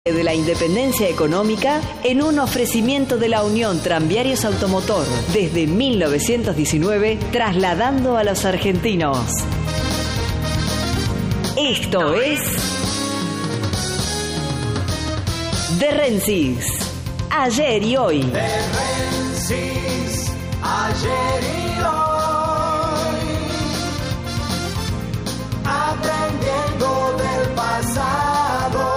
De la independencia económica en un ofrecimiento de la Unión Tranviarios Automotor desde 1919, trasladando a los argentinos. Esto es De Rensis, ayer y hoy. De Rensis, ayer y hoy, aprendiendo del pasado.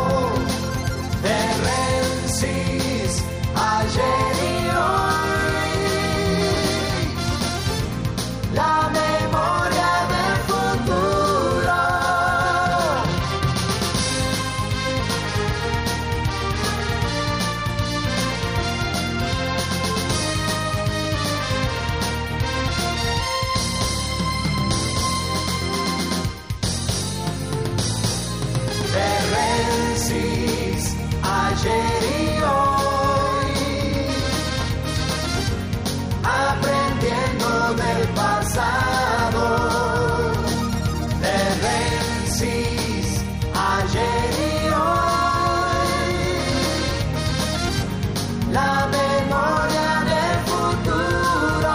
Ayer y hoy, la memoria del futuro. De Rensis, ayer y hoy, aprendiendo del pasado. De Rensis, ayer y hoy, la memoria del futuro.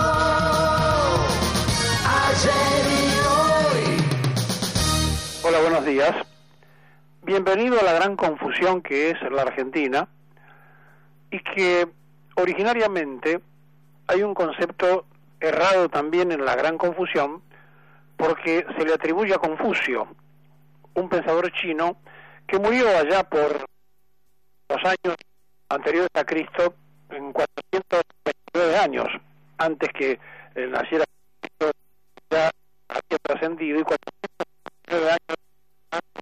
Ayer y hoy. Hola, buenos días. Bienvenido a la gran confusión que es la Argentina y que originariamente hay un concepto errado también en la gran confusión, porque se le atribuye a Confucio, un pensador chino que murió allá por los años anteriores a Cristo, en 429 años, antes que naciera Cristo, ya había trascendido, y 429 años antes,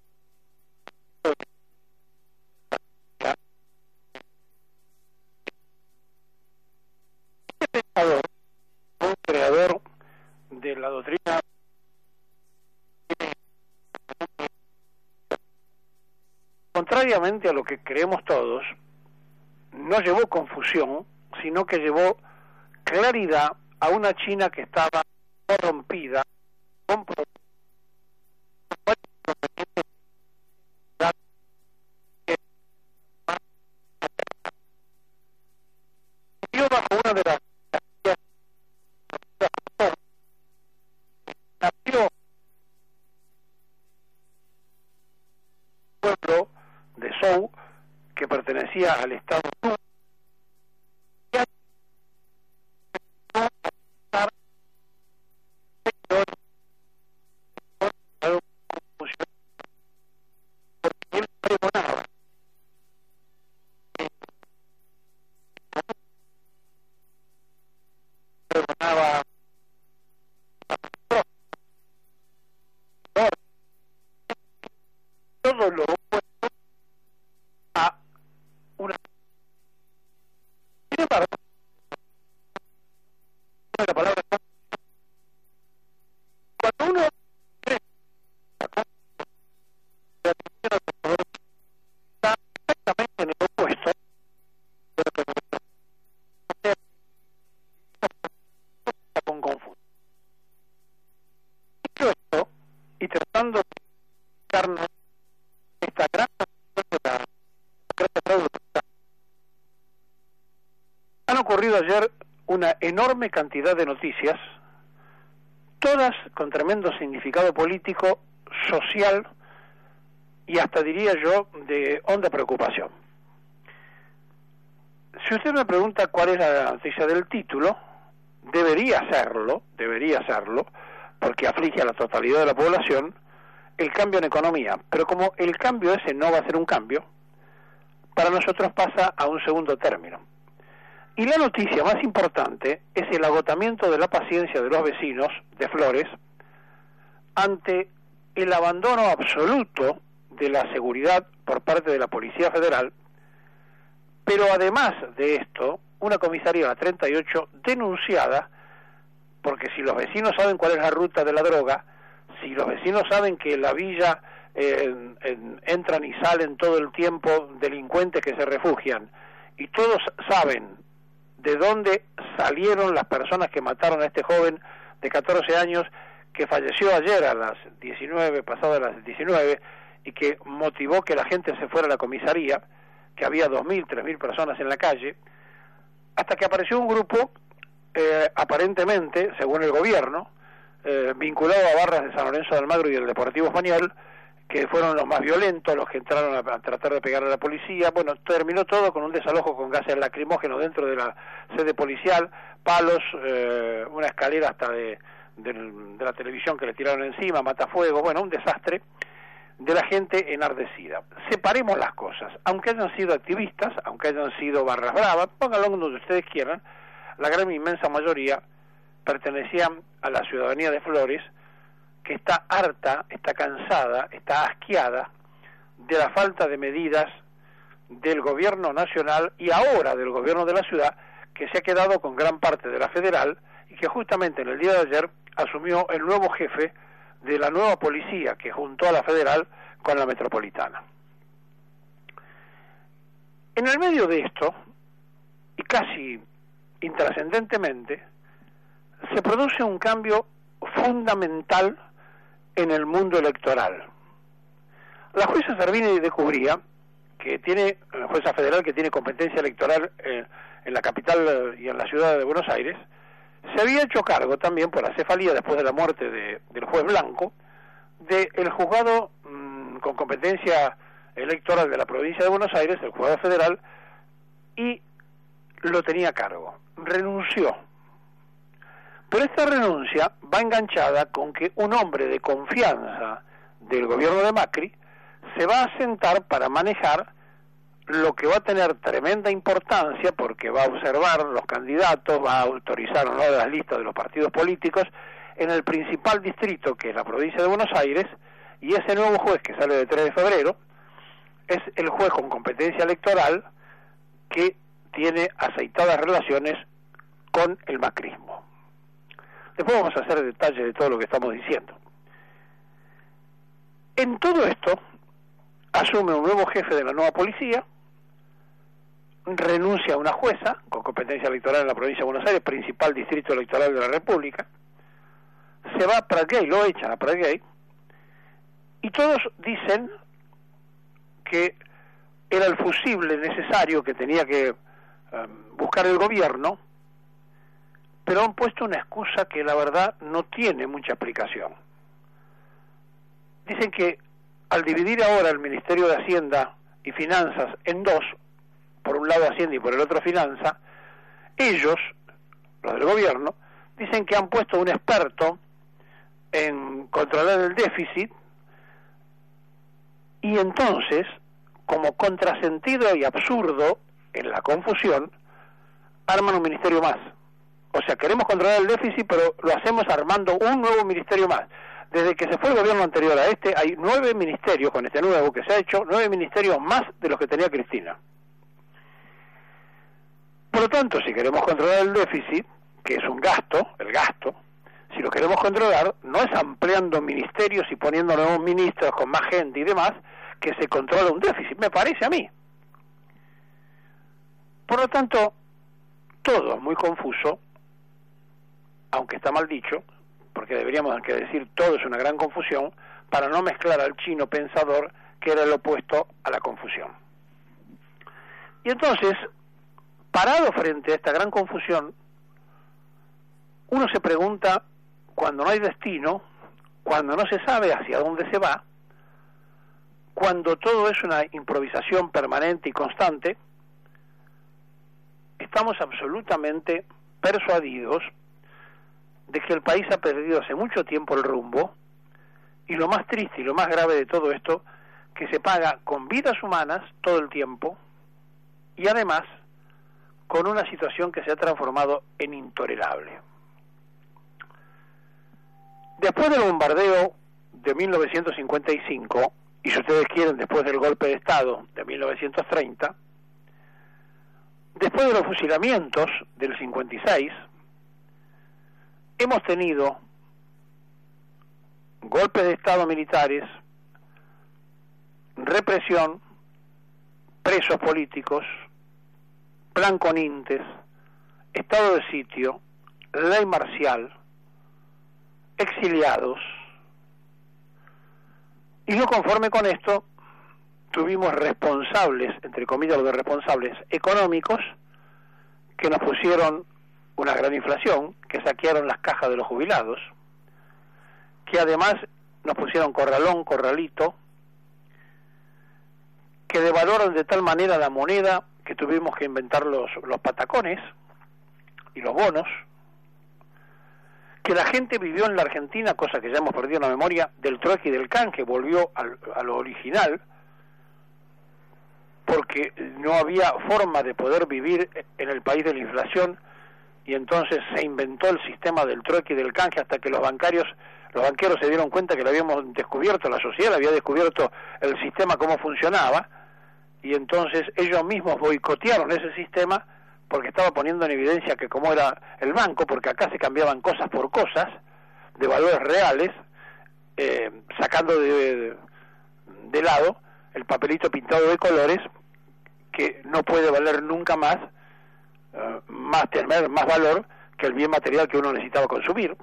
un creador de la doctrina contrariamente a lo que creemos todos, no llevó confusión, sino que llevó claridad a una China que estaba corrompida, con bajo una de las pueblo de Zhou, que pertenecía al estado todo lo opuesto a una. Sin embargo, la palabra cuando uno está exactamente en el opuesto, con confusión. Dicho esto, y tratando de darnos esta gran han ocurrido ayer una enorme cantidad de noticias, todas con tremendo significado político, social y hasta diría yo de honda preocupación. Si usted me pregunta cuál es la noticia del título, debería serlo, porque aflige a la totalidad de la población, el cambio en economía. Pero como el cambio ese no va a ser un cambio, para nosotros pasa a un segundo término. Y la noticia más importante es el agotamiento de la paciencia de los vecinos de Flores ante el abandono absoluto de la seguridad por parte de la Policía Federal, pero además de esto, una comisaría, la 38, denunciada, porque si los vecinos saben cuál es la ruta de la droga, si los vecinos saben que en la villa entran y salen todo el tiempo delincuentes que se refugian, y todos saben de dónde salieron las personas que mataron a este joven de 14 años que falleció ayer a las 19, pasadas las 19, y que motivó que la gente se fuera a la comisaría, que había 2.000, 3.000 personas en la calle, hasta que apareció un grupo, aparentemente, según el gobierno, vinculado a barras de San Lorenzo de Almagro y el Deportivo Español, que fueron los más violentos, los que entraron a tratar de pegar a la policía. Bueno, terminó todo con un desalojo con gases lacrimógenos dentro de la sede policial, palos, una escalera hasta de la televisión que le tiraron encima, matafuegos, bueno, un desastre de la gente enardecida. Separemos las cosas, aunque hayan sido activistas, aunque hayan sido barras bravas, pónganlo donde ustedes quieran, la gran inmensa mayoría pertenecían a la ciudadanía de Flores, que está harta, está cansada, está asqueada de la falta de medidas del gobierno nacional y ahora del gobierno de la ciudad, que se ha quedado con gran parte de la federal y que justamente en el día de ayer asumió el nuevo jefe de la nueva policía que juntó a la federal con la metropolitana. En el medio de esto, y casi intrascendentemente, se produce un cambio fundamental en el mundo electoral. La jueza Servini de Cubría, que tiene, la jueza federal que tiene competencia electoral en la capital y en la ciudad de Buenos Aires, se había hecho cargo también por acefalía después de la muerte del juez Blanco, del juzgado con competencia electoral de la provincia de Buenos Aires, el juzgado federal, y lo tenía a cargo. Renunció. Pero esta renuncia va enganchada con que un hombre de confianza del gobierno de Macri se va a sentar para manejar lo que va a tener tremenda importancia, porque va a observar los candidatos, va a autorizar o no las listas de los partidos políticos en el principal distrito, que es la provincia de Buenos Aires, y ese nuevo juez que sale de 3 de febrero es el juez con competencia electoral que tiene aceitadas relaciones con el macrismo. Después vamos a hacer detalles de todo lo que estamos diciendo. En todo esto, asume un nuevo jefe de la nueva policía, renuncia a una jueza con competencia electoral en la provincia de Buenos Aires, principal distrito electoral de la República, se va a Pratgay, lo echan a Pratgay, y todos dicen que era el fusible necesario que tenía que buscar el gobierno, pero han puesto una excusa que la verdad no tiene mucha explicación. Dicen que al dividir ahora el Ministerio de Hacienda y Finanzas en dos, por un lado Hacienda y por el otro Finanza, ellos, los del gobierno, dicen que han puesto un experto en controlar el déficit, y entonces, como contrasentido y absurdo en la confusión, arman un ministerio más. O sea, queremos controlar el déficit, pero lo hacemos armando un nuevo ministerio más. Desde que se fue el gobierno anterior a este, hay 9 ministerios, con este nuevo que se ha hecho, 9 ministerios más de los que tenía Cristina. Por lo tanto, si queremos controlar el déficit, que es un gasto, el gasto, si lo queremos controlar, no es ampliando ministerios y poniendo nuevos ministros con más gente y demás, que se controla un déficit, me parece a mí. Por lo tanto, todo muy confuso, aunque está mal dicho, porque deberíamos que decir todo es una gran confusión, para no mezclar al chino pensador, que era el opuesto a la confusión. Y entonces, parado frente a esta gran confusión, uno se pregunta, cuando no hay destino, cuando no se sabe hacia dónde se va, cuando todo es una improvisación permanente y constante, estamos absolutamente persuadidos de que el país ha perdido hace mucho tiempo el rumbo, y lo más triste y lo más grave de todo esto, que se paga con vidas humanas todo el tiempo, y además con una situación que se ha transformado en intolerable. Después del bombardeo de 1955, y si ustedes quieren, después del golpe de Estado de 1930, después de los fusilamientos del 56, hemos tenido golpes de Estado militares, represión, presos políticos, plan Conintes, estado de sitio, ley marcial, exiliados, Y no conforme con esto, tuvimos responsables, entre comillas los de responsables económicos, que nos pusieron una gran inflación, que saquearon las cajas de los jubilados, que además nos pusieron corralito, que devaluaron de tal manera la moneda que tuvimos que inventar los patacones y los bonos, que la gente vivió en la Argentina, cosa que ya hemos perdido la memoria, del trueque y del canje, volvió a lo original, porque no había forma de poder vivir en el país de la inflación, y entonces se inventó el sistema del trueque y del canje hasta que los banqueros se dieron cuenta que lo habíamos descubierto, la sociedad había descubierto el sistema cómo funcionaba, y entonces ellos mismos boicotearon ese sistema porque estaba poniendo en evidencia que como era el banco, porque acá se cambiaban cosas por cosas, de valores reales, sacando de lado el papelito pintado de colores, que no puede valer nunca más, tener más valor que el bien material que uno necesitaba consumir.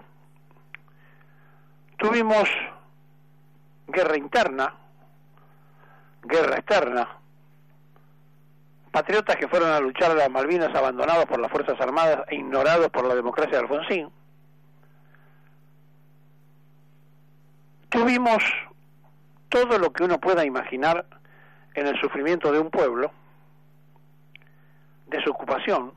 Tuvimos guerra interna, guerra externa, patriotas que fueron a luchar a las Malvinas abandonados por las Fuerzas Armadas e ignorados por la democracia de Alfonsín. Tuvimos todo lo que uno pueda imaginar en el sufrimiento de un pueblo, desocupación,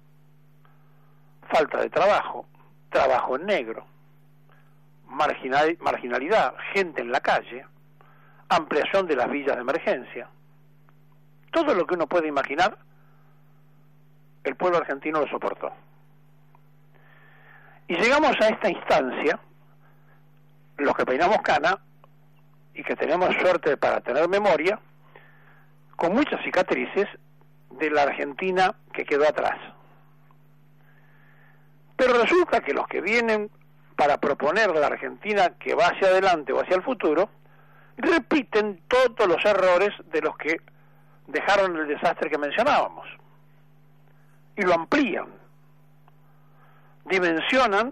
falta de trabajo, trabajo en negro, marginalidad, gente en la calle, ampliación de las villas de emergencia. Todo lo que uno puede imaginar, el pueblo argentino lo soportó. Y llegamos a esta instancia, los que peinamos cana, y que tenemos suerte para tener memoria, con muchas cicatrices de la Argentina que quedó atrás. Pero resulta que los que vienen para proponer la Argentina que va hacia adelante o hacia el futuro, repiten todos los errores de los que dejaron el desastre que mencionábamos. Y lo amplían. Dimensionan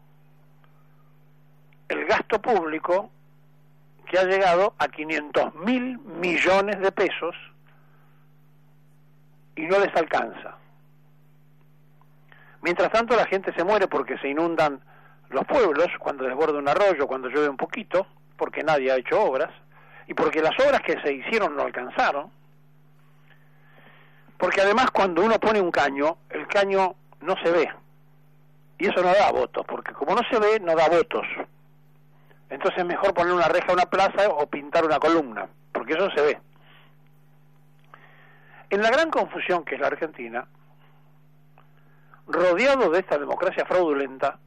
el gasto público que ha llegado a 500.000 millones de pesos y no les alcanza. Mientras tanto la gente se muere porque se inundan los pueblos, cuando desborda un arroyo, cuando llueve un poquito, porque nadie ha hecho obras, y porque las obras que se hicieron no alcanzaron, porque además cuando uno pone un caño, el caño no se ve, y eso no da votos, porque como no se ve, no da votos. Entonces es mejor poner una reja a una plaza o pintar una columna, porque eso se ve. En la gran confusión que es la Argentina, rodeado de esta democracia fraudulenta,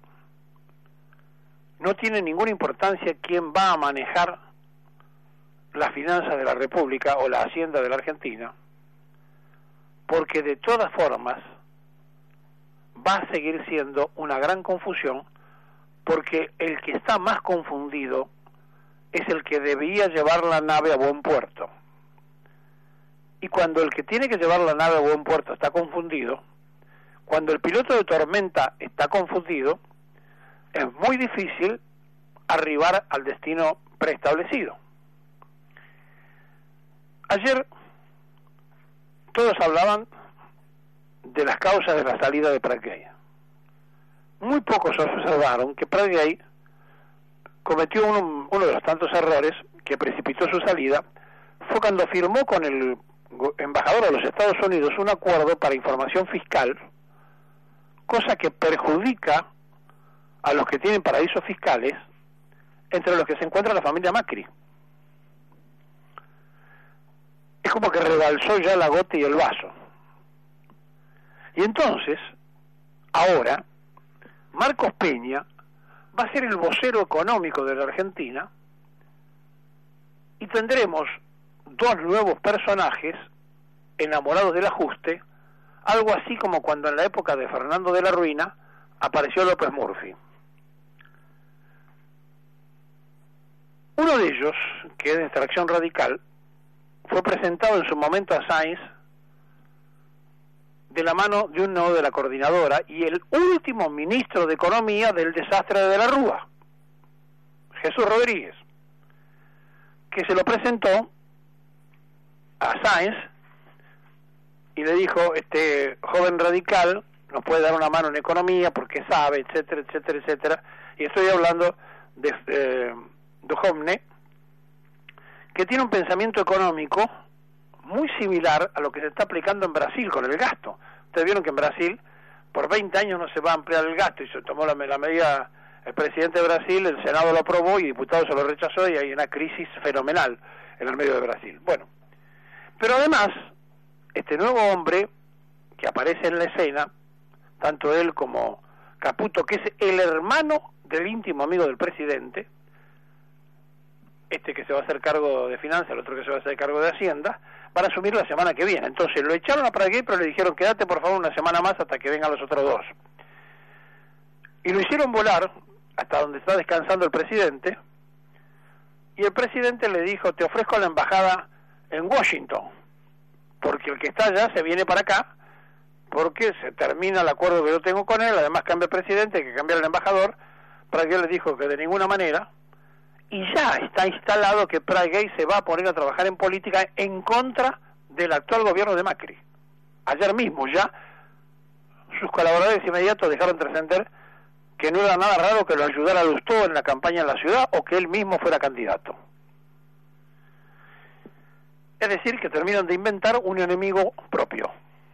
no tiene ninguna importancia quién va a manejar las finanzas de la República o la hacienda de la Argentina, porque de todas formas va a seguir siendo una gran confusión, porque el que está más confundido es el que debía llevar la nave a buen puerto. Y cuando el que tiene que llevar la nave a buen puerto está confundido, cuando el piloto de tormenta está confundido, es muy difícil arribar al destino preestablecido. Ayer todos hablaban de las causas de la salida de Pratgay. Muy pocos observaron que Pratgay cometió uno de los tantos errores que precipitó su salida, fue cuando firmó con el embajador de los Estados Unidos un acuerdo para información fiscal, cosa que perjudica a los que tienen paraísos fiscales, entre los que se encuentra la familia Macri. Es como que rebalsó ya la gota y el vaso. Y entonces, ahora, Marcos Peña va a ser el vocero económico de la Argentina y tendremos dos nuevos personajes enamorados del ajuste, algo así como cuando en la época de Fernando de la Ruina apareció López Murphy. Uno de ellos, que es de extracción radical, fue presentado en su momento a Sáenz de la mano de un nodo de la coordinadora y el último ministro de Economía del desastre de la Rúa, Jesús Rodríguez. que se lo presentó a Sáenz y le dijo, este joven radical nos puede dar una mano en economía porque sabe, etcétera, etcétera, etcétera. Y estoy hablando de Duhovne, que tiene un pensamiento económico muy similar a lo que se está aplicando en Brasil con el gasto. Ustedes vieron que en Brasil por 20 años no se va a ampliar el gasto y se tomó la medida el presidente de Brasil, el Senado lo aprobó y el diputado se lo rechazó y hay una crisis fenomenal en el medio de Brasil. Bueno, pero además, este nuevo hombre que aparece en la escena, tanto él como Caputo, que es el hermano del íntimo amigo del presidente, este que se va a hacer cargo de finanzas, el otro que se va a hacer cargo de Hacienda, van a asumir la semana que viene. Entonces lo echaron a Pradgate, pero le dijeron, quédate por favor una semana más hasta que vengan los otros dos. Y lo hicieron volar hasta donde está descansando el presidente, y el presidente le dijo, te ofrezco la embajada en Washington, porque el que está allá se viene para acá, porque se termina el acuerdo que yo tengo con él, además cambia el presidente, hay que cambiar el embajador. Pradgate le dijo que de ninguna manera, y ya está instalado que Pradgate se va a poner a trabajar en política en contra del actual gobierno de Macri. Ayer mismo ya sus colaboradores inmediatos dejaron trascender que no era nada raro que lo ayudara Lustó en la campaña en la ciudad o que él mismo fuera candidato. Es decir, que terminan de inventar un enemigo propio.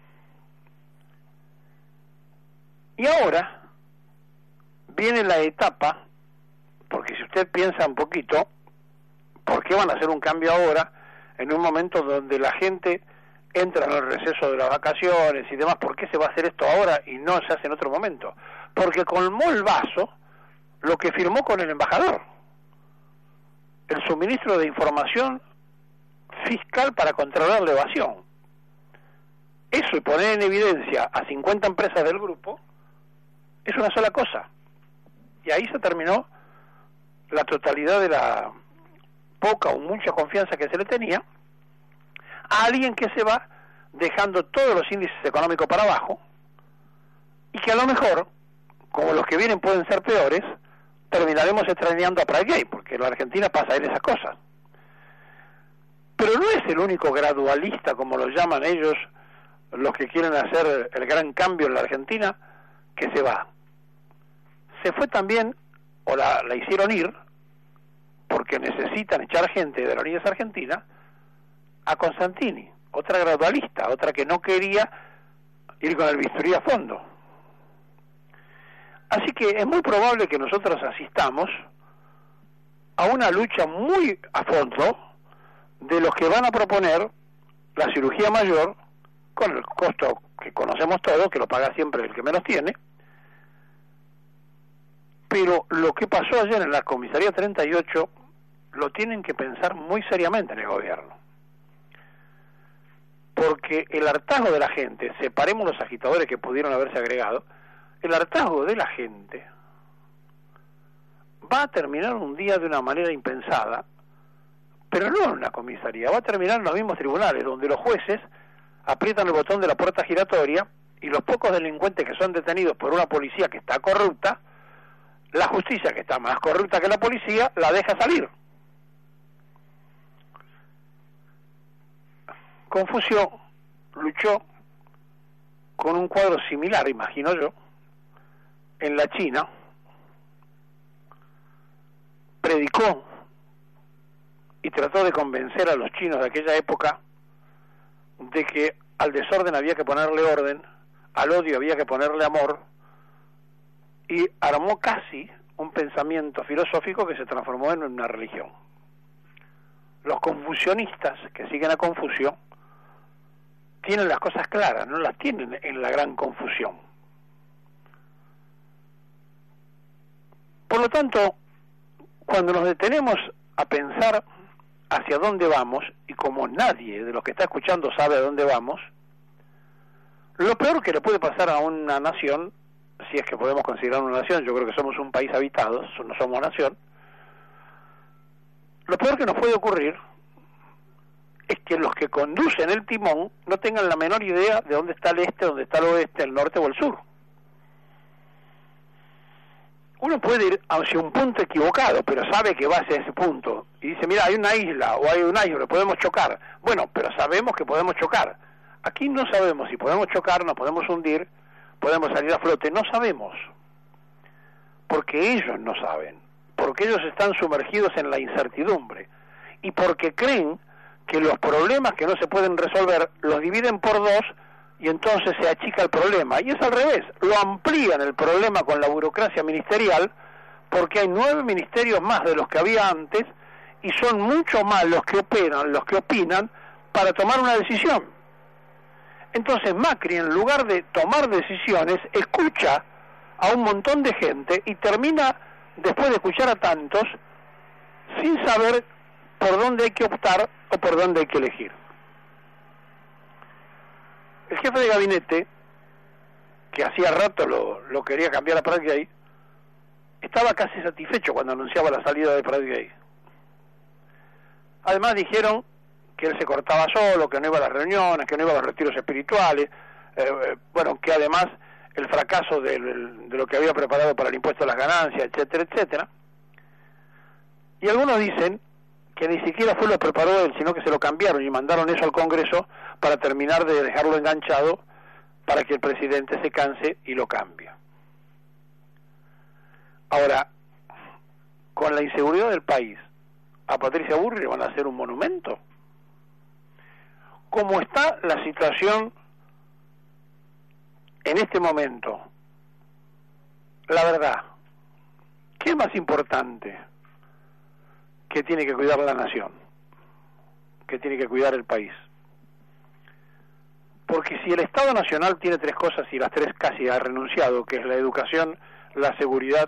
Y ahora viene la etapa, porque si usted piensa un poquito, ¿por qué van a hacer un cambio ahora, en un momento donde la gente entra en el receso de las vacaciones y demás? ¿Por qué se va a hacer esto ahora y no se hace en otro momento? Porque colmó el vaso lo que firmó con el embajador, el suministro de información fiscal para controlar la evasión. Eso y poner en evidencia a 50 empresas del grupo es una sola cosa. Y ahí se terminó la totalidad de la poca o mucha confianza que se le tenía a alguien que se va dejando todos los índices económicos para abajo y que a lo mejor, como los que vienen pueden ser peores, terminaremos extrañando a Pradgate, porque en la Argentina pasa en esas cosas. Pero no es el único gradualista, como lo llaman ellos, los que quieren hacer el gran cambio en la Argentina, que se va. Se fue también, o la hicieron ir, porque necesitan echar gente de la Unidad Argentina, a Constantini, otra gradualista, otra que no quería ir con el bisturí a fondo. Así que es muy probable que nosotros asistamos a una lucha muy a fondo de los que van a proponer la cirugía mayor con el costo que conocemos todos, que lo paga siempre el que menos tiene. Pero lo que pasó ayer en la comisaría 38 lo tienen que pensar muy seriamente en el gobierno, porque el hartazgo de la gente, separemos los agitadores que pudieron haberse agregado, el hartazgo de la gente va a terminar un día de una manera impensada, pero no en una comisaría, va a terminar en los mismos tribunales, donde los jueces aprietan el botón de la puerta giratoria y los pocos delincuentes que son detenidos por una policía que está corrupta, la justicia, que está más corrupta que la policía, la deja salir. Confucio luchó con un cuadro similar, imagino yo, en la China, predicó y trató de convencer a los chinos de aquella época de que al desorden había que ponerle orden, al odio había que ponerle amor, y armó casi un pensamiento filosófico que se transformó en una religión. Los confucionistas que siguen a Confucio tienen las cosas claras, no las tienen en la gran confusión. Por lo tanto, cuando nos detenemos a pensar hacia dónde vamos, y como nadie de los que está escuchando sabe a dónde vamos, lo peor que le puede pasar a una nación, si es que podemos considerar una nación, yo creo que somos un país habitado, no somos nación, lo peor que nos puede ocurrir es que los que conducen el timón no tengan la menor idea de dónde está el este, dónde está el oeste, el norte o el sur. uno puede ir hacia un punto equivocado, pero sabe que va hacia ese punto. Y dice, mira, hay una isla o hay un iceberg, podemos chocar. Bueno, pero sabemos que podemos chocar. Aquí no sabemos si podemos chocar, nos podemos hundir, podemos salir a flote. No sabemos. Porque ellos no saben. Porque ellos están sumergidos en la incertidumbre. Y porque creen que los problemas que no se pueden resolver los dividen por dos y entonces se achica el problema. Y es al revés, lo amplían el problema con la burocracia ministerial porque hay 9 ministerios más de los que había antes y son mucho más los que opinan para tomar una decisión. Entonces Macri, en lugar de tomar decisiones, escucha a un montón de gente y termina, después de escuchar a tantos, sin saber por dónde hay que optar o por dónde hay que elegir. El jefe de gabinete, que hacía rato lo quería cambiar a Prat Gay, estaba casi satisfecho cuando anunciaba la salida de Prat Gay. Además dijeron que él se cortaba solo, que no iba a las reuniones, que no iba a los retiros espirituales, bueno, que además el fracaso de lo que había preparado para el impuesto a las ganancias, etcétera, etcétera. Y algunos dicen que ni siquiera lo preparó él, sino que se lo cambiaron y mandaron eso al Congreso para terminar de dejarlo enganchado para que el presidente se canse y lo cambie. Ahora, con la inseguridad del país, a Patricia Burri le van a hacer un monumento. ¿Cómo está la situación en este momento? La verdad, ¿qué es más importante? Que tiene que cuidar la nación, que tiene que cuidar el país. Porque si el Estado Nacional tiene 3 cosas y las 3 casi ha renunciado, que es la educación, la seguridad,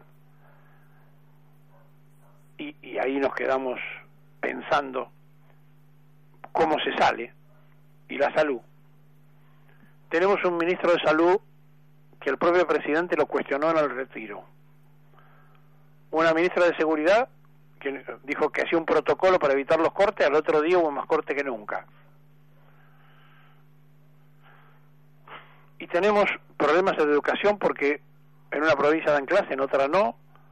y ahí nos quedamos pensando cómo se sale, y la salud. Tenemos un ministro de salud que el propio presidente lo cuestionó en el retiro. Una ministra de seguridad que dijo que hacía un protocolo para evitar los cortes, al otro día hubo más corte que nunca. Y tenemos problemas de educación porque en una provincia dan clase, en otra no,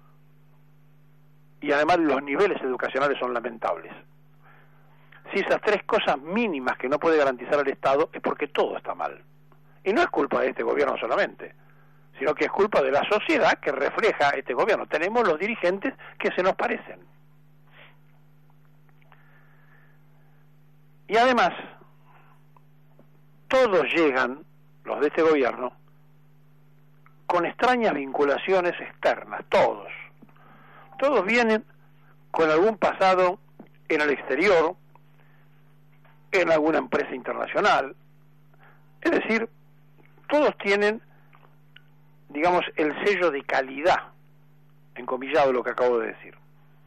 y además los niveles educacionales son lamentables. Si esas 3 cosas mínimas que no puede garantizar el Estado es porque todo está mal. Y no es culpa de este gobierno solamente, sino que es culpa de la sociedad que refleja este gobierno. Tenemos los dirigentes que se nos parecen. Y además, todos llegan, los de este gobierno, con extrañas vinculaciones externas, todos. Todos vienen con algún pasado en el exterior, en alguna empresa internacional. Es decir, todos tienen, digamos, el sello de calidad, encomillado lo que acabo de decir.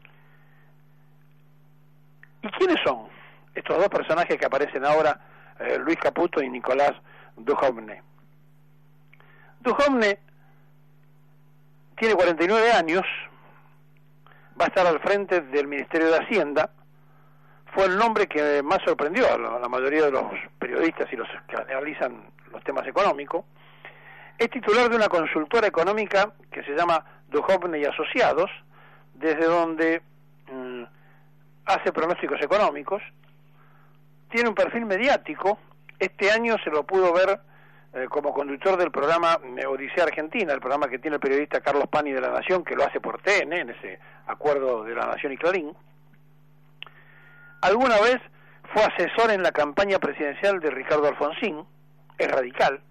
¿Y quiénes son estos 2 personajes que aparecen ahora, Luis Caputo y Nicolás Duhovne? Duhovne tiene 49 años, va a estar al frente del Ministerio de Hacienda, fue el nombre que más sorprendió a la mayoría de los periodistas y los que analizan los temas económicos. Es titular de una consultora económica que se llama Duhovne y Asociados, desde donde hace pronósticos económicos. Tiene un perfil mediático. Este año se lo pudo ver como conductor del programa Odisea Argentina, el programa que tiene el periodista Carlos Pani de La Nación, que lo hace por TN, en ese acuerdo de La Nación y Clarín. Alguna vez fue asesor en la campaña presidencial de Ricardo Alfonsín, es radical.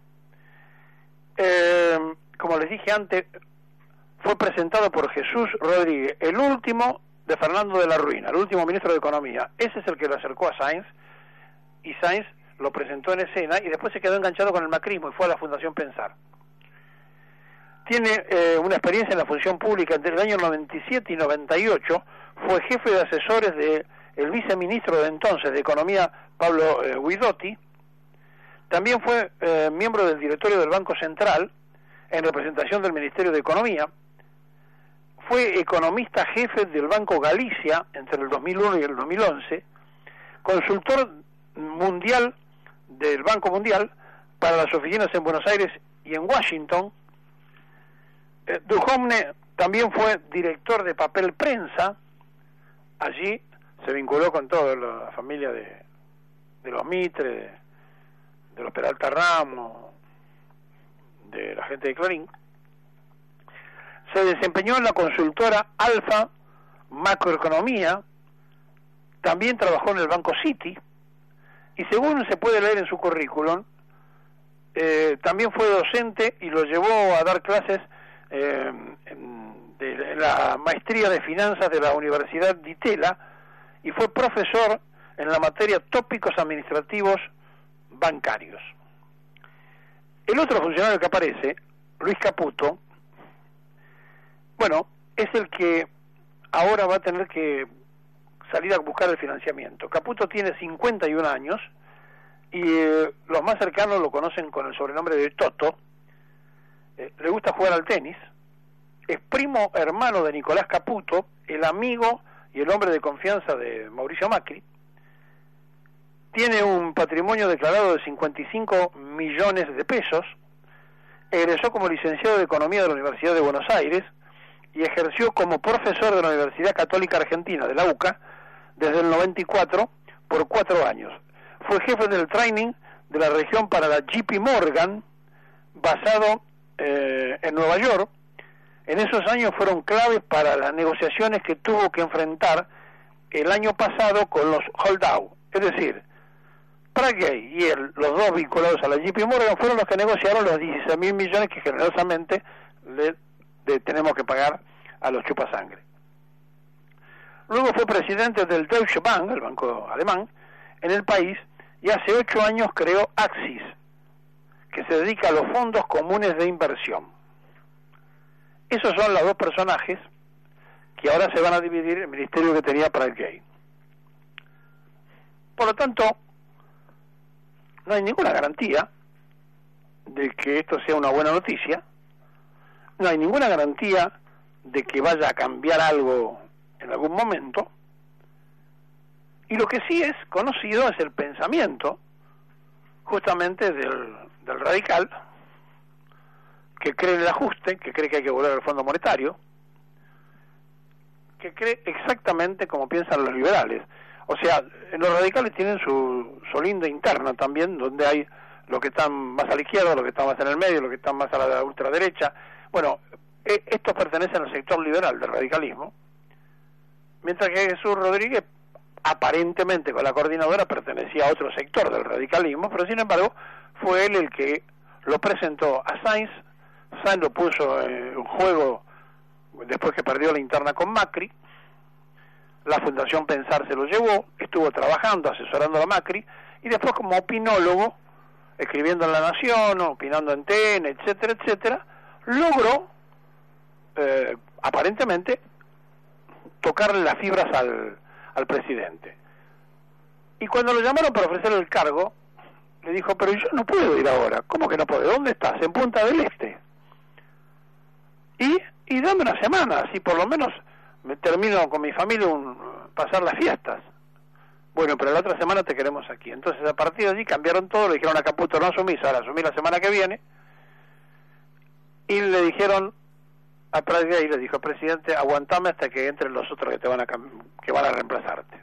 Como les dije antes, fue presentado por Jesús Rodríguez, el último de Fernando de la Ruina, el último ministro de Economía. Ese es el que lo acercó a Sáenz, y Sáenz lo presentó en escena y después se quedó enganchado con el macrismo y fue a la Fundación Pensar. Tiene una experiencia en la función pública entre el año 97 y 98, fue jefe de asesores del viceministro de entonces de Economía, Pablo Guidotti. También fue miembro del directorio del Banco Central en representación del Ministerio de Economía. Fue economista jefe del Banco Galicia entre el 2001 y el 2011, consultor mundial del Banco Mundial para las oficinas en Buenos Aires y en Washington. Duhovne También fue director de Papel Prensa. Allí se vinculó con toda la familia de los Mitre, de los Peralta Ramos, de la gente de Clarín. Se desempeñó en la consultora Alfa Macroeconomía. También trabajó en el Banco City. Y según se puede leer en su currículum, también fue docente y lo llevó a dar clases de la maestría de finanzas de la Universidad de Itela, y fue profesor en la materia tópicos administrativos bancarios. El otro funcionario que aparece, Luis Caputo, bueno, es el que ahora va a tener que salir a buscar el financiamiento. Caputo tiene 51 años y los más cercanos lo conocen con el sobrenombre de Toto. Le gusta jugar al tenis. Es primo hermano de Nicolás Caputo, el amigo y el hombre de confianza de Mauricio Macri. Tiene un patrimonio declarado de 55 millones de pesos. Egresó como licenciado de Economía de la Universidad de Buenos Aires y ejerció como profesor de la Universidad Católica Argentina, de la UCA, desde el 94 por 4 años. Fue jefe del training de la región para la JP Morgan, basado en Nueva York. En esos años fueron claves para las negociaciones que tuvo que enfrentar el año pasado con los holdout. Es decir, Prague y él, los dos vinculados a la JP Morgan, fueron los que negociaron los 16.000 millones que generosamente le tenemos que pagar a los chupasangre. Luego fue presidente del Deutsche Bank, el banco alemán, en el país, y hace 8 años creó Axis, que se dedica a los fondos comunes de inversión. Esos son los dos personajes que ahora se van a dividir el ministerio que tenía para el gay. Por lo tanto, no hay ninguna garantía de que esto sea una buena noticia, no hay ninguna garantía de que vaya a cambiar algo en algún momento, y lo que sí es conocido es el pensamiento justamente del radical, que cree en el ajuste, que cree que hay que volver al Fondo Monetario, que cree exactamente como piensan los liberales. O sea, los radicales tienen su linda interna también, donde hay los que están más a la izquierda, los que están más en el medio, los que están más a la ultraderecha. Bueno, estos pertenecen al sector liberal del radicalismo, mientras que Jesús Rodríguez, aparentemente con la coordinadora, pertenecía a otro sector del radicalismo, pero sin embargo fue él el que lo presentó a Sainz. Sainz lo puso en juego después que perdió la interna con Macri. La Fundación Pensar se lo llevó, estuvo trabajando, asesorando a Macri, y después como opinólogo, escribiendo en La Nación, opinando en TN, etcétera, etcétera, logró aparentemente tocarle las fibras al presidente. Y cuando lo llamaron para ofrecerle el cargo, le dijo, pero yo no puedo ir ahora. ¿Cómo que no puedo? ¿Dónde estás? En Punta del Este. Y dame una semana, así por lo menos me termino con mi familia pasar las fiestas. Bueno, pero la otra semana te queremos aquí. Entonces a partir de allí cambiaron todo, le dijeron a Caputo, no asumís, ahora asumí la semana que viene, y le dijeron a Praga, y le dijo, presidente, aguantame hasta que entren los otros que van a reemplazarte.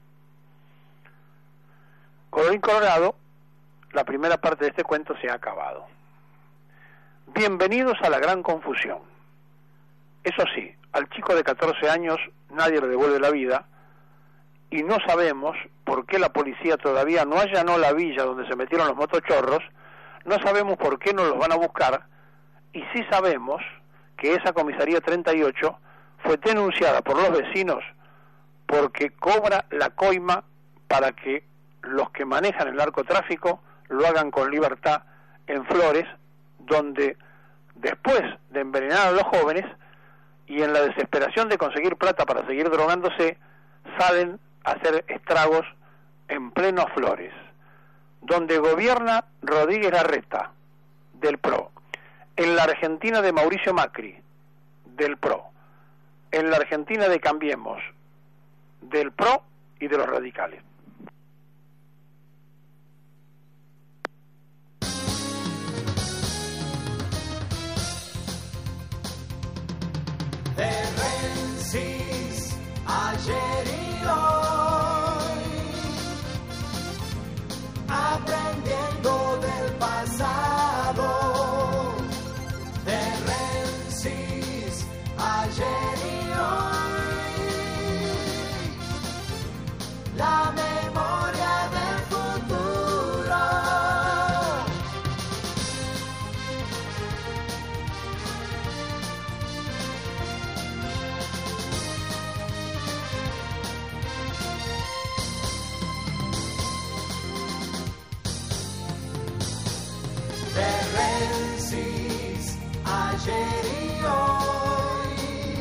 Colorín colorado, la primera parte de este cuento se ha acabado. Bienvenidos a la gran confusión. Eso sí, al chico de 14 años nadie le devuelve la vida, y no sabemos por qué la policía todavía no allanó la villa donde se metieron los motochorros, no sabemos por qué no los van a buscar, y sí sabemos que esa comisaría 38 fue denunciada por los vecinos porque cobra la coima para que los que manejan el narcotráfico lo hagan con libertad en Flores, donde después de envenenar a los jóvenes y en la desesperación de conseguir plata para seguir drogándose, salen a hacer estragos en pleno Flores, donde gobierna Rodríguez Larreta, del PRO, en la Argentina de Mauricio Macri, del PRO, en la Argentina de Cambiemos, del PRO y de los radicales. pasado, de Rensis, ayer y hoy, la memoria del futuro. De Rensis, ayer y hoy,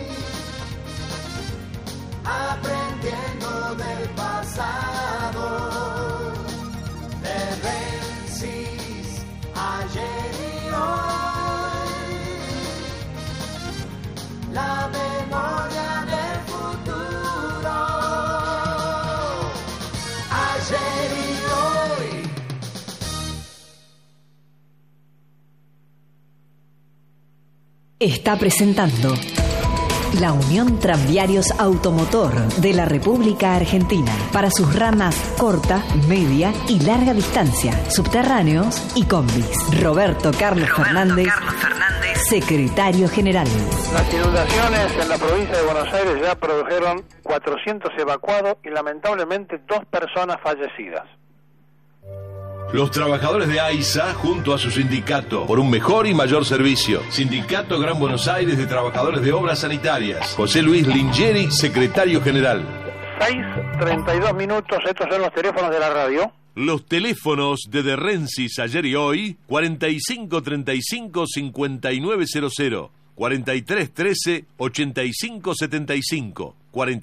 aprendiendo del pasado. De Rensis, ayer y hoy, la memoria del futuro. Ayer y hoy. Está presentando la Unión Tranviarios Automotor de la República Argentina para sus ramas corta, media y larga distancia, subterráneos y combis. Roberto Carlos Fernández, secretario general. Las inundaciones en la provincia de Buenos Aires ya produjeron 400 evacuados y lamentablemente 2 personas fallecidas. Los trabajadores de AISA, junto a su sindicato, por un mejor y mayor servicio. Sindicato Gran Buenos Aires de Trabajadores de Obras Sanitarias. José Luis Lingeri, secretario general. 6:32 minutos, estos son los teléfonos de la radio. Los teléfonos de Rensis, ayer y hoy, 4535-5900, 4313-8575,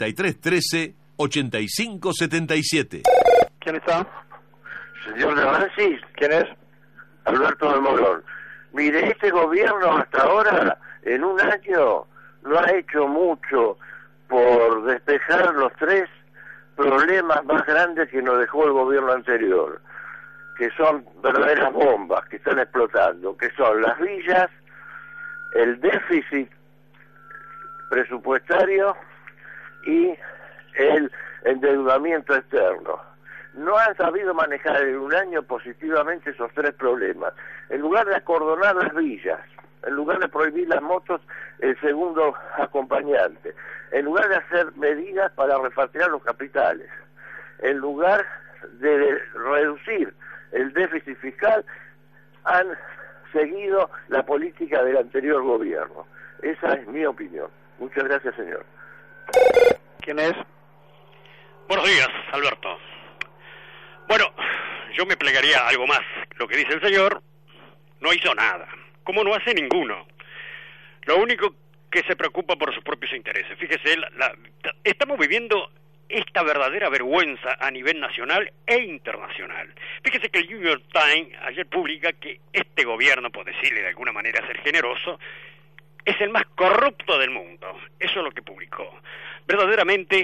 4313-8577. ¿Quién está? Señor de Rensis, ¿Quién es? Alberto de Morón. Mire, este gobierno hasta ahora, en un año, no ha hecho mucho por despejar los 3 problemas más grandes que nos dejó el gobierno anterior, que son verdaderas bombas que están explotando, que son las villas, el déficit presupuestario y el endeudamiento externo. No han sabido manejar en un año positivamente esos 3 problemas. En lugar de acordonar las villas, en lugar de prohibir las motos, el segundo acompañante, en lugar de hacer medidas para repatriar los capitales, en lugar de reducir el déficit fiscal, han seguido la política del anterior gobierno. Esa es mi opinión. Muchas gracias, señor. ¿Quién es? Buenos días, Alberto. Bueno, yo me plegaría algo más. Lo que dice el señor, no hizo nada, como no hace ninguno. Lo único que se preocupa por sus propios intereses. Fíjese, estamos viviendo esta verdadera vergüenza a nivel nacional e internacional. Fíjese que el New York Times ayer publica que este gobierno, por decirle de alguna manera ser generoso, es el más corrupto del mundo. Eso es lo que publicó. Verdaderamente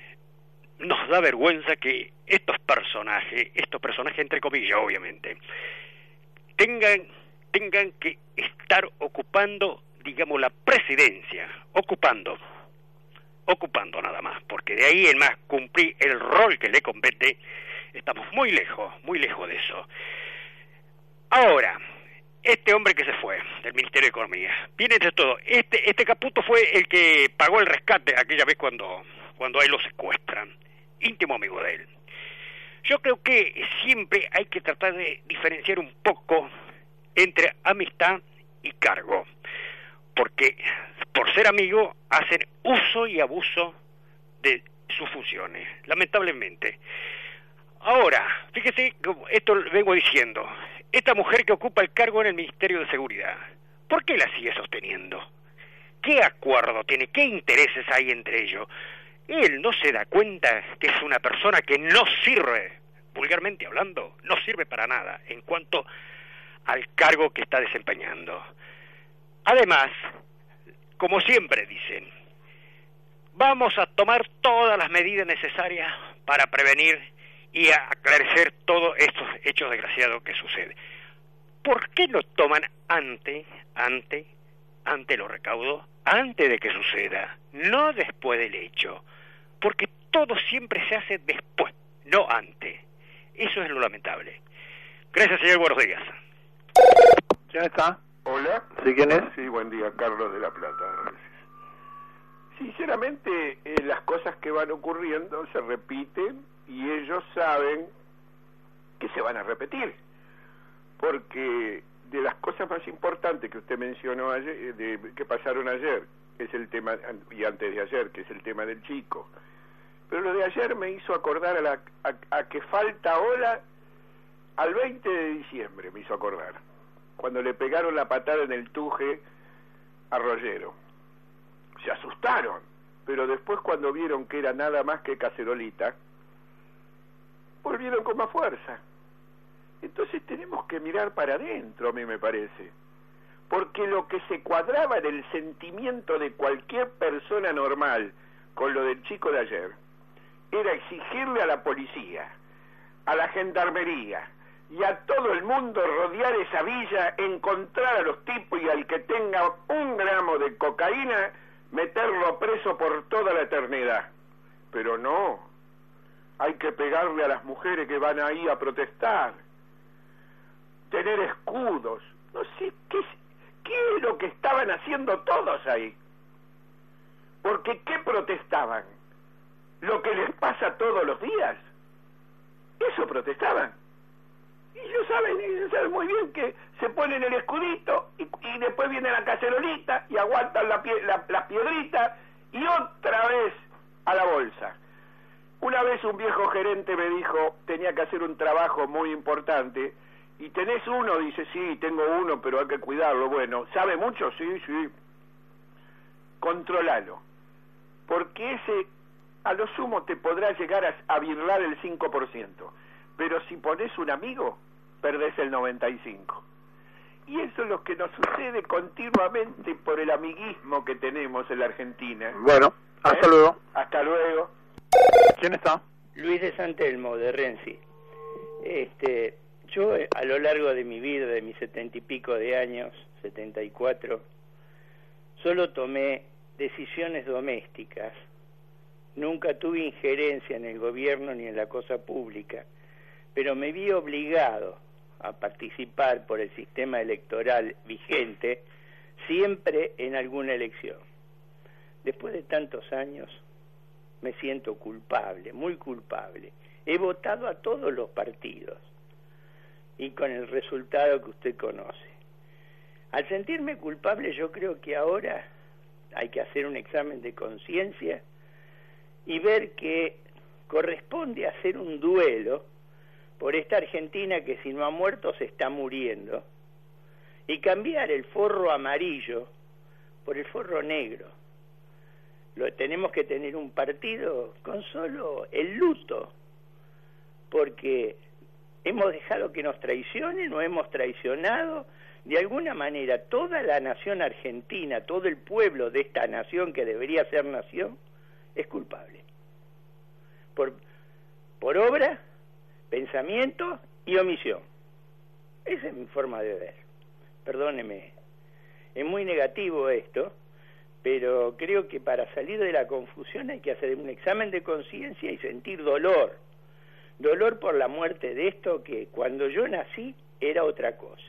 nos da vergüenza que estos personajes entre comillas obviamente, tengan que estar ocupando, digamos, la presidencia, ocupando nada más, porque de ahí en más cumplir el rol que le compete, estamos muy lejos de eso. Ahora, este hombre que se fue del Ministerio de Economía, viene de todo, este Caputo fue el que pagó el rescate aquella vez cuando a él lo secuestran, íntimo amigo de él. Yo creo que siempre hay que tratar de diferenciar un poco entre amistad y cargo, porque por ser amigo hacen uso y abuso de sus funciones, lamentablemente. Ahora, fíjese, esto lo vengo diciendo, esta mujer que ocupa el cargo en el Ministerio de Seguridad, ¿por qué la sigue sosteniendo? ¿Qué acuerdo tiene? ¿Qué intereses hay entre ellos? Él no se da cuenta que es una persona que no sirve, vulgarmente hablando, no sirve para nada en cuanto al cargo que está desempeñando. Además, como siempre dicen, vamos a tomar todas las medidas necesarias para prevenir y aclarecer todos estos hechos desgraciados que suceden. ¿Por qué no toman ante los recaudos, antes de que suceda, no después del hecho? Porque todo siempre se hace después, no antes. Eso es lo lamentable. Gracias, señor. Buenos días. ¿Quién está? Hola. ¿Sí, quién es? Sí, buen día, Carlos de La Plata. Sinceramente, las cosas que van ocurriendo se repiten y ellos saben que se van a repetir. Porque de las cosas más importantes que usted mencionó ayer, que pasaron ayer, que es el tema, y antes de ayer, que es el tema del chico. Pero lo de ayer me hizo acordar a que falta ahora al 20 de diciembre, me hizo acordar, cuando le pegaron la patada en el tuje a Rollero. Se asustaron, pero después cuando vieron que era nada más que cacerolita, volvieron con más fuerza. Entonces tenemos que mirar para adentro, a mí me parece, porque lo que se cuadraba en el sentimiento de cualquier persona normal con lo del chico de ayer era exigirle a la policía, a la gendarmería y a todo el mundo rodear esa villa, encontrar a los tipos y al que tenga 1 gramo de cocaína, meterlo preso por toda la eternidad. Pero no, hay que pegarle a las mujeres que van ahí a protestar, tener escudos, no sé qué es lo que estaban haciendo todos ahí. Porque ¿qué protestaban? ¿Lo que les pasa todos los días? Eso protestaban. Y ellos saben muy bien que se ponen el escudito y después viene la cacerolita y aguantan las piedritas y otra vez a la bolsa. Una vez un viejo gerente me dijo, tenía que hacer un trabajo muy importante, y tenés uno, dice, sí, tengo uno, pero hay que cuidarlo. Bueno, ¿sabe mucho? Sí. Controlalo, porque ese a lo sumo te podrá llegar a birlar el 5%, pero si pones un amigo, perdés el 95%. Y eso es lo que nos sucede continuamente por el amiguismo que tenemos en la Argentina. Bueno, hasta luego. Hasta luego. ¿Quién está? Luis de Santelmo, de Renzi. Yo a lo largo de mi vida, de mis 70 y pico de años, 74, solo tomé decisiones domésticas. Nunca tuve injerencia en el gobierno ni en la cosa pública, pero me vi obligado a participar por el sistema electoral vigente, siempre en alguna elección. Después de tantos años, me siento culpable, muy culpable. He votado a todos los partidos, y con el resultado que usted conoce. Al sentirme culpable, yo creo que ahora hay que hacer un examen de conciencia y ver que corresponde hacer un duelo por esta Argentina que, si no ha muerto, se está muriendo, y cambiar el forro amarillo por el forro negro. Tenemos que tener un partido con solo el luto, porque hemos dejado que nos traicionen o hemos traicionado. De alguna manera, toda la nación argentina, todo el pueblo de esta nación que debería ser nación, es culpable. Por obra, pensamiento y omisión. Esa es mi forma de ver. Perdóneme, es muy negativo esto, pero creo que para salir de la confusión hay que hacer un examen de conciencia y sentir dolor. Dolor por la muerte de esto que cuando yo nací era otra cosa.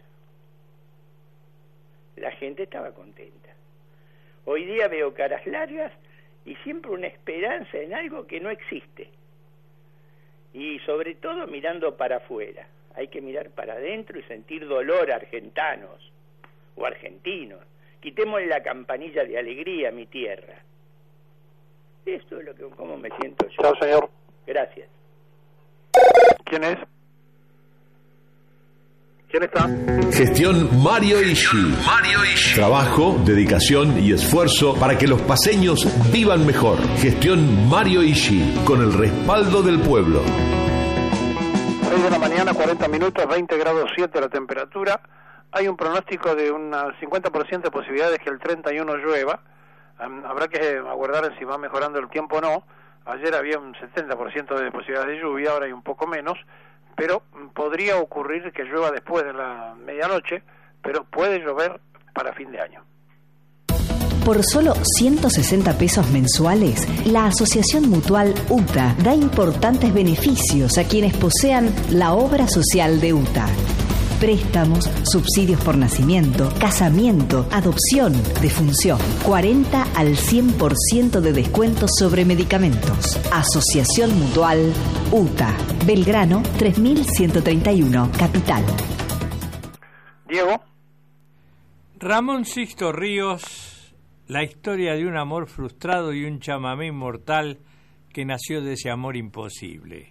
La gente estaba contenta. Hoy día veo caras largas y siempre una esperanza en algo que no existe. Y sobre todo mirando para afuera. Hay que mirar para adentro y sentir dolor, argentanos o argentinos. Quitémosle la campanilla de alegría a mi tierra. Esto es lo que, cómo me siento yo. Chao, señor. Gracias. ¿Quién es? ¿Quién está? Gestión Mario Ishi. Trabajo, dedicación y esfuerzo para que los paseños vivan mejor. Gestión Mario Ishi, con el respaldo del pueblo. 6 de la mañana, 40 minutos, 20 grados 7 la temperatura. Hay un pronóstico de un 50% de posibilidades que el 31 llueva. Habrá que aguardar si va mejorando el tiempo o no. Ayer había un 70% de posibilidades de lluvia, ahora hay un poco menos, pero podría ocurrir que llueva después de la medianoche, pero puede llover para fin de año. Por solo 160 pesos mensuales, la Asociación Mutual UTA da importantes beneficios a quienes posean la obra social de UTA. préstamos, subsidios por nacimiento, casamiento, adopción, defunción. 40 al 100% de descuentos sobre medicamentos. Asociación Mutual UTA. Belgrano 3131, Capital. Diego. Ramón Sixto Ríos, la historia de un amor frustrado y un chamamé inmortal que nació de ese amor imposible.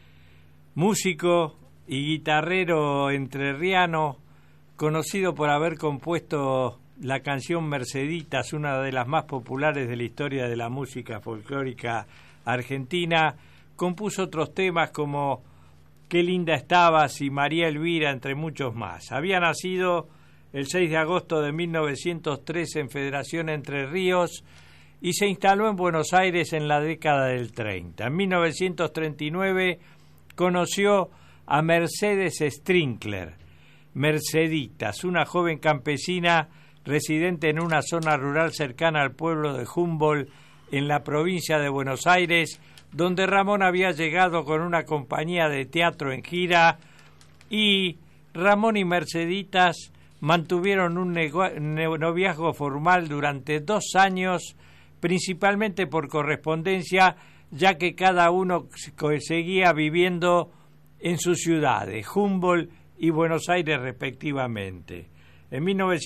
Músico y guitarrero entrerriano, conocido por haber compuesto la canción Merceditas, una de las más populares de la historia de la música folclórica argentina, compuso otros temas como Qué linda estabas y María Elvira, entre muchos más. Había nacido el 6 de agosto de 1913 en Federación Entre Ríos y se instaló en Buenos Aires en la década del 30. En 1939 conoció a Mercedes Strinkler, Merceditas, una joven campesina residente en una zona rural cercana al pueblo de Humboldt, en la provincia de Buenos Aires, donde Ramón había llegado con una compañía de teatro en gira, y Ramón y Merceditas mantuvieron un noviazgo formal durante 2 años, principalmente por correspondencia, ya que cada uno seguía viviendo en sus ciudades, Humboldt y Buenos Aires respectivamente. En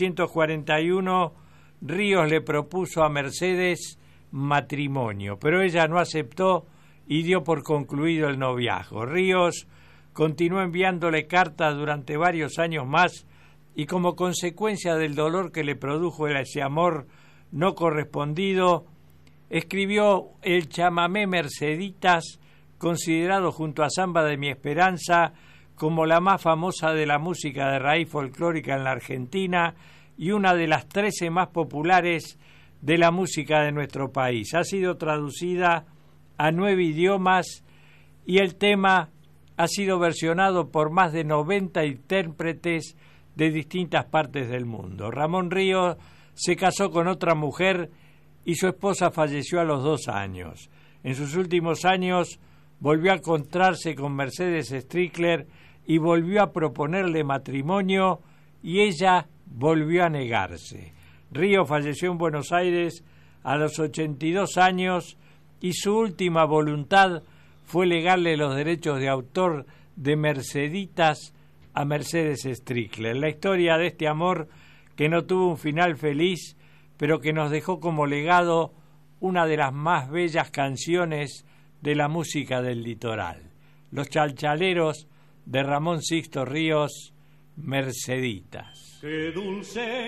1941, Ríos le propuso a Mercedes matrimonio, pero ella no aceptó y dio por concluido el noviazgo. Ríos continuó enviándole cartas durante varios años más y como consecuencia del dolor que le produjo ese amor no correspondido, escribió el chamamé Merceditas, considerado junto a Samba de mi Esperanza como la más famosa de la música de raíz folclórica en la Argentina y una de las 13 más populares de la música de nuestro país. Ha sido traducida a 9 idiomas y el tema ha sido versionado por más de 90 intérpretes de distintas partes del mundo. Ramón Ríos se casó con otra mujer y su esposa falleció a los 2 años. En sus últimos años volvió a encontrarse con Mercedes Strinkler y volvió a proponerle matrimonio y ella volvió a negarse. Ríos falleció en Buenos Aires a los 82 años y su última voluntad fue legarle los derechos de autor de Merceditas a Mercedes Strinkler. La historia de este amor que no tuvo un final feliz, pero que nos dejó como legado una de las más bellas canciones de la música del litoral. Los chalchaleros de Ramón Sixto Ríos, Merceditas. Qué dulce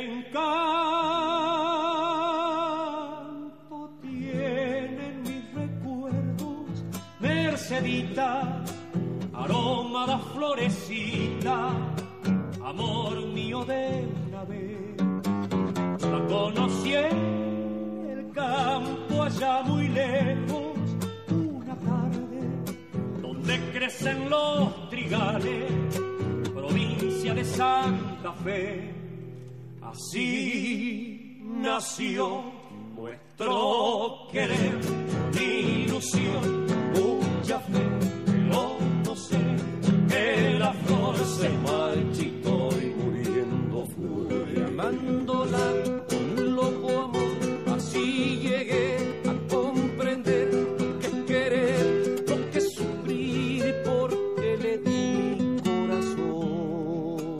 encanto tienen mis recuerdos, Mercedita, aroma de florecita, amor mío de una vez. La conocí en el campo allá muy lejos, una tarde donde crecen los trigales, provincia de Santa Fe. Así nació nuestro querer, ilusión, mucha fe, pero no sé que la flor se marchitó y muriendo fue. Amándola con loco amor, así llegué a comprender lo que es querer, lo que es sufrir, porque le di corazón.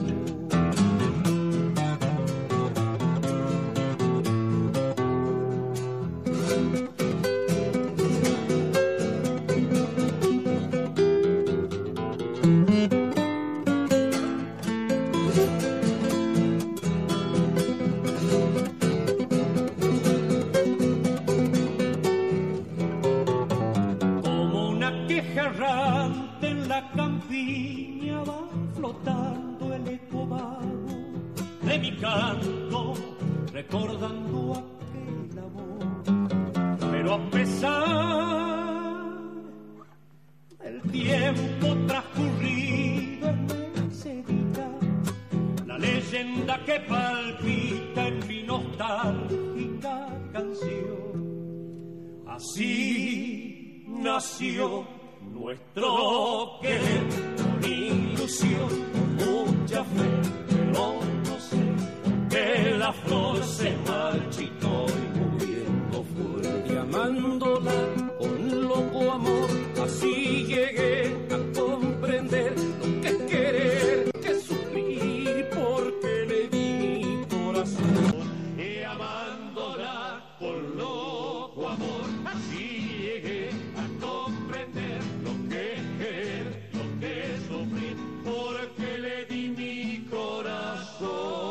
Errante en la campiña va flotando el eco vago de mi canto, recordando aquel amor. Pero a pesar del tiempo transcurrido en Mercedita, la leyenda que palpita en mi nostálgica canción, así nació nuestro querer, con ilusión, mucha sea fe, pero no sé por qué la flor se marchitó y muriendo fue. Y amándola con loco amor, así llegué a comprender lo que es querer, que es sufrir, porque le di mi corazón. Y amándola con loco amor, así llegué a comprender lo que es querer, lo que es sufrir, porque le di mi corazón.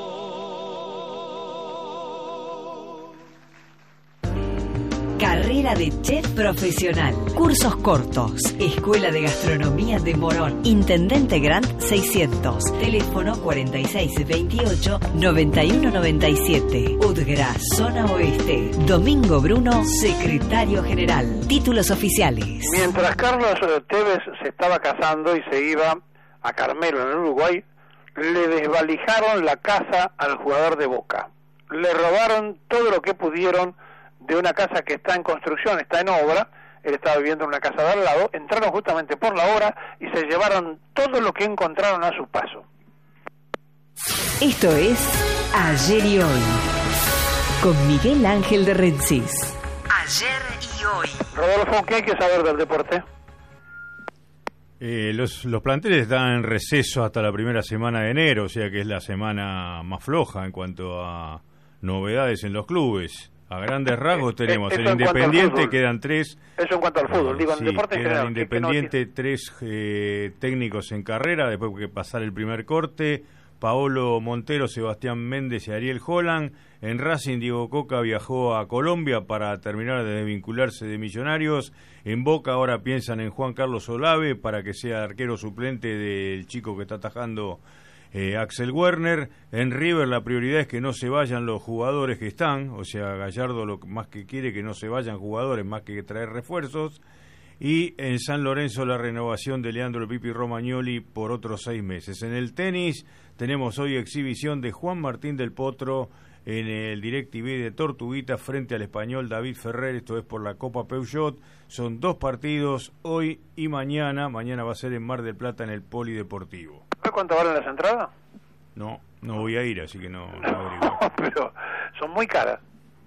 Carrera de chef profesional. Cursos cortos. Escuela de Gastronomía de Morón. Intendente Grant 600. Teléfono 4628-9197. Udgra, Zona Oeste. Domingo Bruno, secretario general. Títulos oficiales. Mientras Carlos Tevez se estaba casando y se iba a Carmelo, en el Uruguay, le desvalijaron la casa al jugador de Boca. Le robaron todo lo que pudieron de una casa que está en construcción, está en obra. Él estaba viviendo en una casa de al lado. Entraron justamente por la obra y se llevaron todo lo que encontraron a su paso. Esto es Ayer y Hoy, con Miguel Ángel de Rensis. Ayer y Hoy. Rodolfo, ¿qué hay que saber del deporte? Los planteles están en receso hasta la primera semana de enero, o sea que es la semana más floja en cuanto a novedades en los clubes. A grandes rasgos tenemos el Independiente, quedan 3. Eso en cuanto al fútbol, digo, en deporte en general. Independiente, 3 técnicos en carrera, después que pasar el primer corte. Paolo Montero, Sebastián Méndez y Ariel Holland. En Racing, Diego Coca viajó a Colombia para terminar de desvincularse de Millonarios. En Boca ahora piensan en Juan Carlos Olave para que sea arquero suplente del chico que está atajando Axel Werner. En River la prioridad es que no se vayan los jugadores que están, o sea, Gallardo lo más que quiere que no se vayan jugadores más que traer refuerzos. Y en San Lorenzo la renovación de Leandro Pipi Romagnoli por otros 6 meses. En el tenis tenemos hoy exhibición de Juan Martín del Potro en el DirecTV de Tortuguita frente al español David Ferrer. Esto es por la Copa Peugeot. Son 2 partidos hoy y mañana. Mañana va a ser en Mar del Plata en el Polideportivo. ¿Sabes cuánto valen las entradas? No voy a ir, así que no averiguo. Pero son muy caras.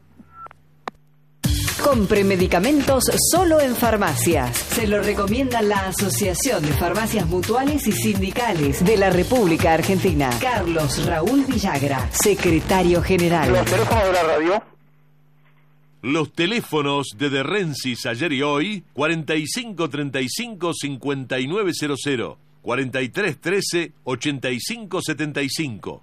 Compre medicamentos solo en farmacias. Se lo recomienda la Asociación de Farmacias Mutuales y Sindicales de la República Argentina. Carlos Raúl Villagra, secretario general. ¿Los teléfonos de la radio? Los teléfonos de Rensis Ayer y Hoy, 4535-5900, 4313-8575,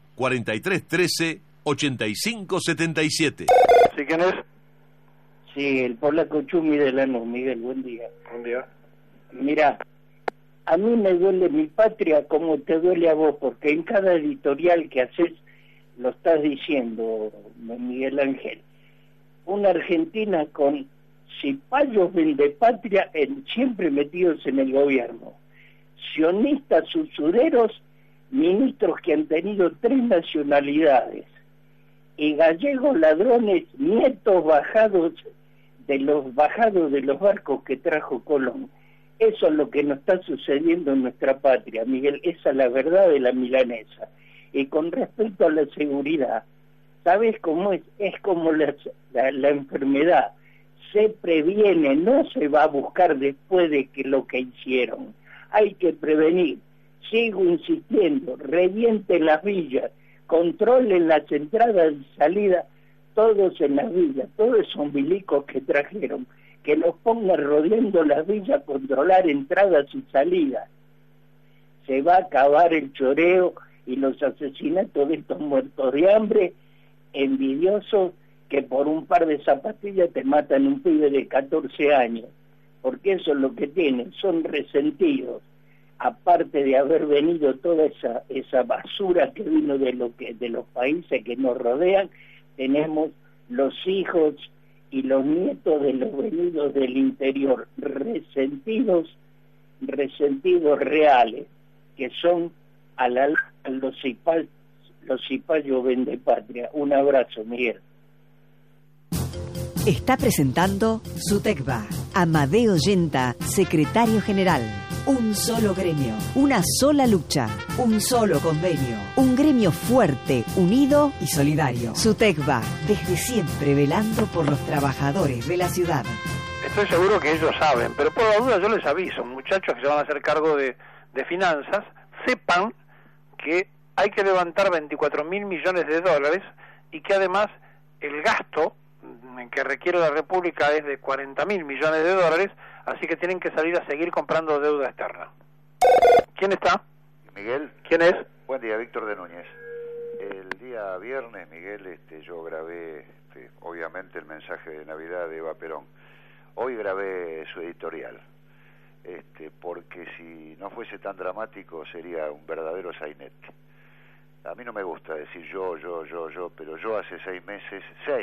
4313-8577. ¿Sí, quién es? Sí, el polaco Chumi de Lanús. Miguel, buen día. Buen día. Mira, a mí me duele mi patria como te duele a vos, porque en cada editorial que haces lo estás diciendo, Miguel Ángel. Una Argentina con cipayos vendepatria siempre metidos en el gobierno. Sionistas usureros, ministros que han tenido 3 nacionalidades. Y gallegos ladrones, nietos bajados de los barcos que trajo Colón. Eso es lo que nos está sucediendo en nuestra patria, Miguel. Esa es la verdad de la milanesa. Y con respecto a la seguridad, ¿sabes cómo es? Es como la enfermedad. Se previene, no se va a buscar después de que lo que hicieron. Hay que prevenir. Sigo insistiendo, reviente las villas, controlen las entradas y salidas, todos en las villas, todos esos milicos que trajeron, que los pongan rodeando las villas, controlar entradas y salidas. Se va a acabar el choreo y los asesinatos de estos muertos de hambre, envidiosos, que por un par de zapatillas te matan un pibe de 14 años, porque eso es lo que tienen, son resentidos. Aparte de haber venido toda esa basura que vino de los países que nos rodean, tenemos los hijos y los nietos de los venidos del interior, resentidos reales, que son los cipayos vendepatria. Un abrazo, Miguel. Está presentando Sutecba. Amadeo Yenta, secretario general. Un solo gremio, una sola lucha, un solo convenio, un gremio fuerte, unido y solidario. SUTECBA, desde siempre velando por los trabajadores de la ciudad. Estoy seguro que ellos saben, pero por la duda yo les aviso, muchachos que se van a hacer cargo de finanzas, sepan que hay que levantar 24.000 millones de dólares y que además el gasto que requiere la República es de 40.000 millones de dólares, así que tienen que salir a seguir comprando deuda externa. ¿Quién está? Miguel. ¿Quién es? Buen día, Víctor de Núñez. El día viernes, Miguel, yo grabé, obviamente, el mensaje de Navidad de Eva Perón. Hoy grabé su editorial, porque si no fuese tan dramático sería un verdadero sainete. A mí no me gusta decir yo, pero yo hace 6 meses,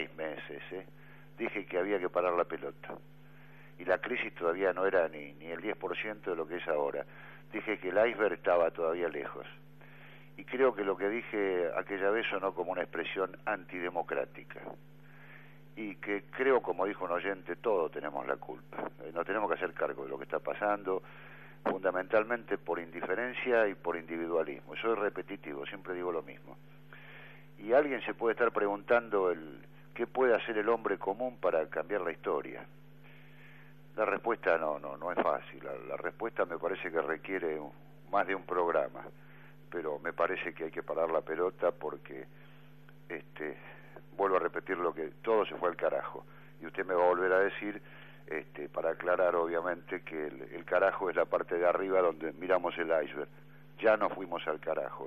dije que había que parar la pelota. Y la crisis todavía no era ni el 10% de lo que es ahora. Dije que el iceberg estaba todavía lejos. Y creo que lo que dije aquella vez sonó como una expresión antidemocrática. Y que creo, como dijo un oyente, todos tenemos la culpa. Nos tenemos que hacer cargo de lo que está pasando, fundamentalmente por indiferencia y por individualismo. Soy repetitivo, siempre digo lo mismo. Y alguien se puede estar preguntando qué puede hacer el hombre común para cambiar la historia. La respuesta no es fácil. La respuesta me parece que requiere más de un programa, pero me parece que hay que parar la pelota porque vuelvo a repetir lo que todo se fue al carajo, y usted me va a volver a decir, para aclarar obviamente que el carajo es la parte de arriba donde miramos el iceberg. Ya nos fuimos al carajo.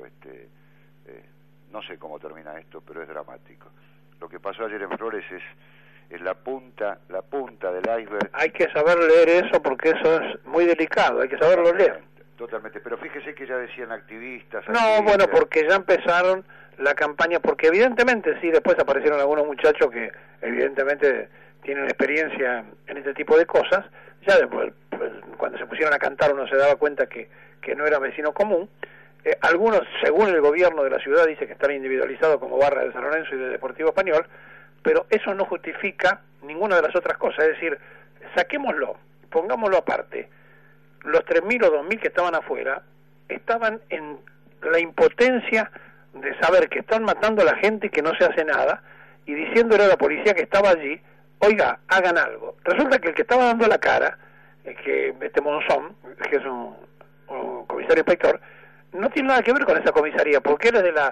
No sé cómo termina esto, pero es dramático. Lo que pasó ayer en Flores es la punta del iceberg. Hay que saber leer eso porque eso es muy delicado, hay que saberlo leer. Totalmente, pero fíjese que ya decían activistas. Bueno, porque ya empezaron la campaña, porque evidentemente sí, después aparecieron algunos muchachos que evidentemente tienen experiencia en este tipo de cosas. Ya después, cuando se pusieron a cantar, uno se daba cuenta que no era vecino común. Algunos, según el gobierno de la ciudad, dice que están individualizados como Barra de San Lorenzo y de Deportivo Español, pero eso no justifica ninguna de las otras cosas. Es decir, saquémoslo, pongámoslo aparte. Los 3.000 o 2.000 que estaban afuera estaban en la impotencia de saber que están matando a la gente y que no se hace nada, y diciéndole a la policía que estaba allí, oiga, hagan algo. Resulta que el que estaba dando la cara, que Monzón, que es un comisario inspector, no tiene nada que ver con esa comisaría, porque él es de la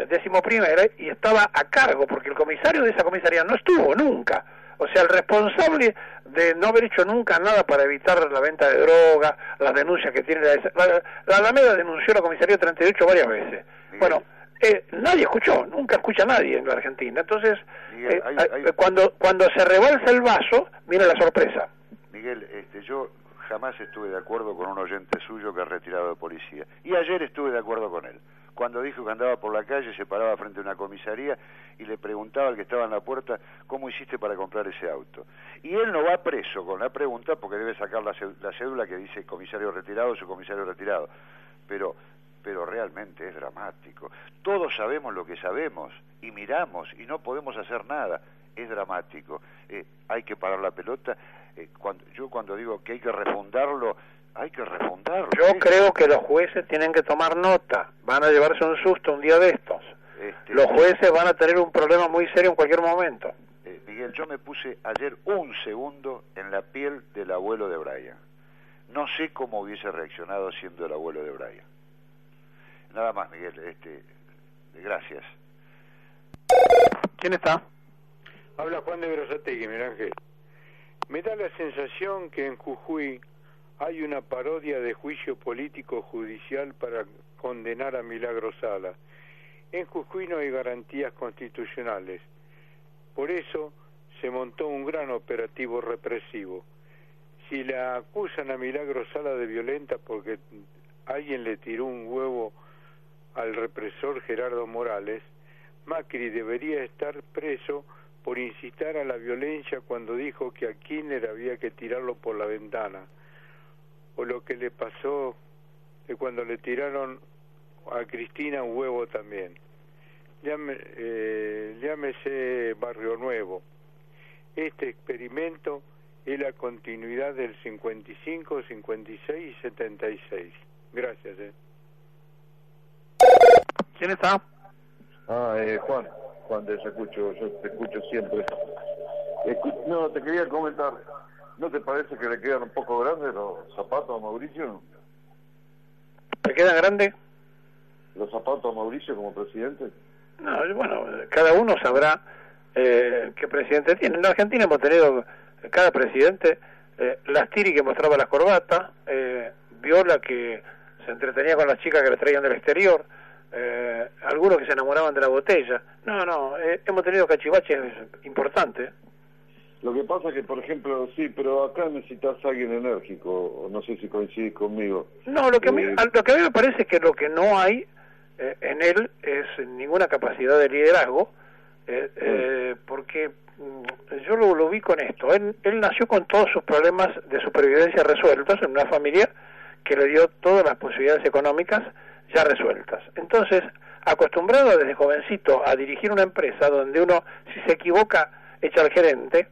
11ª y estaba a cargo, porque el comisario de esa comisaría no estuvo nunca. O sea, el responsable de no haber hecho nunca nada para evitar la venta de droga, las denuncias que tiene la Alameda denunció a la comisaría 38 varias veces. Miguel. Bueno, nadie escuchó, nunca escucha nadie en la Argentina. Entonces, Miguel, cuando se rebalsa el vaso, viene la sorpresa. Miguel, yo jamás estuve de acuerdo con un oyente suyo que ha retirado de policía. Y ayer estuve de acuerdo con él. Cuando dijo que andaba por la calle, se paraba frente a una comisaría y le preguntaba al que estaba en la puerta, ¿cómo hiciste para comprar ese auto? Y él no va preso con la pregunta porque debe sacar la cédula que dice comisario retirado, su comisario retirado. Pero realmente es dramático. Todos sabemos lo que sabemos y miramos y no podemos hacer nada. Es dramático. Hay que parar la pelota. Cuando digo que hay que refundarlo, hay que refundarlo. Yo creo que los jueces tienen que tomar nota. Van a llevarse un susto un día de estos. Los jueces van a tener un problema muy serio en cualquier momento. Miguel, yo me puse ayer un segundo en la piel del abuelo de Brian. No sé cómo hubiese reaccionado siendo el abuelo de Brian. Nada más, Miguel. Gracias. ¿Quién está? Habla Juan de Grosategui, Miguel Ángel. Me da la sensación que en Jujuy hay una parodia de juicio político judicial para condenar a Milagro Sala. En Jujuy no hay garantías constitucionales. Por eso se montó un gran operativo represivo. Si la acusan a Milagro Sala de violenta porque alguien le tiró un huevo al represor Gerardo Morales, Macri debería estar preso por incitar a la violencia cuando dijo que a Kirchner había que tirarlo por la ventana, o lo que le pasó de cuando le tiraron a Cristina un huevo también. Llámese Barrio Nuevo. Este experimento es la continuidad del 55, 56 y 76. Gracias. ¿Quién está? Juan de Ayacucho, yo te escucho siempre. No, te quería comentar, ¿no te parece que le quedan un poco grandes los zapatos a Mauricio? ¿Te quedan grandes? ¿Los zapatos a Mauricio como presidente? No, bueno, cada uno sabrá qué presidente tiene. En la Argentina hemos tenido, cada presidente, Lastiri que mostraba las corbatas, Viola que se entretenía con las chicas que le traían del exterior, algunos que se enamoraban de la botella. No, hemos tenido cachivaches importantes. Lo que pasa es que, por ejemplo, sí, pero acá necesitas a alguien enérgico, no sé si coincidís conmigo. No, lo que a mí me parece es que lo que no hay en él es ninguna capacidad de liderazgo, porque yo lo vi con esto. Él nació con todos sus problemas de supervivencia resueltos en una familia que le dio todas las posibilidades económicas ya resueltas. Entonces, acostumbrado desde jovencito a dirigir una empresa donde uno, si se equivoca, echa al gerente,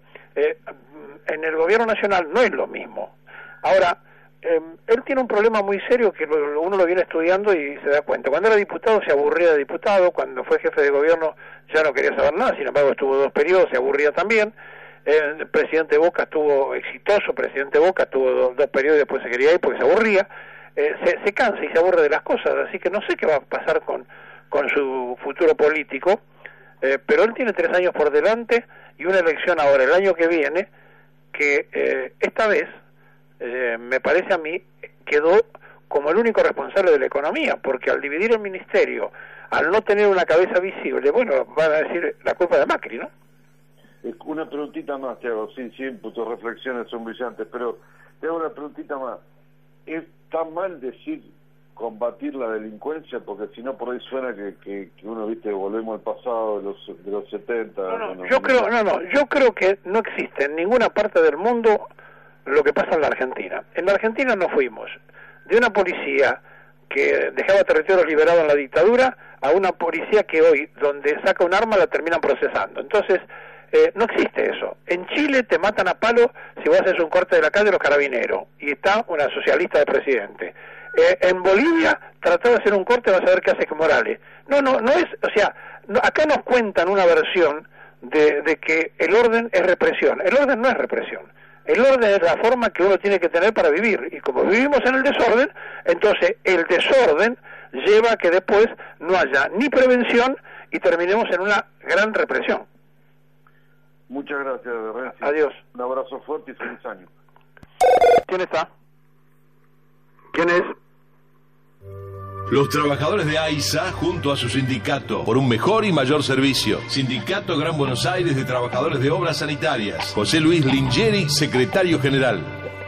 en el gobierno nacional no es lo mismo. Ahora, él tiene un problema muy serio que uno lo viene estudiando y se da cuenta. Cuando era diputado se aburría de diputado, cuando fue jefe de gobierno ya no quería saber nada, sin embargo estuvo 2 periodos, se aburría también. El presidente Boca estuvo exitoso, presidente Boca tuvo 2 periodos y después se quería ir porque se aburría. Se cansa y se aburre de las cosas, así que no sé qué va a pasar con su futuro político, pero él tiene 3 años por delante y una elección ahora el año que viene que esta vez me parece a mí quedó como el único responsable de la economía, porque al dividir el ministerio, al no tener una cabeza visible, bueno, van a decir la culpa de Macri, ¿no? Una preguntita más te hago, sí, tus reflexiones son brillantes, pero te hago una preguntita más. ¿Está mal decir combatir la delincuencia? Porque si no por ahí suena que uno, viste, volvemos al pasado de los 70. Yo creo que no existe en ninguna parte del mundo lo que pasa en la Argentina. En la Argentina nos fuimos de una policía que dejaba territorios liberados en la dictadura a una policía que hoy, donde saca un arma, la terminan procesando. Entonces, no existe eso. En Chile te matan a palo si vos haces un corte de la calle los carabineros y está una socialista de presidente. En Bolivia trató de hacer un corte, vas a ver qué hace Morales. No es, o sea, acá nos cuentan una versión de que el orden es represión. El orden no es represión. El orden es la forma que uno tiene que tener para vivir, y como vivimos en el desorden, entonces el desorden lleva a que después no haya ni prevención y terminemos en una gran represión. Muchas gracias, Renzi. Adiós. Un abrazo fuerte y feliz año. ¿Quién está? ¿Quién es? Los trabajadores de AISA junto a su sindicato por un mejor y mayor servicio. Sindicato Gran Buenos Aires de Trabajadores de Obras Sanitarias. José Luis Lingeri, secretario general.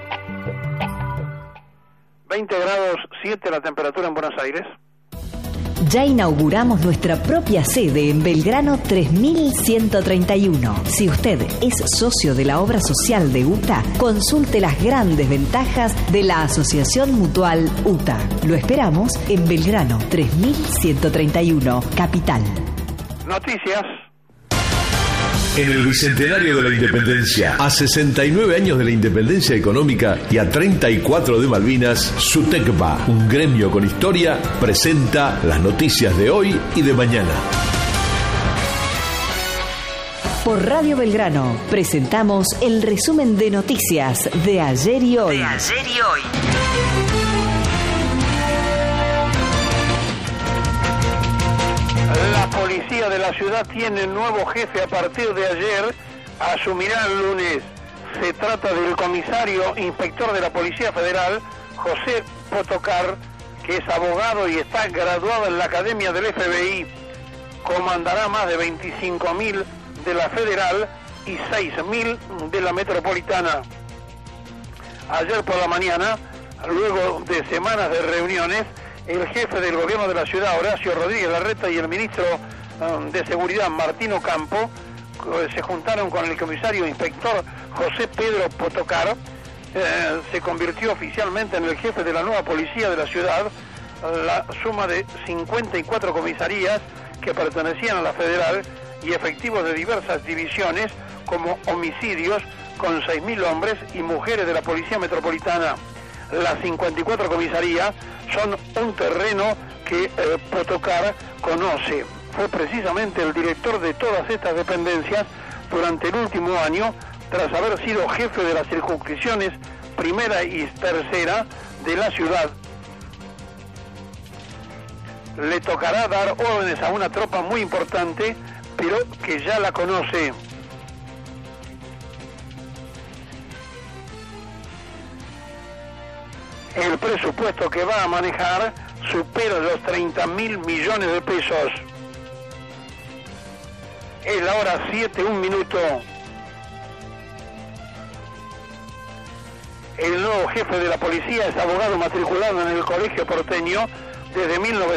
20 grados 7 la temperatura en Buenos Aires. Ya inauguramos nuestra propia sede en Belgrano 3131. Si usted es socio de la obra social de UTA, consulte las grandes ventajas de la Asociación Mutual UTA. Lo esperamos en Belgrano 3131, Capital. Noticias. En el Bicentenario de la Independencia, a 69 años de la independencia económica y a 34 de Malvinas, SUTECBA, un gremio con historia, presenta las noticias de hoy y de mañana. Por Radio Belgrano presentamos el resumen de noticias de ayer y hoy. La policía de la ciudad tiene nuevo jefe a partir de ayer, asumirá el lunes. Se trata del comisario inspector de la Policía Federal, José Potocar, que es abogado y está graduado en la Academia del FBI. Comandará más de 25.000 de la Federal y 6.000 de la Metropolitana. Ayer por la mañana, luego de semanas de reuniones, el jefe del gobierno de la ciudad, Horacio Rodríguez Larreta, y el ministro de Seguridad, Martín Ocampo, se juntaron con el comisario inspector José Pedro Potocar. Se convirtió oficialmente en el jefe de la nueva policía de la ciudad. La suma de 54 comisarías que pertenecían a la federal y efectivos de diversas divisiones como homicidios con 6.000 hombres y mujeres de la Policía Metropolitana. Las 54 comisarías son un terreno que Potokar conoce. Fue precisamente el director de todas estas dependencias durante el último año, tras haber sido jefe de las circunscripciones primera y tercera de la ciudad. Le tocará dar órdenes a una tropa muy importante, pero que ya la conoce. El presupuesto que va a manejar supera los 30.000 millones de pesos. Es la hora 7, 1 minuto. El nuevo jefe de la policía es abogado matriculado en el Colegio Porteño desde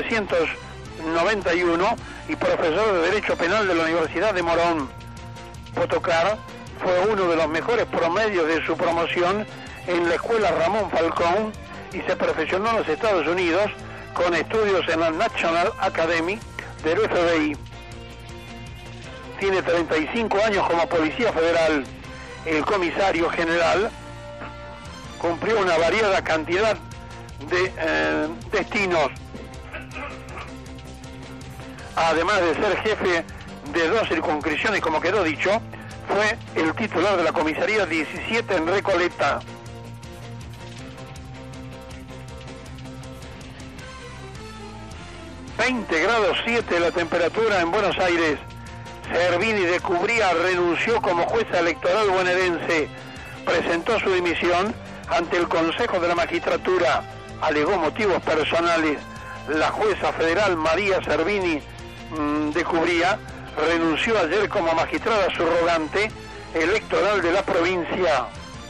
1991 y profesor de Derecho Penal de la Universidad de Morón. Potokar fue uno de los mejores promedios de su promoción en la Escuela Ramón Falcón y se perfeccionó en los Estados Unidos con estudios en la National Academy del FBI. Tiene 35 años como policía federal. El comisario general cumplió una variada cantidad de destinos. Además de ser jefe de 2 circunscripciones, como quedó dicho, fue el titular de la comisaría 17 en Recoleta. ...20,7 la temperatura en Buenos Aires. Servini de Cubría renunció como jueza electoral bonaerense. Presentó su dimisión ante el Consejo de la Magistratura. Alegó motivos personales. La jueza federal María Servini de Cubría renunció ayer como magistrada subrogante electoral de la provincia.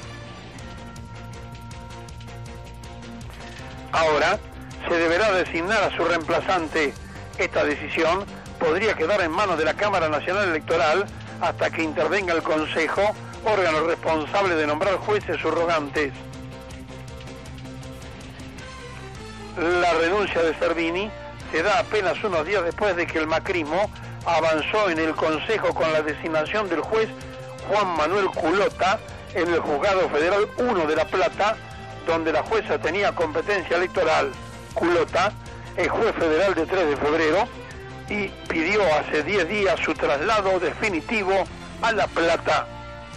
Ahora se deberá designar a su reemplazante. Esta decisión podría quedar en manos de la Cámara Nacional Electoral hasta que intervenga el Consejo, órgano responsable de nombrar jueces subrogantes. La renuncia de Servini se da apenas unos días después de que el macrismo avanzó en el Consejo con la designación del juez Juan Manuel Culota en el Juzgado Federal 1 de La Plata, donde la jueza tenía competencia electoral. Culota es juez federal de 3 de febrero y pidió hace 10 días su traslado definitivo a La Plata.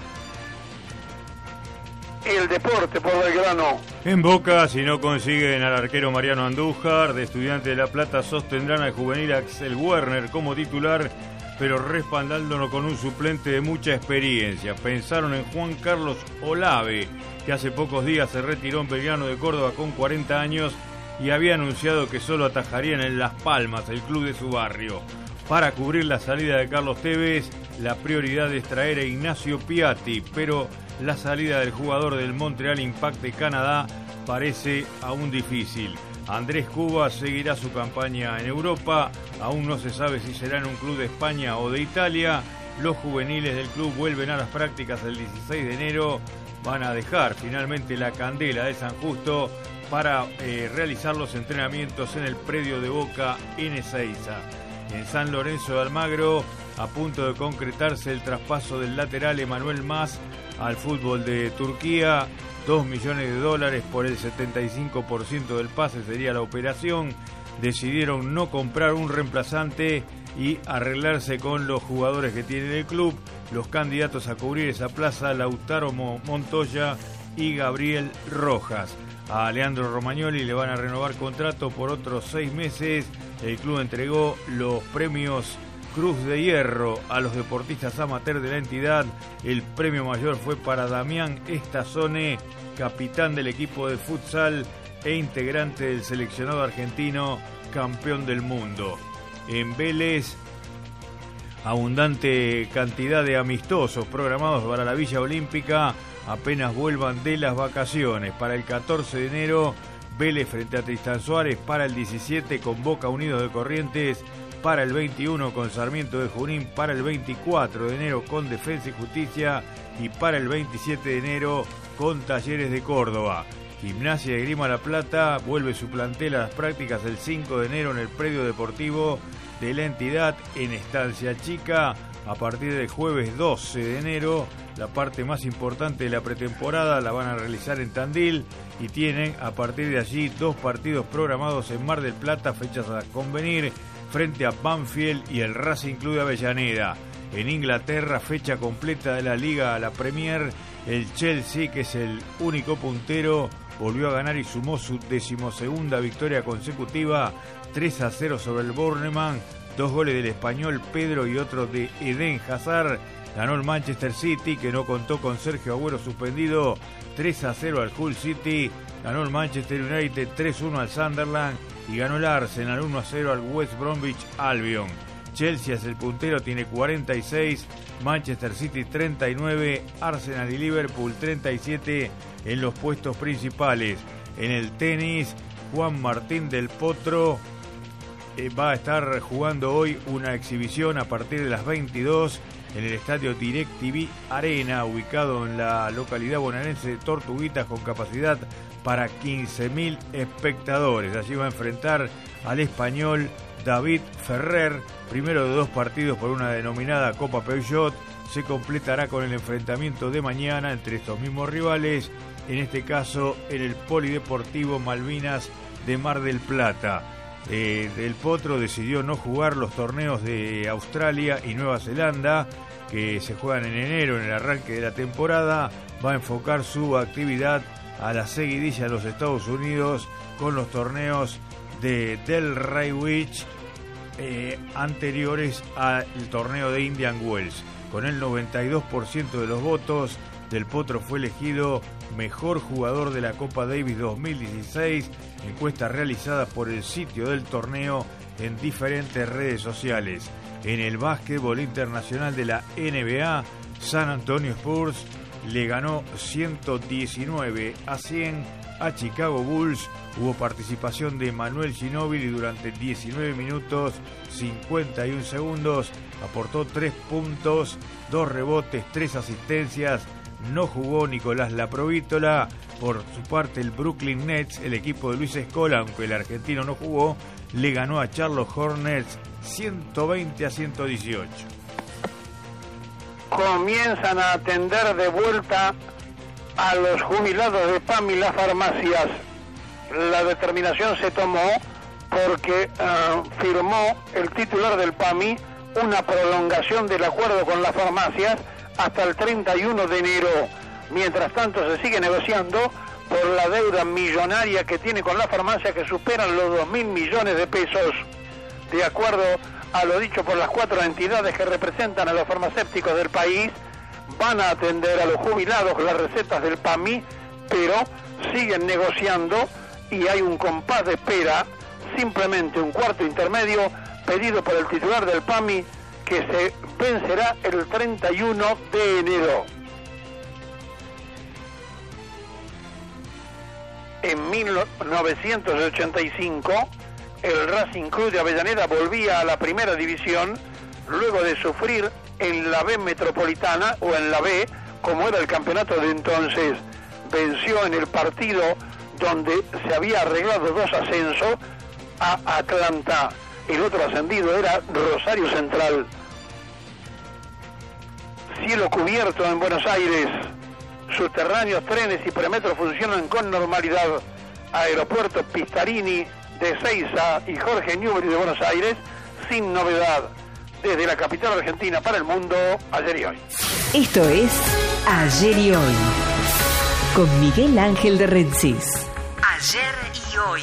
El deporte por Belgrano. En Boca, si no consiguen al arquero Mariano Andújar, de Estudiantes de La Plata, sostendrán al juvenil Axel Werner como titular, pero respaldándolo con un suplente de mucha experiencia. Pensaron en Juan Carlos Olave, que hace pocos días se retiró en Belgrano de Córdoba con 40 años y había anunciado que solo atajarían en Las Palmas, el club de su barrio. Para cubrir la salida de Carlos Tevez, la prioridad es traer a Ignacio Piatti, pero la salida del jugador del Montreal Impact de Canadá parece aún difícil. Andrés Cuba seguirá su campaña en Europa, aún no se sabe si será en un club de España o de Italia. Los juveniles del club vuelven a las prácticas el 16 de enero, van a dejar finalmente la Candela de San Justo para realizar los entrenamientos en el predio de Boca en Ezeiza. En San Lorenzo de Almagro, a punto de concretarse el traspaso del lateral Emanuel Mas al fútbol de Turquía. $2 millones por el 75% del pase sería la operación. Decidieron no comprar un reemplazante y arreglarse con los jugadores que tiene el club. Los candidatos a cubrir esa plaza, Lautaro Montoya y Gabriel Rojas. A Leandro Romagnoli le van a renovar contrato por otros 6 meses. El club entregó los premios Cruz de Hierro a los deportistas amateur de la entidad. El premio mayor fue para Damián Estazone, capitán del equipo de futsal e integrante del seleccionado argentino, campeón del mundo. En Vélez, abundante cantidad de amistosos programados para la Villa Olímpica apenas vuelvan de las vacaciones. Para el 14 de enero, Vélez frente a Tristán Suárez. Para el 17 con Boca Unidos de Corrientes. Para el 21 con Sarmiento de Junín. Para el 24 de enero con Defensa y Justicia. Y para el 27 de enero con Talleres de Córdoba. Gimnasia de Grima La Plata vuelve su plantel a las prácticas el 5 de enero en el predio deportivo de la entidad en Estancia Chica. a partir del jueves 12 de enero. La parte más importante de la pretemporada la van a realizar en Tandil y tienen a partir de allí 2 partidos programados en Mar del Plata, fechas a convenir, frente a Banfield y el Racing Club de Avellaneda. En Inglaterra, fecha completa de la Liga a la Premier, el Chelsea, que es el único puntero, volvió a ganar y sumó su 12ª victoria consecutiva, 3-0 sobre el Bournemouth, 2 goles del español Pedro y otro de Eden Hazard. Ganó el Manchester City, que no contó con Sergio Agüero suspendido, 3-0 al Hull City. Ganó el Manchester United 3-1 al Sunderland y ganó el Arsenal 1-0 al West Bromwich Albion. Chelsea es el puntero, tiene 46, Manchester City 39, Arsenal y Liverpool 37 en los puestos principales. En el tenis, Juan Martín del Potro va a estar jugando hoy una exhibición a partir de las 22 en el estadio DirecTV Arena, ubicado en la localidad bonaerense de Tortuguitas, con capacidad para 15.000 espectadores. Allí va a enfrentar al español David Ferrer, primero de 2 partidos por una denominada Copa Peugeot. Se completará con el enfrentamiento de mañana entre estos mismos rivales, en este caso en el Polideportivo Malvinas de Mar del Plata. Del Potro decidió no jugar los torneos de Australia y Nueva Zelanda, que se juegan en enero, en el arranque de la temporada. Va a enfocar su actividad a la seguidilla de los Estados Unidos con los torneos de Delray Beach anteriores al torneo de Indian Wells. Con el 92% de los votos, Del Potro fue elegido mejor jugador de la Copa Davis 2016, encuesta realizada por el sitio del torneo en diferentes redes sociales. En el básquetbol internacional de la NBA, San Antonio Spurs le ganó 119-100 a Chicago Bulls. Hubo participación de Manuel Ginóbili durante 19 minutos 51 segundos, aportó 3 puntos, 2 rebotes, 3 asistencias. No jugó Nicolás Laprovítola. Por su parte, el Brooklyn Nets, el equipo de Luis Scola, aunque el argentino no jugó, le ganó a Charlotte Hornets 120-118. Comienzan a atender de vuelta a los jubilados de PAMI las farmacias. La determinación se tomó porque firmó el titular del PAMI una prolongación del acuerdo con las farmacias hasta el 31 de enero. Mientras tanto se sigue negociando por la deuda millonaria que tiene con la farmacia, que superan los 2.000 millones de pesos. De acuerdo a lo dicho por las 4 entidades que representan a los farmacéuticos del país, van a atender a los jubilados las recetas del PAMI, pero siguen negociando y hay un compás de espera, simplemente un cuarto intermedio pedido por el titular del PAMI, que se vencerá el 31 de enero. En 1985, el Racing Club de Avellaneda volvía a la primera división luego de sufrir en la B Metropolitana, o en la B, como era el campeonato de entonces. Venció en el partido donde se había arreglado 2 ascensos a Atlanta. El otro ascendido era Rosario Central. Cielo cubierto en Buenos Aires. Subterráneos, trenes y premetro funcionan con normalidad. Aeropuerto Pistarini de Ezeiza y Jorge Newbery de Buenos Aires, sin novedad. Desde la capital argentina para el mundo, ayer y hoy. Esto es Ayer y Hoy, con Miguel Ángel de Rensis. Ayer y Hoy.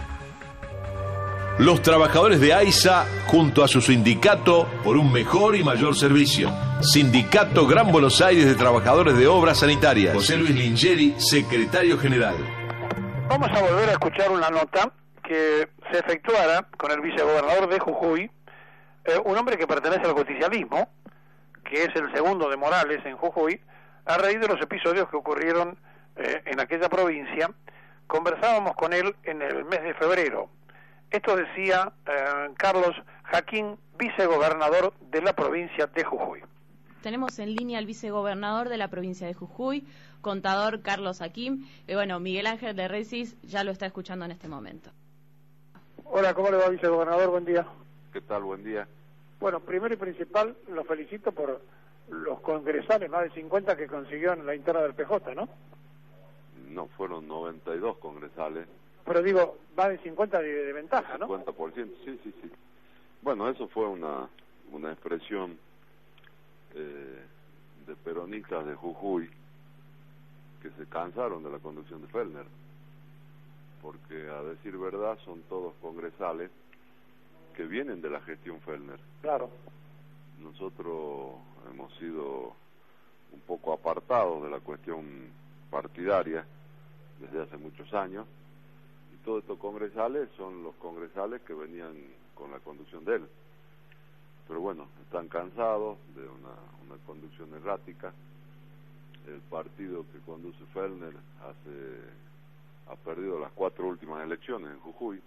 Los trabajadores de AISA, junto a su sindicato, por un mejor y mayor servicio. Sindicato Gran Buenos Aires de Trabajadores de Obras Sanitarias. José Luis Lingeri, secretario general. Vamos a volver a escuchar una nota que se efectuara con el vicegobernador de Jujuy, un hombre que pertenece al justicialismo, que es el segundo de Morales en Jujuy, a raíz de los episodios que ocurrieron en aquella provincia. Conversábamos con él en el mes de febrero. Esto decía Carlos Jaquín, vicegobernador de la provincia de Jujuy. Tenemos en línea al vicegobernador de la provincia de Jujuy, contador Carlos Jaquín. Bueno, Miguel Ángel de Rensis ya lo está escuchando en este momento. Hola, ¿cómo le va, vicegobernador? Buen día. ¿Qué tal? Buen día. Bueno, primero y principal, lo felicito por los congresales, más de 50 que consiguió en la interna del PJ, ¿no? No, fueron 92 congresales. Pero digo, más de 50 de ventaja, ¿no? 50%, sí. Bueno, eso fue una expresión de peronistas de Jujuy que se cansaron de la conducción de Fellner, porque a decir verdad son todos congresales que vienen de la gestión Fellner. Claro. Nosotros hemos sido un poco apartados de la cuestión partidaria desde hace muchos años, y todos estos congresales son los congresales que venían con la conducción de él. Pero bueno, están cansados de una conducción errática. El partido que conduce Fellner ha perdido las 4 últimas elecciones en Jujuy.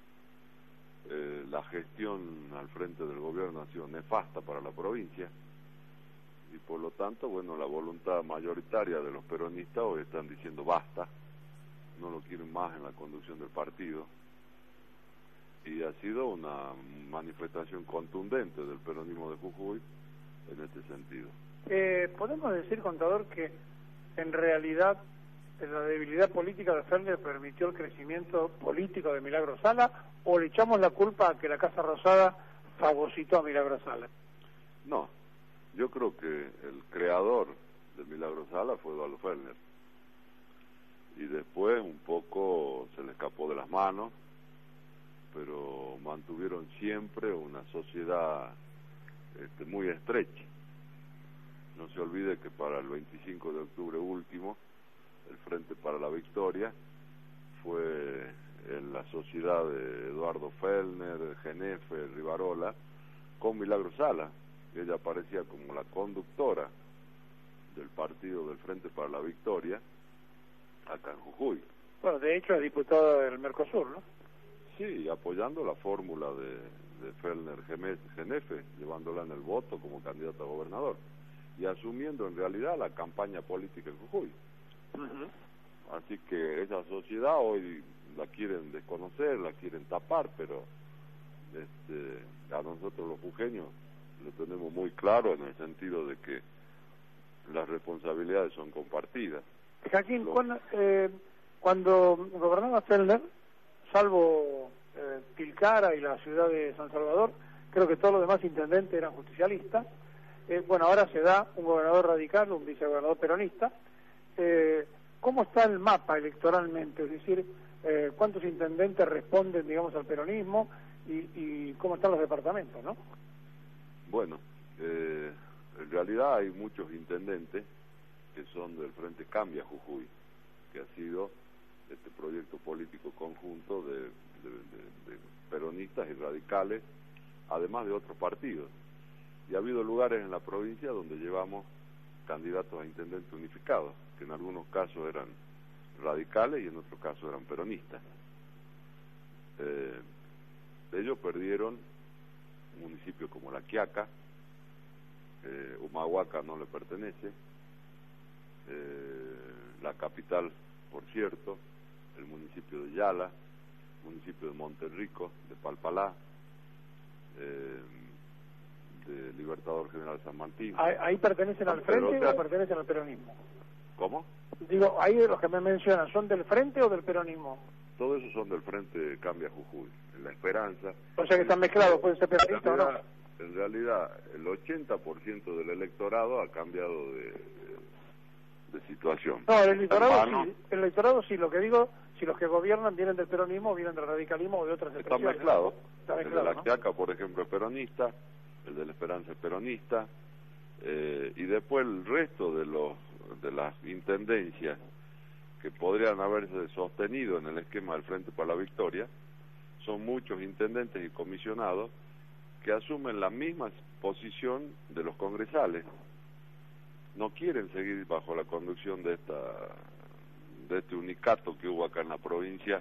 La gestión al frente del gobierno ha sido nefasta para la provincia, y por lo tanto, bueno, la voluntad mayoritaria de los peronistas hoy están diciendo basta, no lo quieren más en la conducción del partido, y ha sido una manifestación contundente del peronismo de Jujuy en este sentido. ¿Podemos decir, contador, que en realidad la debilidad política de Fellner permitió el crecimiento político de Milagro Sala, o le echamos la culpa a que la Casa Rosada fagocitó a Milagro Sala? No, yo creo que el creador de Milagro Sala fue Eduardo Fellner, y después un poco se le escapó de las manos, pero mantuvieron siempre una sociedad muy estrecha. No se olvide que para el 25 de octubre último, el Frente para la Victoria fue en la sociedad de Eduardo Fellner, Genefe, Rivarola, con Milagro Sala. Ella aparecía como la conductora del partido del Frente para la Victoria acá en Jujuy. Bueno, de hecho es diputado del Mercosur, ¿no? Sí, apoyando la fórmula de Fellner Genefe, llevándola en el voto como candidato a gobernador, y asumiendo en realidad la campaña política en Jujuy. Así que esa sociedad hoy la quieren desconocer, la quieren tapar, pero a nosotros los jujeños lo tenemos muy claro, en el sentido de que las responsabilidades son compartidas. Joaquín, cuando gobernaba Fellner, salvo Tilcara y la ciudad de San Salvador, creo que todos los demás intendentes eran justicialistas. Bueno, ahora se da un gobernador radical, un vicegobernador peronista. ¿Cómo está el mapa electoralmente? Es decir, ¿cuántos intendentes responden, digamos, al peronismo y cómo están los departamentos, no? Bueno, en realidad hay muchos intendentes que son del Frente Cambia Jujuy, que ha sido este proyecto político conjunto de peronistas y radicales, además de otros partidos. Y ha habido lugares en la provincia donde llevamos candidatos a intendentes unificados, que en algunos casos eran radicales y en otros casos eran peronistas. Ellos perdieron municipios como La Quiaca, Humahuaca no le pertenece, la capital, por cierto, el municipio de Yala, municipio de Monterrico, de Palpalá, de Libertador General San Martín. ¿Ahí pertenecen al Frente o pertenecen al peronismo? ¿Cómo? Digo, ahí los que me mencionan, ¿son del Frente o del peronismo? Todos esos son del Frente Cambia Jujuy, en La Esperanza. O sea que están mezclados, pueden ser peronistas o no. En realidad, el 80% del electorado ha cambiado de situación. No, el electorado sí, lo que digo, si los que gobiernan vienen del peronismo, vienen del radicalismo o de otras expresiones. Está mezclado. Está el de La Quiaca, por ejemplo, es peronista, el de La Esperanza es peronista, y después el resto de las intendencias que podrían haberse sostenido en el esquema del Frente para la Victoria, son muchos intendentes y comisionados que asumen la misma posición de los congresales. No quieren seguir bajo la conducción de este unicato que hubo acá en la provincia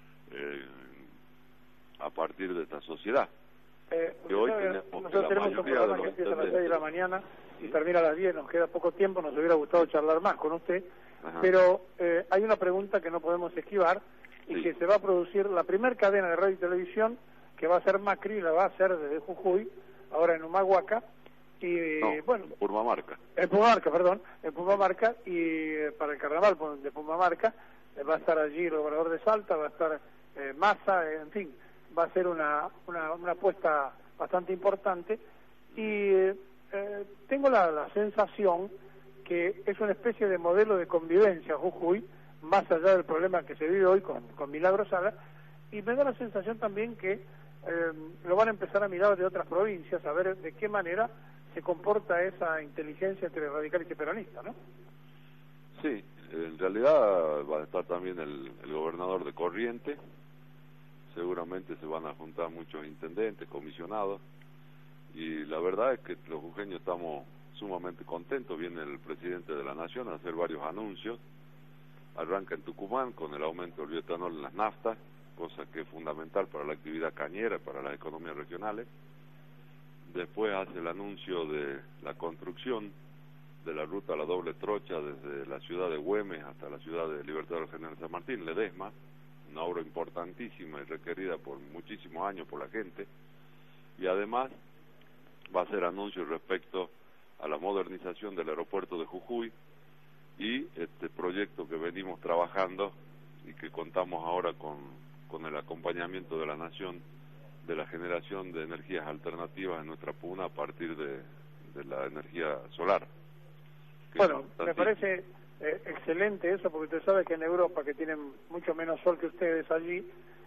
a partir de esta sociedad. Nosotros tenemos un programa que empieza a las 6 de la mañana y termina a las 10, nos queda poco tiempo, nos hubiera gustado charlar más con usted. Ajá. Pero hay una pregunta que no podemos esquivar y que se va a producir la primer cadena de radio y televisión que va a ser Macri, la va a hacer desde Jujuy, ahora en Humahuaca, y bueno, Pumamarca. En Pumamarca, y para el carnaval de Pumamarca va a estar allí el gobernador de Salta, va a estar Massa, en fin, va a ser una apuesta bastante importante, y tengo la sensación que es una especie de modelo de convivencia Jujuy, más allá del problema que se vive hoy con Milagro Sala, y me da la sensación también que lo van a empezar a mirar de otras provincias, a ver de qué manera se comporta esa inteligencia entre radicales y peronistas, ¿no? Sí, en realidad va a estar también el gobernador de Corrientes, seguramente se van a juntar muchos intendentes, comisionados, y la verdad es que los jujeños estamos sumamente contentos. Viene el presidente de la Nación a hacer varios anuncios, arranca en Tucumán con el aumento del bioetanol en las naftas, cosa que es fundamental para la actividad cañera, para las economías regionales. Después hace el anuncio de la construcción de la ruta a la doble trocha desde la ciudad de Güemes hasta la ciudad de Libertador General San Martín, Ledesma, una obra importantísima y requerida por muchísimos años por la gente, y además va a hacer anuncios respecto a la modernización del aeropuerto de Jujuy y este proyecto que venimos trabajando y que contamos ahora con el acompañamiento de la Nación, de la generación de energías alternativas en nuestra puna a partir de la energía solar. Bueno, me parece excelente eso, porque usted sabe que en Europa, que tienen mucho menos sol que ustedes allí,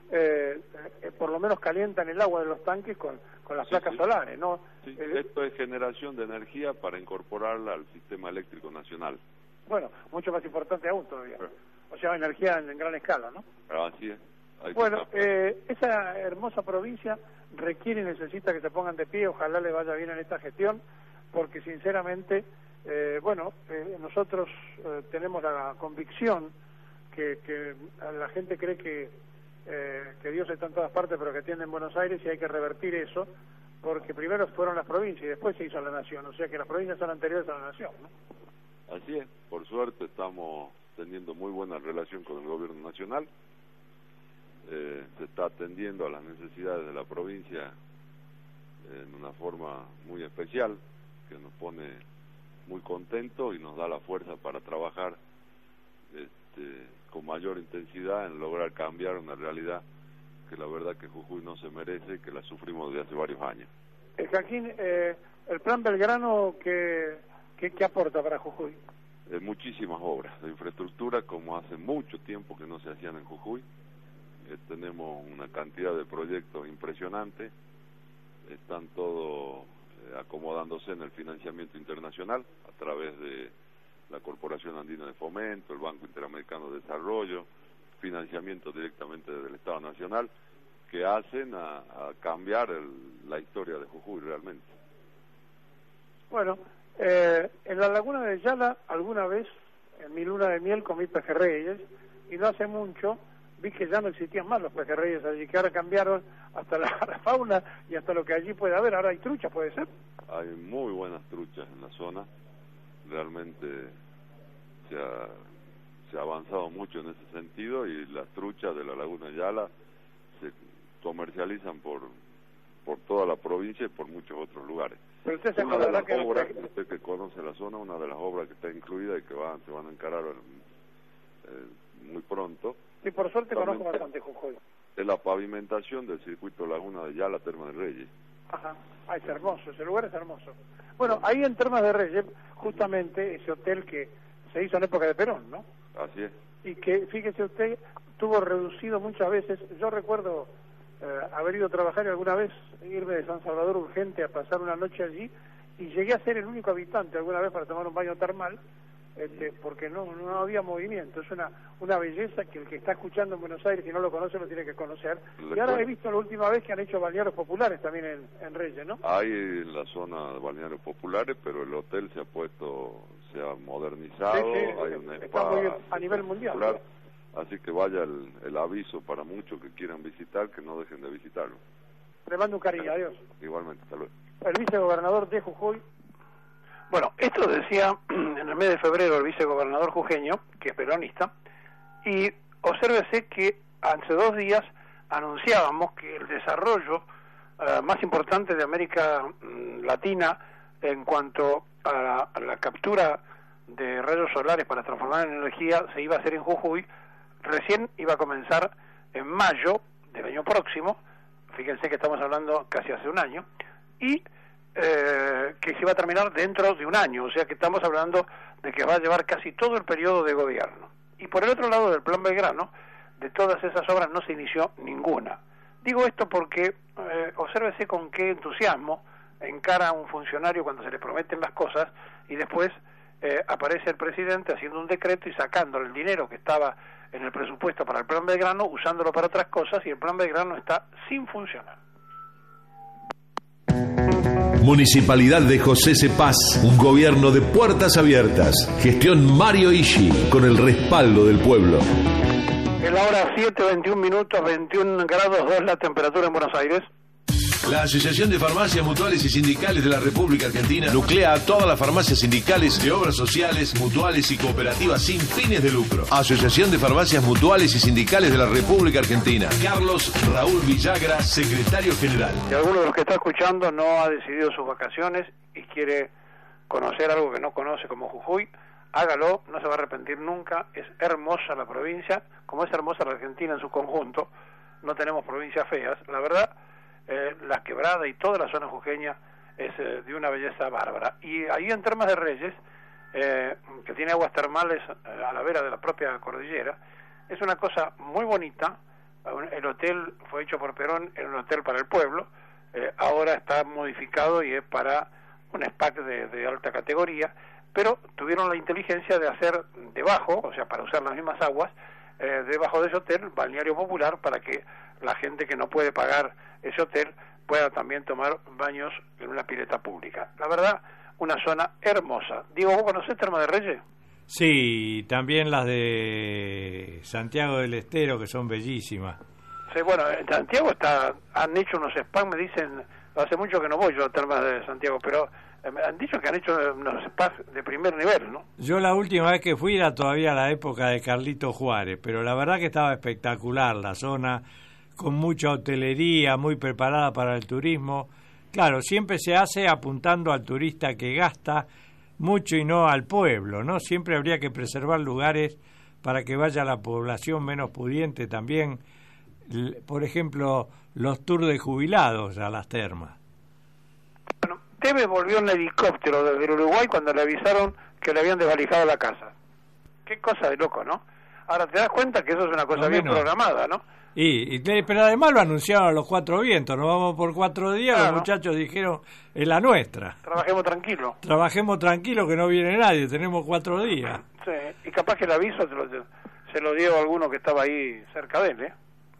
por lo menos calientan el agua de los tanques con las placas solares, ¿no? Sí, esto es generación de energía para incorporarla al sistema eléctrico nacional. Bueno, mucho más importante aún todavía. O sea, energía en gran escala, ¿no? Así es. Bueno, esa hermosa provincia requiere y necesita que se pongan de pie, ojalá le vaya bien en esta gestión, porque sinceramente, nosotros tenemos la convicción que la gente cree que Dios está en todas partes, pero que atiende en Buenos Aires, y hay que revertir eso, porque primero fueron las provincias y después se hizo la nación, o sea que las provincias son anteriores a la nación, ¿no? Así es, por suerte estamos teniendo muy buena relación con el gobierno nacional. Se está atendiendo a las necesidades de la provincia en una forma muy especial, que nos pone muy contentos y nos da la fuerza para trabajar con mayor intensidad en lograr cambiar una realidad que la verdad que Jujuy no se merece, que la sufrimos desde hace varios años. Joaquín, el plan Belgrano, ¿qué aporta para Jujuy? Muchísimas obras de infraestructura, como hace mucho tiempo que no se hacían en Jujuy. Tenemos una cantidad de proyectos impresionantes, están todos acomodándose en el financiamiento internacional a través de la Corporación Andina de Fomento, el Banco Interamericano de Desarrollo, financiamiento directamente del Estado Nacional, que hacen a cambiar la historia de Jujuy realmente. Bueno, en la laguna de Yala alguna vez, en mi luna de miel, comí pejerreyes, y no hace mucho vi que ya no existían más los pejerreyes allí, que ahora cambiaron hasta la fauna y hasta lo que allí puede haber. Ahora hay truchas, ¿puede ser? Hay muy buenas truchas en la zona, realmente se ha avanzado mucho en ese sentido, y las truchas de la laguna de Yala se comercializan por toda la provincia y por muchos otros lugares. Pero usted se una de las acordará que obras, usted que conoce la zona, una de las obras que está incluida y que se van a encarar muy pronto. Sí, por suerte conozco bastante Jujuy. Es la pavimentación del circuito Laguna de Yala, Termas de Reyes. Ajá, es hermoso, ese lugar es hermoso. Bueno, ahí en Termas de Reyes, justamente ese hotel que se hizo en época de Perón, ¿no? Así es. Y que, fíjese usted, tuvo reducido muchas veces. Yo recuerdo haber ido a trabajar y alguna vez irme de San Salvador urgente a pasar una noche allí, y llegué a ser el único habitante alguna vez para tomar un baño termal, porque no había movimiento. Es una belleza que el que está escuchando en Buenos Aires, si no lo conoce, lo tiene que conocer. Y ahora he visto la última vez que han hecho balnearios populares también en Reyes, ¿no? Hay en la zona de balnearios populares, pero el hotel se ha modernizado, sí, hay un está muy bien, a nivel mundial, popular, así que vaya el aviso para muchos que quieran visitar, que no dejen de visitarlo. Le mando un cariño, adiós. Igualmente, hasta luego. El vicegobernador de Jujuy. Bueno, esto decía en el mes de febrero el vicegobernador jujeño, que es peronista, y obsérvese que hace 2 días anunciábamos que el desarrollo más importante de América Latina en cuanto a la captura de rayos solares para transformar en energía se iba a hacer en Jujuy. Recién iba a comenzar en mayo del año próximo, fíjense que estamos hablando casi hace un año, y que se iba a terminar dentro de un año, o sea que estamos hablando de que va a llevar casi todo el periodo de gobierno. Y por el otro lado del Plan Belgrano, de todas esas obras no se inició ninguna. Digo esto porque obsérvese con qué entusiasmo encara a un funcionario cuando se le prometen las cosas y después aparece el presidente haciendo un decreto y sacándole el dinero que estaba en el presupuesto para el Plan Belgrano, usándolo para otras cosas, y el Plan Belgrano está sin funcionar. Municipalidad de José Cepaz, un gobierno de puertas abiertas. Gestión Mario Ishi, con el respaldo del pueblo. Es la hora 7:21 minutos, 21 grados 2 la temperatura en Buenos Aires. La Asociación de Farmacias Mutuales y Sindicales de la República Argentina nuclea a todas las farmacias sindicales de obras sociales, mutuales y cooperativas sin fines de lucro. Asociación de Farmacias Mutuales y Sindicales de la República Argentina. Carlos Raúl Villagra, secretario general. Si alguno de los que está escuchando no ha decidido sus vacaciones y quiere conocer algo que no conoce como Jujuy, hágalo, no se va a arrepentir nunca. Es hermosa la provincia, como es hermosa la Argentina en su conjunto. No tenemos provincias feas, la verdad. La Quebrada y toda la zona jujeña es de una belleza bárbara. Y ahí en Termas de Reyes, que tiene aguas termales a la vera de la propia cordillera, es una cosa muy bonita. El hotel fue hecho por Perón, era un hotel para el pueblo, ahora está modificado y es para un spa de alta categoría, pero tuvieron la inteligencia de hacer debajo, o sea, para usar las mismas aguas, debajo de ese hotel, balneario popular, para que la gente que no puede pagar ese hotel pueda también tomar baños en una pileta pública. La verdad, una zona hermosa. Diego, ¿vos conocés Termas de Reyes? Sí, también las de Santiago del Estero, que son bellísimas. Sí, bueno, en Santiago han hecho unos spas, me dicen, hace mucho que no voy yo a Termas de Santiago, pero me han dicho que han hecho unos spas de primer nivel, ¿no? Yo la última vez que fui era todavía la época de Carlito Juárez, pero la verdad que estaba espectacular la zona, con mucha hotelería, muy preparada para el turismo. Claro, siempre se hace apuntando al turista que gasta mucho y no al pueblo, ¿no? Siempre habría que preservar lugares para que vaya la población menos pudiente también. Por ejemplo, los tours de jubilados a las termas. Bueno, Tevez volvió en helicóptero desde el Uruguay cuando le avisaron que le habían desvalijado la casa. Qué cosa de loco, ¿no? Ahora te das cuenta que eso es una cosa bien programada, ¿no? Pero además lo anunciaron a los 4 vientos, nos vamos por 4 días, claro. Los muchachos dijeron, es la nuestra. Trabajemos tranquilo, que no viene nadie, tenemos 4 días. Sí, y capaz que el aviso se lo dio a alguno que estaba ahí cerca de él, ¿eh?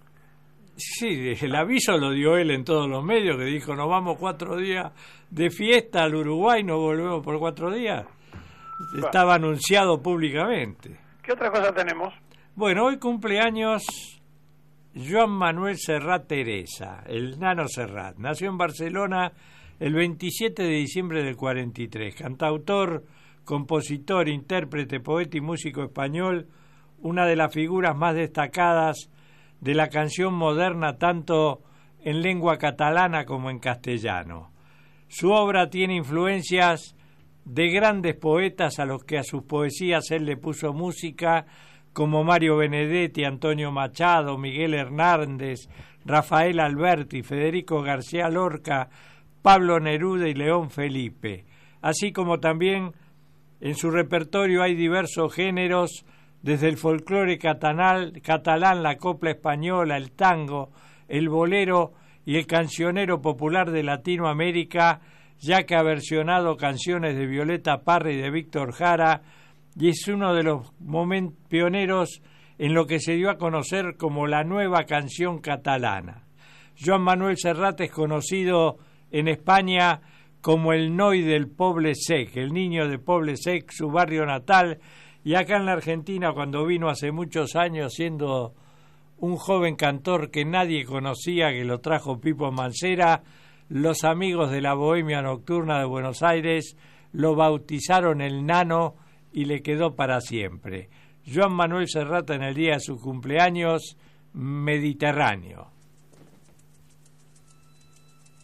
Sí, el aviso lo dio él en todos los medios, que dijo, nos vamos 4 días de fiesta al Uruguay, nos volvemos por 4 días. Bueno. Estaba anunciado públicamente. ¿Qué otra cosa tenemos? Bueno, hoy cumpleaños Joan Manuel Serrat Teresa, el Nano Serrat. Nació en Barcelona el 27 de diciembre del 43. Cantautor, compositor, intérprete, poeta y músico español, una de las figuras más destacadas de la canción moderna tanto en lengua catalana como en castellano. Su obra tiene influencias de grandes poetas a los que a sus poesías él le puso música, como Mario Benedetti, Antonio Machado, Miguel Hernández, Rafael Alberti, Federico García Lorca, Pablo Neruda y León Felipe. Así como también en su repertorio hay diversos géneros, desde el folclore catalán, la copla española, el tango, el bolero y el cancionero popular de Latinoamérica, ya que ha versionado canciones de Violeta Parra y de Víctor Jara, y es uno de los pioneros en lo que se dio a conocer como la nueva canción catalana. Joan Manuel Serrat es conocido en España como el noi del Poble Sec, el niño de Poble Sec, su barrio natal, y acá en la Argentina, cuando vino hace muchos años siendo un joven cantor que nadie conocía, que lo trajo Pipo Mancera, los amigos de la Bohemia Nocturna de Buenos Aires lo bautizaron el Nano y le quedó para siempre. Joan Manuel Serrat en el día de su cumpleaños, Mediterráneo.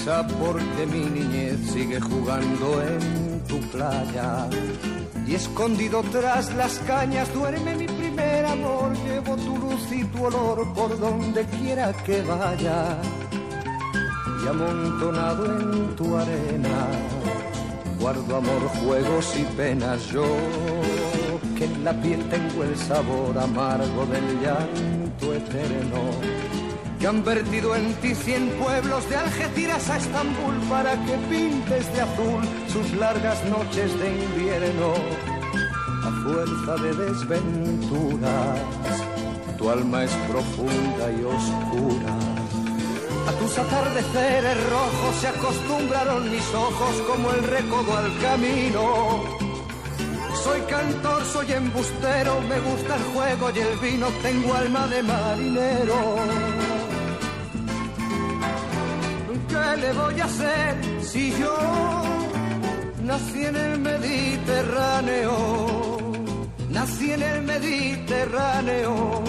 quizá porque mi niñez sigue jugando en tu playa. Y escondido tras las cañas duerme mi primer amor. Llevo tu luz y tu olor por donde quiera que vaya. Y amontonado en tu arena guardo amor, juegos y penas. Yo que en la piel tengo el sabor amargo del llanto eterno, que han vertido en ti 100 pueblos de Algeciras a Estambul para que pintes de azul sus largas noches de invierno. A fuerza de desventuras tu alma es profunda y oscura. A tus atardeceres rojos se acostumbraron mis ojos como el recodo al camino. Soy cantor, soy embustero, me gusta el juego y el vino, tengo alma de marinero. ¿Qué le voy a hacer si yo nací en el Mediterráneo? Nací en el Mediterráneo.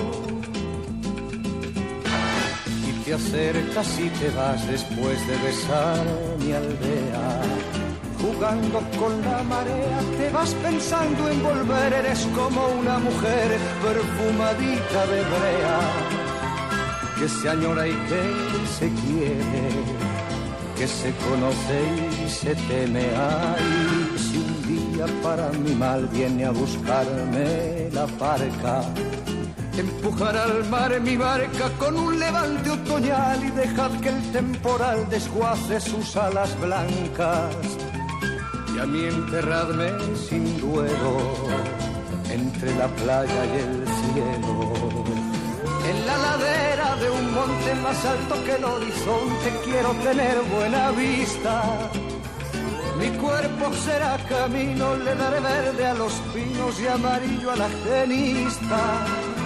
Y te acercas y te vas después de besar mi aldea. Jugando con la marea, te vas pensando en volver. Eres como una mujer perfumadita de brea, que se añora y que se quiere, que se conoce y se teme. Ay, si un día para mi mal viene a buscarme la barca, empujar al mar mi barca con un levante otoñal y dejad que el temporal desguace sus alas blancas. Y a mí enterradme sin duelo entre la playa y el cielo. En la ladera de un monte más alto que el horizonte quiero tener buena vista. Mi cuerpo será camino, le daré verde a los pinos y amarillo a la genista.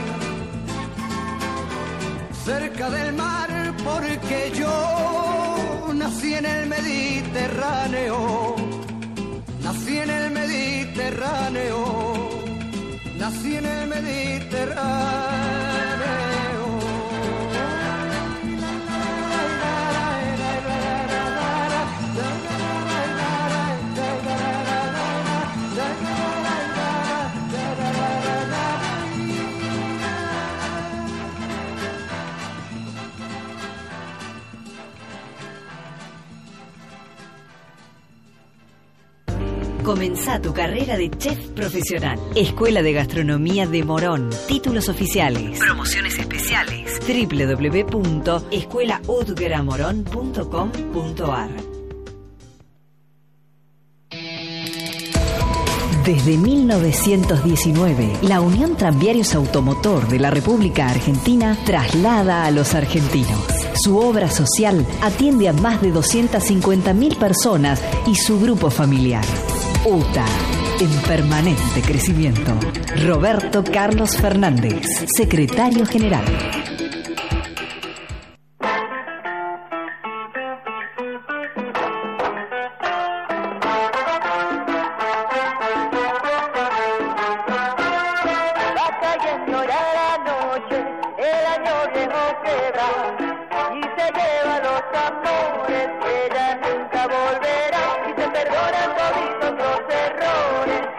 Cerca del mar porque yo nací en el Mediterráneo. Nací en el Mediterráneo. Nací en el Mediterráneo. Comenzá tu carrera de chef profesional. Escuela de Gastronomía de Morón. Títulos oficiales. Promociones especiales. www.escuelaudgramorón.com.ar. Desde 1919, la Unión Tranviarios Automotor de la República Argentina traslada a los argentinos. Su obra social atiende a más de 250.000 personas y su grupo familiar. UTA, en permanente crecimiento. Roberto Carlos Fernández, secretario general.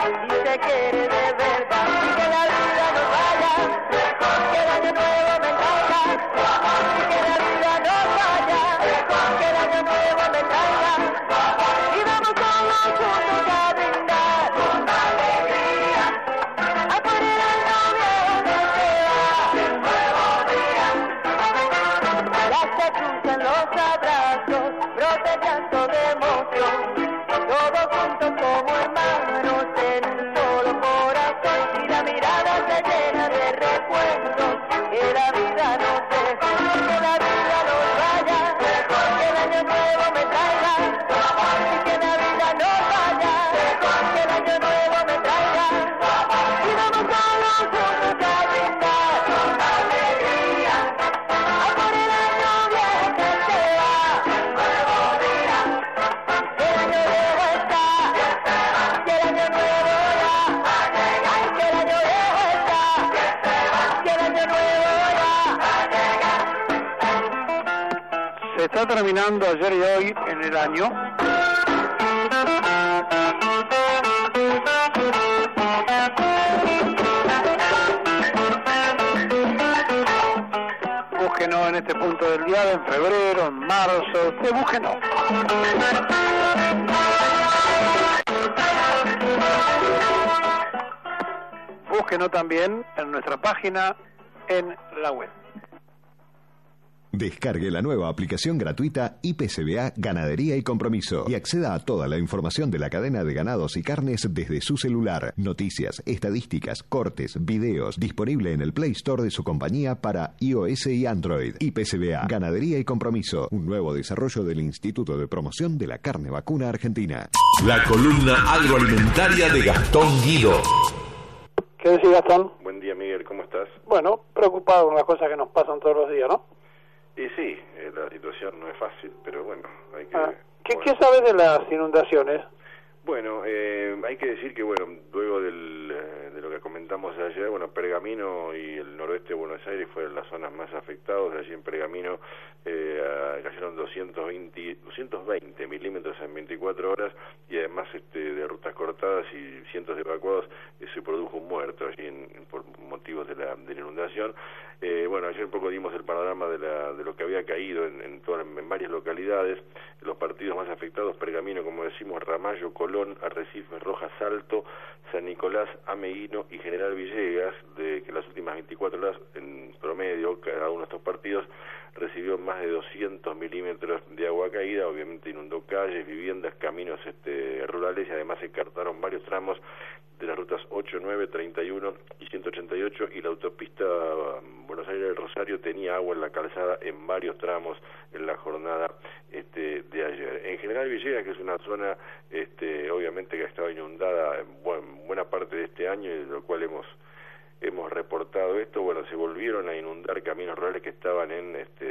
Quiere de verdad y que la vida no vaya, que el año nuevo me está terminando ayer y hoy en el año. Búsquenos en este punto del día, en febrero, en marzo, usted búsquenos. Búsquenos también en nuestra página en la web. Descargue la nueva aplicación gratuita IPCBA Ganadería y Compromiso y acceda a toda la información de la cadena de ganados y carnes desde su celular. Noticias, estadísticas, cortes, videos, disponible en el Play Store de su compañía para iOS y Android. IPCBA Ganadería y Compromiso, un nuevo desarrollo del Instituto de Promoción de la Carne Vacuna Argentina. La columna agroalimentaria de Gastón Guido. ¿Qué decís, Gastón? Buen día, Miguel, ¿cómo estás? Bueno, preocupado con las cosas que nos pasan todos los días, ¿no? Y sí, la situación no es fácil, pero bueno, hay que... ¿Qué sabes de las inundaciones? Bueno, hay que decir que, bueno, luego de lo que comentamos ayer, bueno, Pergamino y el noroeste de Buenos Aires fueron las zonas más afectadas. Allí en Pergamino cayeron 220 milímetros en 24 horas y además de rutas cortadas y cientos de evacuados, se produjo un muerto allí por motivos de la inundación. Bueno, ayer un poco dimos el panorama de lo que había caído en varias localidades. Los partidos más afectados: Pergamino, como decimos, Ramallo, Colón, Arrecifes, Rojas, Salto, San Nicolás, Ameguino y General Villegas, que las últimas 24 horas en promedio cada uno de estos partidos recibió más de 200 milímetros de agua caída. Obviamente inundó calles, viviendas, caminos rurales y además se cortaron varios tramos de las rutas 8, 9, 31 y 188 y la autopista Buenos Aires-Rosario tenía agua en la calzada en varios tramos en la jornada de ayer. En General Villegas, que es una zona obviamente que ha estado inundada en buena parte de este año y de lo cual hemos reportado esto, bueno, se volvieron a inundar caminos rurales que estaban en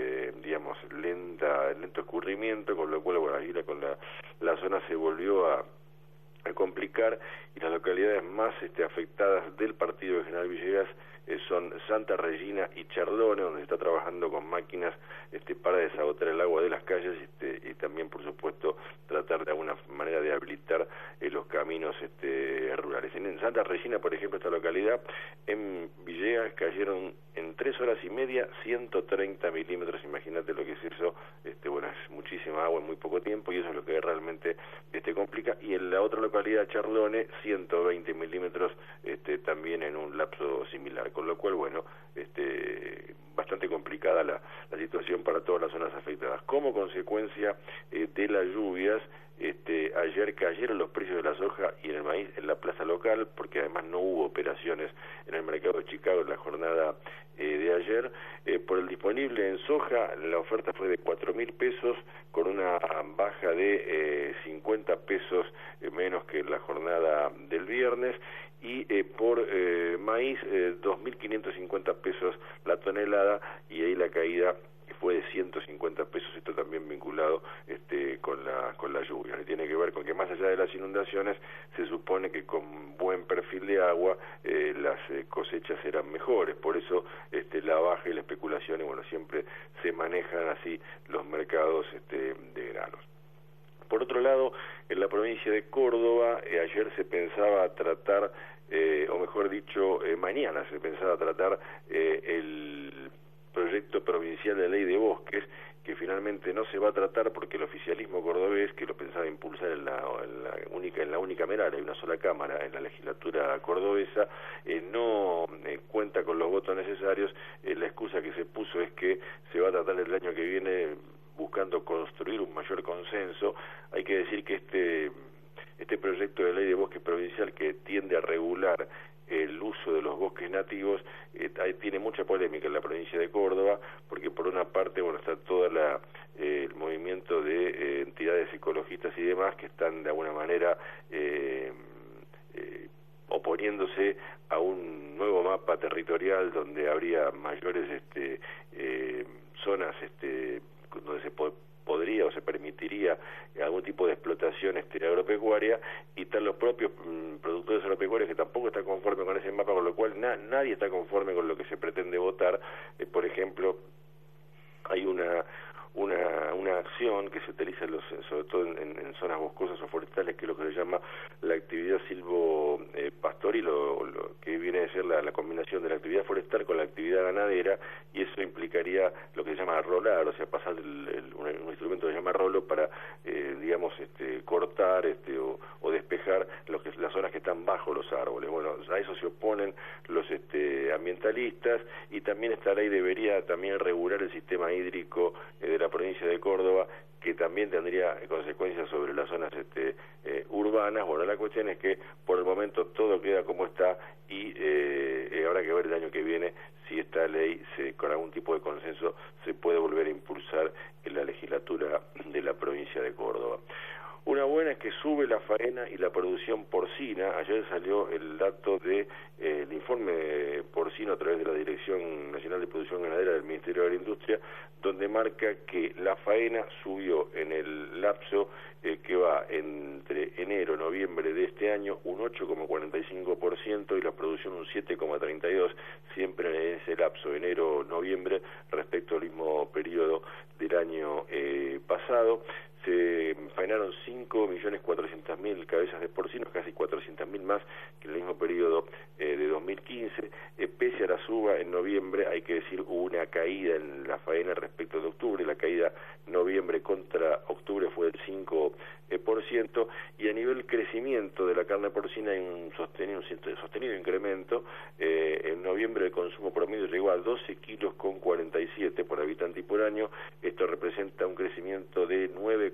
lento escurrimiento, con lo cual, bueno, ahí la zona se volvió a complicar y las localidades más afectadas del partido de General Villegas son Santa Regina y Chardone, donde se está trabajando con máquinas para desagotar el agua de las calles y también, por supuesto, tratar de alguna manera de habilitar los caminos rurales. En Santa Regina, por ejemplo, esta localidad, en Villegas cayeron en 3 horas y media 130 milímetros. Imagínate lo que es eso. Bueno, es muchísima agua en muy poco tiempo y eso es lo que realmente complica. Y en la otra localidad, Chardone, 120 milímetros también en un lapso similar, con lo cual, bueno, bastante complicada la situación para todas las zonas afectadas. Como consecuencia de las lluvias, ayer cayeron los precios de la soja y el maíz en la plaza local, porque además no hubo operaciones en el mercado de Chicago en la jornada de ayer. Por el disponible en soja, la oferta fue de 4.000 pesos, con una baja de 50 pesos menos que en la jornada del viernes, y por maíz 2.550 pesos la tonelada, y ahí la caída fue de 150 pesos, esto también vinculado con la lluvia. Tiene que ver con que más allá de las inundaciones, se supone que con buen perfil de agua las cosechas serán mejores, por eso la baja y la especulación, y bueno, siempre se manejan así los mercados de granos. Por otro lado, en la provincia de Córdoba, ayer se pensaba tratar, o mejor dicho, mañana se pensaba tratar el proyecto provincial de ley de bosques, que finalmente no se va a tratar porque el oficialismo cordobés, que lo pensaba impulsar en la unicameral, hay una sola cámara en la legislatura cordobesa, no cuenta con los votos necesarios. La excusa que se puso es que se va a tratar el año que viene buscando construir un mayor consenso. Hay que decir que este proyecto de ley de bosques provincial, que tiende a regular el uso de los bosques nativos, tiene mucha polémica en la provincia de Córdoba, porque por una parte, bueno, está todo el movimiento de entidades ecologistas y demás que están de alguna manera oponiéndose a un nuevo mapa territorial donde habría mayores zonas donde se podría o se permitiría algún tipo de explotación agropecuaria, y están los propios productores agropecuarios que tampoco están conformes con ese mapa, con lo cual nadie está conforme con lo que se pretende votar. Por ejemplo, hay una acción que se utiliza sobre todo en zonas boscosas o forestales, que es lo que se llama la actividad silvopastoril, lo que viene a ser la combinación de la actividad forestal con la actividad ganadera, y eso implicaría lo que se llama rolar, o sea, pasar un instrumento que se llama rolo para, digamos, cortar o despejar las zonas que están bajo los árboles. Bueno, a eso se oponen los ambientalistas, y también esta ley debería también regular el sistema hídrico de la provincia de Córdoba, que también tendría consecuencias sobre las zonas urbanas. Bueno, la cuestión es que por el momento todo queda como está, y habrá que ver el año que viene si esta ley, con algún tipo de consenso, se puede volver a impulsar en la legislatura de la provincia de Córdoba. Una buena es que sube la faena y la producción porcina. Ayer salió el dato de el informe porcino a través de la Dirección Nacional de Producción Ganadera del Ministerio de la Industria, donde marca que la faena subió en el lapso que va entre enero y noviembre de este año un 8,45% y la producción un 7,32%, siempre en ese lapso, enero-noviembre, respecto al mismo periodo del año pasado. Se faenaron 5.400.000 cabezas de porcinos, casi 400.000 más que en el mismo periodo de 2015. Pese a la suba en noviembre, hay que decir, hubo una caída en la faena respecto de octubre. La caída noviembre contra octubre fue del 5%, y a nivel crecimiento de la carne porcina hay un sostenido incremento. En noviembre el consumo promedio llegó a 12 kilos con 47 por habitante y por año. Esto representa un crecimiento de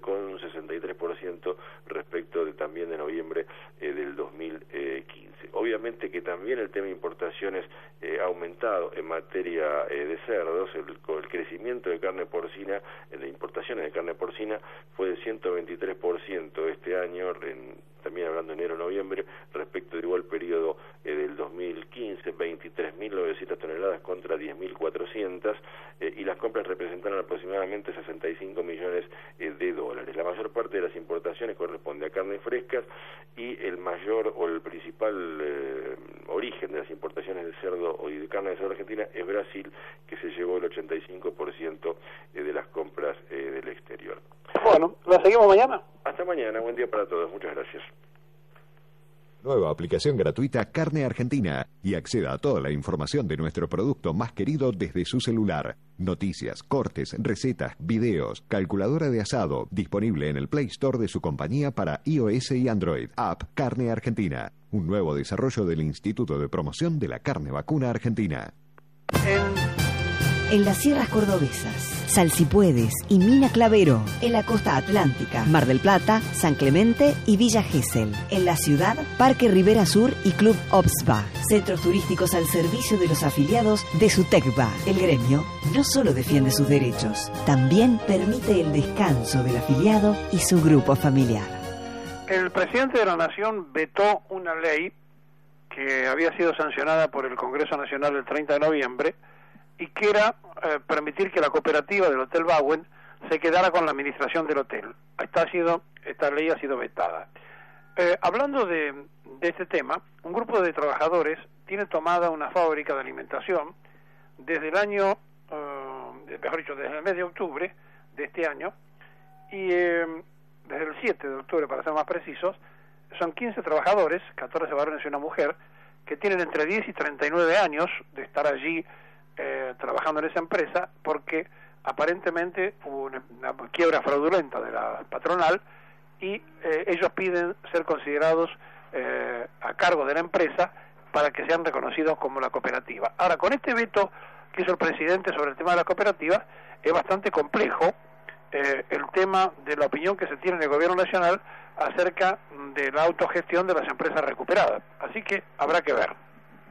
9,63% respecto también de noviembre del 2015. Obviamente que también el tema de importaciones ha aumentado en materia de cerdos. El crecimiento de carne porcina, de importaciones de carne porcina, fue de 123% este año, también hablando de enero-noviembre, respecto de igual periodo del 2015, 23.900 toneladas contra 10.400, y las compras representaron aproximadamente 65 millones de dólares. La mayor parte de las importaciones corresponde a carnes frescas, y el mayor o el principal origen de las importaciones de cerdo y de carne de cerdo argentina es Brasil, que se llevó el 85% de las compras del exterior. Bueno, ¿la seguimos mañana? Hasta mañana, buen día para todos, muchas gracias. Nueva aplicación gratuita Carne Argentina, y acceda a toda la información de nuestro producto más querido desde su celular. Noticias, cortes, recetas, videos, calculadora de asado, disponible en el Play Store de su compañía para iOS y Android. App Carne Argentina, un nuevo desarrollo del Instituto de Promoción de la Carne Vacuna Argentina. En las sierras cordobesas, Salsipuedes y Mina Clavero, en la costa atlántica, Mar del Plata, San Clemente y Villa Gesell. En la ciudad, Parque Rivera Sur y Club Obsba, centros turísticos al servicio de los afiliados de Sutecba. El gremio no solo defiende sus derechos, también permite el descanso del afiliado y su grupo familiar. El presidente de la Nación vetó una ley que había sido sancionada por el Congreso Nacional el 30 de noviembre, y que era permitir que la cooperativa del Hotel Bauen se quedara con la administración del hotel. Esta ley ha sido vetada. Hablando de este tema, un grupo de trabajadores tiene tomada una fábrica de alimentación desde el año, mejor dicho, desde el mes de octubre de este año, y desde el 7 de octubre, para ser más precisos, son 15 trabajadores, 14 varones y una mujer, que tienen entre 10 y 39 años de estar allí trabajando en esa empresa, porque aparentemente hubo una quiebra fraudulenta de la patronal, y ellos piden ser considerados a cargo de la empresa para que sean reconocidos como la cooperativa. Ahora, con este veto que hizo el presidente sobre el tema de las cooperativas, es bastante complejo el tema de la opinión que se tiene en el gobierno nacional acerca de la autogestión de las empresas recuperadas. Así que habrá que ver.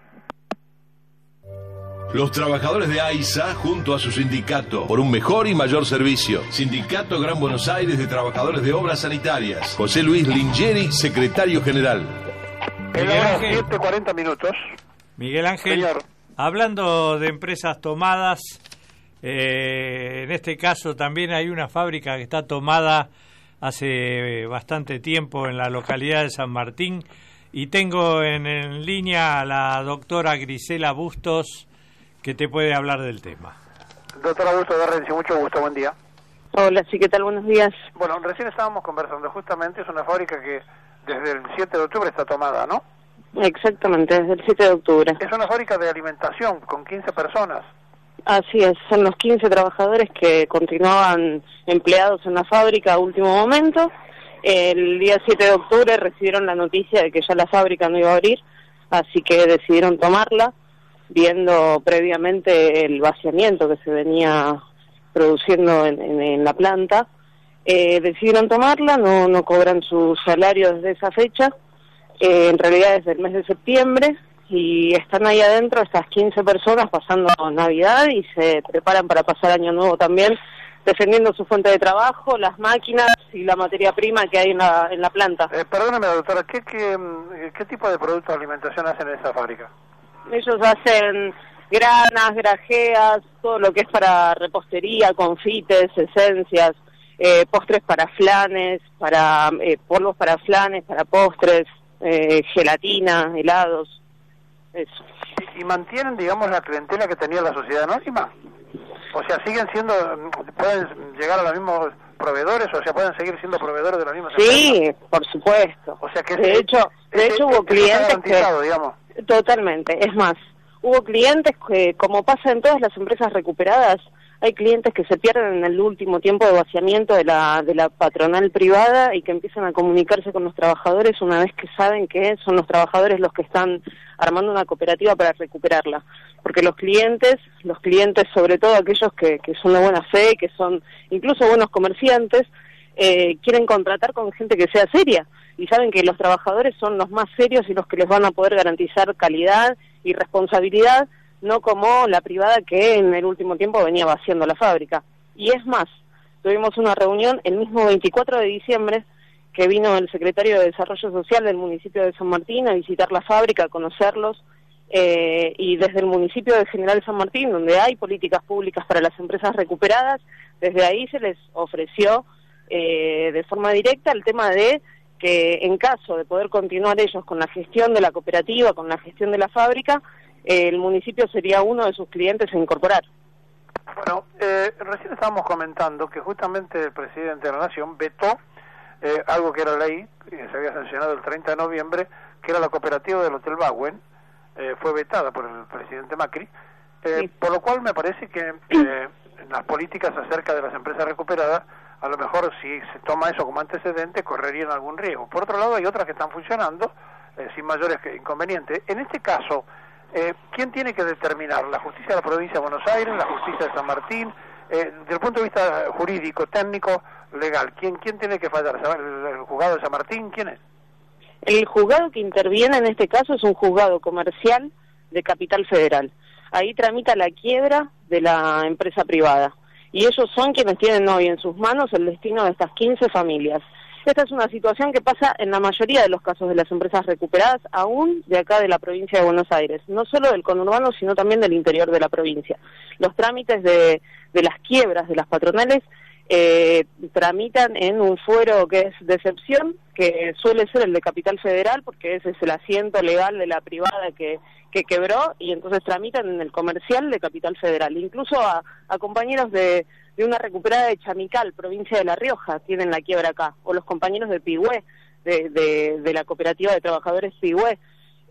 Los trabajadores de AISA junto a su sindicato por un mejor y mayor servicio. Sindicato Gran Buenos Aires de Trabajadores de Obras Sanitarias. José Luis Lingeri, secretario general. Miguel Ángel, 7:40 minutos. Miguel Ángel, señor. Hablando de empresas tomadas, en este caso también hay una fábrica que está tomada hace bastante tiempo en la localidad de San Martín, y tengo en línea a la doctora Grisela Bustos, que te puede hablar del tema. Doctora Bustos de Renzi, mucho gusto, buen día. Hola, sí, ¿qué tal? Buenos días. Bueno, recién estábamos conversando, justamente es una fábrica que desde el 7 de octubre está tomada, ¿no? Exactamente, desde el 7 de octubre. Es una fábrica de alimentación con 15 personas. Así es, son los 15 trabajadores que continuaban empleados en la fábrica a último momento. El día 7 de octubre recibieron la noticia de que ya la fábrica no iba a abrir, así que decidieron tomarla, viendo previamente el vaciamiento que se venía produciendo en la planta. Decidieron tomarla, no cobran su salario desde esa fecha, en realidad desde el mes de septiembre, y están ahí adentro estas 15 personas pasando Navidad y se preparan para pasar Año Nuevo también, defendiendo su fuente de trabajo, las máquinas y la materia prima que hay en la planta. Perdóname, doctora, ¿qué tipo de productos de alimentación hacen en esa fábrica? Ellos hacen granas, grajeas, todo lo que es para repostería, confites, esencias, postres para flanes, para polvos para flanes, para postres, gelatina, helados, eso. ¿Y mantienen, digamos, la clientela que tenía la sociedad anónima? O sea, pueden llegar a los mismos proveedores, o sea, pueden seguir siendo proveedores de las mismas empresas. Sí, por supuesto. O sea que de hecho hubo clientes que digamos. Totalmente, es más, hubo clientes que, como pasa en todas las empresas recuperadas, hay clientes que se pierden en el último tiempo de vaciamiento de la patronal privada y que empiezan a comunicarse con los trabajadores una vez que saben que son los trabajadores los que están armando una cooperativa para recuperarla. Porque los clientes sobre todo aquellos que son de buena fe, que son incluso buenos comerciantes, quieren contratar con gente que sea seria y saben que los trabajadores son los más serios y los que les van a poder garantizar calidad y responsabilidad, no como la privada que en el último tiempo venía vaciando la fábrica. Y es más, tuvimos una reunión el mismo 24 de diciembre que vino el secretario de Desarrollo Social del municipio de San Martín a visitar la fábrica, a conocerlos, y desde el municipio de General San Martín, donde hay políticas públicas para las empresas recuperadas, desde ahí se les ofreció de forma directa el tema de que en caso de poder continuar ellos con la gestión de la cooperativa, con la gestión de la fábrica, el municipio sería uno de sus clientes a incorporar. Bueno, recién estábamos comentando que justamente el presidente de la Nación vetó algo que era ley, que se había sancionado el 30 de noviembre, que era la cooperativa del Hotel Bagüen, fue vetada por el presidente Macri, sí. Por lo cual me parece que las políticas acerca de las empresas recuperadas, a lo mejor si se toma eso como antecedente, correrían algún riesgo. Por otro lado, hay otras que están funcionando sin mayores inconvenientes. En este caso, ¿quién tiene que determinar? ¿La justicia de la provincia de Buenos Aires, la justicia de San Martín? Desde el punto de vista jurídico, técnico, legal, ¿quién tiene que fallar? ¿El juzgado de San Martín? ¿Quién es? El juzgado que interviene en este caso es un juzgado comercial de Capital Federal. Ahí tramita la quiebra de la empresa privada. Y ellos son quienes tienen hoy en sus manos el destino de estas 15 familias. Esta es una situación que pasa en la mayoría de los casos de las empresas recuperadas, aún de acá de la provincia de Buenos Aires, no solo del conurbano, sino también del interior de la provincia. Los trámites de las quiebras de las patronales tramitan en un fuero que es de excepción, que suele ser el de Capital Federal, porque ese es el asiento legal de la privada que quebró, y entonces tramitan en el comercial de Capital Federal. Incluso a compañeros de una recuperada de Chamical, provincia de La Rioja, tienen la quiebra acá, o los compañeros de Pigüé, de la cooperativa de trabajadores Pigüé.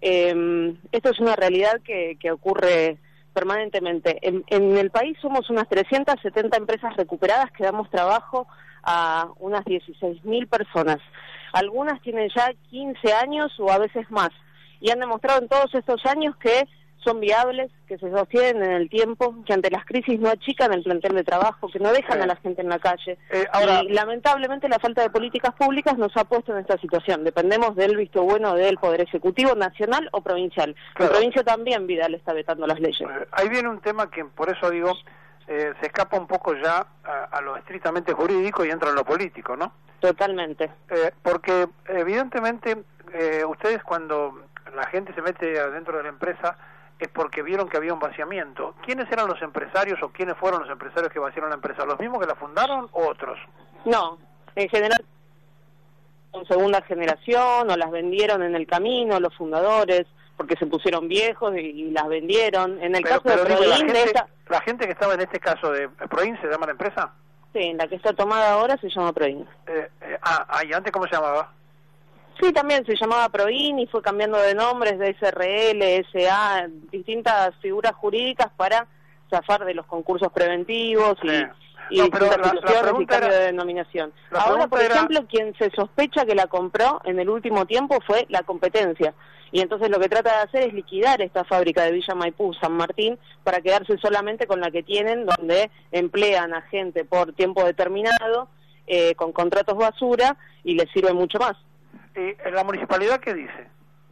Esto es una realidad que ocurre permanentemente. En el país somos unas 370 empresas recuperadas que damos trabajo a unas 16.000 personas. Algunas tienen ya 15 años o a veces más, y han demostrado en todos estos años que son viables, que se sostienen en el tiempo, que ante las crisis no achican el plantel de trabajo, que no dejan a la gente en la calle. Y lamentablemente la falta de políticas públicas nos ha puesto en esta situación. Dependemos del visto bueno del Poder Ejecutivo nacional o provincial. Claro. En provincia también Vidal está vetando las leyes. Ahí viene un tema que por eso digo, se escapa un poco ya a lo estrictamente jurídico y entra en lo político, ¿no? Totalmente. Porque evidentemente ustedes cuando la gente se mete adentro de la empresa es porque vieron que había un vaciamiento. ¿Quiénes eran los empresarios o quiénes fueron los empresarios que vaciaron la empresa? ¿Los mismos que la fundaron o otros? No, en general con segunda generación, o las vendieron en el camino los fundadores, porque se pusieron viejos y las vendieron. En el caso de Proin, la gente que estaba en este caso de Proin, ¿se llama la empresa? Sí, la que está tomada ahora se llama Proin. ¿Y antes cómo se llamaba? Sí, también se llamaba Proin y fue cambiando de nombres de SRL, SA, distintas figuras jurídicas para zafar de los concursos preventivos y distintas situaciones y cambio de denominación. Ahora, por ejemplo, quien se sospecha que la compró en el último tiempo fue la competencia. Y entonces lo que trata de hacer es liquidar esta fábrica de Villa Maipú, San Martín, para quedarse solamente con la que tienen, donde emplean a gente por tiempo determinado, con contratos basura, y les sirve mucho más. ¿Y la municipalidad qué dice?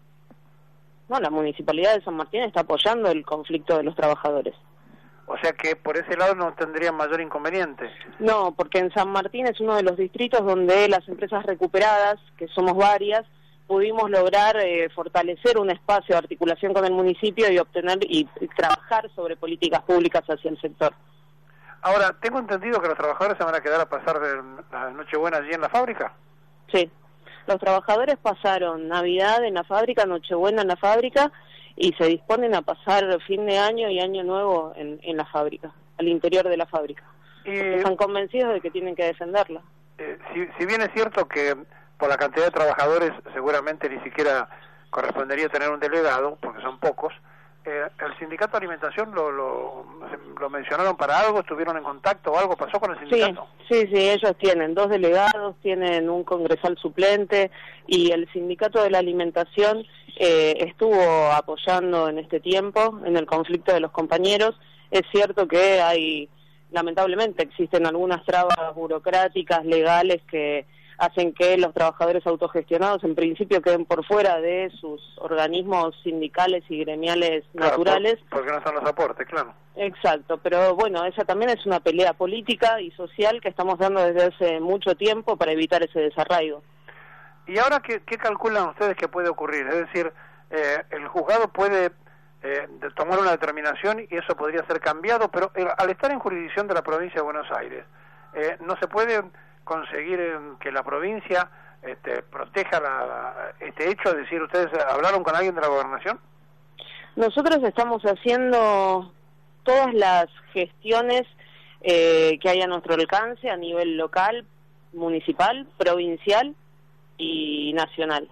No, la municipalidad de San Martín está apoyando el conflicto de los trabajadores. O sea que por ese lado no tendrían mayor inconveniente. No, porque en San Martín es uno de los distritos donde las empresas recuperadas, que somos varias, pudimos lograr fortalecer un espacio de articulación con el municipio y obtener y trabajar sobre políticas públicas hacia el sector. Ahora, tengo entendido que los trabajadores se van a quedar a pasar de la Nochebuena allí en la fábrica. Sí, los trabajadores pasaron Navidad en la fábrica, Nochebuena en la fábrica, y se disponen a pasar fin de año y año nuevo en la fábrica, al interior de la fábrica. Están convencidos de que tienen que defenderla. Si bien es cierto que por la cantidad de trabajadores seguramente ni siquiera correspondería tener un delegado, porque son pocos, ¿el sindicato de alimentación lo mencionaron para algo? ¿Estuvieron en contacto o algo pasó con el sindicato? Sí, ellos tienen 2 delegados, tienen un congresal suplente, y el sindicato de la alimentación estuvo apoyando en este tiempo, en el conflicto de los compañeros. Es cierto que lamentablemente existen algunas trabas burocráticas, legales, que hacen que los trabajadores autogestionados en principio queden por fuera de sus organismos sindicales y gremiales naturales. Porque no son los aportes, claro. Exacto, pero bueno, esa también es una pelea política y social que estamos dando desde hace mucho tiempo para evitar ese desarraigo. ¿Y ahora qué calculan ustedes que puede ocurrir? Es decir, el juzgado puede tomar una determinación y eso podría ser cambiado, pero al estar en jurisdicción de la provincia de Buenos Aires, ¿no se puede conseguir que la provincia proteja este hecho? Es decir, ¿ustedes hablaron con alguien de la gobernación? Nosotros estamos haciendo todas las gestiones que hay a nuestro alcance a nivel local, municipal, provincial y nacional.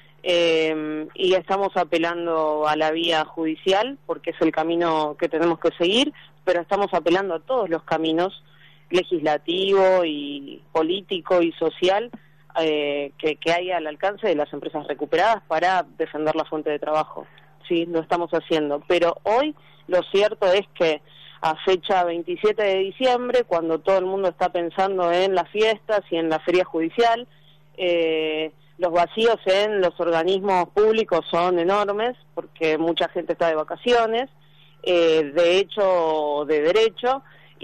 Y estamos apelando a la vía judicial porque es el camino que tenemos que seguir, pero estamos apelando a todos los caminos legislativo y político y social que hay al alcance de las empresas recuperadas para defender la fuente de trabajo. Sí, lo estamos haciendo, pero hoy lo cierto es que a fecha 27 de diciembre, cuando todo el mundo está pensando en las fiestas y en la feria judicial, los vacíos en los organismos públicos son enormes porque mucha gente está de vacaciones, de hecho, de derecho,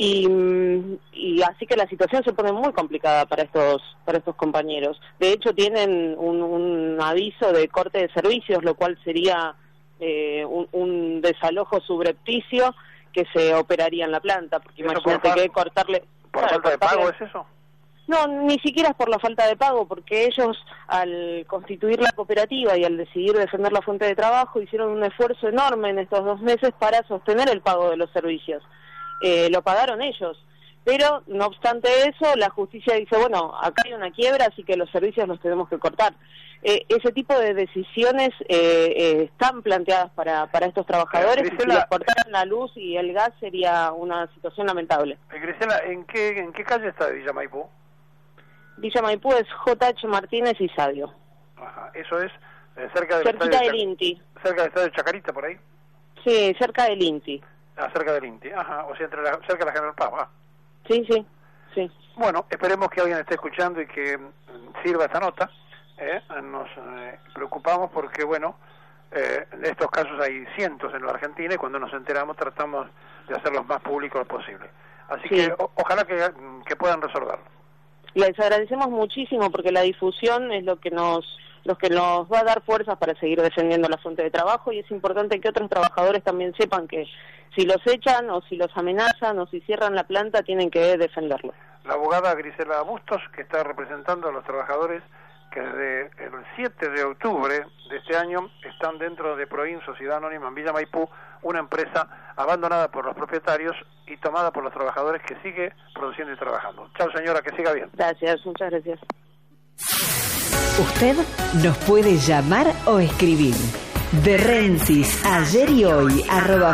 y así que la situación se pone muy complicada para estos compañeros. De hecho, tienen un aviso de corte de servicios, lo cual sería un desalojo subrepticio que se operaría en la planta, porque imagínate que cortarle... ¿Por falta de pago es eso? No, ni siquiera es por la falta de pago, porque ellos al constituir la cooperativa y al decidir defender la fuente de trabajo hicieron un esfuerzo enorme en estos 2 meses para sostener el pago de los servicios. Lo pagaron ellos, pero no obstante eso, la justicia dice, bueno, acá hay una quiebra, así que los servicios los tenemos que cortar. Ese tipo de decisiones están planteadas para estos trabajadores, y si les cortaran la luz y el gas sería una situación lamentable. Grisela, ¿en qué calle está Villa Maipú? Villa Maipú es J.H. Martínez y Sadio. Ajá, eso es cerca del cerquita del INTI. ¿Cerca del estadio de Chacarita, por ahí? Sí, cerca del INTI. Cerca del INTI, ajá, o sea, cerca de la General Paz, Sí. Bueno, esperemos que alguien esté escuchando y que sirva esta nota. Nos preocupamos porque, bueno, en estos casos hay cientos en la Argentina y cuando nos enteramos tratamos de hacerlos más públicos posible. Así que ojalá que puedan resolverlo. Les agradecemos muchísimo porque la difusión es lo que nos va a dar fuerzas para seguir defendiendo la fuente de trabajo, y es importante que otros trabajadores también sepan que si los echan o si los amenazan o si cierran la planta tienen que defenderlo. La abogada Grisela Bustos, que está representando a los trabajadores que desde el 7 de octubre de este año están dentro de Proin, Sociedad Anónima en Villa Maipú, una empresa abandonada por los propietarios y tomada por los trabajadores, que sigue produciendo y trabajando. Chao, señora, que siga bien. Gracias, muchas gracias. Usted nos puede llamar o escribir. De Rensis, ayer y hoy,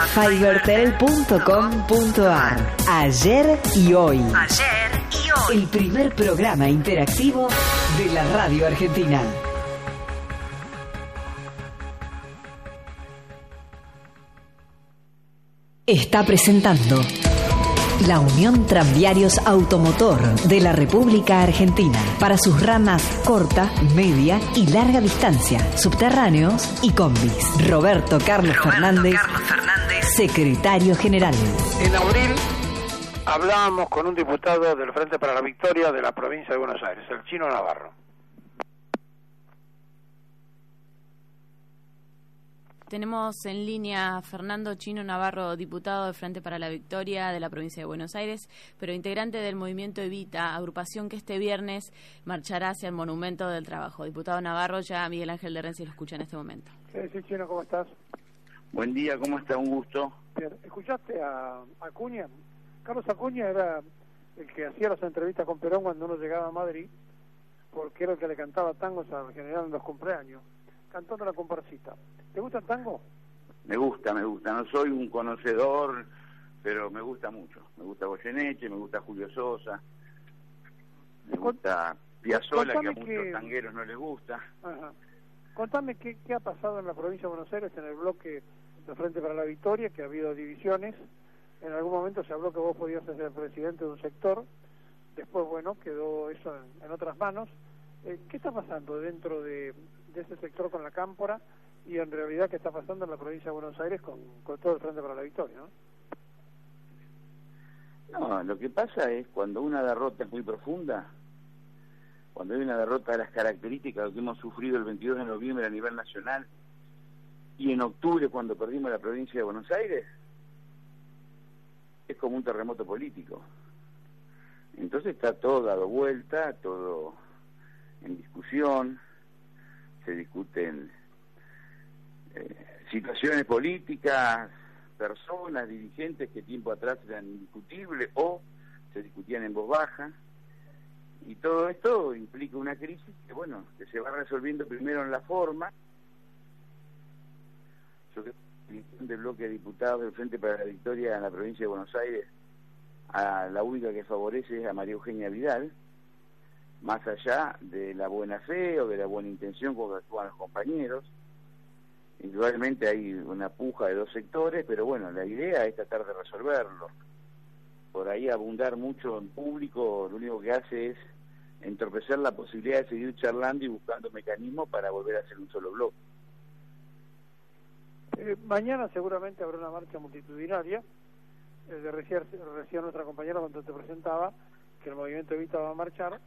@fibertel.com.ar. Ayer y hoy. El primer programa interactivo de la radio argentina. Está presentando la Unión Tranviarios Automotor de la República Argentina para sus ramas corta, media y larga distancia, subterráneos y combis. Roberto Carlos Fernández, secretario general. En abril hablábamos con un diputado del Frente para la Victoria de la provincia de Buenos Aires, el Chino Navarro. Tenemos en línea a Fernando Chino Navarro, diputado del Frente para la Victoria de la provincia de Buenos Aires, pero integrante del Movimiento Evita, agrupación que este viernes marchará hacia el Monumento del Trabajo. Diputado Navarro, ya Miguel Ángel de Renzi lo escucha en este momento. Sí, Chino, ¿cómo estás? Buen día, ¿cómo está? Un gusto. Bien. ¿Escuchaste a Acuña? Carlos Acuña era el que hacía las entrevistas con Perón cuando uno llegaba a Madrid, porque era el que le cantaba tangos al general en los cumpleaños, cantando la comparsita. ¿Te gusta el tango? Me gusta. No soy un conocedor, pero me gusta mucho. Me gusta Goyeneche, me gusta Julio Sosa, me gusta Piazzolla, que a muchos tangueros no les gusta. Ajá. Contame qué ha pasado en la provincia de Buenos Aires en el bloque del Frente para la Victoria, que ha habido divisiones. En algún momento se habló que vos podías ser el presidente de un sector. Después, bueno, quedó eso en otras manos. ¿Qué está pasando dentro de ese sector con la Cámpora? Y en realidad, ¿qué está pasando en la provincia de Buenos Aires con todo el Frente para la Victoria, ¿no? No, lo que pasa es cuando una derrota es muy profunda, cuando hay una derrota de las características que hemos sufrido el 22 de noviembre a nivel nacional y en octubre cuando perdimos la provincia de Buenos Aires, es como un terremoto político. Entonces está todo dado vuelta, todo en discusión, se discuten situaciones políticas, personas, dirigentes que tiempo atrás eran indiscutibles o se discutían en voz baja, y todo esto implica una crisis que, bueno, que se va resolviendo primero en la forma. Yo creo que del bloque de diputados del Frente para la Victoria en la provincia de Buenos Aires, a la única que favorece es a María Eugenia Vidal, más allá de la buena fe o de la buena intención con que actúan los compañeros. Indudablemente hay una puja de dos sectores, pero bueno, la idea es tratar de resolverlo. Por ahí abundar mucho en público lo único que hace es entorpecer la posibilidad de seguir charlando y buscando mecanismos para volver a hacer un solo bloque. Mañana seguramente habrá una marcha multitudinaria. Recién nuestra compañera cuando te presentaba que el Movimiento Evita va a marchar.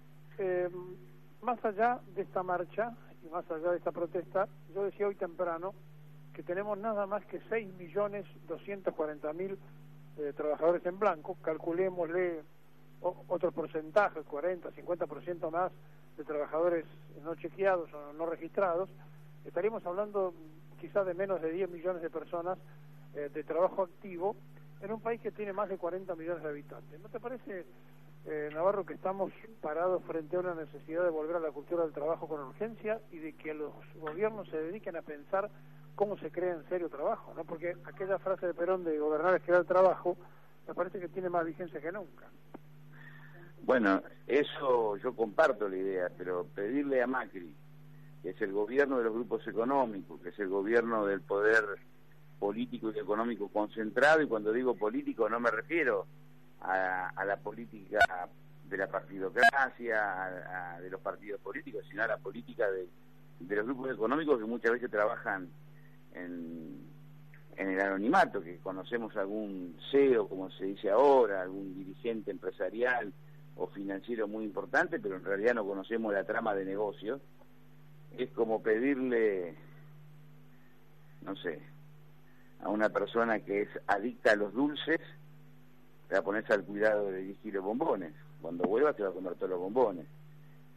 Más allá de esta marcha y más allá de esta protesta, yo decía hoy temprano que tenemos nada más que 6.240.000 trabajadores en blanco. Calculémosle otro porcentaje, 40, 50% más de trabajadores no chequeados o no registrados. Estaríamos hablando quizás de menos de 10 millones de personas de trabajo activo en un país que tiene más de 40 millones de habitantes. ¿No te parece, Navarro, que estamos parados frente a una necesidad de volver a la cultura del trabajo con urgencia y de que los gobiernos se dediquen a pensar cómo se crea en serio trabajo, ¿no? Porque aquella frase de Perón de gobernar es crear trabajo, me parece que tiene más vigencia que nunca. Bueno, eso yo comparto la idea, pero pedirle a Macri, que es el gobierno de los grupos económicos, que es el gobierno del poder político y económico concentrado, y cuando digo político no me refiero a la política de la partidocracia, de los partidos políticos, sino a la política de los grupos económicos que muchas veces trabajan en el anonimato, que conocemos algún CEO, como se dice ahora, algún dirigente empresarial o financiero muy importante, pero en realidad no conocemos la trama de negocios. Es como pedirle, no sé, a una persona que es adicta a los dulces, te va a ponerse al cuidado de 10 kilos de bombones. Cuando vuelva te va a comer todos los bombones.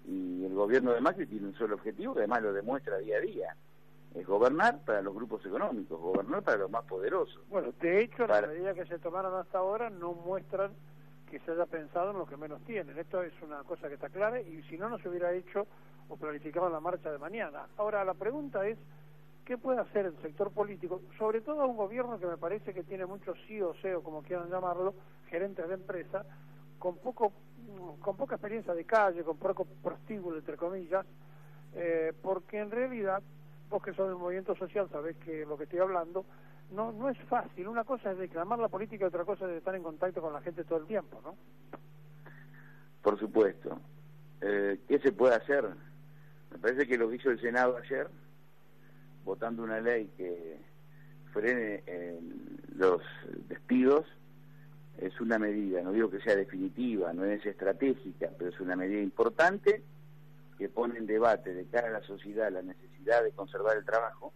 Y el gobierno de Macri tiene un solo objetivo, que además lo demuestra día a día, es gobernar para los grupos económicos, gobernar para los más poderosos. Bueno, de hecho, las medidas que se tomaron hasta ahora no muestran que se haya pensado en los que menos tienen. Esto es una cosa que está clara, y si no, no se hubiera hecho o planificado la marcha de mañana. Ahora, la pregunta es, ¿qué puede hacer el sector político? Sobre todo a un gobierno que me parece que tiene muchos CEO, como quieran llamarlo, gerentes de empresa, con poca experiencia de calle, con poco prostíbulo, entre comillas, porque en realidad, vos que sos del movimiento social sabés que lo que estoy hablando, no es fácil. Una cosa es reclamar la política y otra cosa es estar en contacto con la gente todo el tiempo, ¿no? Por supuesto. ¿Qué se puede hacer? Me parece que lo que hizo el Senado ayer, votando una ley que frene los despidos, es una medida, no digo que sea definitiva, no es estratégica, pero es una medida importante que pone en debate de cara a la sociedad la necesidad de conservar el trabajo.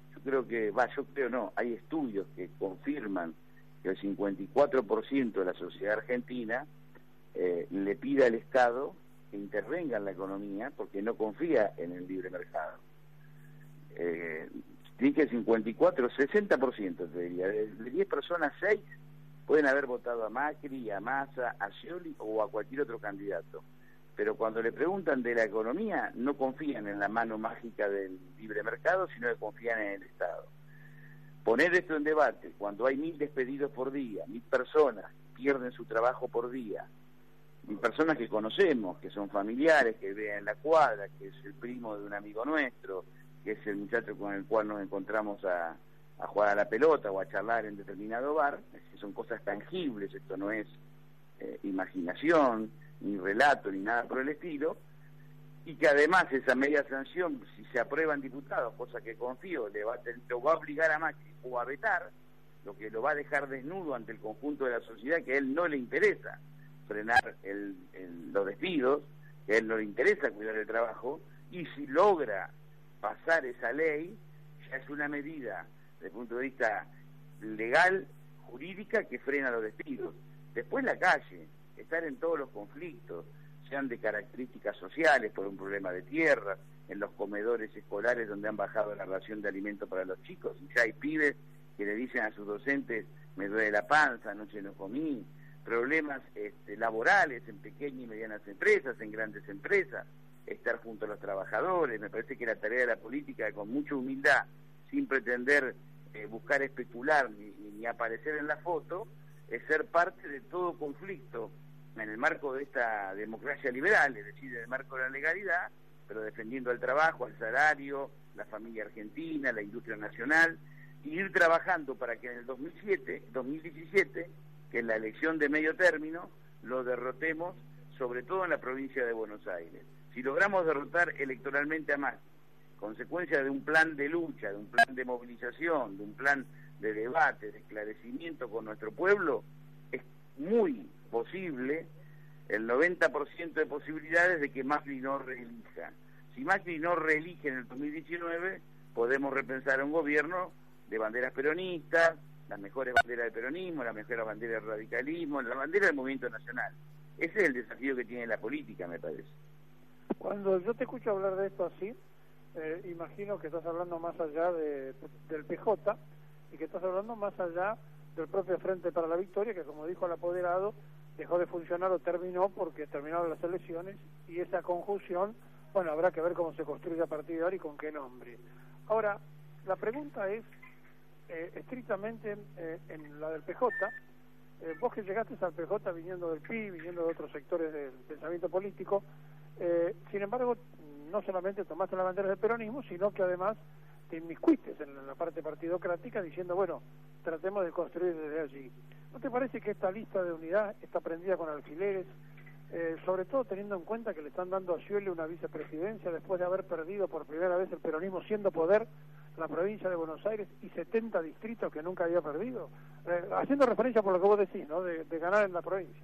Hay estudios que confirman que el 54% de la sociedad argentina le pide al Estado que intervenga en la economía porque no confía en el libre mercado. Dije 54, 60%, te diría. De 10 personas, 6 pueden haber votado a Macri, a Massa, a Scioli o a cualquier otro candidato. Pero cuando le preguntan de la economía, no confían en la mano mágica del libre mercado, sino que confían en el Estado. Poner esto en debate, cuando hay 1.000 despedidos por día, 1.000 personas pierden su trabajo por día, personas que conocemos, que son familiares, que viven en la cuadra, que es el primo de un amigo nuestro, que es el muchacho con el cual nos encontramos a jugar a la pelota o a charlar en determinado bar, que son cosas tangibles, esto no es imaginación, ni relato, ni nada por el estilo, y que además esa media sanción, si se aprueban diputados, cosa que confío, lo va a obligar a Macri o a vetar, lo que lo va a dejar desnudo ante el conjunto de la sociedad, que a él no le interesa frenar los despidos, que a él no le interesa cuidar el trabajo, y si logra pasar esa ley, ya es una medida desde el punto de vista legal, jurídica, que frena los despidos. Después la calle, estar en todos los conflictos, sean de características sociales, por un problema de tierra, en los comedores escolares donde han bajado la ración de alimentos para los chicos, y ya hay pibes que le dicen a sus docentes, me duele la panza, anoche no comí, problemas laborales en pequeñas y medianas empresas, en grandes empresas, estar junto a los trabajadores. Me parece que la tarea de la política, con mucha humildad, sin pretender buscar especular ni aparecer en la foto, es ser parte de todo conflicto en el marco de esta democracia liberal, es decir, en el marco de la legalidad, pero defendiendo el trabajo, el salario, la familia argentina, la industria nacional, y ir trabajando para que en el 2017, que es la elección de medio término, lo derrotemos, sobre todo en la provincia de Buenos Aires. Si logramos derrotar electoralmente a Macri, consecuencia de un plan de lucha, de un plan de movilización, de un plan de debate, de esclarecimiento con nuestro pueblo, es muy posible, el 90% de posibilidades de que Macri no reelija. Si Macri no reelige en el 2019, podemos repensar un gobierno de banderas peronistas, las mejores banderas del peronismo, las mejores banderas del radicalismo, la bandera del movimiento nacional. Ese es el desafío que tiene la política, me parece. Cuando yo te escucho hablar de esto así, imagino que estás hablando más allá del PJ y que estás hablando más allá del propio Frente para la Victoria, que como dijo el apoderado, dejó de funcionar o terminó porque terminaron las elecciones, y esa conjunción, bueno, habrá que ver cómo se construye a partir de ahora y con qué nombre. Ahora, la pregunta es, estrictamente en la del PJ, vos que llegaste al PJ viniendo del PI, viniendo de otros sectores del pensamiento político, sin embargo, no solamente tomaste la bandera del peronismo, sino que además te inmiscuiste en la parte partidocrática diciendo, bueno, tratemos de construir desde allí. ¿No te parece que esta lista de unidad está prendida con alfileres, sobre todo teniendo en cuenta que le están dando a Scioli una vicepresidencia después de haber perdido por primera vez el peronismo siendo poder la provincia de Buenos Aires y 70 distritos que nunca había perdido? Haciendo referencia por lo que vos decís, ¿no?, de ganar en la provincia.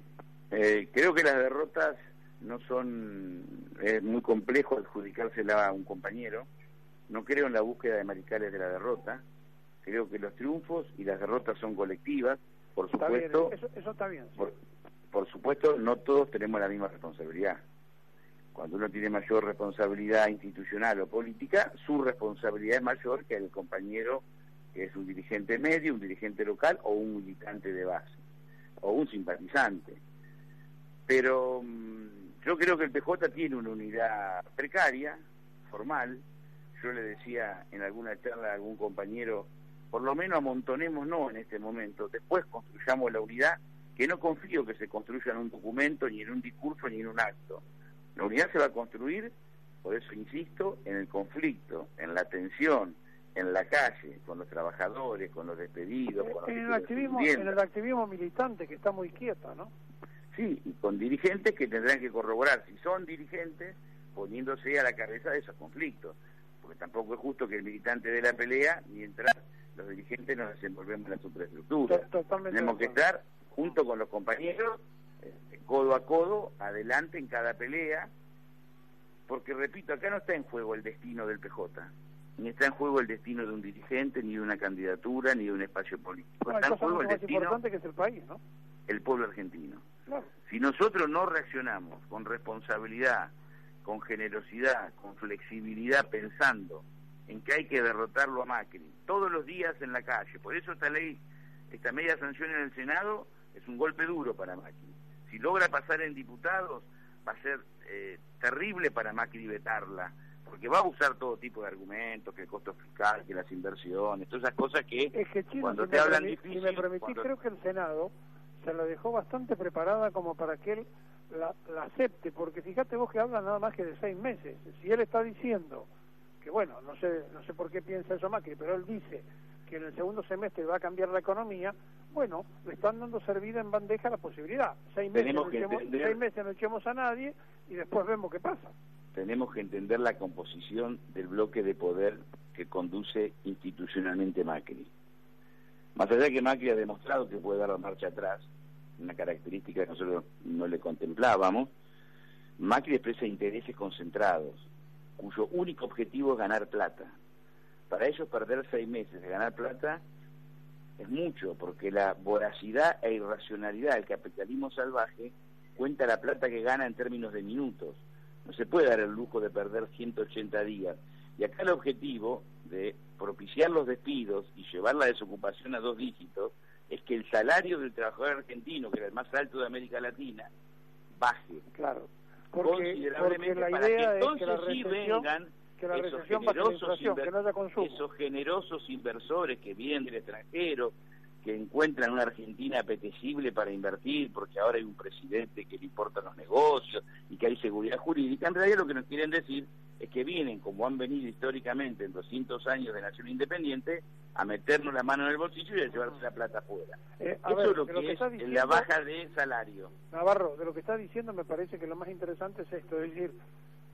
Creo que las derrotas no son... Es muy complejo adjudicársela a un compañero. No creo en la búsqueda de mariscales de la derrota. Creo que los triunfos y las derrotas son colectivas. Por supuesto, eso está bien. Sí. Por supuesto, no todos tenemos la misma responsabilidad. Cuando uno tiene mayor responsabilidad institucional o política, su responsabilidad es mayor que el compañero que es un dirigente medio, un dirigente local o un militante de base, o un simpatizante. Pero yo creo que el PJ tiene una unidad precaria, formal. Yo le decía en alguna charla a algún compañero, por lo menos amontonémonos en este momento, después construyamos la unidad, que no confío que se construya en un documento, ni en un discurso, ni en un acto. La unidad se va a construir, por eso insisto, en el conflicto, en la tensión, en la calle, con los trabajadores, con los despedidos, con los en el activismo militante, que está muy quieta, ¿no? Sí, y con dirigentes que tendrán que corroborar si son dirigentes, poniéndose a la cabeza de esos conflictos, porque tampoco es justo que el militante de la pelea, mientras los dirigentes nos desenvolvemos en la superestructura. Tenemos que estar junto con los compañeros, codo a codo, adelante en cada pelea, porque repito, acá no está en juego el destino del PJ, ni está en juego el destino de un dirigente, ni de una candidatura, ni de un espacio político. No, está en juego el más destino, importante que es el país, ¿no? el pueblo argentino. Claro. Si nosotros no reaccionamos con responsabilidad, con generosidad, con flexibilidad, pensando en que hay que derrotarlo a Macri todos los días en la calle, por eso esta ley, esta media sanción en el Senado es un golpe duro para Macri. Si logra pasar en diputados, va a ser terrible para Macri vetarla, porque va a usar todo tipo de argumentos, que el costo fiscal, que las inversiones, todas esas cosas que, Chino, cuando si te hablan si me permitís, creo que el Senado se la dejó bastante preparada como para que él la acepte, porque fíjate vos que habla nada más que de 6 meses. Si él está diciendo que, bueno, no sé por qué piensa eso Macri, pero él dice que en el segundo semestre va a cambiar la economía, bueno, le están dando servida en bandeja la posibilidad. 6 meses no echemos a nadie y después vemos qué pasa. Tenemos que entender la composición del bloque de poder que conduce institucionalmente Macri. Más allá de que Macri ha demostrado que puede dar la marcha atrás, una característica que nosotros no le contemplábamos, Macri expresa intereses concentrados, cuyo único objetivo es ganar plata. Para ellos perder 6 meses de ganar plata es mucho, porque la voracidad e irracionalidad del capitalismo salvaje cuenta la plata que gana en términos de minutos. No se puede dar el lujo de perder 180 días. Y acá el objetivo de propiciar los despidos y llevar la desocupación a 2 dígitos es que el salario del trabajador argentino, que era el más alto de América Latina, baje. Claro. Considerablemente, la para que idea entonces es que la sí recesión, vengan que no haya consumo. esos generosos inversores que vienen del extranjero, que encuentran una Argentina apetecible para invertir, porque ahora hay un presidente que le importan los negocios y que hay seguridad jurídica. En realidad lo que nos quieren decir es que vienen, como han venido históricamente en 200 años de nación independiente, a meternos la mano en el bolsillo y a llevarse la plata afuera. Eso es lo que es diciendo, la baja de salario. Navarro, de lo que está diciendo me parece que lo más interesante es esto, es decir,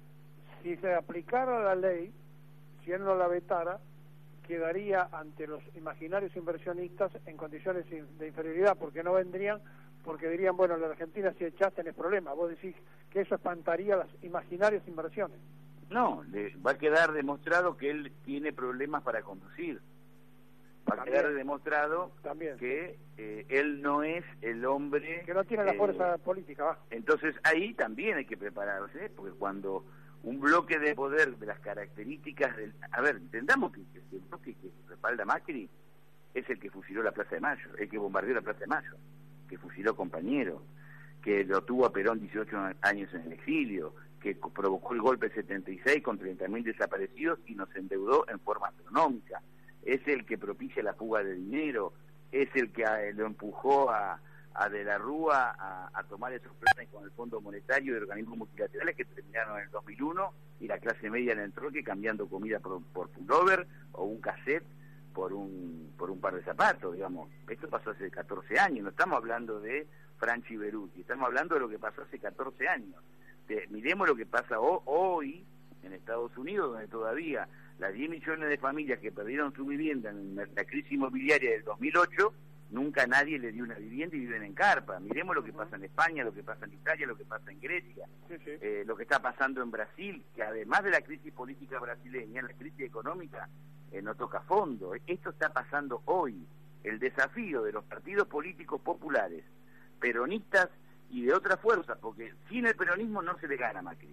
si se aplicara la ley, si él no la vetara, quedaría ante los imaginarios inversionistas en condiciones de inferioridad, porque no vendrían, porque dirían, bueno, la Argentina si echás tenés problemas. Vos decís que eso espantaría las imaginarias inversiones. No, va a quedar demostrado que él tiene problemas para conducir. Va a quedar demostrado que él no es el hombre... Que no tiene la fuerza política, va. Entonces ahí también hay que prepararse, porque cuando un bloque de poder de las características del... A ver, entendamos que el bloque que respalda a Macri es el que fusiló la Plaza de Mayo, el que bombardeó la Plaza de Mayo, que fusiló compañeros, que lo tuvo a Perón 18 años en el exilio, que provocó el golpe 76 con 30.000 desaparecidos y nos endeudó en forma astronómica. Es el que propicia la fuga de dinero, es el que lo empujó a De la Rúa a tomar esos planes con el Fondo Monetario y organismos multilaterales que terminaron en el 2001 y la clase media en el troque cambiando comida por pullover o un cassette por un par de zapatos, digamos. Esto pasó hace 14 años, no estamos hablando de Franchi Beruti, estamos hablando de lo que pasó hace 14 años. Miremos lo que pasa hoy en Estados Unidos, donde todavía las 10 millones de familias que perdieron su vivienda en la crisis inmobiliaria del 2008, nunca nadie le dio una vivienda y viven en carpa. Miremos lo que pasa en España, lo que pasa en Italia, lo que pasa en Grecia, lo que está pasando en Brasil, que además de la crisis política brasileña, la crisis económica no toca fondo. Esto está pasando hoy. El desafío de los partidos políticos populares, peronistas y de otras fuerzas, porque sin el peronismo no se le gana a Macri,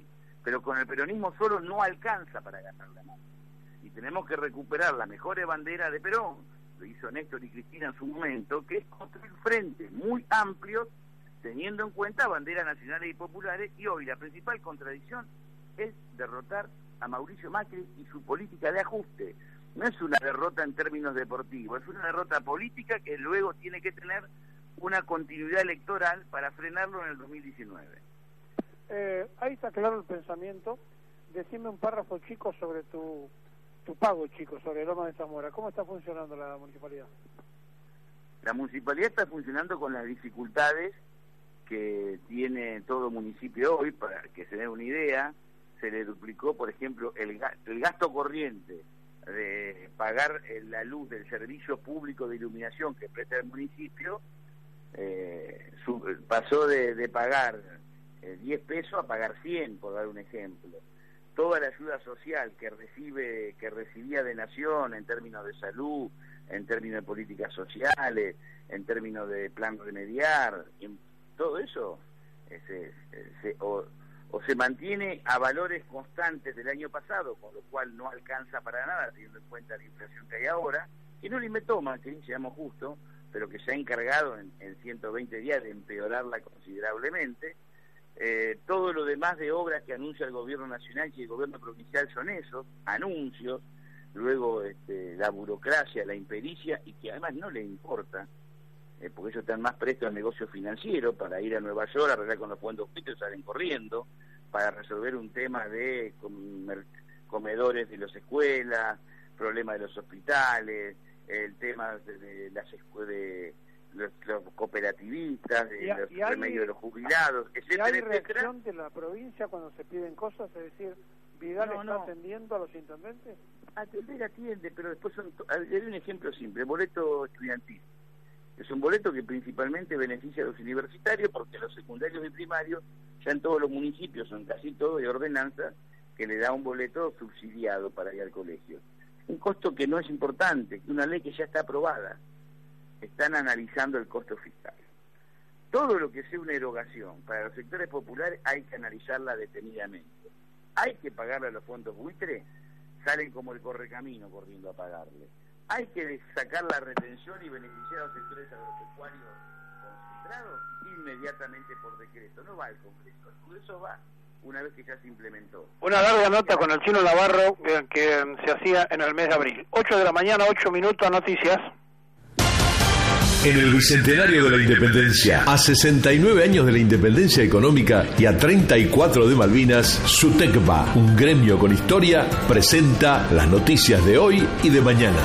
pero con el peronismo solo no alcanza para ganar la mano. Y tenemos que recuperar la mejor bandera de Perón, lo hizo Néstor y Cristina en su momento, que es construir frentes muy amplios, teniendo en cuenta banderas nacionales y populares, y hoy la principal contradicción es derrotar a Mauricio Macri y su política de ajuste. No es una derrota en términos deportivos, es una derrota política que luego tiene que tener una continuidad electoral para frenarlo en el 2019. Ahí está claro el pensamiento. Decime un párrafo chico sobre tu pago chico, sobre Loma de Zamora. ¿Cómo está funcionando la municipalidad? La municipalidad está funcionando con las dificultades que tiene todo municipio hoy. Para que se den una idea, se le duplicó, por ejemplo, el gasto corriente de pagar la luz del servicio público de iluminación que presta el municipio, pasó de pagar 10 pesos a pagar 100, por dar un ejemplo. Toda la ayuda social que recibía de Nación en términos de salud, en términos de políticas sociales, en términos de plan remediar, todo eso o se mantiene a valores constantes del año pasado, con lo cual no alcanza para nada, teniendo en cuenta la inflación que hay ahora, que no lo inventó Macri, seamos justos, pero que se ha encargado en 120 días de empeorarla considerablemente. Todo lo demás de obras que anuncia el gobierno nacional y el gobierno provincial son esos, anuncios, luego la burocracia, la impericia, y que además no le importa, porque ellos están más prestos al negocio financiero, para ir a Nueva York a arreglar con los fondos y salen corriendo, para resolver un tema de comedores de las escuelas, problemas de los hospitales, el tema de los cooperativistas, de los remedios de los jubilados, etcétera, ¿y hay etcétera? reacción de la provincia cuando se piden cosas? Es decir, ¿Vidal está atendiendo a los intendentes? Atiende, pero después le doy un ejemplo simple, el boleto estudiantil. Es un boleto que principalmente beneficia a los universitarios, porque los secundarios y primarios, ya en todos los municipios, son casi todos de ordenanza, que le da un boleto subsidiado para ir al colegio. Un costo que no es importante, que una ley que ya está aprobada. Están analizando el costo fiscal. Todo lo que sea una erogación para los sectores populares hay que analizarla detenidamente. Hay que pagarle a los fondos buitres, salen como el correcamino corriendo a pagarle. Hay que sacar la retención y beneficiar a los sectores agropecuarios concentrados inmediatamente por decreto. No va al Congreso, el Congreso va una vez que ya se implementó. Una larga nota con el Chino Navarro que se hacía en el mes de abril. 8 de la mañana, 8 minutos, noticias. En el Bicentenario de la Independencia, a 69 años de la independencia económica y a 34 de Malvinas, SUTECBA, un gremio con historia, presenta las noticias de hoy y de mañana.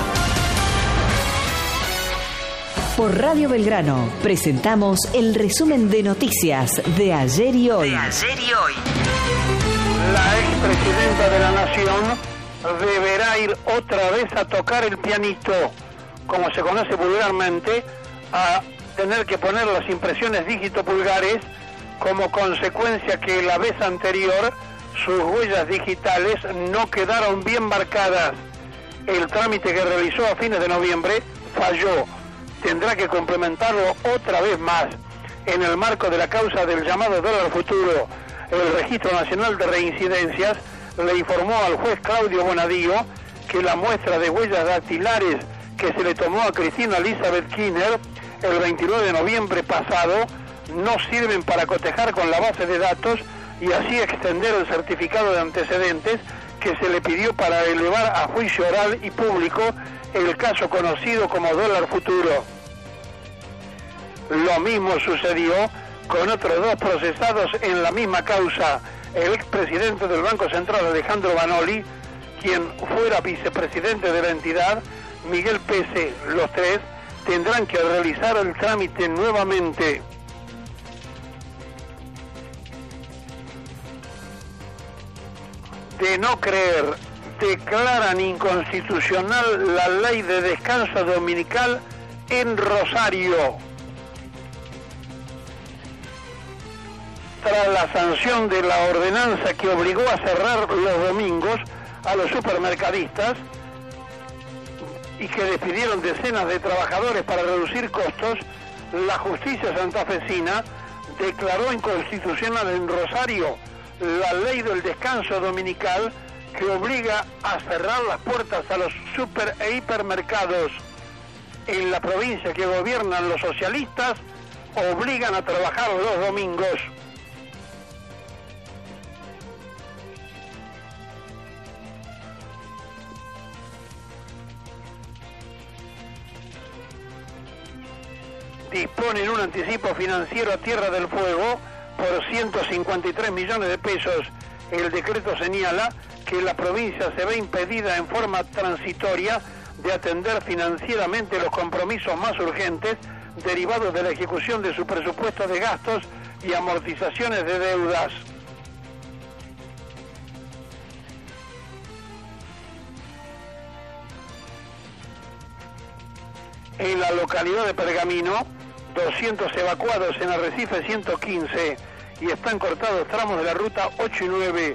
Por Radio Belgrano presentamos el resumen de noticias de ayer y hoy. La expresidenta de la Nación deberá ir otra vez a tocar el pianito, como se conoce vulgarmente, a tener que poner las impresiones dígito pulgares, como consecuencia que la vez anterior sus huellas digitales no quedaron bien marcadas. El trámite que realizó a fines de noviembre falló. Tendrá que complementarlo otra vez más. En el marco de la causa del llamado dólar futuro, el Registro Nacional de Reincidencias le informó al juez Claudio Bonadío que la muestra de huellas dactilares que se le tomó a Cristina Elizabeth Kirchner el 29 de noviembre pasado no sirven para cotejar con la base de datos y así extender el certificado de antecedentes que se le pidió para elevar a juicio oral y público el caso conocido como dólar futuro. Lo mismo sucedió con otros dos procesados en la misma causa, el expresidente del Banco Central Alejandro Banoli, quien fuera vicepresidente de la entidad, Miguel Pese. Los tres tendrán que realizar el trámite nuevamente. De no creer, declaran inconstitucional la ley de descanso dominical en Rosario. Tras la sanción de la ordenanza que obligó a cerrar los domingos a los supermercadistas y que despidieron decenas de trabajadores para reducir costos, la justicia santafesina declaró inconstitucional en Rosario la ley del descanso dominical que obliga a cerrar las puertas a los super e hipermercados. En la provincia que gobiernan los socialistas, obligan a trabajar los domingos. Disponen un anticipo financiero a Tierra del Fuego por 153 millones de pesos. El decreto señala que la provincia se ve impedida en forma transitoria de atender financieramente los compromisos más urgentes derivados de la ejecución de su presupuesto de gastos y amortizaciones de deudas. En la localidad de Pergamino, 200 evacuados en Arrecife 115 y están cortados tramos de la ruta 8 y 9.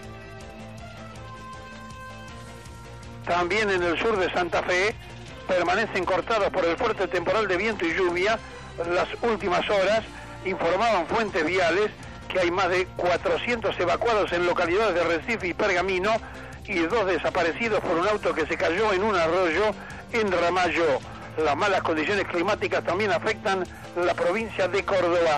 También en el sur de Santa Fe permanecen cortados por el fuerte temporal de viento y lluvia. Las últimas horas informaban fuentes viales que hay más de 400 evacuados en localidades de Arrecife y Pergamino y 2 desaparecidos por un auto que se cayó en un arroyo en Ramallo. Las malas condiciones climáticas también afectan la provincia de Córdoba.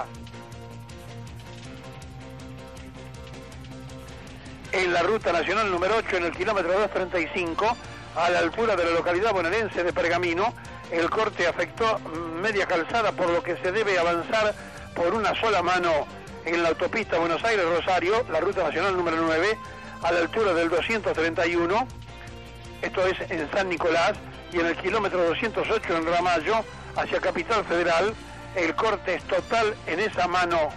En la ruta nacional número 8, en el kilómetro 235, a la altura de la localidad bonaerense de Pergamino, el corte afectó media calzada, por lo que se debe avanzar por una sola mano. En la autopista Buenos Aires-Rosario, la ruta nacional número 9, a la altura del 231, esto es en San Nicolás, y en el kilómetro 208 en Ramallo, hacia Capital Federal, el corte es total en esa mano.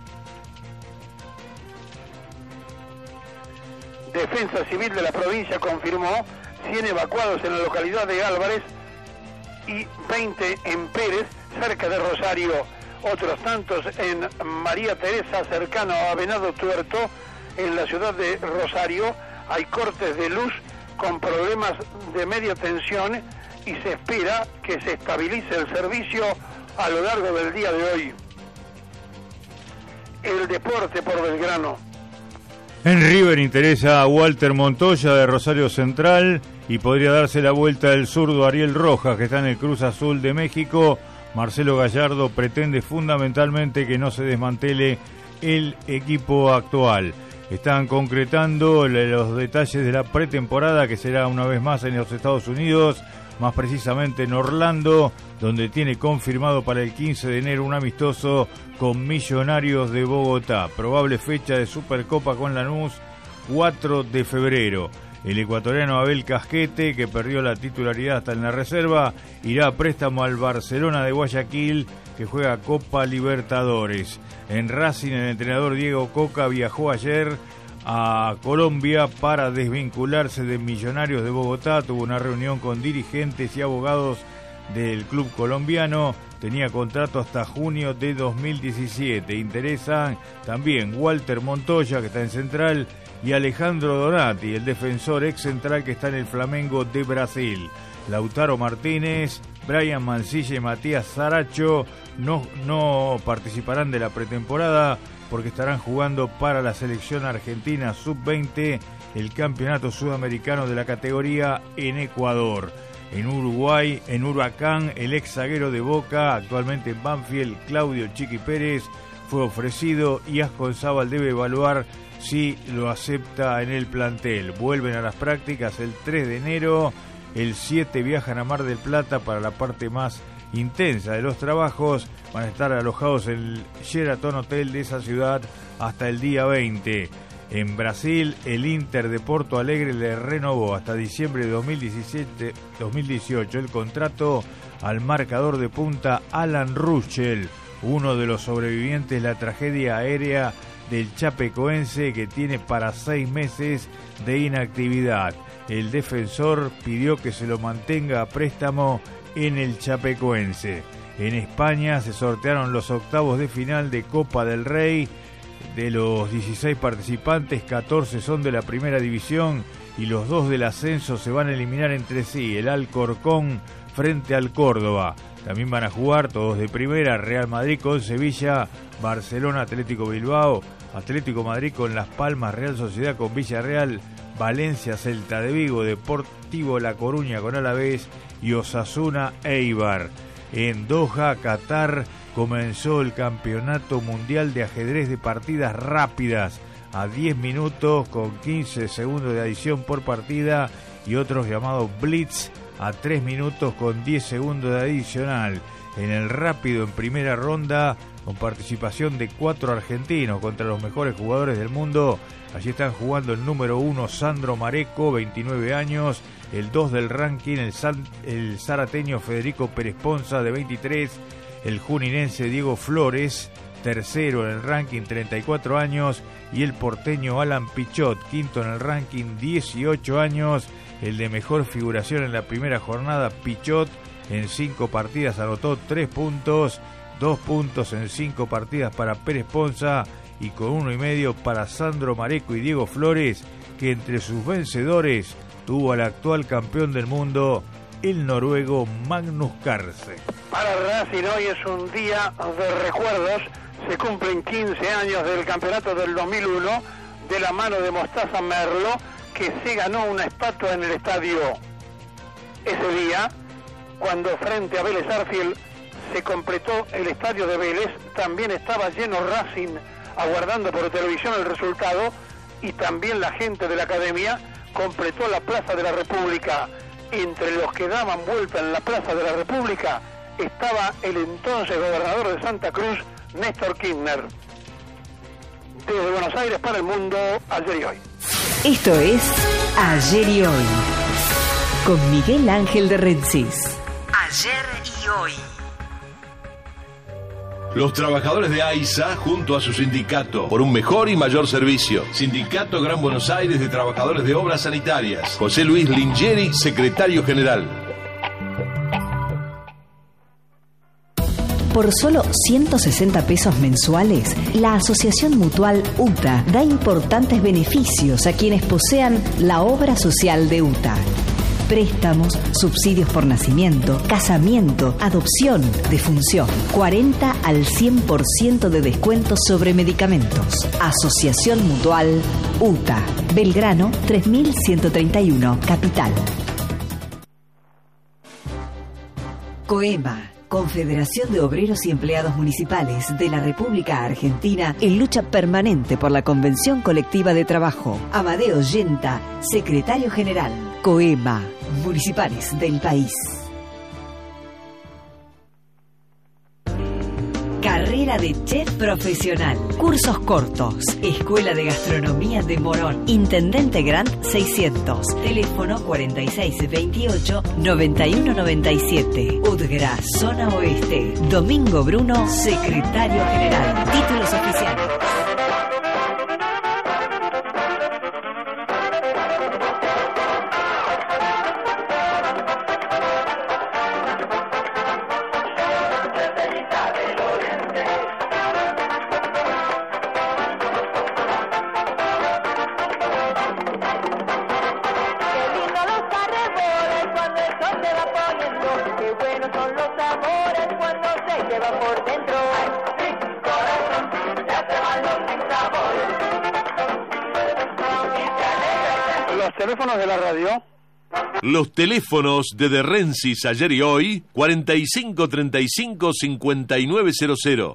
Defensa Civil de la provincia confirmó 100 evacuados en la localidad de Álvarez y 20 en Pérez, cerca de Rosario. Otros tantos en María Teresa, cercano a Venado Tuerto, en la ciudad de Rosario. Hay cortes de luz con problemas de media tensión y se espera que se estabilice el servicio a lo largo del día de hoy. El deporte por Belgrano. En River interesa a Walter Montoya de Rosario Central y podría darse la vuelta el zurdo Ariel Rojas, que está en el Cruz Azul de México. Marcelo Gallardo pretende fundamentalmente que no se desmantele el equipo actual. Están concretando los detalles de la pretemporada, que será una vez más en los Estados Unidos, más precisamente en Orlando, donde tiene confirmado para el 15 de enero un amistoso con Millonarios de Bogotá. Probable fecha de Supercopa con Lanús, 4 de febrero. El ecuatoriano Abel Casquete, que perdió la titularidad hasta en la reserva, irá a préstamo al Barcelona de Guayaquil, que juega Copa Libertadores. En Racing, el entrenador Diego Coca viajó ayer a Colombia para desvincularse de Millonarios de Bogotá. Tuvo una reunión con dirigentes y abogados del club colombiano. Tenía contrato hasta junio de 2017. Interesan también Walter Montoya, que está en Central, y Alejandro Donati, el defensor ex central que está en el Flamengo de Brasil. Lautaro Martínez, Brian Mancilla y Matías Saracho no participarán de la pretemporada porque estarán jugando para la selección argentina sub-20 el campeonato sudamericano de la categoría en Ecuador. En Uruguay, en Huracán, el ex zaguero de Boca, actualmente en Banfield, Claudio Chiqui Pérez, fue ofrecido y Asconzábal debe evaluar si lo acepta en el plantel. Vuelven a las prácticas el 3 de enero, el 7 viajan a Mar del Plata para la parte más intensa de los trabajos. Van a estar alojados en el Sheraton Hotel de esa ciudad hasta el día 20. En Brasil, el Inter de Porto Alegre le renovó hasta diciembre de 2018 el contrato al marcador de punta Alan Ruschel, uno de los sobrevivientes de la tragedia aérea del Chapecoense, que tiene para 6 meses de inactividad. El defensor pidió que se lo mantenga a préstamo en el Chapecoense. En España se sortearon los octavos de final de Copa del Rey. De los 16 participantes, 14 son de la primera división y los dos del ascenso se van a eliminar entre sí, el Alcorcón frente al Córdoba. También van a jugar todos de primera, Real Madrid con Sevilla, Barcelona, Atlético Bilbao, Atlético Madrid con Las Palmas, Real Sociedad con Villarreal, Valencia, Celta de Vigo, Deportivo La Coruña con Alavés y Osasuna Eibar. En Doha, Qatar, comenzó el Campeonato Mundial de Ajedrez de partidas rápidas a 10 minutos con 15 segundos de adición por partida y otros llamados Blitz a 3 minutos con 10 segundos de adicional. En el rápido en primera ronda, con participación de 4 argentinos contra los mejores jugadores del mundo. Allí están jugando el número 1 Sandro Mareco, 29 años, el 2 del ranking, el zarateño Federico Pérez Ponza, de 23, el juninense Diego Flores, tercero en el ranking, 34 años, y el porteño Alan Pichot, quinto en el ranking, 18 años, el de mejor figuración en la primera jornada. Pichot en 5 partidas anotó 3 puntos, 2 puntos en 5 partidas para Pérez Ponza y con 1,5 para Sandro Mareco y Diego Flores, que entre sus vencedores tuvo al actual campeón del mundo, el noruego Magnus Carlsen. Para Racing hoy es un día de recuerdos, se cumplen 15 años del campeonato del 2001 de la mano de Mostaza Merlo, que se ganó una estatua en el estadio. Ese día, cuando frente a Vélez Arfield se completó el estadio de Vélez, también estaba lleno Racing aguardando por televisión el resultado, y también la gente de la academia completó la Plaza de la República. Entre los que daban vuelta en la Plaza de la República estaba el entonces gobernador de Santa Cruz, Néstor Kirchner. Desde Buenos Aires para el mundo, ayer y hoy. Esto es Ayer y Hoy, con Miguel Ángel de Rensis. Ayer y hoy. Los trabajadores de AISA, junto a su sindicato, por un mejor y mayor servicio. Sindicato Gran Buenos Aires de Trabajadores de Obras Sanitarias. José Luis Lingeri, secretario general. Por solo 160 pesos mensuales, la Asociación Mutual UTA da importantes beneficios a quienes posean la obra social de UTA. Préstamos, subsidios por nacimiento, casamiento, adopción, defunción. 40 al 100% de descuento sobre medicamentos. Asociación Mutual UTA. Belgrano 3131, Capital. COEMA, Confederación de Obreros y Empleados Municipales de la República Argentina, en lucha permanente por la Convención Colectiva de Trabajo. Amadeo Yenta, secretario general. COEMA, municipales del país. Carrera de chef profesional. Cursos cortos. Escuela de Gastronomía de Morón. Intendente Grant 600. Teléfono 4628-9197. UDGRA, Zona Oeste. Domingo Bruno, secretario general. Títulos oficiales. Teléfonos de la radio. Los teléfonos de Rensis ayer y hoy: 4535-5900,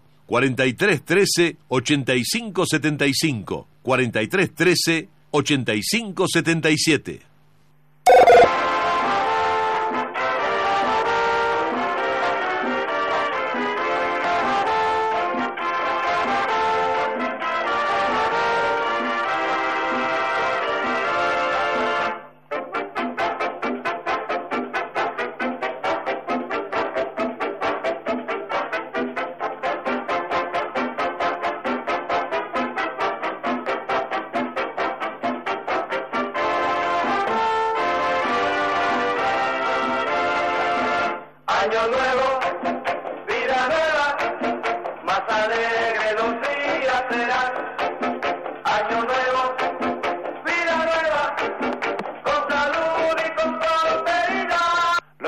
4313-8575, 4313-8577. Año nuevo, vida nueva, más alegre los días serán. Año nuevo, vida nueva,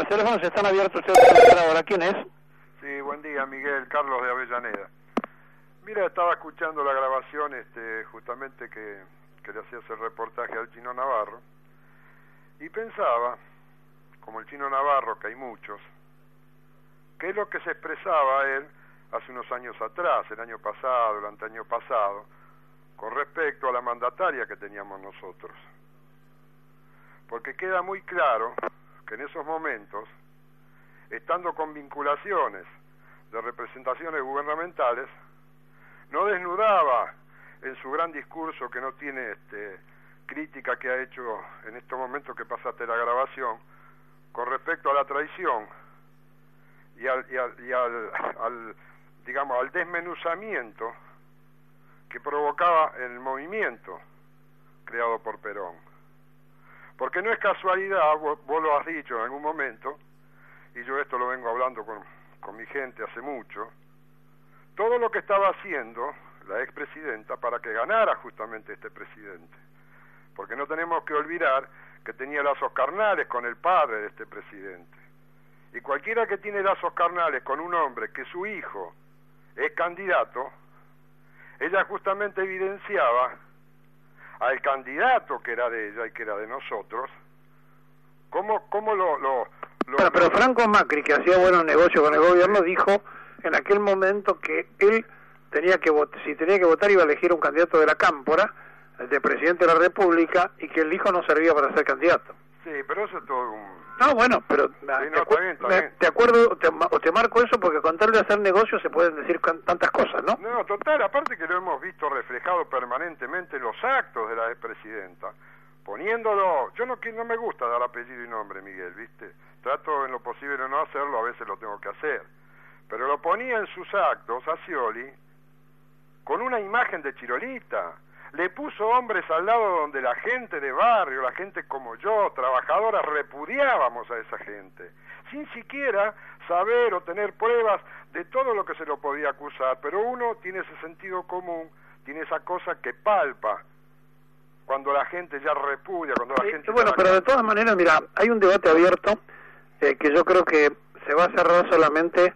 Los teléfonos están abiertos ahora. ¿Quién es? Sí, buen día, Miguel, Carlos de Avellaneda. Mira, estaba escuchando la grabación justamente que le hacías el reportaje al Chino Navarro y pensaba, como el Chino Navarro, que hay muchos, qué es lo que se expresaba él hace unos años atrás, el año pasado, el anteaño pasado, con respecto a la mandataria que teníamos nosotros. Porque queda muy claro que en esos momentos, estando con vinculaciones de representaciones gubernamentales, no desnudaba en su gran discurso, que no tiene crítica que ha hecho en estos momentos que pasaste la grabación, con respecto a la traición y al digamos, al desmenuzamiento que provocaba el movimiento creado por Perón. Porque no es casualidad, vos lo has dicho en algún momento, y yo esto lo vengo hablando con mi gente hace mucho, todo lo que estaba haciendo la expresidenta para que ganara justamente este presidente. Porque no tenemos que olvidar que tenía lazos carnales con el padre de este presidente. Y cualquiera que tiene lazos carnales con un hombre que su hijo es candidato, ella justamente evidenciaba al candidato que era de ella y que era de nosotros, cómo lo bueno, pero Franco Macri, que hacía buenos negocios con el gobierno, dijo en aquel momento que él tenía que si tenía que votar iba a elegir un candidato de la Cámpora, de presidente de la República, y que el hijo no servía para ser candidato. Sí, pero eso es todo un... No, bueno, pero sí, no, está bien. Te acuerdo, te marco eso porque con tal de hacer negocios se pueden decir tantas cosas, ¿no? No, total, aparte que lo hemos visto reflejado permanentemente en los actos de la expresidenta, poniéndolo... Yo no me gusta dar apellido y nombre, Miguel, ¿viste? Trato en lo posible de no hacerlo, a veces lo tengo que hacer. Pero lo ponía en sus actos a Scioli con una imagen de Chirolita. Le puso hombres al lado donde la gente de barrio, la gente como yo, trabajadora, repudiábamos a esa gente, sin siquiera saber o tener pruebas de todo lo que se lo podía acusar. Pero uno tiene ese sentido común, tiene esa cosa que palpa cuando la gente ya repudia, cuando la gente... Bueno, pero de todas maneras, mira, hay un debate abierto que yo creo que se va a cerrar solamente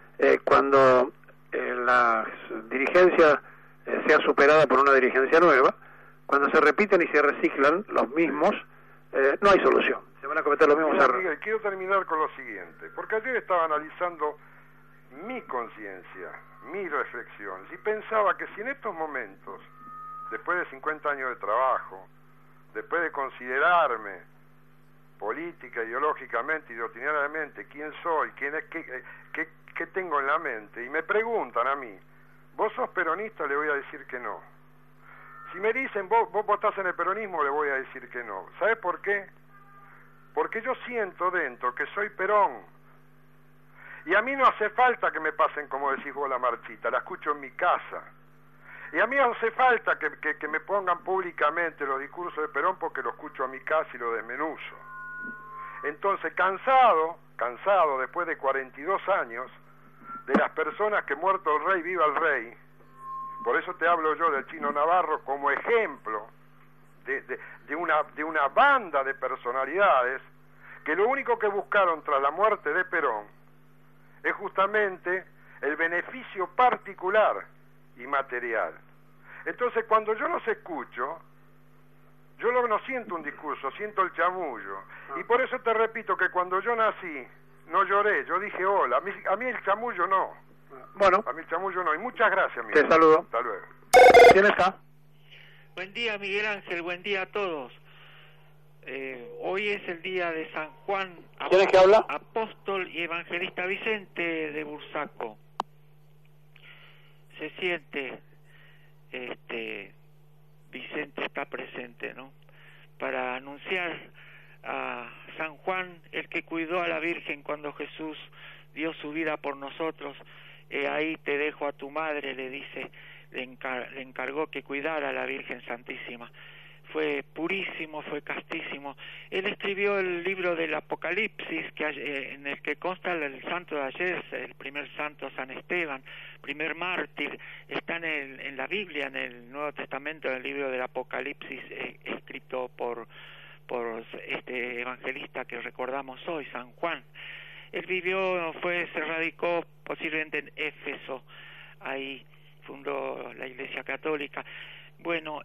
cuando la dirigencia sea superada por una dirigencia nueva. Cuando se repiten y se reciclan los mismos, no hay solución, se van a cometer los mismos errores. Miguel, quiero terminar con lo siguiente, porque ayer estaba analizando mi conciencia, mi reflexión, y pensaba que si en estos momentos, después de 50 años de trabajo, después de considerarme política, ideológicamente y doctrinariamente quién soy, quién es, qué tengo en la mente, y me preguntan a mí, ¿vos sos peronista? Le voy a decir que no. Si me dicen, vos votás en el peronismo, le voy a decir que no. ¿Sabes por qué? Porque yo siento dentro que soy Perón. Y a mí no hace falta que me pasen, como decís vos, la marchita, la escucho en mi casa. Y a mí no hace falta que me pongan públicamente los discursos de Perón porque lo escucho a mi casa y lo desmenuzo. Entonces, cansado, después de 42 años, de las personas que muerto el rey, viva el rey, por eso te hablo yo del Chino Navarro como ejemplo de una banda de personalidades que lo único que buscaron tras la muerte de Perón es justamente el beneficio particular y material. Entonces, cuando yo los escucho, yo no siento un discurso, siento el chamullo. Y por eso te repito que cuando yo nací, no lloré, yo dije hola. A mí el chamullo no. Bueno. A mí el chamullo no. Y muchas gracias, Miguel. Te saludo. Hasta luego. ¿Quién está? Buen día, Miguel Ángel. Buen día a todos. Hoy es el día de San Juan. ¿Quién es que habla? Apóstol y evangelista Vicente de Bursaco. Se siente, Vicente está presente, ¿no? Para anunciar a San Juan, el que cuidó a la Virgen cuando Jesús dio su vida por nosotros. Ahí te dejo a tu madre, le dice, le encargó que cuidara a la Virgen Santísima. Fue purísimo, fue castísimo. Él escribió el libro del Apocalipsis, en el que consta el santo de ayer, el primer santo San Esteban, primer mártir. Está en la Biblia, en el Nuevo Testamento, en el libro del Apocalipsis, escrito por por este evangelista que recordamos hoy, San Juan. Él se radicó posiblemente en Éfeso, ahí fundó la Iglesia Católica. Bueno,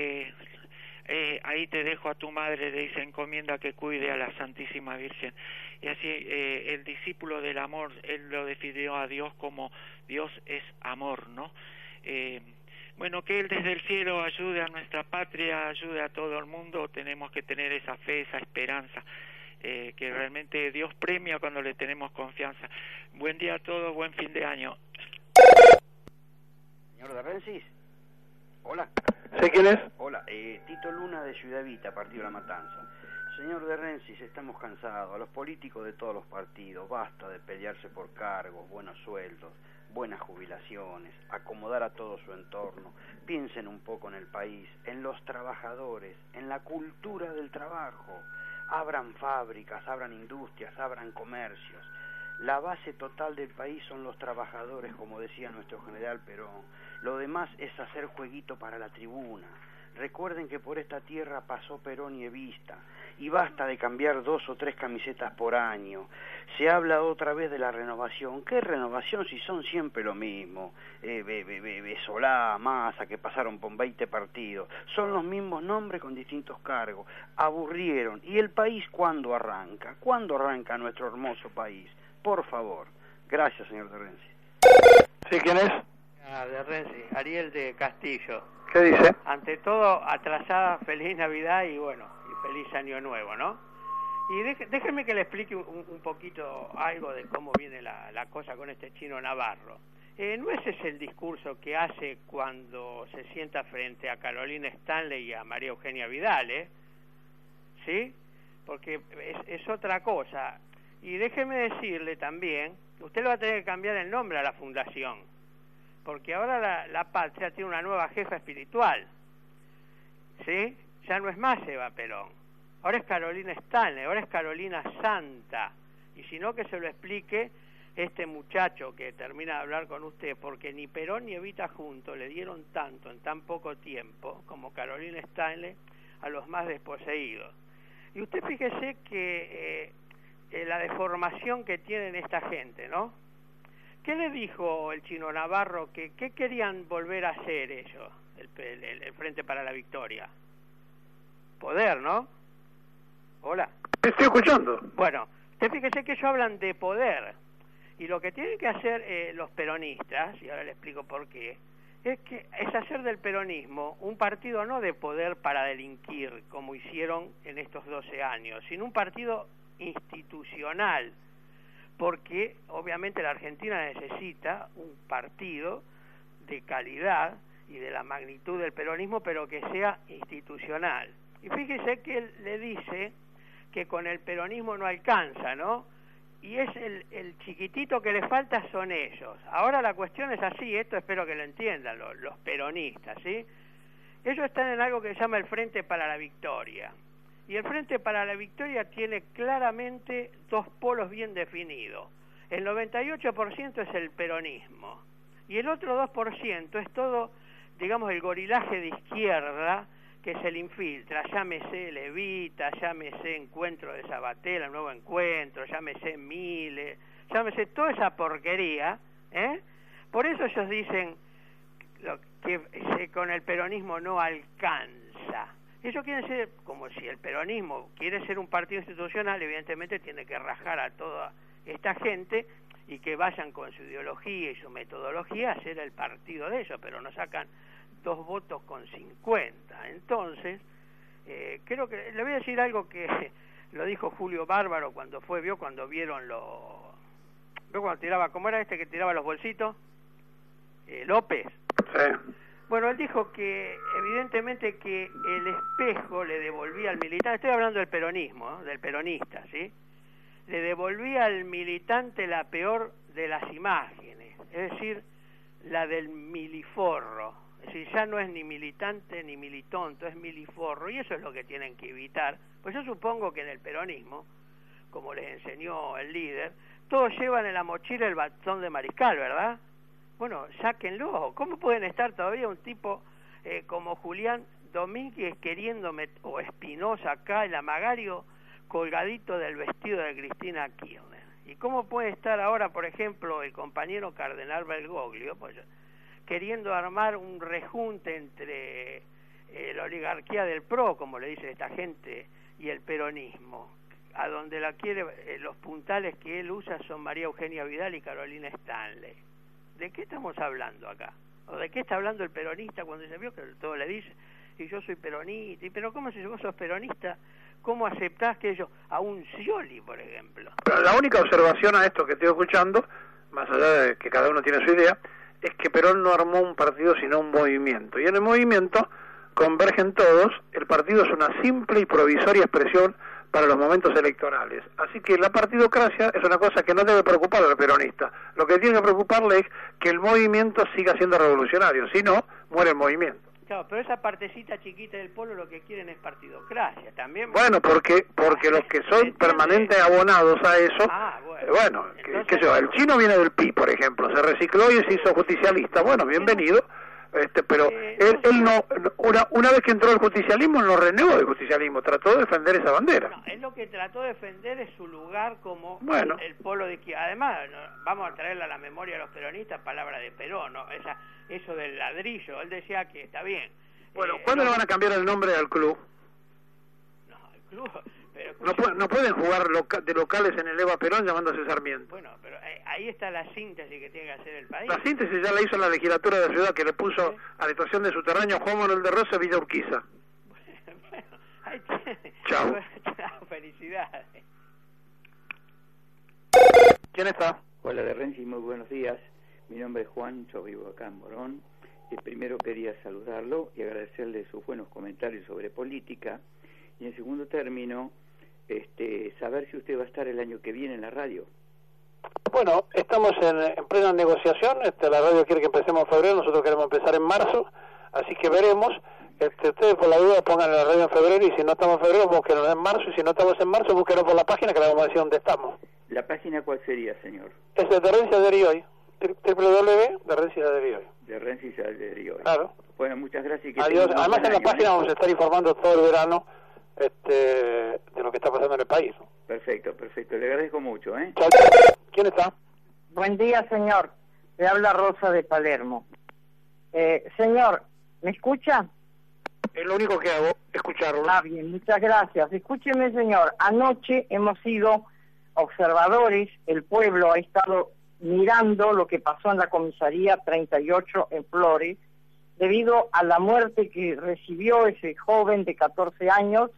ahí te dejo a tu madre, le dice, encomienda que cuide a la Santísima Virgen. Y así el discípulo del amor, él lo definió a Dios como Dios es amor, ¿no? Bueno, que Él desde el cielo ayude a nuestra patria, ayude a todo el mundo. Tenemos que tener esa fe, esa esperanza, que realmente Dios premia cuando le tenemos confianza. Buen día a todos, buen fin de año. Señor de Rensis, hola. ¿Sí quién es? Hola, Tito Luna de Ciudad Vita, Partido La Matanza. Señor de Rensis, estamos cansados. A los políticos de todos los partidos, basta de pelearse por cargos, buenos sueldos, buenas jubilaciones, acomodar a todo su entorno. Piensen un poco en el país, en los trabajadores, en la cultura del trabajo. Abran fábricas, abran industrias, abran comercios. La base total del país son los trabajadores, como decía nuestro general Perón. Lo demás es hacer jueguito para la tribuna. Recuerden que por esta tierra pasó Perón y Evista, y basta de cambiar 2 o 3 camisetas por año. Se habla otra vez de la renovación. ¿Qué renovación si son siempre lo mismo? Solá, Massa, que pasaron por 20 partidos. Son los mismos nombres con distintos cargos. Aburrieron. ¿Y el país cuándo arranca? ¿Cuándo arranca nuestro hermoso país? Por favor. Gracias, señor de Renzi. ¿Sí quién es? De Renzi, Ariel de Castillo. ¿Qué dice? Ante todo, atrasada, feliz Navidad y bueno, y feliz Año Nuevo, ¿no? Y déjenme que le explique un poquito algo de cómo viene la cosa con este chino Navarro. No ese es el discurso que hace cuando se sienta frente a Carolina Stanley y a María Eugenia Vidal, ¿sí? Porque es otra cosa. Y déjeme decirle también, usted le va a tener que cambiar el nombre a la fundación, porque ahora la patria tiene una nueva jefa espiritual, ¿sí? Ya no es más Eva Perón, ahora es Carolina Stanley, ahora es Carolina Santa, y si no que se lo explique este muchacho que termina de hablar con usted, porque ni Perón ni Evita juntos le dieron tanto en tan poco tiempo como Carolina Stanley a los más desposeídos. Y usted fíjese que la deformación que tienen esta gente, ¿no? ¿Qué le dijo el chino Navarro? ¿Qué querían volver a hacer ellos, el Frente para la Victoria? Poder, ¿no? Hola. Estoy escuchando. Bueno, usted fíjese que ellos hablan de poder. Y lo que tienen que hacer los peronistas, y ahora le explico por qué, es hacer del peronismo un partido no de poder para delinquir, como hicieron en estos 12 años, sino un partido institucional, porque obviamente la Argentina necesita un partido de calidad y de la magnitud del peronismo, pero que sea institucional. Y fíjese que él le dice que con el peronismo no alcanza, ¿no? Y es el chiquitito que le falta son ellos. Ahora la cuestión es así, esto espero que lo entiendan los peronistas, ¿sí? Ellos están en algo que se llama el Frente para la Victoria. Y el Frente para la Victoria tiene claramente 2 polos bien definidos. El 98% es el peronismo. Y el otro 2% es todo, digamos, el gorilaje de izquierda que se le infiltra. Llámese Levita, llámese Encuentro de Sabatella, Nuevo Encuentro, llámese Miles, llámese toda esa porquería, ¿eh? Por eso ellos dicen que con el peronismo no alcanza. Ellos quieren ser, como si el peronismo quiere ser un partido institucional, evidentemente tiene que rajar a toda esta gente y que vayan con su ideología y su metodología a hacer el partido de ellos, pero no sacan 2 votos con 50. Entonces, creo que le voy a decir algo que lo dijo Julio Bárbaro cuando vieron ¿vio cuando tiraba, cómo era este que tiraba los bolsitos? López. Sí. Bueno, él dijo que evidentemente que el espejo le devolvía al militante, estoy hablando del peronismo, ¿no? Del peronista, ¿sí? Le devolvía al militante la peor de las imágenes, es decir, la del miliforro. Es decir, ya no es ni militante ni militonto, es miliforro, y eso es lo que tienen que evitar. Pues yo supongo que en el peronismo, como les enseñó el líder, todos llevan en la mochila el bastón de mariscal, ¿verdad? Bueno, sáquenlo. ¿Cómo pueden estar todavía un tipo como Julián Domínguez queriendo o Espinosa acá, el Amagario colgadito del vestido de Cristina Kirchner. ¿Y cómo puede estar ahora, por ejemplo, el compañero Cardenal Bergoglio, pues, queriendo armar un rejunte entre la oligarquía del PRO, como le dice esta gente, y el peronismo, a donde la quiere, los puntales que él usa son María Eugenia Vidal y Carolina Stanley? ¿De qué estamos hablando acá? ¿O de qué está hablando el peronista cuando se vio que todo le dice, y yo soy peronista? Pero ¿cómo si vos sos peronista? ¿Cómo aceptás que ellos, a un Scioli, por ejemplo? Pero la única observación a esto que estoy escuchando, más allá de que cada uno tiene su idea, es que Perón no armó un partido sino un movimiento, y en el movimiento convergen todos. El partido es una simple y provisoria expresión para los momentos electorales, así que la partidocracia es una cosa que no debe preocupar al peronista. Lo que tiene que preocuparle es que el movimiento siga siendo revolucionario, si no, muere el movimiento. Claro, pero esa partecita chiquita del pueblo lo que quieren es partidocracia también. Bueno, porque los que son permanentes abonados a eso, bueno, qué sé yo, el chino viene del PI, por ejemplo, se recicló y se hizo justicialista, bueno, bienvenido, pero él no, una vez que entró el justicialismo, no renegó del justicialismo, trató de defender esa bandera. No, él lo que trató de defender es su lugar como bueno, el polo de izquierda. Además, vamos a traerle a la memoria a los peronistas palabra de Perón, ¿no? Eso del ladrillo, él decía que está bien. Bueno, ¿cuándo le van a cambiar el nombre al club? No, el club... Pero, no pueden jugar de locales en el Eva Perón llamándose Sarmiento. Bueno, pero ahí está la síntesis que tiene que hacer el país. La síntesis ya la hizo la legislatura de la ciudad, que le puso a la estación de subterráneo Juan Manuel de Rosa Villa Urquiza. Bueno, ahí tiene. Chao. Chao, felicidades. ¿Quién está? Hola, de Renzi, muy buenos días. Mi nombre es Juan, yo vivo acá en Morón. Primero quería saludarlo y agradecerle sus buenos comentarios sobre política. Y en segundo término, saber si usted va a estar el año que viene en la radio. Bueno, estamos en plena negociación. La radio quiere que empecemos en febrero, nosotros queremos empezar en marzo, así que veremos. Ustedes por la duda pongan la radio en febrero, y si no estamos en febrero, búsquenos en marzo, y si no estamos en marzo, búsquenos por la página, que le vamos a decir dónde estamos. ¿La página cuál sería, señor? Es de Renzi Ayer y Hoy, www.Renzi Ayer y Hoy. De Renzi Ayer y Hoy. Claro. Bueno, muchas gracias. Y adiós. Además, en la página vamos a estar informando todo el verano de lo que está pasando en el país. Perfecto. Le agradezco mucho, Chao. ¿Quién está? Buen día, señor. Le habla Rosa de Palermo. Señor, ¿me escucha? Es lo único que hago, escucharlo. Ah, bien, muchas gracias. Escúcheme, señor. Anoche hemos sido observadores, el pueblo ha estado mirando lo que pasó en la comisaría 38 en Flores, debido a la muerte que recibió ese joven de 14 años,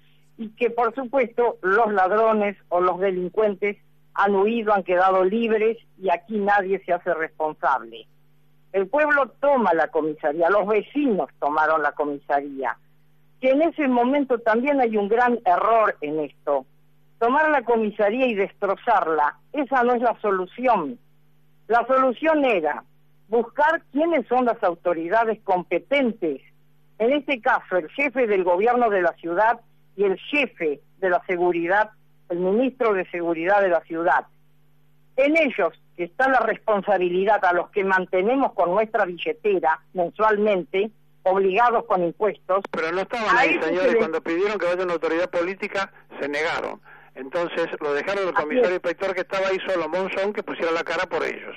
y que por supuesto los ladrones o los delincuentes han huido, han quedado libres, y aquí nadie se hace responsable. El pueblo toma la comisaría, los vecinos tomaron la comisaría, que en ese momento también hay un gran error en esto. Tomar la comisaría y destrozarla, esa no es la solución. La solución era buscar quiénes son las autoridades competentes, en este caso el jefe del gobierno de la ciudad y el jefe de la seguridad, el ministro de seguridad de la ciudad. En ellos está la responsabilidad, a los que mantenemos con nuestra billetera mensualmente, obligados con impuestos. Pero no estaban ahí, señores, cuando pidieron que vaya una autoridad política, se negaron. Entonces lo dejaron el comisario inspector que estaba ahí solo, Monzón, que pusiera la cara por ellos.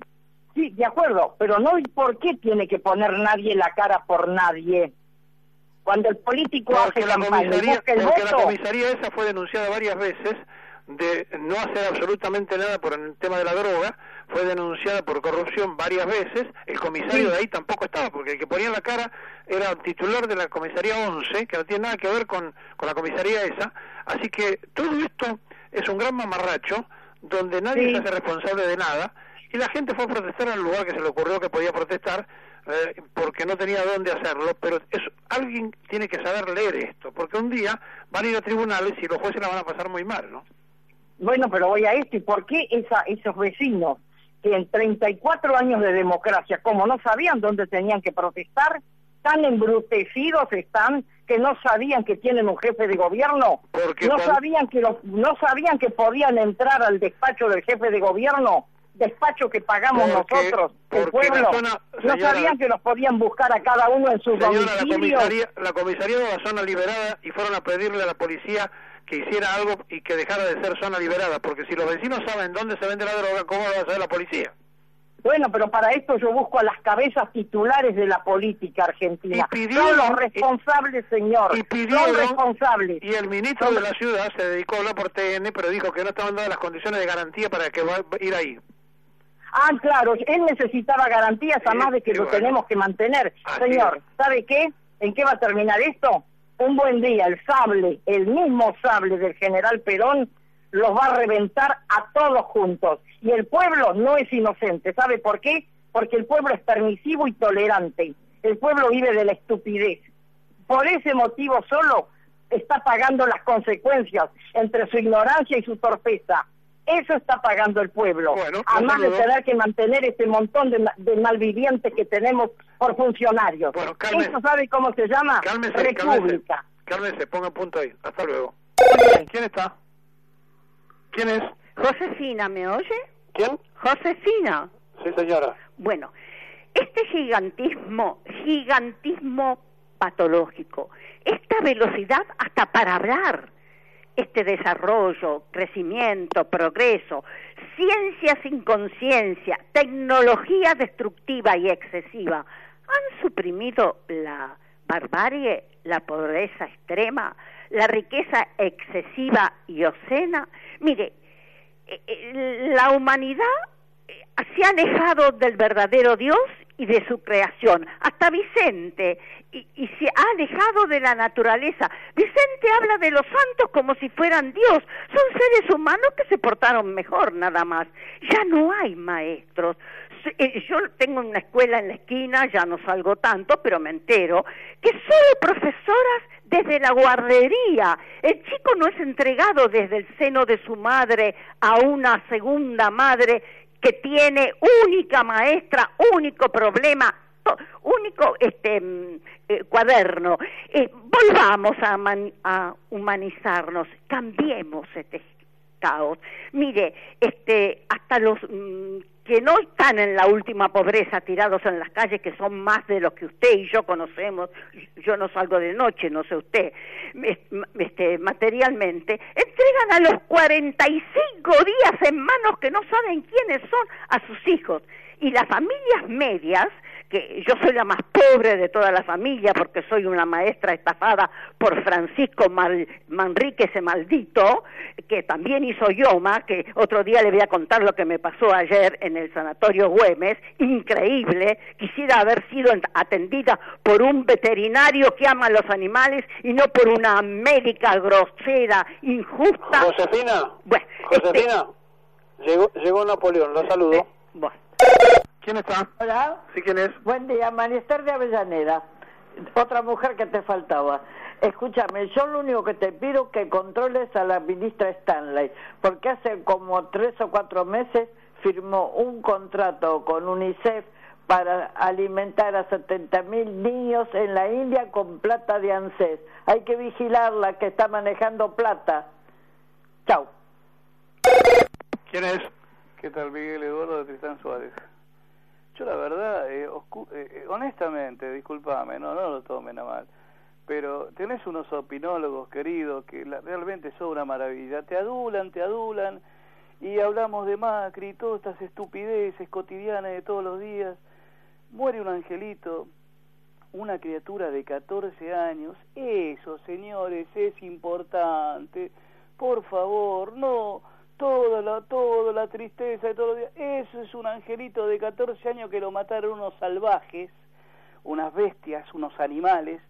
Sí, de acuerdo, pero no, ¿por qué tiene que poner nadie la cara por nadie? Cuando el político hace campaña y busca el voto... Porque la comisaría esa fue denunciada varias veces de no hacer absolutamente nada por el tema de la droga, fue denunciada por corrupción varias veces, el comisario de ahí tampoco estaba, porque el que ponía la cara era el titular de la comisaría 11, que no tiene nada que ver con la comisaría esa, así que todo esto es un gran mamarracho, donde nadie se hace responsable de nada, y la gente fue a protestar al lugar que se le ocurrió que podía protestar, porque no tenía dónde hacerlo, pero alguien tiene que saber leer esto, porque un día van a ir a tribunales y los jueces la van a pasar muy mal, ¿no? Bueno, pero voy a esto, ¿y por qué esos vecinos que en 34 años de democracia, como no sabían dónde tenían que protestar, tan embrutecidos están que no sabían que tienen un jefe de gobierno? Porque no sabían que podían entrar al despacho del jefe de gobierno despacho que pagamos nosotros, el pueblo, ¿no sabían que los podían buscar a cada uno en sus domicilios? La comisaría de la zona liberada, y fueron a pedirle a la policía que hiciera algo y que dejara de ser zona liberada, porque si los vecinos saben dónde se vende la droga, ¿cómo lo va a saber la policía? Bueno, pero para esto yo busco a las cabezas titulares de la política argentina. Son los responsables, señor. Son responsables. Y el ministro de la ciudad se dedicó a hablar por TN, pero dijo que no estaban dadas las condiciones de garantía para que va a ir ahí. Ah, claro, él necesitaba garantías, además de que lo tenemos que mantener. Señor, ¿sabe qué? ¿En qué va a terminar esto? Un buen día, el mismo sable del general Perón, los va a reventar a todos juntos. Y el pueblo no es inocente. ¿Sabe por qué? Porque el pueblo es permisivo y tolerante. El pueblo vive de la estupidez. Por ese motivo solo está pagando las consecuencias entre su ignorancia y su torpeza. Eso está pagando el pueblo. Bueno, además de tener que mantener ese montón de malvivientes que tenemos por funcionarios. Bueno, ¿eso sabe cómo se llama? República. Cálmese, ponga punto ahí. Hasta luego. ¿Quién está? ¿Quién es? Josefina, ¿me oye? ¿Quién? Josefina. Sí, señora. Bueno, este gigantismo patológico, esta velocidad hasta para hablar, este desarrollo, crecimiento, progreso, ciencia sin conciencia, tecnología destructiva y excesiva, han suprimido la barbarie, la pobreza extrema, la riqueza excesiva y obscena. Mire, la humanidad se ha alejado del verdadero Dios y de su creación, hasta Vicente, y se ha alejado de la naturaleza. Vicente habla de los santos como si fueran Dios, son seres humanos que se portaron mejor, nada más. Ya no hay maestros. Yo tengo una escuela en la esquina, ya no salgo tanto, pero me entero que solo profesoras desde la guardería. El chico no es entregado desde el seno de su madre a una segunda madre que tiene única maestra, único problema, único cuaderno. Volvamos a humanizarnos, cambiemos este caos. Mire, hasta los que no están en la última pobreza tirados en las calles, que son más de los que usted y yo conocemos, yo no salgo de noche, no sé usted, materialmente, entregan a los 45 días en manos que no saben quiénes son a sus hijos. Y las familias medias, que yo soy la más pobre de toda la familia porque soy una maestra estafada por Francisco Manrique, ese maldito, que también hizo Yoma, que otro día le voy a contar lo que me pasó ayer en el sanatorio Güemes, increíble. Quisiera haber sido atendida por un veterinario que ama a los animales y no por una médica grosera, injusta. Josefina, bueno, Josefina, llegó Napoleón, lo saludo. Bueno. ¿Quién está? Hola. ¿Sí, quién es? Buen día, Mariester de Avellaneda. Otra mujer que te faltaba. Escúchame, yo lo único que te pido es que controles a la ministra Stanley, porque hace como 3 o 4 meses firmó un contrato con UNICEF para alimentar a 70.000 niños en la India con plata de ANSES. Hay que vigilarla, que está manejando plata. Chau. ¿Quién es? ¿Qué tal, Miguel Eduardo de Tristán Suárez? Yo la verdad, honestamente, discúlpame, no lo tomen a mal, pero tenés unos opinólogos queridos que realmente son una maravilla, te adulan, y hablamos de Macri y todas estas estupideces cotidianas de todos los días. Muere un angelito, una criatura de 14 años, eso, señores, es importante, por favor, no... Toda la tristeza de todos los días, eso es un angelito de 14 años que lo mataron unos salvajes, unas bestias, unos animales.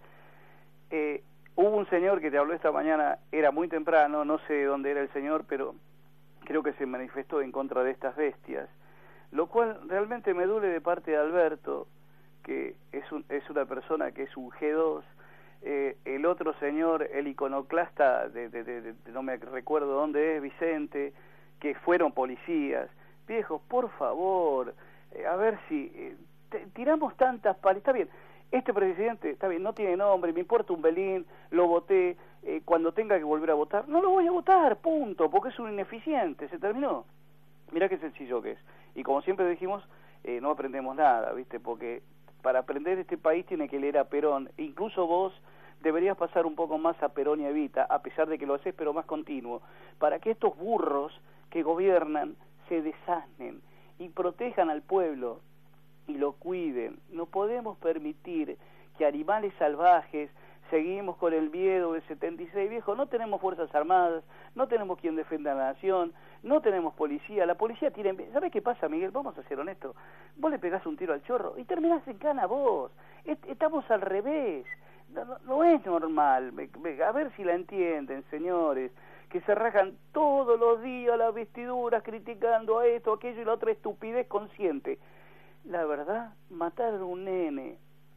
Hubo un señor que te habló esta mañana, era muy temprano, no sé dónde era el señor, pero creo que se manifestó en contra de estas bestias, lo cual realmente me duele de parte de Alberto, que es una persona que es un G2, el otro señor, el iconoclasta de no me recuerdo dónde es, Vicente, que fueron policías. Viejos, por favor, a ver si tiramos tantas palas. Está bien, este presidente, está bien, no tiene nombre, me importa un belín, lo voté, cuando tenga que volver a votar, no lo voy a votar, punto, porque es un ineficiente, se terminó. Mirá qué sencillo que es. Y como siempre dijimos, no aprendemos nada, ¿viste? Porque para aprender este país tiene que leer a Perón. E incluso vos deberías pasar un poco más a Perón y a Evita, a pesar de que lo haces, pero más continuo, para que estos burros que gobiernan se desasnen y protejan al pueblo y lo cuiden. No podemos permitir que animales salvajes, seguimos con el miedo del 76, viejo, no tenemos fuerzas armadas, no tenemos quien defienda a la nación, no tenemos policía, la policía tiene... ¿Sabes qué pasa, Miguel? Vamos a ser honestos, vos le pegás un tiro al chorro y terminás en cana vos, estamos al revés, no es normal, a ver si la entienden, señores, que se rajan todos los días las vestiduras criticando a esto, aquello y la otra estupidez consciente. La verdad, matar a un nene,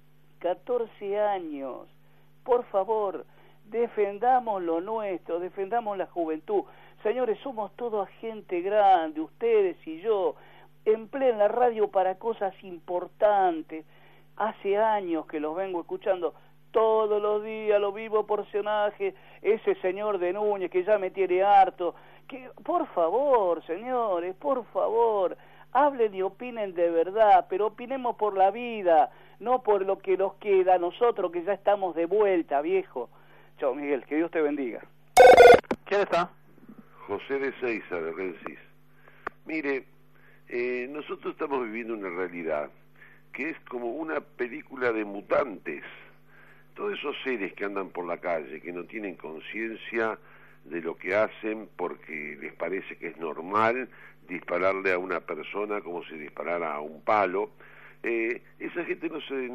14 años, por favor, defendamos lo nuestro, defendamos la juventud. Señores, somos toda gente grande, ustedes y yo, empleen la radio para cosas importantes. Hace años que los vengo escuchando, todos los días lo mismo personaje, ese señor de Núñez que ya me tiene harto. Que, por favor, señores, por favor, hablen y opinen de verdad, pero opinemos por la vida, no por lo que nos queda a nosotros que ya estamos de vuelta, viejo. Chao, Miguel, que Dios te bendiga. ¿Quién está? José de Seiza, de Rensis. Mire, nosotros estamos viviendo una realidad que es como una película de mutantes. Todos esos seres que andan por la calle, que no tienen conciencia de lo que hacen porque les parece que es normal dispararle a una persona como si disparara a un palo. Esa gente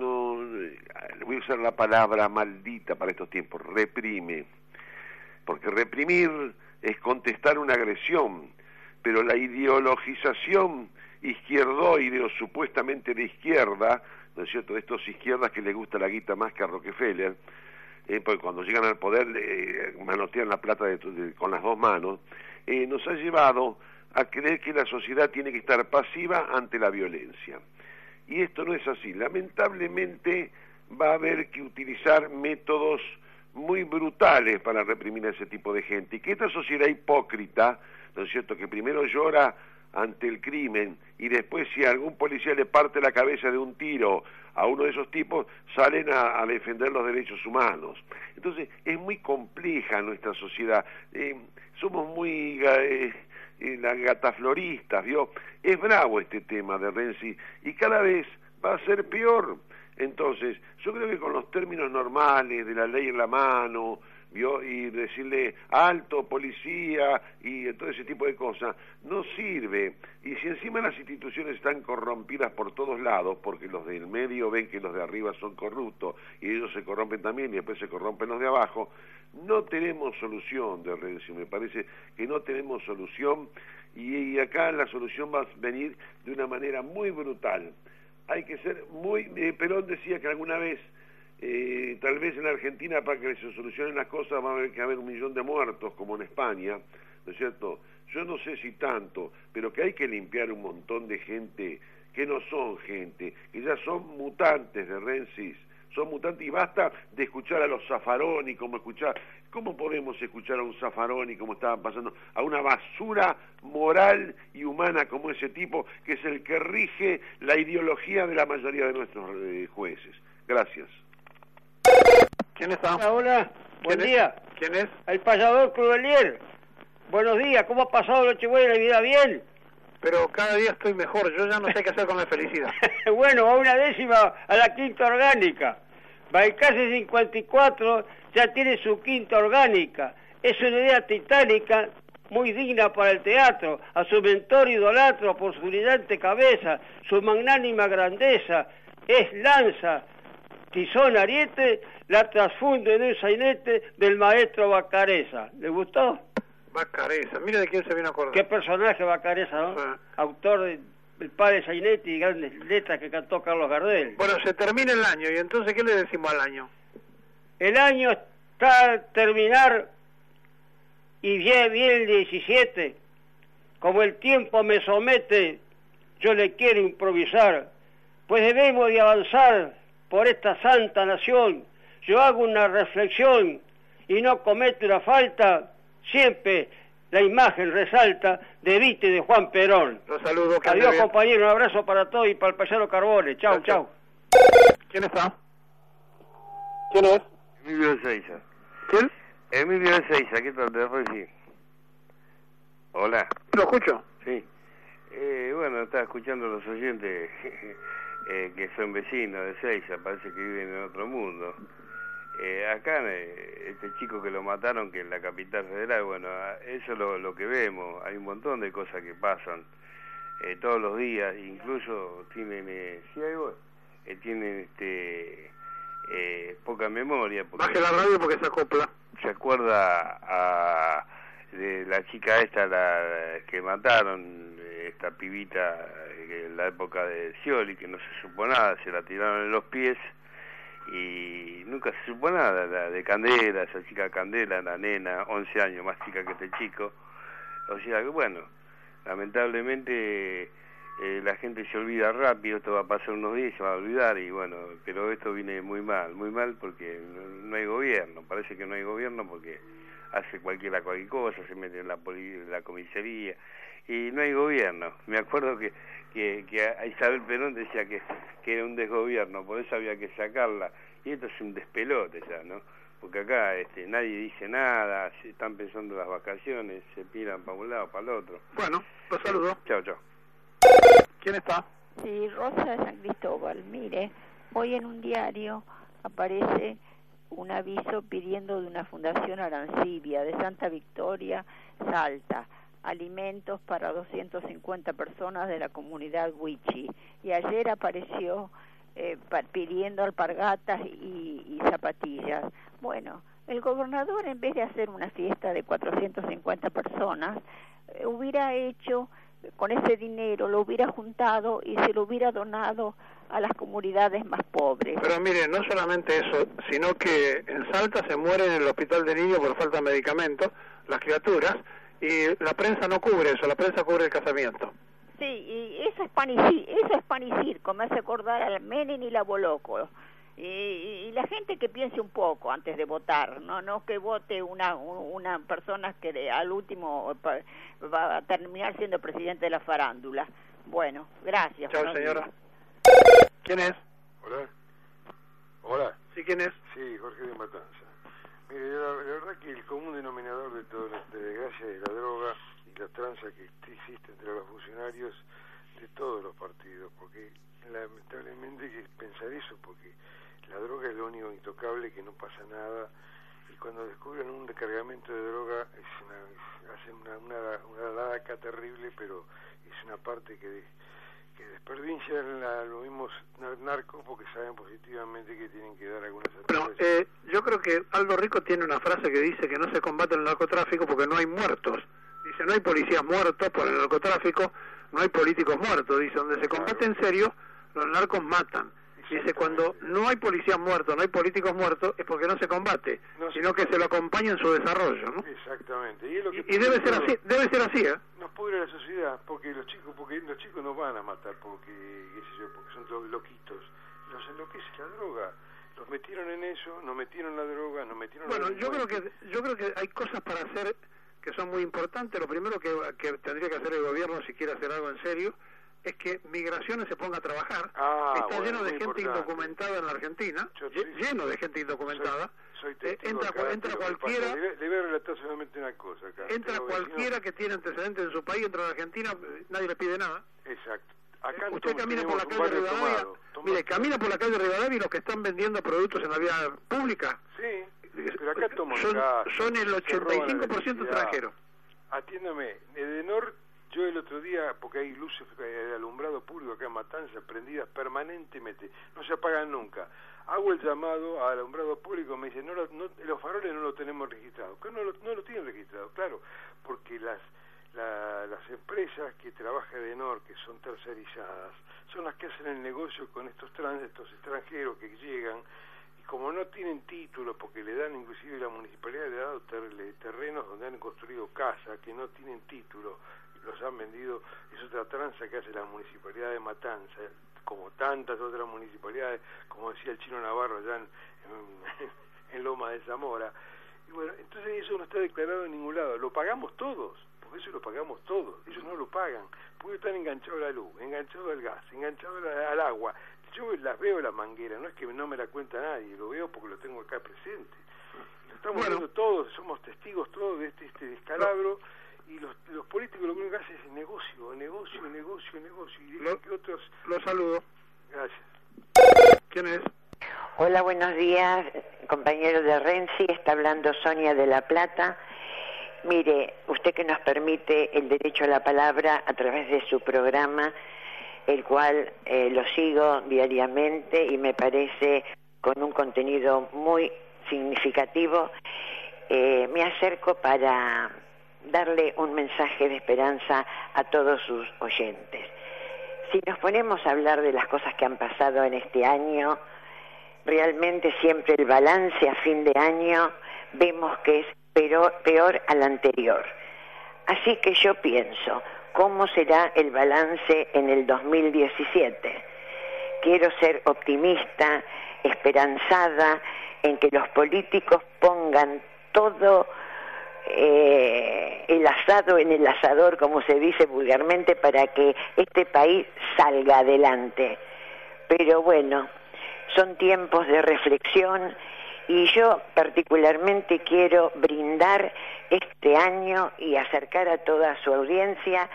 voy a usar la palabra maldita para estos tiempos, reprime. Porque reprimir es contestar una agresión, pero la ideologización izquierdoide o supuestamente de izquierda, ¿no es cierto?, de estos izquierdas que les gusta la guita más que a Rockefeller, porque cuando llegan al poder manotean la plata con las dos manos, nos ha llevado a creer que la sociedad tiene que estar pasiva ante la violencia. Y esto no es así. Lamentablemente va a haber que utilizar métodos muy brutales para reprimir a ese tipo de gente. Y que esta sociedad hipócrita, ¿no es cierto?, que primero llora ante el crimen y después si algún policía le parte la cabeza de un tiro a uno de esos tipos, salen a defender los derechos humanos. Entonces es muy compleja nuestra sociedad, somos muy gatafloristas, ¿vio? Es bravo este tema de Renzi y cada vez va a ser peor. Entonces yo creo que con los términos normales de la ley en la mano, ¿vio?, y decirle alto, policía y todo ese tipo de cosas, no sirve. Y si encima las instituciones están corrompidas por todos lados, porque los del medio ven que los de arriba son corruptos y ellos se corrompen también y después se corrompen los de abajo, no tenemos solución de Renzi. Me parece que no tenemos solución y acá la solución va a venir de una manera muy brutal. Hay que ser muy... Perón decía que alguna vez tal vez en Argentina para que se solucionen las cosas va a haber que haber 1 millón de muertos como en España, ¿no es cierto? Yo no sé si tanto, pero que hay que limpiar un montón de gente que no son gente, que ya son mutantes de Renzi, son mutantes y basta de escuchar a los Zaffaroni ¿cómo podemos escuchar a un Zaffaroni como estaban pasando, a una basura moral y humana como ese tipo que es el que rige la ideología de la mayoría de nuestros jueces? Gracias. ¿Quién está? Hola, buen día. ¿Quién es? El payador Crudelier. Buenos días, ¿cómo ha pasado Nochebuena y vida bien? Pero cada día estoy mejor, yo ya no sé qué hacer con la felicidad. Bueno, a 1/10 a la quinta orgánica. Balcase 54 ya tiene su quinta orgánica. Es una idea titánica, muy digna para el teatro. A su mentor idolatro por su brillante cabeza, su magnánima grandeza. Es lanza, tizón, ariete, la trasfunde en un sainete del maestro Vacareza. ¿Le gustó? Vacareza, mire de quién se viene a acordar. Qué personaje Vacareza, ¿no? Sí. Autor del padre Sainetti y grandes letras que cantó Carlos Gardel. Bueno, se termina el año, y entonces, ¿qué le decimos al año? El año está a terminar y bien el 17. Como el tiempo me somete, yo le quiero improvisar, pues debemos de avanzar por esta santa nación. Yo hago una reflexión y no cometo una falta, siempre la imagen resalta de Evita y de Juan Perón. Los saludo. Adiós, compañero, un abrazo para todos y para el payano Carbone. Chau, chau. ¿Quién está? ¿Quién es? Emilio de Seiza. ¿Quién? Emilio de Seiza, ¿qué tal? Sí. Hola. Lo escucho. Sí. Bueno, estaba escuchando a los oyentes que son vecinos de Seiza, parece que viven en otro mundo. Acá, este chico que lo mataron, que en la capital federal, bueno, eso es lo que vemos. Hay un montón de cosas que pasan todos los días, incluso tienen, tienen poca memoria. Baje la radio porque se acopla. Se acuerda de la chica esta, la que mataron, esta pibita en la época de Scioli, que no se supo nada, se la tiraron en los pies y nunca se supo nada. La de Candela, esa chica Candela, la nena, 11 años más chica que este chico. O sea que bueno, lamentablemente la gente se olvida rápido, esto va a pasar unos días y se va a olvidar, y bueno, pero esto viene muy mal porque no hay gobierno, parece que no hay gobierno porque hace cualquier cosa, se mete en la comisaría y no hay gobierno. Me acuerdo que a Isabel Perón decía que era un desgobierno, por eso había que sacarla, y esto es un despelote ya, ¿no? Porque acá nadie dice nada, se están pensando las vacaciones, se tiran para un lado, para el otro. Bueno, los saludo. Chao, chao. ¿Quién está? Sí, Rosa de San Cristóbal. Mire, hoy en un diario aparece un aviso pidiendo de una fundación Arancibia de Santa Victoria, Salta, alimentos para 250 personas de la comunidad Huichi. Y ayer apareció pidiendo alpargatas y zapatillas. Bueno, el gobernador, en vez de hacer una fiesta de 450 personas, hubiera hecho con ese dinero, lo hubiera juntado y se lo hubiera donado a las comunidades más pobres. Pero mire, no solamente eso, sino que en Salta se mueren en el hospital de niños por falta de medicamentos, las criaturas, y la prensa no cubre eso, la prensa cubre el casamiento. Sí, y eso es pan y circo, me hace acordar al Menem y la Boloco. Y la gente que piense un poco antes de votar, no que vote una persona que al último va a terminar siendo presidente de la farándula. Bueno, gracias. Chao, señora. ¿Quién es? Hola. ¿Sí, quién es? Sí, Jorge de Matanza. Mire, la verdad que el común denominador de toda esta desgracia es la droga y la tranza que existe entre los funcionarios de todos los partidos, porque lamentablemente hay que pensar eso, porque la droga es lo único intocable, que no pasa nada, y cuando descubren un recargamento de droga hacen una ladaca terrible, pero es una parte que desperdician los mismos narcos porque saben positivamente que tienen que dar algunas atenciones. Yo creo que Aldo Rico tiene una frase que dice que no se combate el narcotráfico porque no hay muertos. Dice, no hay policías muertos por el narcotráfico, no hay políticos muertos. Dice, donde se combate en serio, los narcos matan. Dice, cuando no hay policías muertos, no hay políticos muertos, es porque no se combate, sino que se lo acompaña en su desarrollo, ¿no? Exactamente. Y, es lo que debe ser así, ¿eh? Nos pudre la sociedad, porque los chicos no van a matar porque son todos loquitos. Los enloquece la droga. Los metieron en eso, nos metieron la droga, nos metieron yo creo que hay cosas para hacer que son muy importantes. Lo primero que tendría que hacer el gobierno si quiere hacer algo en serio es que Migraciones se ponga a trabajar. Está lleno de gente indocumentada en la Argentina, lleno de gente indocumentada. Entra cualquiera. Le voy a relatar solamente una cosa acá. Entra cualquiera que tiene antecedentes en su país, entra a la Argentina, nadie le pide nada. Exacto. Acá usted camina por la calle Rivadavia, mire, camina por la calle Rivadavia y los que están vendiendo productos en la vía pública, pero acá son el 85% extranjeros. Atiéndame, Edenor. Yo el otro día, porque hay luces de alumbrado público acá en Matanza, prendidas permanentemente, no se apagan nunca. Hago el llamado al alumbrado público, me dicen, los faroles no lo tenemos registrado. ¿Cómo no lo tienen registrado? Claro, porque las empresas que trabaja Edenor, que son tercerizadas, son las que hacen el negocio con estos extranjeros que llegan, y como no tienen título, porque le dan, inclusive la municipalidad le ha dado terrenos donde han construido casas que no tienen título, los han vendido. Es otra tranza que hace la municipalidad de Matanza, como tantas otras municipalidades, como decía el Chino Navarro allá en Loma de Zamora, Y bueno, entonces eso no está declarado en ningún lado. Lo pagamos todos, porque eso lo pagamos todos. Ellos no lo pagan, porque están enganchados a la luz, enganchados al gas, enganchados al agua. Yo las veo las mangueras, no es que no me la cuenta nadie, lo veo porque lo tengo acá presente. Lo estamos viendo todos, somos testigos todos de este descalabro, y los políticos lo único que hacen es negocio. Y que otros... Lo saludo. Gracias. ¿Quién es? Hola, buenos días, compañero de Renzi, está hablando Sonia de La Plata. Mire, usted que nos permite el derecho a la palabra a través de su programa, el cual lo sigo diariamente y me parece con un contenido muy significativo, me acerco para darle un mensaje de esperanza a todos sus oyentes. Si nos ponemos a hablar de las cosas que han pasado en este año, realmente siempre el balance a fin de año vemos que es peor al anterior. Así que yo pienso, ¿cómo será el balance en el 2017? Quiero ser optimista, esperanzada en que los políticos pongan todo el asado en el asador, como se dice vulgarmente, para que este país salga adelante. Pero bueno, son tiempos de reflexión y yo particularmente quiero brindar este año y acercar a toda su audiencia,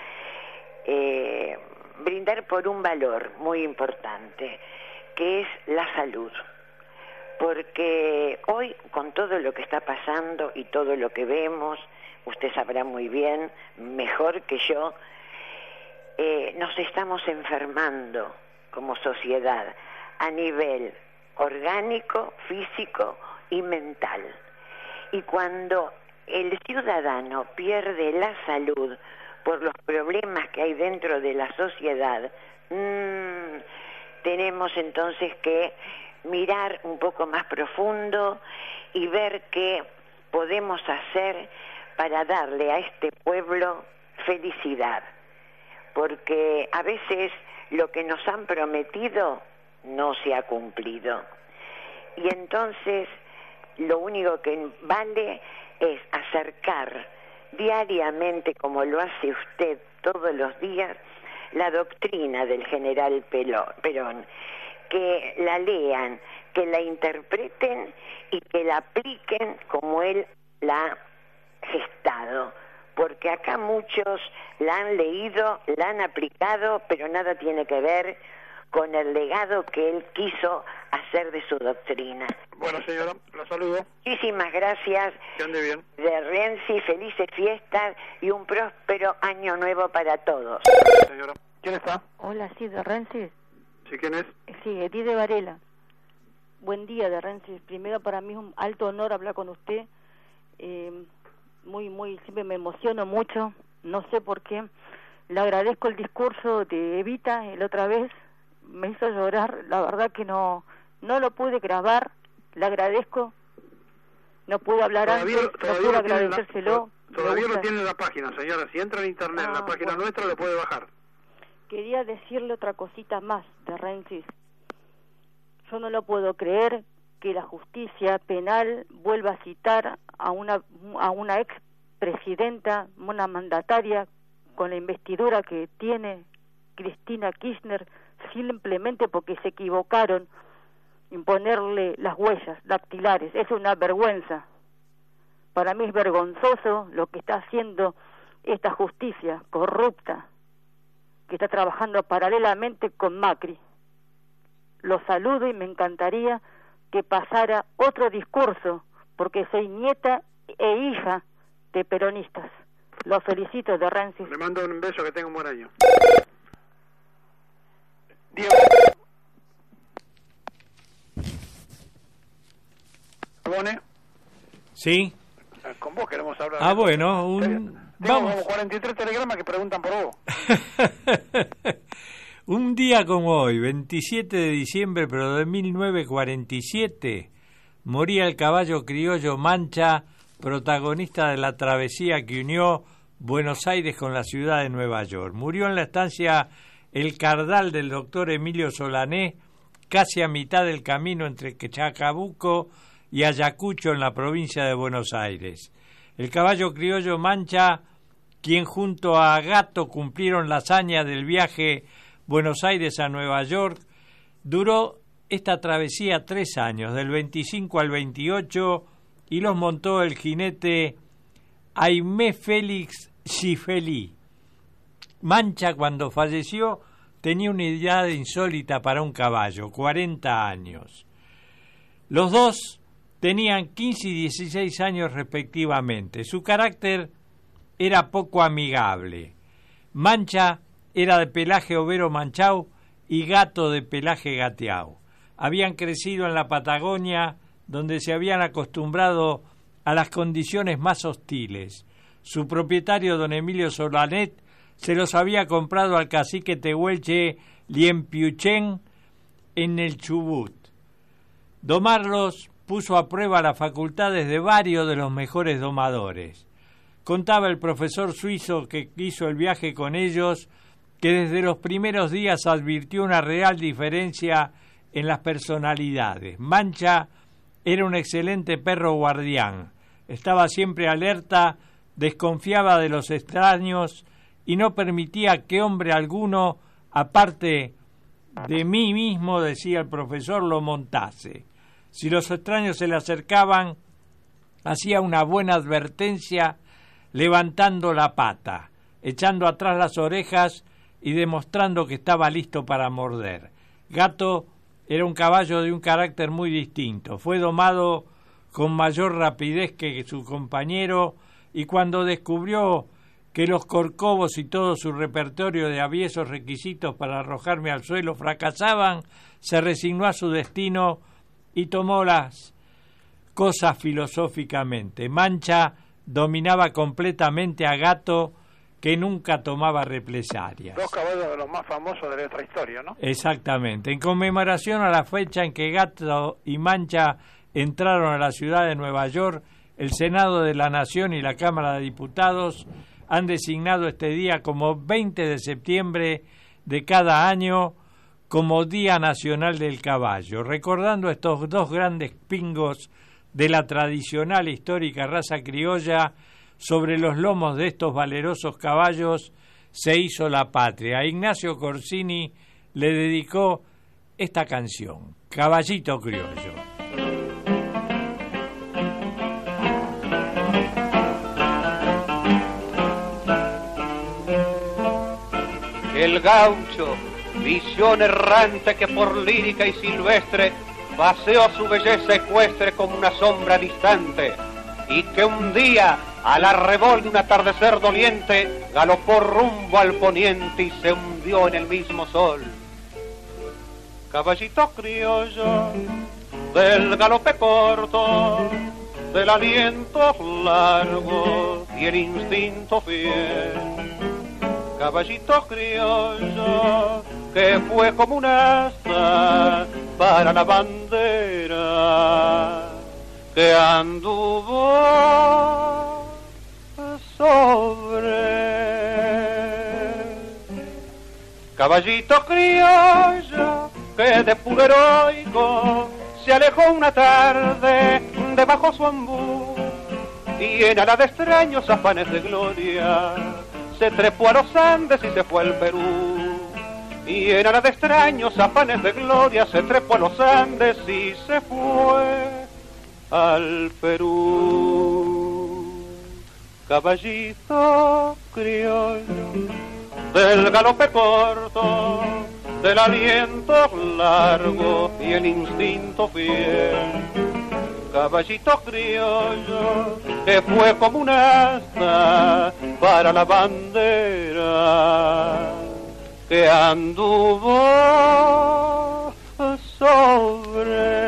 brindar por un valor muy importante, que es la salud. Porque hoy, con todo lo que está pasando y todo lo que vemos, usted sabrá muy bien, mejor que yo, nos estamos enfermando como sociedad a nivel orgánico, físico y mental. Y cuando el ciudadano pierde la salud por los problemas que hay dentro de la sociedad, tenemos entonces que mirar un poco más profundo y ver qué podemos hacer para darle a este pueblo felicidad, porque a veces lo que nos han prometido no se ha cumplido, y entonces lo único que vale es acercar diariamente, como lo hace usted todos los días, la doctrina del general Perón, que la lean, que la interpreten y que la apliquen como él la ha gestado, porque acá muchos la han leído, la han aplicado, pero nada tiene que ver con el legado que él quiso hacer de su doctrina. Bueno, señora, la saludo. Muchísimas gracias. Que ande bien. De Renzi, felices fiestas y un próspero año nuevo para todos. Señora, ¿quién está? Hola, sí, de Renzi. ¿Sí, quién es? Sí, Edith de Varela. Buen día, de Renzi. Primero, para mí es un alto honor hablar con usted. Siempre me emociono mucho, no sé por qué. Le agradezco el discurso de Evita la otra vez, me hizo llorar, la verdad que no lo pude grabar, le agradezco, no pude hablar antes, no pude agradecérselo. Todavía no tiene la página, señora, si entra en internet en la página nuestra lo puede bajar. Quería decirle otra cosita más de Renzi. Yo no lo puedo creer que la justicia penal vuelva a citar a una ex presidenta, una mandataria con la investidura que tiene Cristina Kirchner, simplemente porque se equivocaron en ponerle las huellas dactilares. Es una vergüenza. Para mí es vergonzoso lo que está haciendo esta justicia corrupta, que está trabajando paralelamente con Macri. Lo saludo y me encantaría que pasara otro discurso, porque soy nieta e hija de peronistas. Los felicito, de Renzi. Le mando un beso, que tenga un buen año. Diego. ¿Pone? Sí. Con vos queremos hablar. Ah, bueno, vamos. Como 43 telegramas que preguntan por vos. Un día como hoy, 27 de diciembre, pero de 1947, moría el caballo criollo Mancha, protagonista de la travesía que unió Buenos Aires con la ciudad de Nueva York. Murió en la estancia El Cardal del doctor Emilio Solané, casi a mitad del camino entre Chacabuco y Ayacucho en la provincia de Buenos Aires. El caballo criollo Mancha, quien junto a Gato cumplieron la hazaña del viaje Buenos Aires a Nueva York, duró esta travesía 3 años, del 25 al 28, y los montó el jinete Aimé Félix Schiffelí. Mancha, cuando falleció, tenía una edad insólita para un caballo, 40 años. Los dos tenían 15 y 16 años respectivamente. Su carácter era poco amigable. Mancha era de pelaje overo manchau y Gato de pelaje gateau. Habían crecido en la Patagonia, donde se habían acostumbrado a las condiciones más hostiles. Su propietario, don Emilio Solanet, se los había comprado al cacique tehuelche Liempiuchen en el Chubut. Domarlos puso a prueba las facultades de varios de los mejores domadores. Contaba el profesor suizo que hizo el viaje con ellos que desde los primeros días advirtió una real diferencia en las personalidades. Mancha era un excelente perro guardián, estaba siempre alerta, desconfiaba de los extraños y no permitía que hombre alguno, aparte de mí mismo, decía el profesor, lo montase. Si los extraños se le acercaban, hacía una buena advertencia levantando la pata, echando atrás las orejas y demostrando que estaba listo para morder. Gato era un caballo de un carácter muy distinto. Fue domado con mayor rapidez que su compañero y cuando descubrió que los corcovos y todo su repertorio de aviesos requisitos para arrojarme al suelo fracasaban, se resignó a su destino y tomó las cosas filosóficamente. Mancha dominaba completamente a Gato, que nunca tomaba represalias. 2 caballos de los más famosos de nuestra historia, ¿no? Exactamente. En conmemoración a la fecha en que Gato y Mancha entraron a la ciudad de Nueva York, el Senado de la Nación y la Cámara de Diputados han designado este día como 20 de septiembre de cada año como Día Nacional del Caballo, recordando estos 2 grandes pingos de la tradicional histórica raza criolla. Sobre los lomos de estos valerosos caballos se hizo la patria. A Ignacio Corsini le dedicó esta canción, Caballito Criollo. El gaucho, visión errante que por lírica y silvestre paseó su belleza ecuestre como una sombra distante, y que un día, al arrebol de un atardecer doliente, galopó rumbo al poniente y se hundió en el mismo sol. Caballito criollo, del galope corto, del aliento largo y el instinto fiel. Caballito criollo, que fue como un asta para la bandera, que anduvo sobre. Caballito criollo, que de puro heroico se alejó una tarde debajo su ombú, y en ala de extraños afanes de gloria se trepó a los Andes y se fue al Perú. Y en ala de extraños afanes de gloria se trepó a los Andes y se fue al Perú. Caballito criollo, del galope corto, del aliento largo y el instinto fiel. Caballito criollo, que fue como un asta para la bandera, que anduvo sobre.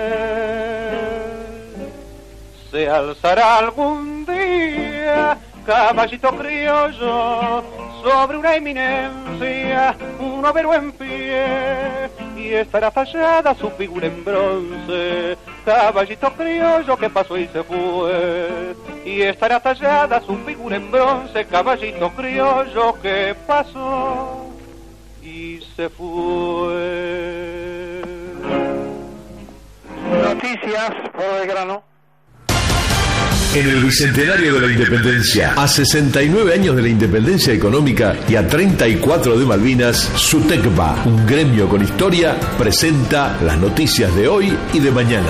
Se alzará algún día, caballito criollo, sobre una eminencia, un overo en pie, y estará tallada su figura en bronce. Caballito criollo que pasó y se fue, y estará tallada su figura en bronce. Caballito criollo que pasó y se fue. No Noticias por Belgrano. En el Bicentenario de la Independencia, a 69 años de la independencia económica y a 34 de Malvinas, SUTECBA, un gremio con historia, presenta las noticias de hoy y de mañana.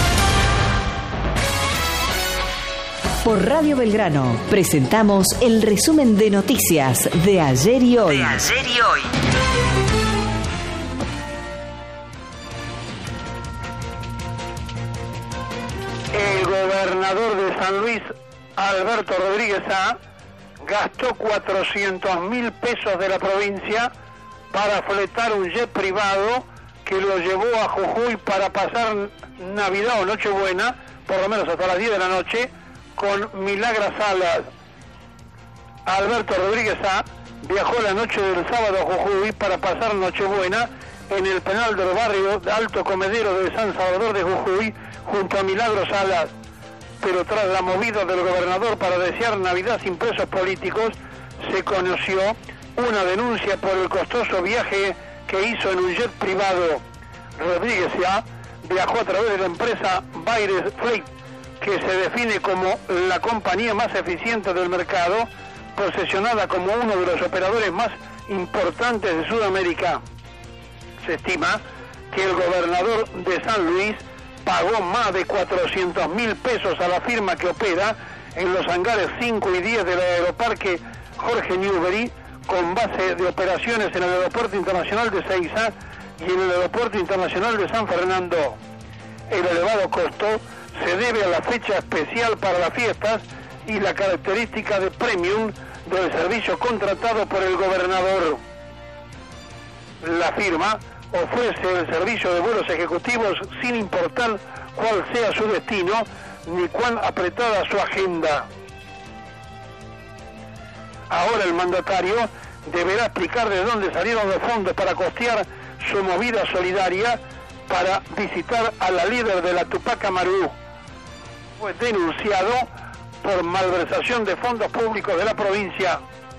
Por Radio Belgrano presentamos el resumen de noticias de ayer y hoy. El gobernador de San Luis, Alberto Rodríguez A., gastó 400.000 pesos de la provincia para fletar un jet privado que lo llevó a Jujuy para pasar Navidad o Nochebuena, por lo menos hasta las 10 de la noche, con Milagras Salas. Alberto Rodríguez A. viajó la noche del sábado a Jujuy para pasar Nochebuena en el penal del barrio de Alto Comedero de San Salvador de Jujuy, junto a Milagros Salas. Pero tras la movida del gobernador para desear Navidad sin presos políticos, se conoció una denuncia por el costoso viaje que hizo en un jet privado. Rodríguez A. viajó a través de la empresa Baires Freight, que se define como la compañía más eficiente del mercado, posesionada como uno de los operadores más importantes de Sudamérica. Se estima que el gobernador de San Luis pagó más de 400.000 pesos a la firma que opera en los hangares 5 y 10 del Aeroparque Jorge Newbery, con base de operaciones en el Aeropuerto Internacional de Seiza y en el Aeropuerto Internacional de San Fernando. El elevado costo se debe a la fecha especial para las fiestas y la característica de premium del servicio contratado por el gobernador. La firma ofrece el servicio de vuelos ejecutivos sin importar cuál sea su destino ni cuán apretada su agenda. Ahora el mandatario deberá explicar de dónde salieron los fondos para costear su movida solidaria para visitar a la líder de la Tupac Amaru. Fue denunciado por malversación de fondos públicos de la provincia.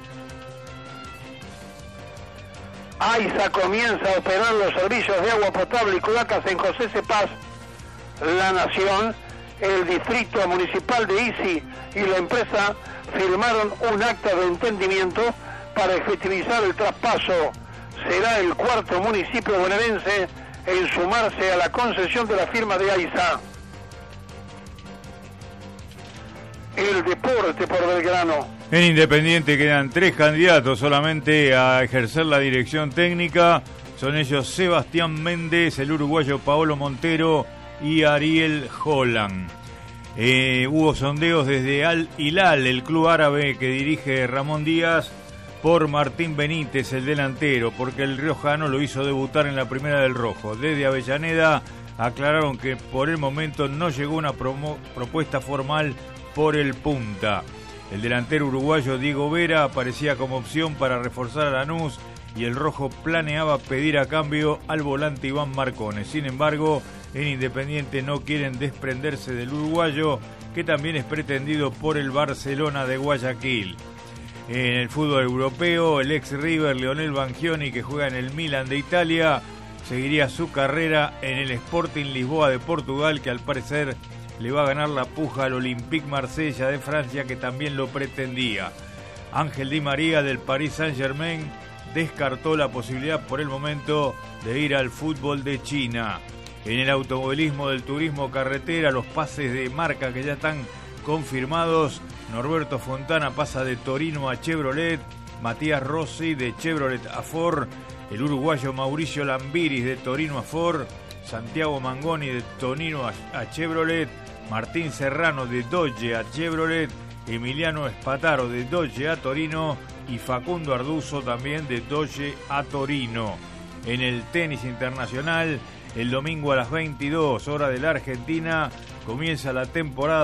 AISA comienza a operar los servicios de agua potable y cloacas en José Cepaz. La Nación, el Distrito Municipal de Isi y la empresa firmaron un acta de entendimiento para efectivizar el traspaso. Será el cuarto municipio bonaerense en sumarse a la concesión de la firma de AISA. El deporte por Belgrano. En Independiente quedan 3 candidatos solamente a ejercer la dirección técnica. Son ellos Sebastián Méndez, el uruguayo Paolo Montero y Ariel Holland. Hubo sondeos desde Al Hilal, el club árabe que dirige Ramón Díaz, por Martín Benítez, el delantero, porque el riojano lo hizo debutar en la primera del Rojo. Desde Avellaneda aclararon que por el momento no llegó una propuesta formal por el punta. El delantero uruguayo Diego Vera aparecía como opción para reforzar a Lanús y el rojo planeaba pedir a cambio al volante Iván Marcones. Sin embargo, en Independiente no quieren desprenderse del uruguayo, que también es pretendido por el Barcelona de Guayaquil. En el fútbol europeo, el ex River Lionel Banchioni, que juega en el Milan de Italia, seguiría su carrera en el Sporting Lisboa de Portugal, que al parecer le va a ganar la puja al Olympique Marsella de Francia, que también lo pretendía. Ángel Di María del Paris Saint-Germain descartó la posibilidad por el momento de ir al fútbol de China. En el automovilismo del turismo carretera, los pases de marca que ya están confirmados: Norberto Fontana pasa de Torino a Chevrolet, Matías Rossi de Chevrolet a Ford, el uruguayo Mauricio Lambiris de Torino a Ford, Santiago Mangoni de Torino a Chevrolet, Martín Serrano de Dodge a Chevrolet, Emiliano Espataro de Dodge a Torino y Facundo Arduzo también de Dodge a Torino. En el tenis internacional, el domingo a las 22 horas de la Argentina, comienza la temporada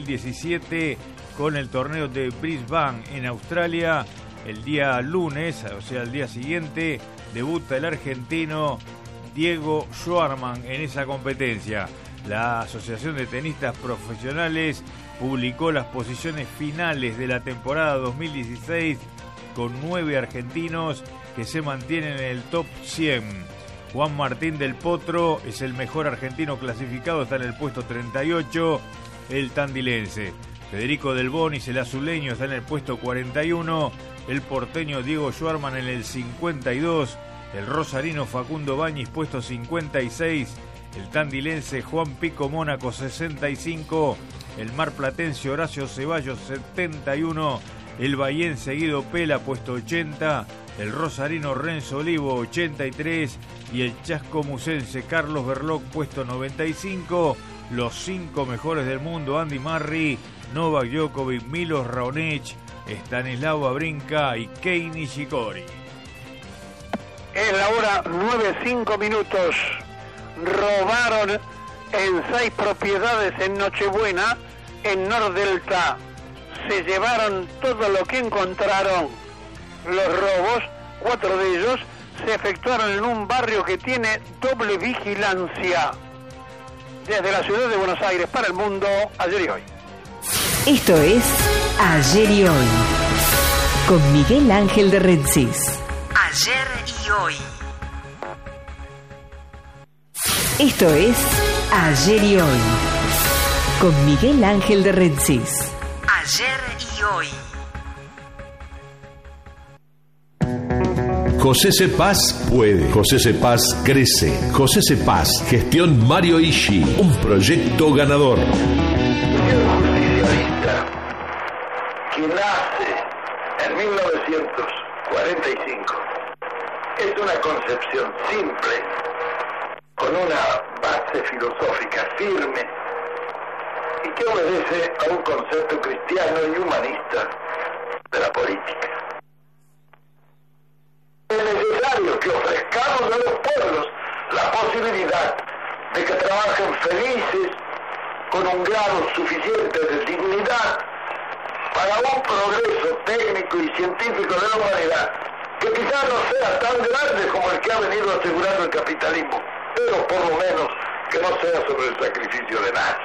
2017 con el torneo de Brisbane en Australia. El día lunes, o sea el día siguiente, debuta el argentino Diego Schwartzman en esa competencia. La Asociación de Tenistas Profesionales publicó las posiciones finales de la temporada 2016 con 9 argentinos que se mantienen en el top 100. Juan Martín del Potro es el mejor argentino clasificado, está en el puesto 38, el tandilense. Federico Del Bonis, el azuleño, está en el puesto 41, el porteño Diego Schwarman en el 52, el rosarino Facundo Bañis, puesto 56, el tandilense Juan Pico Mónaco, 65, el marplatense Horacio Ceballos, 71, el bahiense Guido Pela, puesto 80, el rosarino Renzo Olivo, 83, y el chascomusense Carlos Berloc, puesto 95, los 5 mejores del mundo: Andy Murray, Novak Djokovic, Milos Raonic, Stanislao Wawrinka y Kei Nishikori. Es la hora 9:05. Robaron en 6 propiedades en Nochebuena, en Nordelta. Se llevaron todo lo que encontraron. Los robos, 4 de ellos, se efectuaron en un barrio que tiene doble vigilancia. Desde la ciudad de Buenos Aires para el mundo, ayer y hoy. Esto es Ayer y Hoy, con Miguel Ángel de Rensis. Ayer y Hoy. Esto es Ayer y Hoy, con Miguel Ángel de Rensis. Ayer y Hoy. José Cepaz puede. José Cepaz crece. José Cepaz, gestión Mario Ishi, un proyecto ganador. Que nace en 1945 es una concepción simple, con una base filosófica firme y que obedece a un concepto cristiano y humanista de la política. Es necesario que ofrezcamos a los pueblos la posibilidad de que trabajen felices con un grado suficiente de dignidad para un progreso técnico y científico de la humanidad que quizás no sea tan grande como el que ha venido asegurando el capitalismo, pero por lo menos que no sea sobre el sacrificio de nadie.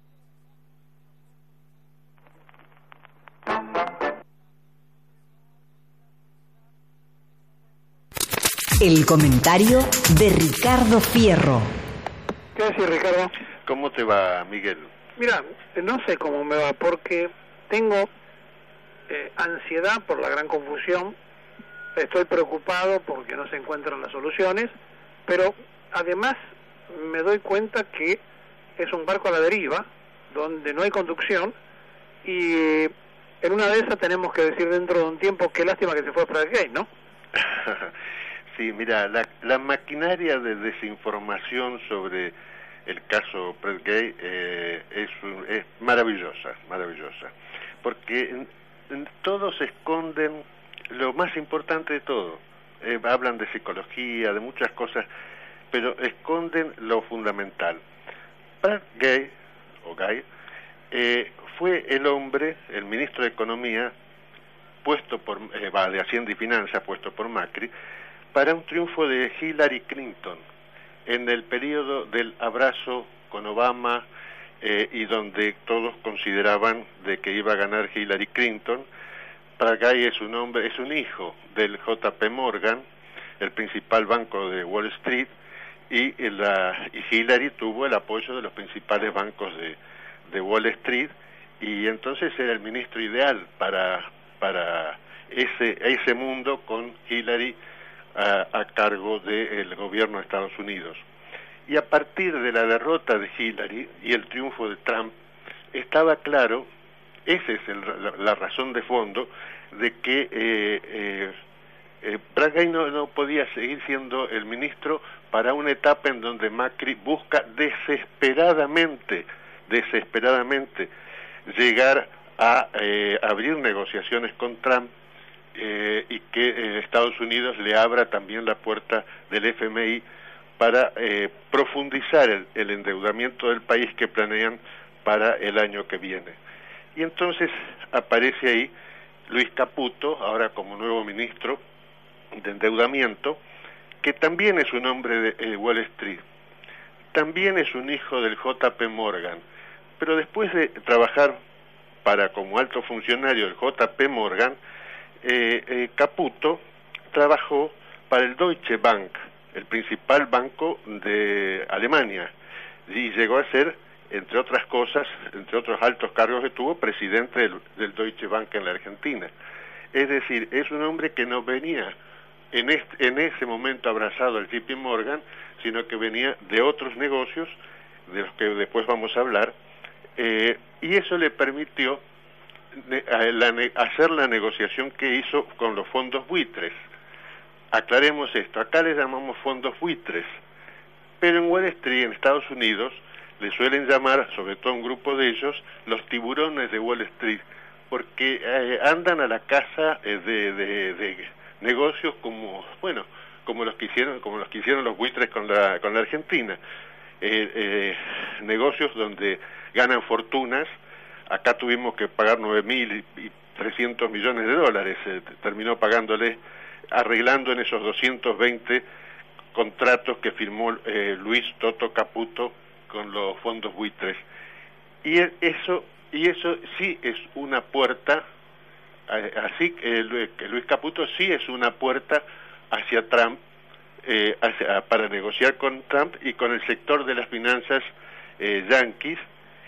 El comentario de Ricardo Fierro. ¿Qué decís, Ricardo? ¿Cómo te va, Miguel? Mira, no sé cómo me va, porque tengo ansiedad por la gran confusión, estoy preocupado porque no se encuentran las soluciones, pero además me doy cuenta que es un barco a la deriva, donde no hay conducción, y en una de esas tenemos que decir dentro de un tiempo, qué lástima que se fue Pratt Gate, ¿no? Sí, mira, la maquinaria de desinformación sobre el caso Pratt Gate es maravillosa, porque todos esconden lo más importante de todo. Hablan de psicología, de muchas cosas, pero esconden lo fundamental. Pratt Gate, o Gay, fue el hombre, el ministro de Economía, puesto por de Hacienda y Finanzas, puesto por Macri, para un triunfo de Hillary Clinton en el periodo del abrazo con Obama, y donde todos consideraban de que iba a ganar Hillary Clinton. Pratt Gate es un hijo del JP Morgan, el principal banco de Wall Street, y Hillary tuvo el apoyo de los principales bancos de Wall Street, y entonces era el ministro ideal para ese mundo, con Hillary a cargo del gobierno de Estados Unidos. Y a partir de la derrota de Hillary y el triunfo de Trump, estaba claro, esa es la razón de fondo, de que Pratt Gate no podía seguir siendo el ministro para una etapa en donde Macri busca desesperadamente llegar a abrir negociaciones con Trump, y que Estados Unidos le abra también la puerta del FMI para profundizar el endeudamiento del país que planean para el año que viene. Y entonces aparece ahí Luis Caputo, ahora como nuevo ministro de endeudamiento, que también es un hombre de Wall Street, también es un hijo del JP Morgan, pero después de trabajar como alto funcionario del JP Morgan, Caputo trabajó para el Deutsche Bank el principal banco de Alemania, y llegó a ser, entre otras cosas, entre otros altos cargos que tuvo, presidente del Deutsche Bank en la Argentina. Es decir, es un hombre que no venía en ese momento abrazado al JP Morgan, sino que venía de otros negocios, de los que después vamos a hablar, y eso le permitió hacer la negociación que hizo con los fondos buitres. Aclaremos esto, acá les llamamos fondos buitres, pero en Wall Street, en Estados Unidos, le suelen llamar, sobre todo un grupo de ellos, los tiburones de Wall Street, porque andan a la caza de negocios como los que hicieron los buitres con la Argentina, negocios donde ganan fortunas. Acá tuvimos que pagar 9.300 millones de dólares, terminó pagándole, arreglando en esos 220 contratos que firmó Luis Toto Caputo con los fondos buitres. Y eso sí es una puerta, así que Luis Caputo sí es una puerta hacia Trump, para negociar con Trump y con el sector de las finanzas yanquis,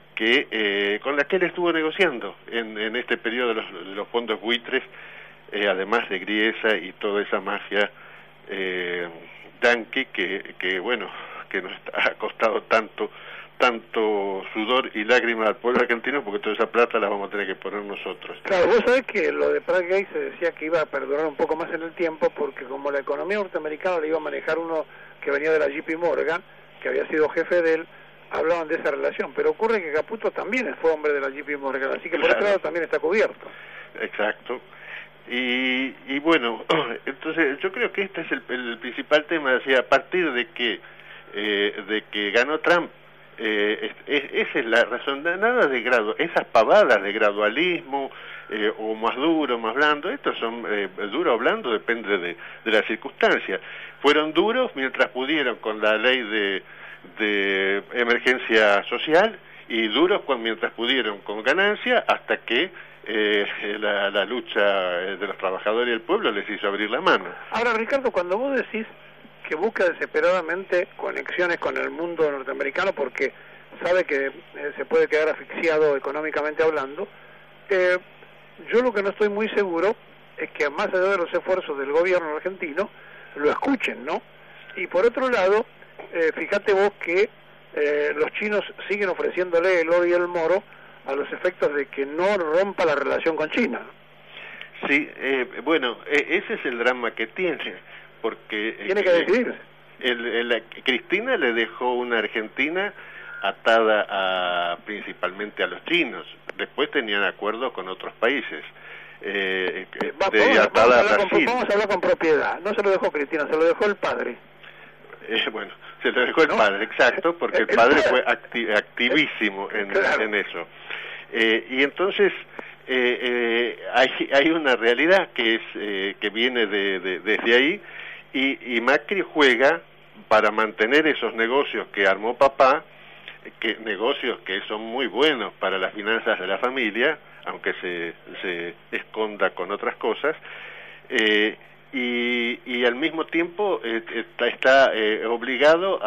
con la que él estuvo negociando en este periodo de los fondos buitres, además de Griesa y toda esa mafia yanqui que nos ha costado tanto sudor y lágrimas al pueblo argentino, porque toda esa plata la vamos a tener que poner nosotros. Claro, vos sabés que lo de Pratt Gate se decía que iba a perdurar un poco más en el tiempo, porque como la economía norteamericana la iba a manejar uno que venía de la JP Morgan, que había sido jefe de él, hablaban de esa relación, pero ocurre que Caputo también fue hombre de la JP Morgan, así que por otro lado también está cubierto. Exacto. Y bueno, entonces yo creo que este es el principal tema, o sea, a partir de que ganó Trump, esa es la razón, nada de esas pavadas de gradualismo, o más duro, más blando, estos son duro o blando, depende de las circunstancias. Fueron duros mientras pudieron con la ley de emergencia social, y duros mientras pudieron con ganancia, hasta que la lucha de los trabajadores y el pueblo les hizo abrir la mano. Ahora, Ricardo, cuando vos decís que busca desesperadamente conexiones con el mundo norteamericano porque sabe que se puede quedar asfixiado económicamente hablando, yo lo que no estoy muy seguro es que más allá de los esfuerzos del gobierno argentino lo escuchen, ¿no? Y por otro lado, fíjate vos que los chinos siguen ofreciéndole el oro y el moro a los efectos de que no rompa la relación con China. Sí, ese es el drama que tiene, porque tiene que decidirse. Cristina le dejó una Argentina atada principalmente a los chinos. Después tenían acuerdos con otros países. Vamos a hablar con propiedad. No se lo dejó Cristina, se lo dejó el padre. Se lo dejó el padre, exacto, porque el padre fue activísimo en eso. Y entonces hay una realidad que viene desde ahí, y Macri juega para mantener esos negocios que armó papá, negocios que son muy buenos para las finanzas de la familia, aunque se esconda con otras cosas, y al mismo tiempo está obligado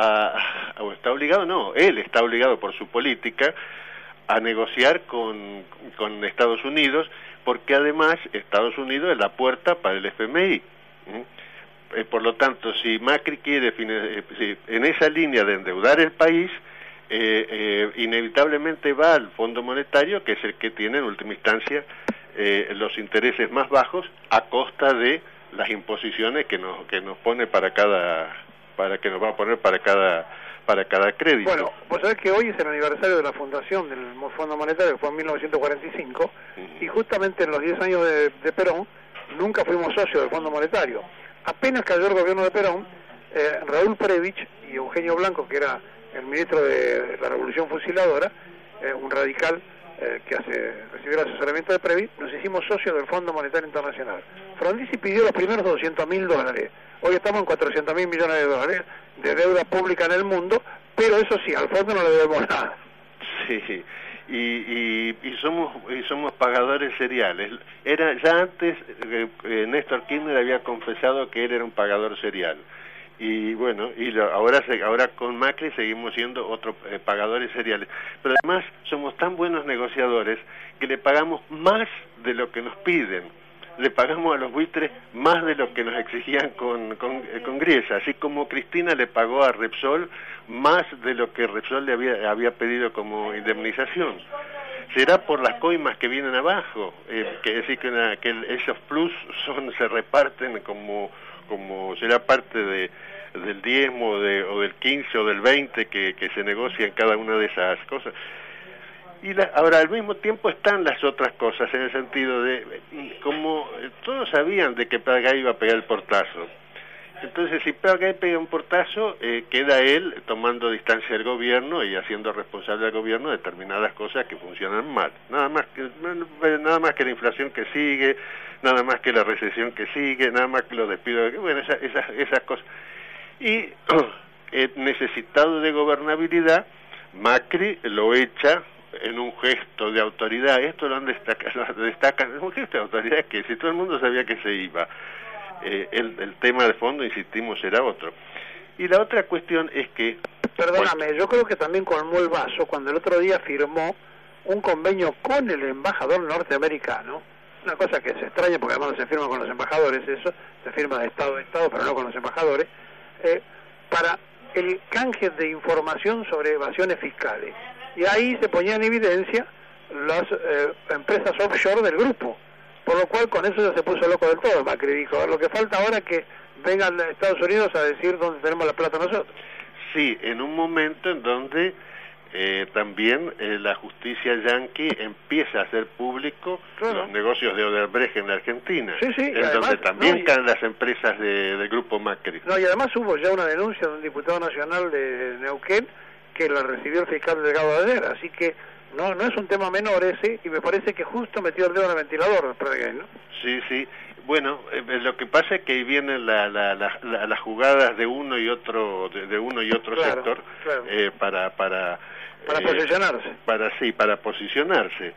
él está obligado por su política a negociar con Estados Unidos, porque además Estados Unidos es la puerta para el FMI. Por lo tanto, si Macri quiere en esa línea de endeudar el país, inevitablemente va al Fondo Monetario, que es el que tiene en última instancia los intereses más bajos, a costa de las imposiciones que nos pone que nos va a poner para cada crédito. Bueno, vos sabés que hoy es el aniversario de la fundación del Fondo Monetario, que fue en 1945, y justamente en los 10 años de Perón nunca fuimos socios del Fondo Monetario. Apenas cayó el gobierno de Perón, Raúl Previch y Eugenio Blanco, que era el ministro de la Revolución Fusiladora, un radical que recibió el asesoramiento de Previch, nos hicimos socios del Fondo Monetario Internacional. Frondizi pidió los primeros $200.000. Hoy estamos en $400.000 millones de deuda pública en el mundo, pero eso sí, al fondo no le debemos nada. Sí, y somos pagadores seriales. Ya antes Néstor Kirchner había confesado que él era un pagador serial, Y bueno, ahora con Macri seguimos siendo otros pagadores seriales. Pero además somos tan buenos negociadores que le pagamos más de lo que nos piden. Le pagamos a los buitres más de lo que nos exigían con Griesa, así como Cristina le pagó a Repsol más de lo que Repsol le había pedido como indemnización. ¿Será por las coimas que vienen abajo? Que decir que esos plus se reparten como será parte del diezmo o del 15 o del 20 que se negocia en cada una de esas cosas. Ahora, al mismo tiempo están las otras cosas, en el sentido de, como todos sabían de que Pratgay iba a pegar el portazo. Entonces, si Pratgay pega un portazo, queda él tomando distancia del gobierno y haciendo responsable al gobierno de determinadas cosas que funcionan mal. Nada más que la inflación que sigue, nada más que la recesión que sigue, nada más que los despidos, bueno, esas cosas. Y necesitado de gobernabilidad, Macri lo echa en un gesto de autoridad. Esto lo destacan, es un gesto de autoridad que si todo el mundo sabía que se iba, el tema de fondo, insistimos, era otro. Y la otra cuestión es que... Perdóname, yo creo que también colmó el vaso cuando el otro día firmó un convenio con el embajador norteamericano, una cosa que se extraña porque además no se firma con los embajadores, eso se firma de Estado a Estado, pero no con los embajadores, para el canje de información sobre evasiones fiscales. Y ahí se ponía en evidencia las empresas offshore del grupo, por lo cual con eso ya se puso loco del todo. Macri dijo, lo que falta ahora es que vengan a Estados Unidos a decir dónde tenemos la plata nosotros. Sí, en un momento en donde también la justicia yanqui empieza a hacer público los negocios de Odebrecht en la Argentina, en además, donde también caen las empresas del grupo Macri. No, y además hubo ya una denuncia de un diputado nacional de Neuquén que la recibió el fiscal Delgado de ayer, así que no es un tema menor ese, y me parece que justo metió el dedo en el ventilador, ¿no? Sí. Bueno, lo que pasa es que ahí vienen las jugadas de uno y otro sector, claro. Para posicionarse. Para posicionarse.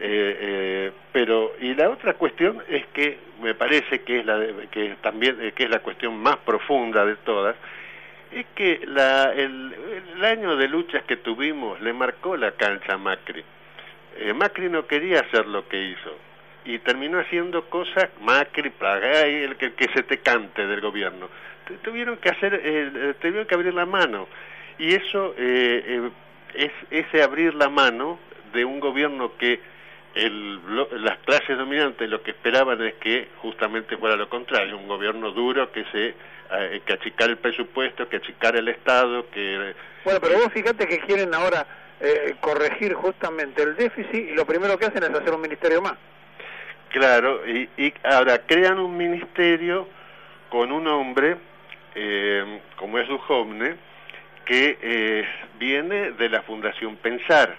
Pero y la otra cuestión es que me parece que es la cuestión más profunda de todas, es que el año de luchas que tuvimos le marcó la cancha a Macri. Macri no quería hacer lo que hizo y terminó haciendo cosas, Macri, Pratgay, el que se te cante del gobierno. Tuvieron que abrir la mano, y eso es ese abrir la mano de un gobierno que las clases dominantes lo que esperaban es que justamente fuera lo contrario, un gobierno duro que achicar el presupuesto, que achicar el Estado, Bueno, pero vos fíjate que quieren ahora corregir justamente el déficit, y lo primero que hacen es hacer un ministerio más. Claro, y ahora crean un ministerio con un hombre como es Duhovne, que viene de la Fundación Pensar.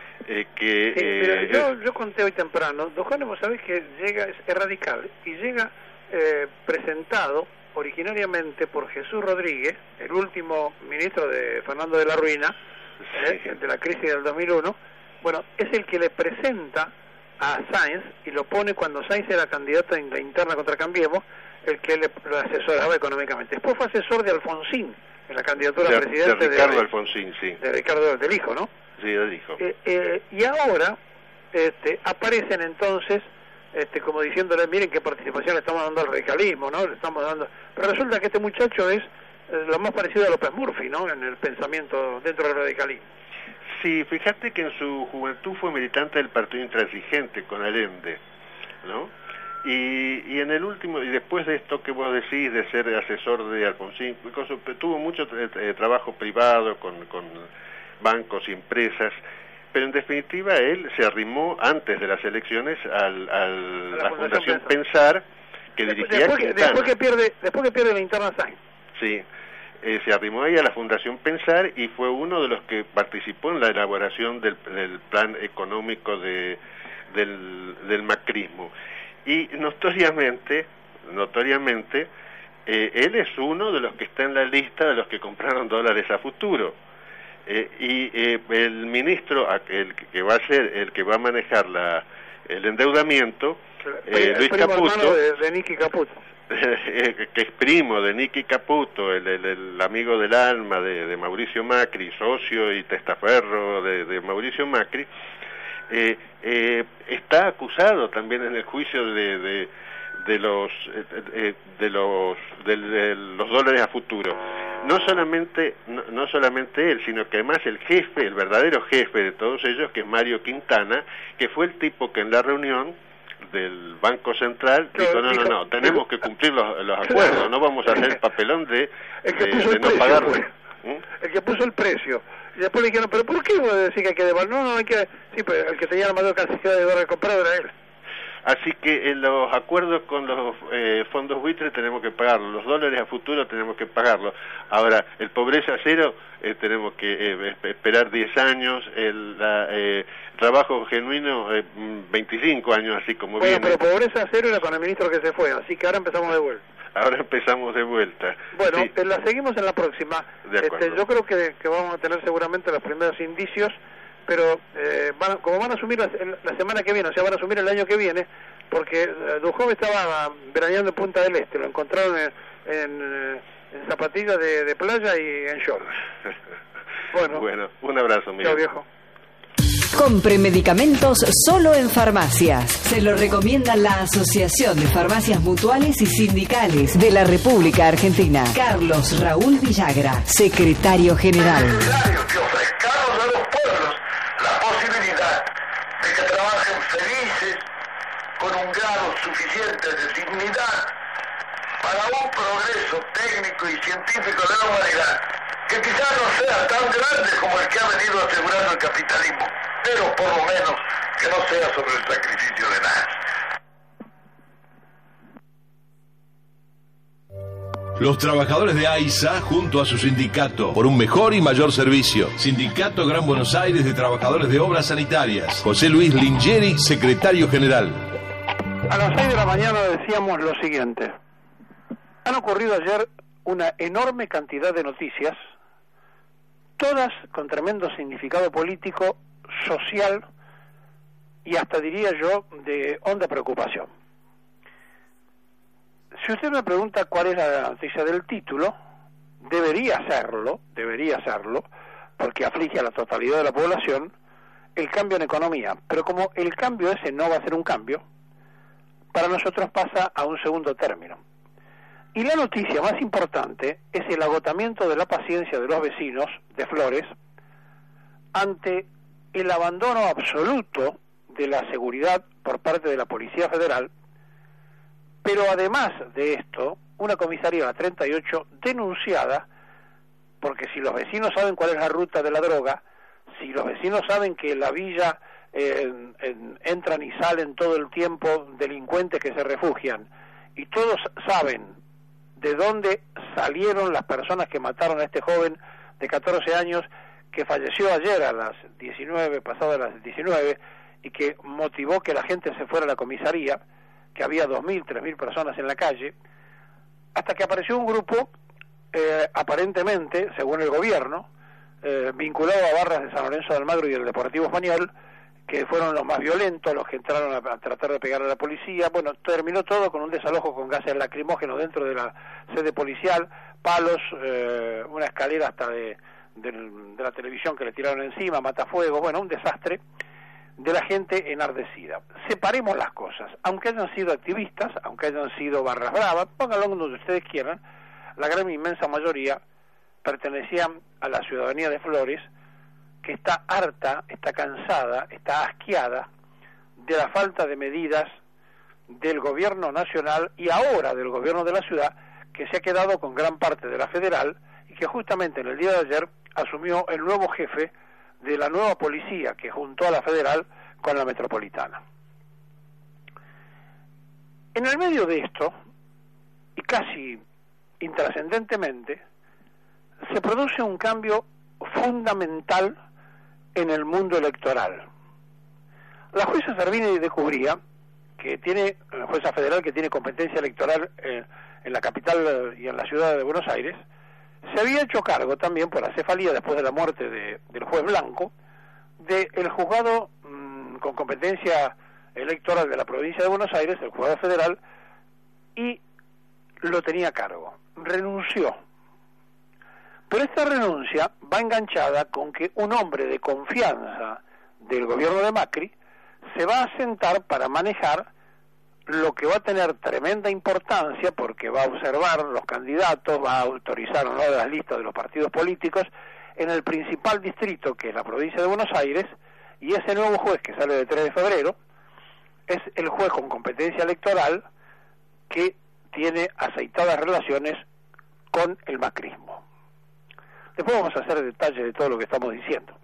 Yo conté hoy temprano, Duhovne, vos sabés que es radical, y llega presentado originariamente por Jesús Rodríguez, el último ministro de Fernando de la Ruina, de la crisis del 2001. Bueno, es el que le presenta a Sáenz y lo pone cuando Sáenz era candidato en la interna contra Cambiemos, el que lo asesoraba económicamente. Después fue asesor de Alfonsín en la candidatura a presidente de Ricardo Alfonsín, sí. De Ricardo, del hijo, ¿no? Sí, del hijo. Y ahora aparecen entonces como diciéndole, miren qué participación le estamos dando al radicalismo, ¿no? Le estamos dando... Pero resulta que este muchacho es lo más parecido a López Murphy, ¿no? En el pensamiento dentro del radicalismo. Sí, fíjate que en su juventud fue militante del Partido Intransigente con Allende, ¿no? Y en el último, y después de esto que vos decís de ser asesor de Alfonsín, tuvo mucho trabajo privado con bancos y empresas, pero en definitiva él se arrimó antes de las elecciones a la Fundación Pensar, que dirigía después que pierde la interna Sáenz. Sí, se arrimó ahí a la Fundación Pensar y fue uno de los que participó en la elaboración del plan económico del macrismo. Y notoriamente, él es uno de los que está en la lista de los que compraron dólares a futuro. El ministro, el que va a ser, el que va a manejar el endeudamiento, Luis Caputo, de Nicky Caputo. que es primo de Nicky Caputo, el amigo del alma de Mauricio Macri, socio y testaferro de Mauricio Macri, está acusado también en el juicio de los dólares a futuro. No solamente él, sino que además el jefe, el verdadero jefe de todos ellos, que es Mario Quintana, que fue el tipo que en la reunión del Banco Central dijo, no, tenemos que cumplir los acuerdos, no vamos a hacer el papelón de no pagar. El que puso el precio. Y después le dijeron, pero ¿por qué vos decís que hay que devolver? No, hay que... Sí, pero el que tenía la mayor cantidad de dólares comprados era él. Así que en los acuerdos con los fondos buitres tenemos que pagarlo, los dólares a futuro tenemos que pagarlo. Ahora, el pobreza cero tenemos que esperar 10 años, el trabajo genuino 25 años, así como bueno, viene. Pero pobreza cero era con el ministro que se fue, así que ahora empezamos de vuelta. Ahora empezamos de vuelta. Bueno, sí. La seguimos en la próxima. De acuerdo. Yo creo que vamos a tener seguramente los primeros indicios, pero como van a asumir la semana que viene, o sea, van a asumir el año que viene, porque Duhov estaba veraneando en Punta del Este, lo encontraron en zapatillas de playa y en shorts. Bueno, un abrazo, Miguel. Chao, viejo. Compre medicamentos solo en farmacias. Se lo recomienda la Asociación de Farmacias Mutuales y Sindicales de la República Argentina. Carlos Raúl Villagra, secretario general. Que ofrezcamos a los pueblos la posibilidad de que trabajen felices, con un grado suficiente de dignidad, para un progreso técnico y científico de la humanidad, que quizás no sea tan grande como el que ha venido asegurando el capitalismo, pero por lo menos que no sea sobre el sacrificio de nadie. Los trabajadores de AISA junto a su sindicato por un mejor y mayor servicio. Sindicato Gran Buenos Aires de Trabajadores de Obras Sanitarias. José Luis Lingeri, secretario general. A las 6 de la mañana decíamos lo siguiente. Han ocurrido ayer una enorme cantidad de noticias, todas con tremendo significado político, social y hasta diría yo de honda preocupación. Si usted me pregunta cuál es la noticia del título, debería serlo, porque aflige a la totalidad de la población, el cambio en economía. Pero como el cambio ese no va a ser un cambio, para nosotros pasa a un segundo término. Y la noticia más importante es el agotamiento de la paciencia de los vecinos de Flores ante el abandono absoluto de la seguridad por parte de la Policía Federal, pero además de esto, una comisaría, la 38, denunciada, porque si los vecinos saben cuál es la ruta de la droga, si los vecinos saben que en la villa entran y salen todo el tiempo delincuentes que se refugian, y todos saben de dónde salieron las personas que mataron a este joven de 14 años que falleció ayer a las 19, pasadas las 19, y que motivó que la gente se fuera a la comisaría, que había 2.000, 3.000 personas en la calle, hasta que apareció un grupo, aparentemente, según el gobierno, vinculado a barras de San Lorenzo de Almagro y del Deportivo Español, que fueron los más violentos, los que entraron a tratar de pegar a la policía. Bueno, terminó todo con un desalojo con gases lacrimógenos dentro de la sede policial, palos, una escalera hasta de la televisión que le tiraron encima, matafuegos, bueno, un desastre de la gente enardecida. Separemos las cosas, aunque hayan sido activistas, aunque hayan sido barras bravas, pónganlo donde ustedes quieran, la gran inmensa mayoría pertenecían a la ciudadanía de Flores, que está harta, está cansada, está asqueada de la falta de medidas del gobierno nacional y ahora del gobierno de la ciudad, que se ha quedado con gran parte de la federal y que justamente en el día de ayer asumió el nuevo jefe de la nueva policía que juntó a la federal con la metropolitana. En el medio de esto, y casi intrascendentemente, se produce un cambio fundamental en el mundo electoral. La jueza Servini de Cubría, la jueza federal que tiene competencia electoral en la capital y en la ciudad de Buenos Aires, se había hecho cargo también por la cefalía después de la muerte del juez Blanco del juzgado con competencia electoral de la provincia de Buenos Aires, el juzgado federal, y lo tenía a cargo, renunció. Pero esta renuncia va enganchada con que un hombre de confianza del gobierno de Macri se va a sentar para manejar lo que va a tener tremenda importancia, porque va a observar los candidatos, va a autorizar o no las listas de los partidos políticos en el principal distrito, que es la provincia de Buenos Aires, y ese nuevo juez que sale de 3 de febrero es el juez con competencia electoral que tiene aceitadas relaciones con el macrismo. Después vamos a hacer detalles de todo lo que estamos diciendo.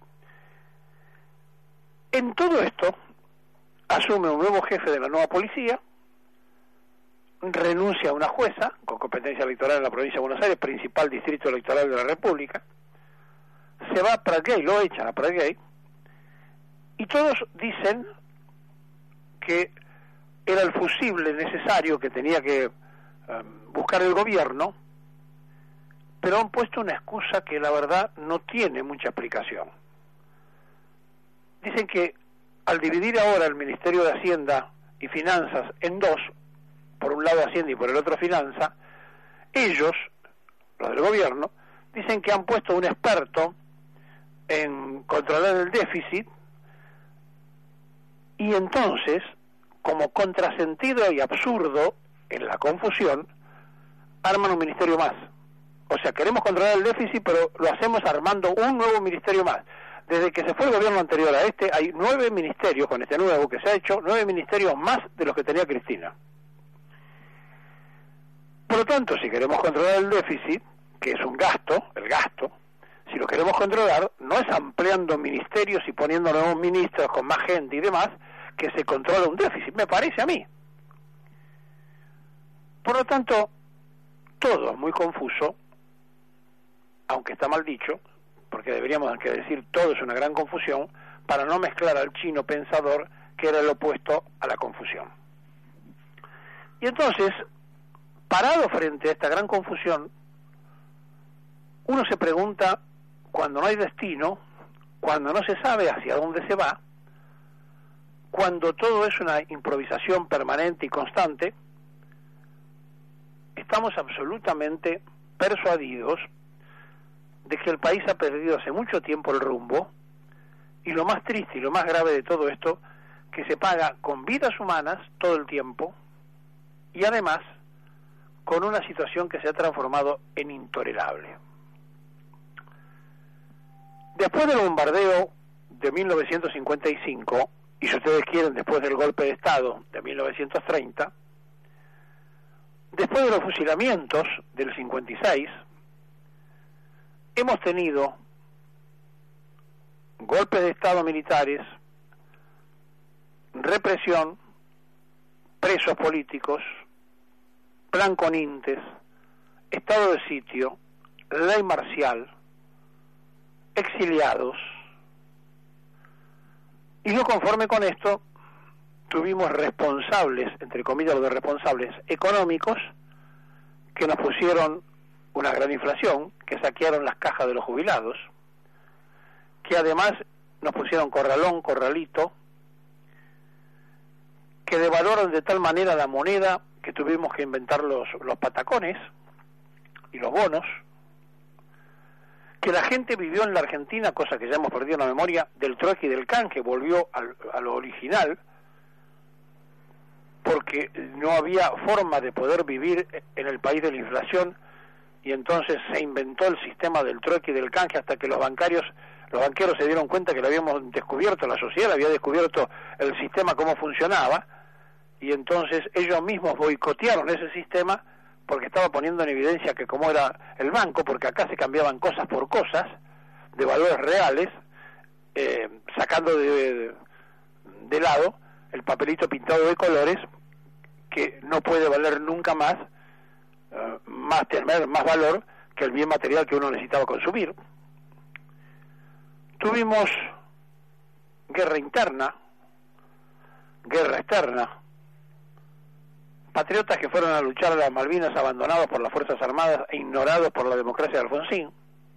En todo esto asume un nuevo jefe de la nueva policía, renuncia a una jueza con competencia electoral en la provincia de Buenos Aires, principal distrito electoral de la República, se va a Pratgay, lo echan a Pratgay, y todos dicen que era el fusible necesario que tenía que buscar el gobierno, pero han puesto una excusa que la verdad no tiene mucha explicación. Dicen que al dividir ahora el Ministerio de Hacienda y Finanzas en dos, por un lado Hacienda y por el otro Finanza, ellos, los del gobierno, dicen que han puesto un experto en controlar el déficit, y entonces, como contrasentido y absurdo en la confusión, arman un ministerio más. O sea, queremos controlar el déficit, pero lo hacemos armando un nuevo ministerio más. Desde que se fue el gobierno anterior a este, hay 9 ministerios, con este nuevo que se ha hecho, 9 ministerios más de los que tenía Cristina. Por lo tanto, si queremos controlar el déficit, que es un gasto, el gasto, si lo queremos controlar, no es ampliando ministerios y poniendo nuevos ministros con más gente y demás, que se controla un déficit, me parece a mí. Por lo tanto, todo muy confuso, aunque está mal dicho, porque deberíamos que decir todo es una gran confusión, para no mezclar al chino pensador, que era el opuesto a la confusión. Y entonces, parado frente a esta gran confusión, uno se pregunta, cuando no hay destino, cuando no se sabe hacia dónde se va, cuando todo es una improvisación permanente y constante, estamos absolutamente persuadidos de que el país ha perdido hace mucho tiempo el rumbo, y lo más triste y lo más grave de todo esto, que se paga con vidas humanas todo el tiempo, y además con una situación que se ha transformado en intolerable. Después del bombardeo de 1955, y si ustedes quieren, después del golpe de Estado de 1930, después de los fusilamientos del 56, hemos tenido golpes de Estado militares, represión, presos políticos, plan Conintes, estado de sitio, ley marcial, exiliados, y no conforme con esto, tuvimos responsables, entre comillas los de responsables económicos, que nos pusieron una gran inflación, que saquearon las cajas de los jubilados, que además nos pusieron corralón, corralito, que devaluaron de tal manera la moneda que tuvimos que inventar los patacones y los bonos, que la gente vivió en la Argentina, cosa que ya hemos perdido en la memoria, del trueque y del canje, volvió a lo original, porque no había forma de poder vivir en el país de la inflación, y entonces se inventó el sistema del trueque y del canje hasta que los banqueros se dieron cuenta que lo habíamos descubierto, la sociedad había descubierto el sistema cómo funcionaba, y entonces ellos mismos boicotearon ese sistema porque estaba poniendo en evidencia que como era el banco, porque acá se cambiaban cosas por cosas, de valores reales, sacando de lado el papelito pintado de colores, que no puede valer nunca más, tener más valor que el bien material que uno necesitaba consumir. Tuvimos guerra interna, guerra externa, patriotas que fueron a luchar a las Malvinas abandonados por las Fuerzas Armadas e ignorados por la democracia de Alfonsín.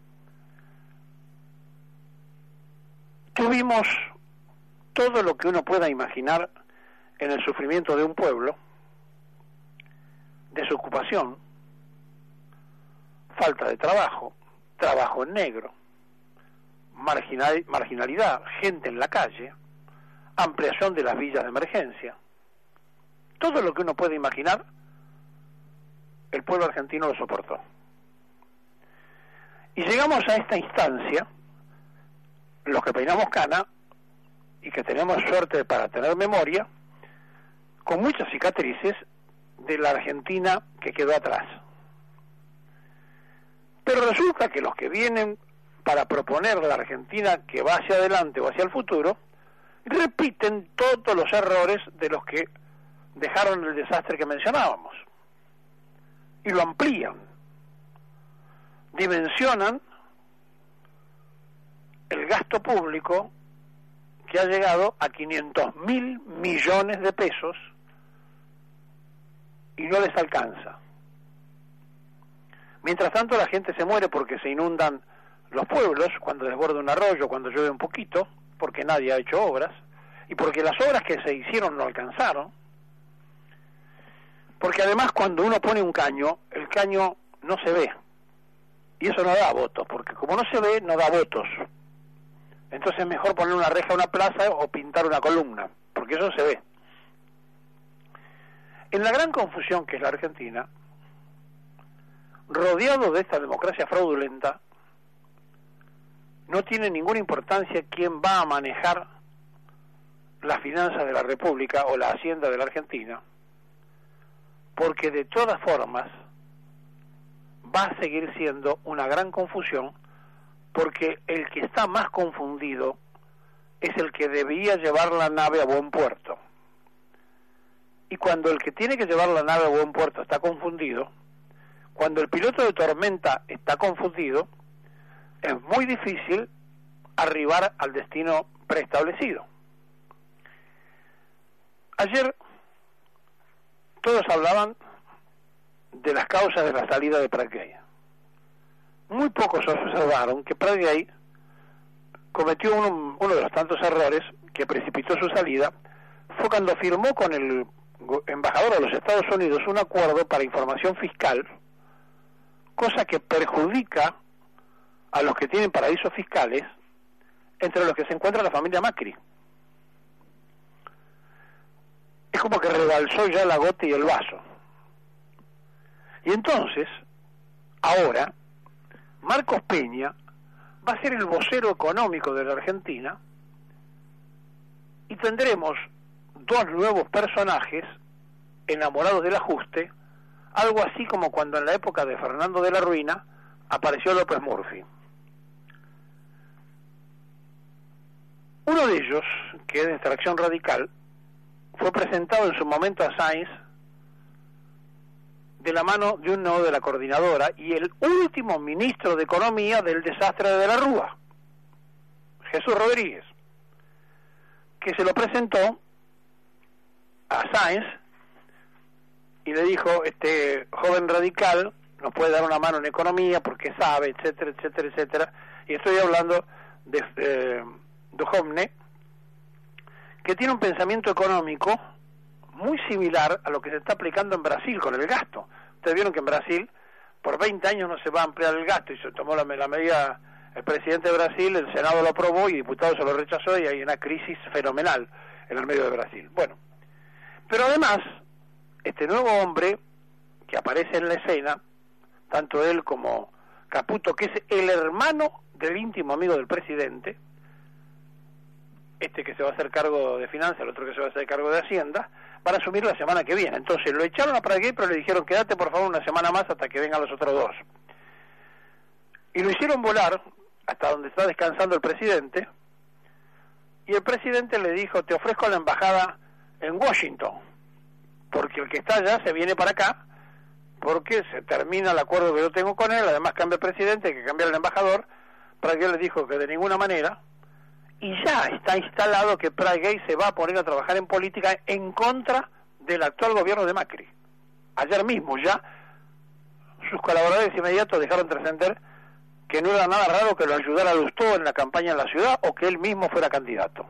Tuvimos todo lo que uno pueda imaginar en el sufrimiento de un pueblo, desocupación, falta de trabajo, trabajo en negro, marginalidad, gente en la calle, ampliación de las villas de emergencia. Todo lo que uno puede imaginar, el pueblo argentino lo soportó. Y llegamos a esta instancia, los que peinamos cana y que tenemos suerte para tener memoria, con muchas cicatrices de la Argentina que quedó atrás. Pero resulta que los que vienen para proponer la Argentina que va hacia adelante o hacia el futuro, repiten todos los errores de los que dejaron el desastre que mencionábamos. Y lo amplían, dimensionan el gasto público que ha llegado a 500.000 millones de pesos y no les alcanza. Mientras tanto la gente se muere porque se inundan los pueblos, cuando desborda un arroyo, cuando llueve un poquito, porque nadie ha hecho obras, y porque las obras que se hicieron no alcanzaron, porque además cuando uno pone un caño, el caño no se ve, y eso no da votos, porque como no se ve, no da votos. Entonces es mejor poner una reja a una plaza o pintar una columna, porque eso se ve. En la gran confusión que es la Argentina, rodeado de esta democracia fraudulenta, no tiene ninguna importancia quién va a manejar las finanzas de la República o la hacienda de la Argentina, porque de todas formas va a seguir siendo una gran confusión, porque el que está más confundido es el que debía llevar la nave a buen puerto. Y cuando el que tiene que llevar la nave a buen puerto está confundido, cuando el piloto de tormenta está confundido, es muy difícil arribar al destino preestablecido. Ayer todos hablaban de las causas de la salida de Pratgate. Muy pocos observaron que Pratgate cometió uno de los tantos errores que precipitó su salida, fue cuando firmó con el embajador de los Estados Unidos un acuerdo para información fiscal, cosa que perjudica a los que tienen paraísos fiscales, entre los que se encuentra la familia Macri. Es como que rebalsó ya la gota y el vaso. Y entonces, ahora, Marcos Peña va a ser el vocero económico de la Argentina y tendremos dos nuevos personajes enamorados del ajuste, algo así como cuando en la época de Fernando de la Ruina apareció López Murphy. Uno de ellos, que es de extracción radical, fue presentado en su momento a Sáenz de la mano de un nodo de la coordinadora y el último ministro de Economía del desastre de la Rúa, Jesús Rodríguez, que se lo presentó a Sáenz y le dijo: este joven radical nos puede dar una mano en economía porque sabe, etcétera, etcétera, etcétera. Y estoy hablando de Duhovne, que tiene un pensamiento económico muy similar a lo que se está aplicando en Brasil con el gasto. Ustedes vieron que en Brasil por 20 años no se va a ampliar el gasto y se tomó la medida el presidente de Brasil, el Senado lo aprobó y el diputado se lo rechazó y hay una crisis fenomenal en el medio de Brasil. Bueno, pero además este nuevo hombre que aparece en la escena, tanto él como Caputo, que es el hermano del íntimo amigo del presidente, este que se va a hacer cargo de finanzas, el otro que se va a hacer cargo de Hacienda, van a asumir la semana que viene. Entonces lo echaron a Pratgate, pero le dijeron: quédate por favor una semana más hasta que vengan los otros dos. Y lo hicieron volar hasta donde está descansando el presidente, y el presidente le dijo: te ofrezco la embajada en Washington, porque el que está allá se viene para acá, porque se termina el acuerdo que yo tengo con él, además cambia el presidente, hay que cambiar el embajador. Pratgate le dijo que de ninguna manera, y ya está instalado que Pratgate se va a poner a trabajar en política en contra del actual gobierno de Macri. Ayer mismo ya sus colaboradores inmediatos dejaron trascender que no era nada raro que lo ayudara Lustó en la campaña en la ciudad o que él mismo fuera candidato.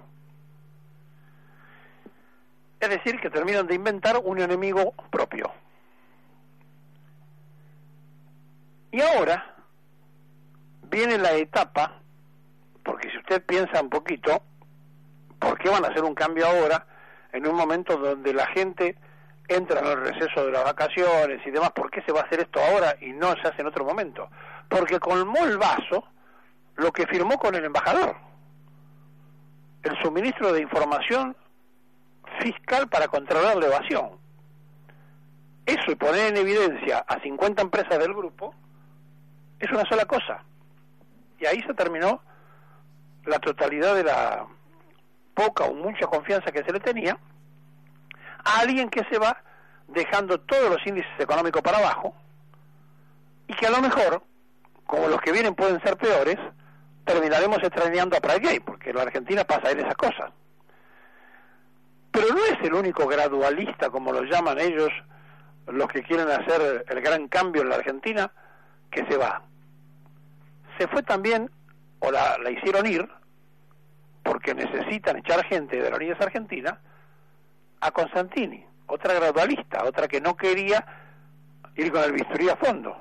Es decir, que terminan de inventar un enemigo propio. Y ahora viene la etapa, porque si usted piensa un poquito, ¿por qué van a hacer un cambio ahora, en un momento donde la gente entra en el receso de las vacaciones y demás? ¿Por qué se va a hacer esto ahora y no se hace en otro momento? Porque colmó el vaso lo que firmó con el embajador, el suministro de información fiscal para controlar la evasión. Eso, y poner en evidencia a 50 empresas del grupo, es una sola cosa. Y ahí se terminó la totalidad de la poca o mucha confianza que se le tenía a alguien que se va dejando todos los índices económicos para abajo, y que a lo mejor, como los que vienen pueden ser peores, terminaremos extrañando a Pradgate, porque en la Argentina pasa a ir esas cosas. Pero no es el único gradualista, como lo llaman ellos, los que quieren hacer el gran cambio en la Argentina, que se va. Se fue también, o la hicieron ir, porque necesitan echar gente de la Unión Argentina, a Constantini, otra gradualista, otra que no quería ir con el bisturí a fondo.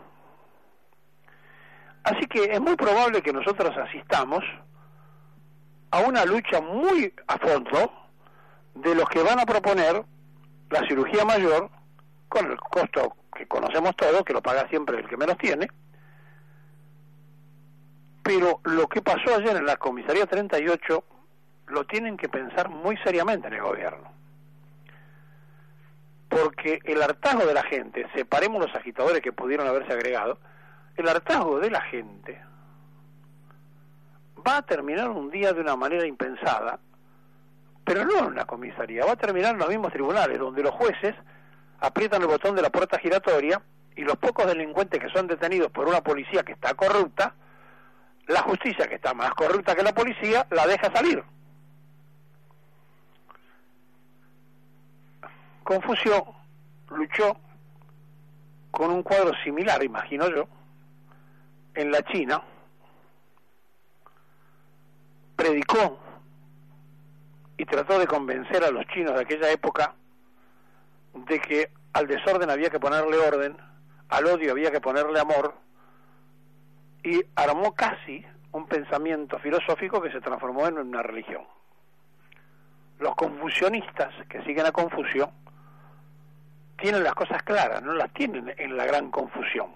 Así que es muy probable que nosotros asistamos a una lucha muy a fondo de los que van a proponer la cirugía mayor con el costo que conocemos todos, que lo paga siempre el que menos tiene. Pero lo que pasó ayer en la comisaría 38 lo tienen que pensar muy seriamente en el gobierno, porque el hartazgo de la gente, separemos los agitadores que pudieron haberse agregado, el hartazgo de la gente va a terminar un día de una manera impensada, pero no en una comisaría, va a terminar en los mismos tribunales, donde los jueces aprietan el botón de la puerta giratoria y los pocos delincuentes que son detenidos por una policía que está corrupta, la justicia, que está más corrupta que la policía, la deja salir. Confucio luchó con un cuadro similar, imagino yo, en la China, predicó y trató de convencer a los chinos de aquella época de que al desorden había que ponerle orden, al odio había que ponerle amor, y armó casi un pensamiento filosófico que se transformó en una religión. Los confucionistas que siguen a Confucio tienen las cosas claras, no las tienen en la gran confusión.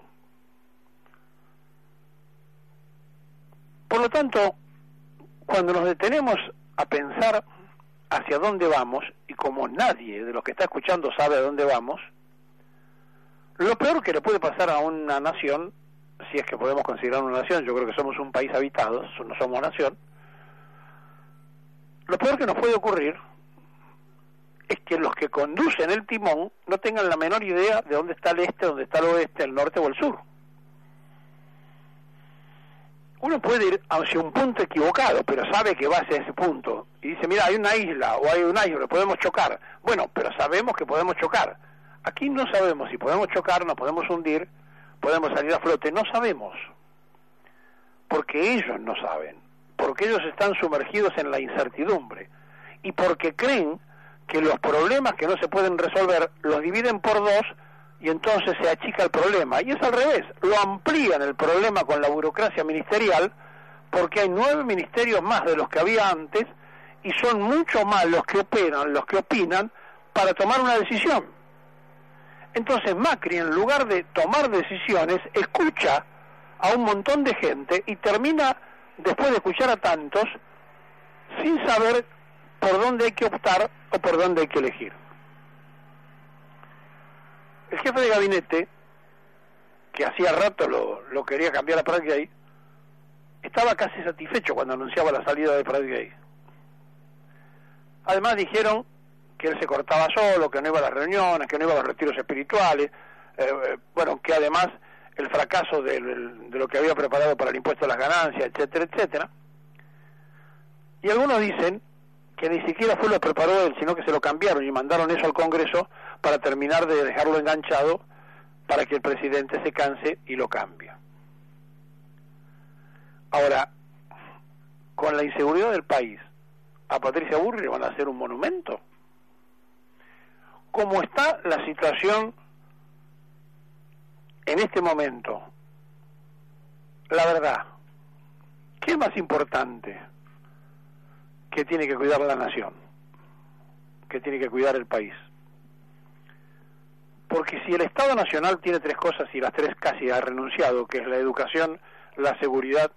Por lo tanto, cuando nos detenemos a pensar hacia dónde vamos, y como nadie de los que está escuchando sabe a dónde vamos, lo peor que le puede pasar a una nación, si es que podemos considerar una nación, yo creo que somos un país habitado, no somos nación, lo peor que nos puede ocurrir es que los que conducen el timón no tengan la menor idea de dónde está el este, dónde está el oeste, el norte o el sur. Uno puede ir hacia un punto equivocado, pero sabe que va hacia ese punto. Y dice, mira, hay una isla o hay un iceberg, podemos chocar. Bueno, pero sabemos que podemos chocar. Aquí no sabemos si podemos chocar, nos podemos hundir, podemos salir a flote. No sabemos. Porque ellos no saben. Porque ellos están sumergidos en la incertidumbre. Y porque creen que los problemas que no se pueden resolver los dividen por dos, y entonces se achica el problema. Y es al revés, lo amplían el problema con la burocracia ministerial, porque hay 9 ministerios más de los que había antes, y son mucho más los que opinan para tomar una decisión. Entonces Macri, en lugar de tomar decisiones, escucha a un montón de gente y termina, después de escuchar a tantos, sin saber por dónde hay que optar o por dónde hay que elegir. El jefe de gabinete, que hacía rato lo quería cambiar a Pradgate, estaba casi satisfecho cuando anunciaba la salida de Pradgate. Además dijeron que él se cortaba solo, que no iba a las reuniones, que no iba a los retiros espirituales, bueno, que además el fracaso de lo que había preparado para el impuesto a las ganancias, etcétera, etcétera. Y algunos dicen que ni siquiera fue lo preparó él, sino que se lo cambiaron y mandaron eso al Congreso para terminar de dejarlo enganchado para que el presidente se canse y lo cambie. Ahora, con la inseguridad del país, a Patricia Burri le van a hacer un monumento. ¿Cómo está la situación en este momento la verdad, ¿qué es más importante que tiene que cuidar la nación? Que tiene que cuidar el país. Porque si el Estado Nacional tiene tres cosas y las tres casi ha renunciado, que es la educación, la seguridad,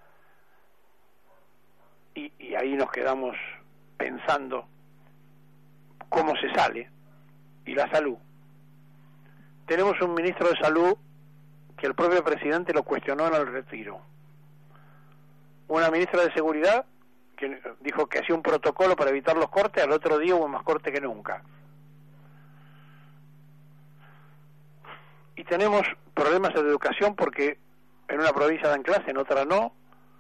y ahí nos quedamos pensando cómo se sale, y la salud. Tenemos un ministro de salud que el propio presidente lo cuestionó en el retiro. Una ministra de seguridad que dijo que hacía un protocolo para evitar los cortes, al otro día hubo más cortes que nunca. Y tenemos problemas de educación porque en una provincia dan clase, en otra no,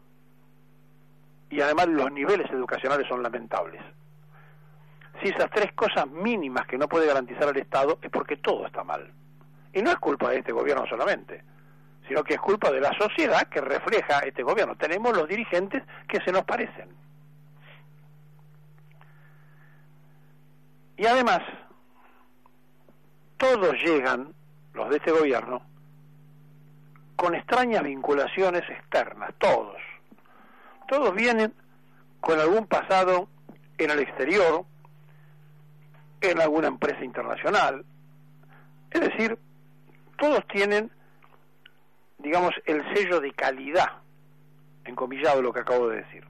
y además los niveles educacionales son lamentables. Si esas tres cosas mínimas que no puede garantizar el Estado, es porque todo está mal. Y no es culpa de este gobierno solamente, sino que es culpa de la sociedad que refleja este gobierno. Tenemos los dirigentes que se nos parecen. Y además, todos llegan, los de este gobierno, con extrañas vinculaciones externas, todos. Todos vienen con algún pasado en el exterior, en alguna empresa internacional. Es decir, todos tienen, digamos, el sello de calidad, encomillado lo que acabo de decir.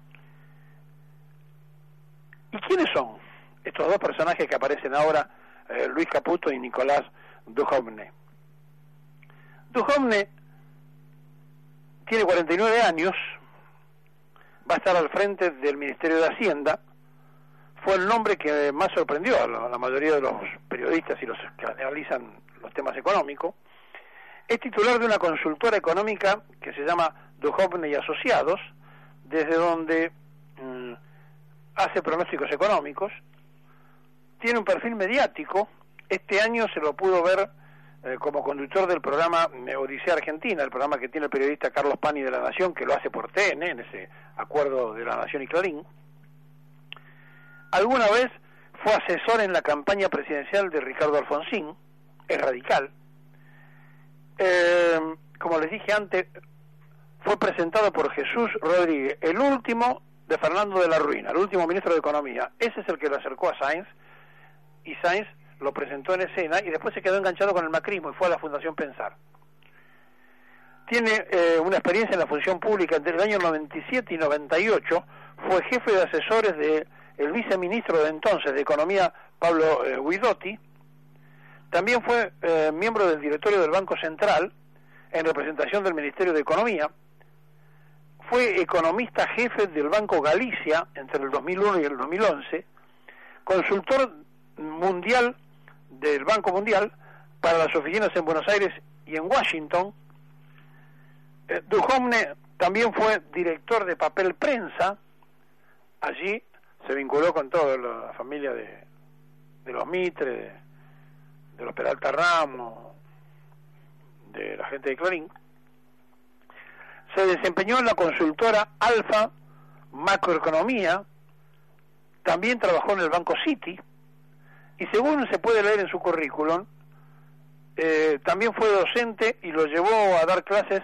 ¿Y quiénes son estos dos personajes que aparecen ahora, Luis Caputo y Nicolás Duhovne? Duhovne tiene 49 años, va a estar al frente del Ministerio de Hacienda. Fue el nombre que más sorprendió a la mayoría de los periodistas y los que analizan los temas económicos. Es titular de una consultora económica que se llama Duhovne y Asociados, desde donde hace pronósticos económicos. Tiene un perfil mediático. Este año se lo pudo ver como conductor del programa Odisea Argentina, el programa que tiene el periodista Carlos Pani de La Nación, que lo hace por TN, en ese acuerdo de La Nación y Clarín. Alguna vez fue asesor en la campaña presidencial de Ricardo Alfonsín, es radical. Como les dije antes, fue presentado por Jesús Rodríguez, el último de Fernando de la Ruina, el último ministro de Economía. Ese es el que lo acercó a Sáenz, y Sáenz lo presentó en escena y después se quedó enganchado con el macrismo y fue a la Fundación Pensar. Tiene una experiencia en la función pública entre el año 97 y 98, fue jefe de asesores de el viceministro de entonces de Economía, Pablo Guidotti. También fue miembro del directorio del Banco Central en representación del Ministerio de Economía. Fue economista jefe del Banco Galicia entre el 2001 y el 2011, consultor mundial del Banco Mundial para las oficinas en Buenos Aires y en Washington. Duhovne también fue director de Papel Prensa. Allí se vinculó con toda la familia de los Mitre, de los Peralta Ramos, de la gente de Clarín. Se desempeñó en la consultora Alfa Macroeconomía, también trabajó en el Banco City, y según se puede leer en su currículum, también fue docente y lo llevó a dar clases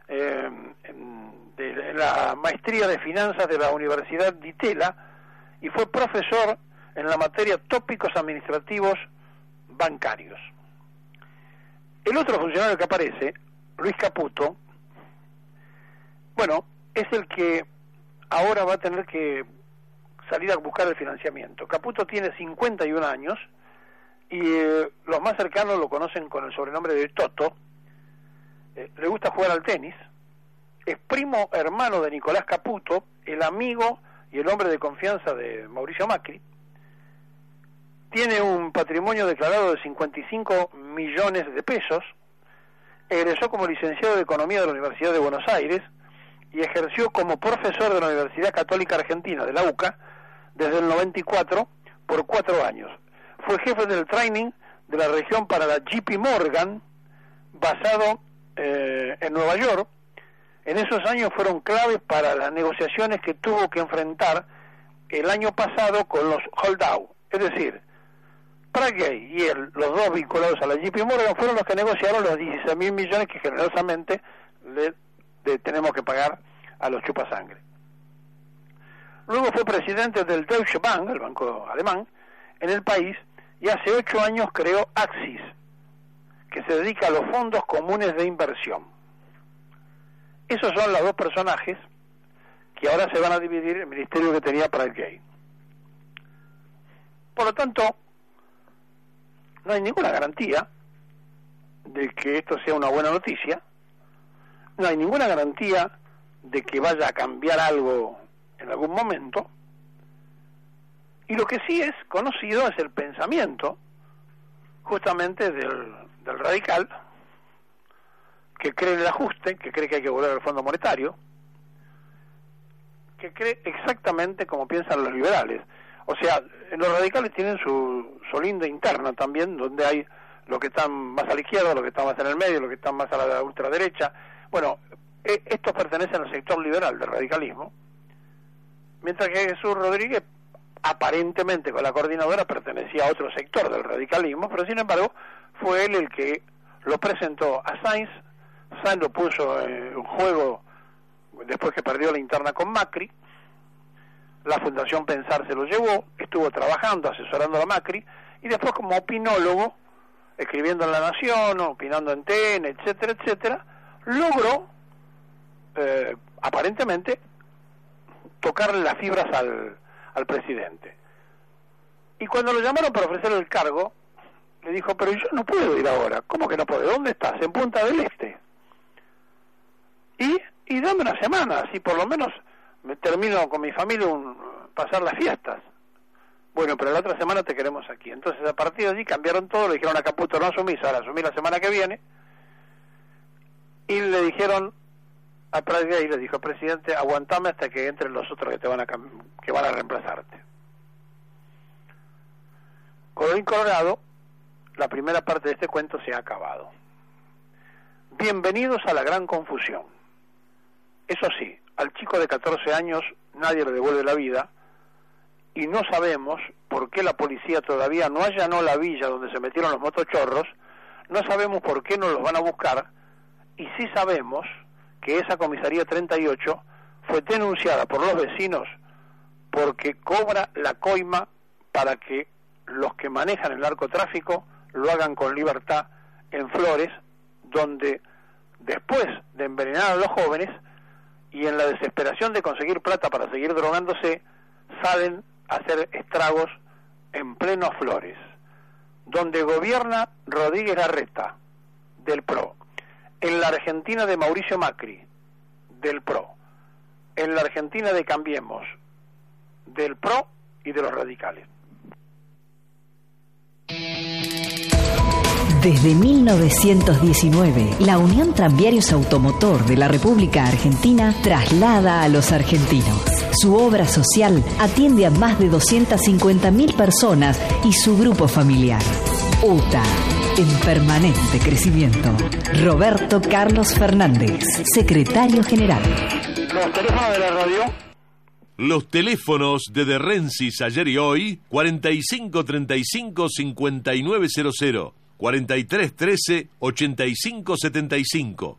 en la maestría de finanzas de la Universidad de Itela, y fue profesor en la materia tópicos administrativos bancarios. El otro funcionario que aparece, Luis Caputo, bueno, es el que ahora va a tener que salir a buscar el financiamiento. Caputo tiene 51 años y los más cercanos lo conocen con el sobrenombre de Toto. Le gusta jugar al tenis. Es primo hermano de Nicolás Caputo, el amigo y el hombre de confianza de Mauricio Macri. Tiene un patrimonio declarado de 55 millones de pesos. Egresó como licenciado de Economía de la Universidad de Buenos Aires y ejerció como profesor de la Universidad Católica Argentina, de la UCA, desde el 94 por 4 años. Fue jefe del training de la región para la JP Morgan, basado en Nueva York. En esos años fueron claves para las negociaciones que tuvo que enfrentar el año pasado con los holdout. Es decir, Prague y él, los dos vinculados a la JP Morgan, fueron los que negociaron los 16.000 millones que generosamente le tenemos que pagar a los chupasangre. Luego fue presidente del Deutsche Bank, el banco alemán, en el país, y hace 8 años creó Axis, que se dedica a los fondos comunes de inversión. Esos son los dos personajes que ahora se van a dividir el ministerio que tenía Pratgate. Por lo tanto, no hay ninguna garantía de que esto sea una buena noticia, no hay ninguna garantía de que vaya a cambiar algo en algún momento, y lo que sí es conocido es el pensamiento justamente del radical, que cree en el ajuste, que cree que hay que volver al Fondo Monetario, que cree exactamente como piensan los liberales. O sea, los radicales tienen su linda interna también, donde hay los que están más a la izquierda, los que están más en el medio, los que están más a la ultraderecha. Bueno, estos pertenecen al sector liberal del radicalismo, mientras que Jesús Rodríguez, aparentemente con la coordinadora, pertenecía a otro sector del radicalismo, pero sin embargo fue él el que lo presentó a Sainz. Sainz lo puso en juego después que perdió la interna con Macri. La Fundación Pensar se lo llevó, estuvo trabajando, asesorando a Macri, y después como opinólogo, escribiendo en La Nación, opinando en TN, etcétera, etcétera, logró aparentemente tocarle las fibras al presidente. Y cuando lo llamaron para ofrecerle el cargo, le dijo, pero yo no puedo ir ahora. ¿Cómo que no puedo? ¿Dónde estás? En Punta del Este. Y dame una semana, así por lo menos me termino con mi familia pasar las fiestas. Bueno, pero la otra semana te queremos aquí. Entonces a partir de allí cambiaron todo, le dijeron a Caputo, no asumís, ahora asumí la semana que viene. Y le dijeron a Pratgate, le dijo, presidente, aguantame hasta que entren los otros que van a reemplazarte. Colorín colorado, la primera parte de este cuento se ha acabado. Bienvenidos a la gran confusión. Eso sí, al chico de 14 años nadie le devuelve la vida, y no sabemos por qué la policía todavía no allanó la villa donde se metieron los motochorros, no sabemos por qué no los van a buscar, y sí sabemos que esa comisaría 38 fue denunciada por los vecinos porque cobra la coima para que los que manejan el narcotráfico lo hagan con libertad en Flores, donde después de envenenar a los jóvenes y en la desesperación de conseguir plata para seguir drogándose, salen a hacer estragos en pleno Flores, donde gobierna Rodríguez Larreta, del PRO, en la Argentina de Mauricio Macri, del PRO, en la Argentina de Cambiemos, del PRO y de los radicales. Desde 1919, la Unión Tranviarios Automotor de la República Argentina traslada a los argentinos. Su obra social atiende a más de 250.000 personas y su grupo familiar. UTA, en permanente crecimiento. Roberto Carlos Fernández, secretario general. ¿Los teléfonos de la radio? Los teléfonos de De Rensis ayer y hoy, 4535-5900. 4313-8575,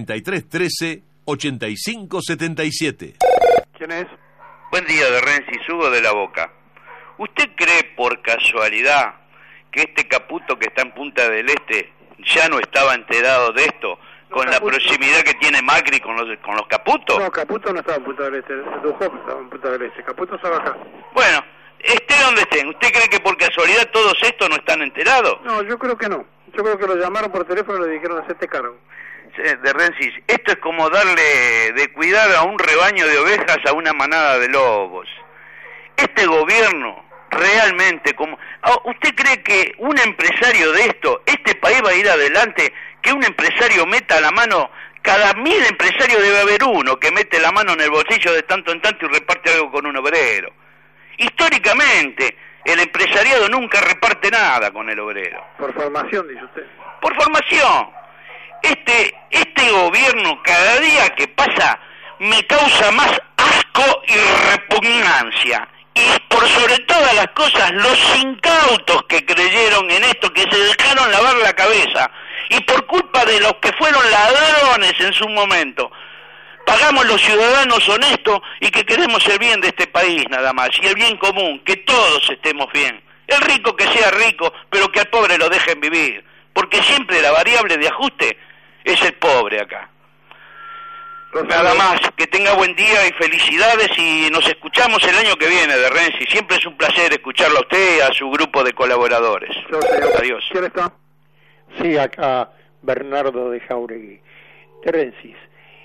4313-8577. ¿Quién es? Buen día, De Rensis, Hugo de la Boca. ¿Usted cree por casualidad que este Caputo que está en Punta del Este ya no estaba enterado de esto, con la proximidad que tiene Macri con los Caputos? No, Caputo no estaba en Punta del Este, Dujov estaba en Punta del Este, Caputo estaba acá. Bueno, esté donde estén, ¿usted cree que por casualidad todos estos no están enterados? No, yo creo que no. Yo creo que lo llamaron por teléfono y le dijeron hacete cargo. De Rensis, esto es como darle de cuidar a un rebaño de ovejas a una manada de lobos. Este gobierno realmente, ¿usted cree que un empresario de esto, este país va a ir adelante, que un empresario meta la mano? Cada 1000 empresarios debe haber uno que mete la mano en el bolsillo de tanto en tanto y reparte algo con un obrero. Históricamente, el empresariado nunca reparte nada con el obrero. Por formación, dice usted. Por formación. Este gobierno, cada día que pasa, me causa más asco y repugnancia. Y por sobre todas las cosas, los incautos que creyeron en esto, que se dejaron lavar la cabeza, y por culpa de los que fueron ladrones en su momento, seamos los ciudadanos honestos y que queremos el bien de este país nada más, y el bien común, que todos estemos bien. El rico que sea rico, pero que al pobre lo dejen vivir, porque siempre la variable de ajuste es el pobre acá. Nada más, que tenga buen día y felicidades, y nos escuchamos el año que viene de Renzi. Siempre es un placer escucharlo a usted y a su grupo de colaboradores. Adiós. ¿Quién está? Sí, acá Bernardo de Jauregui. Renzi,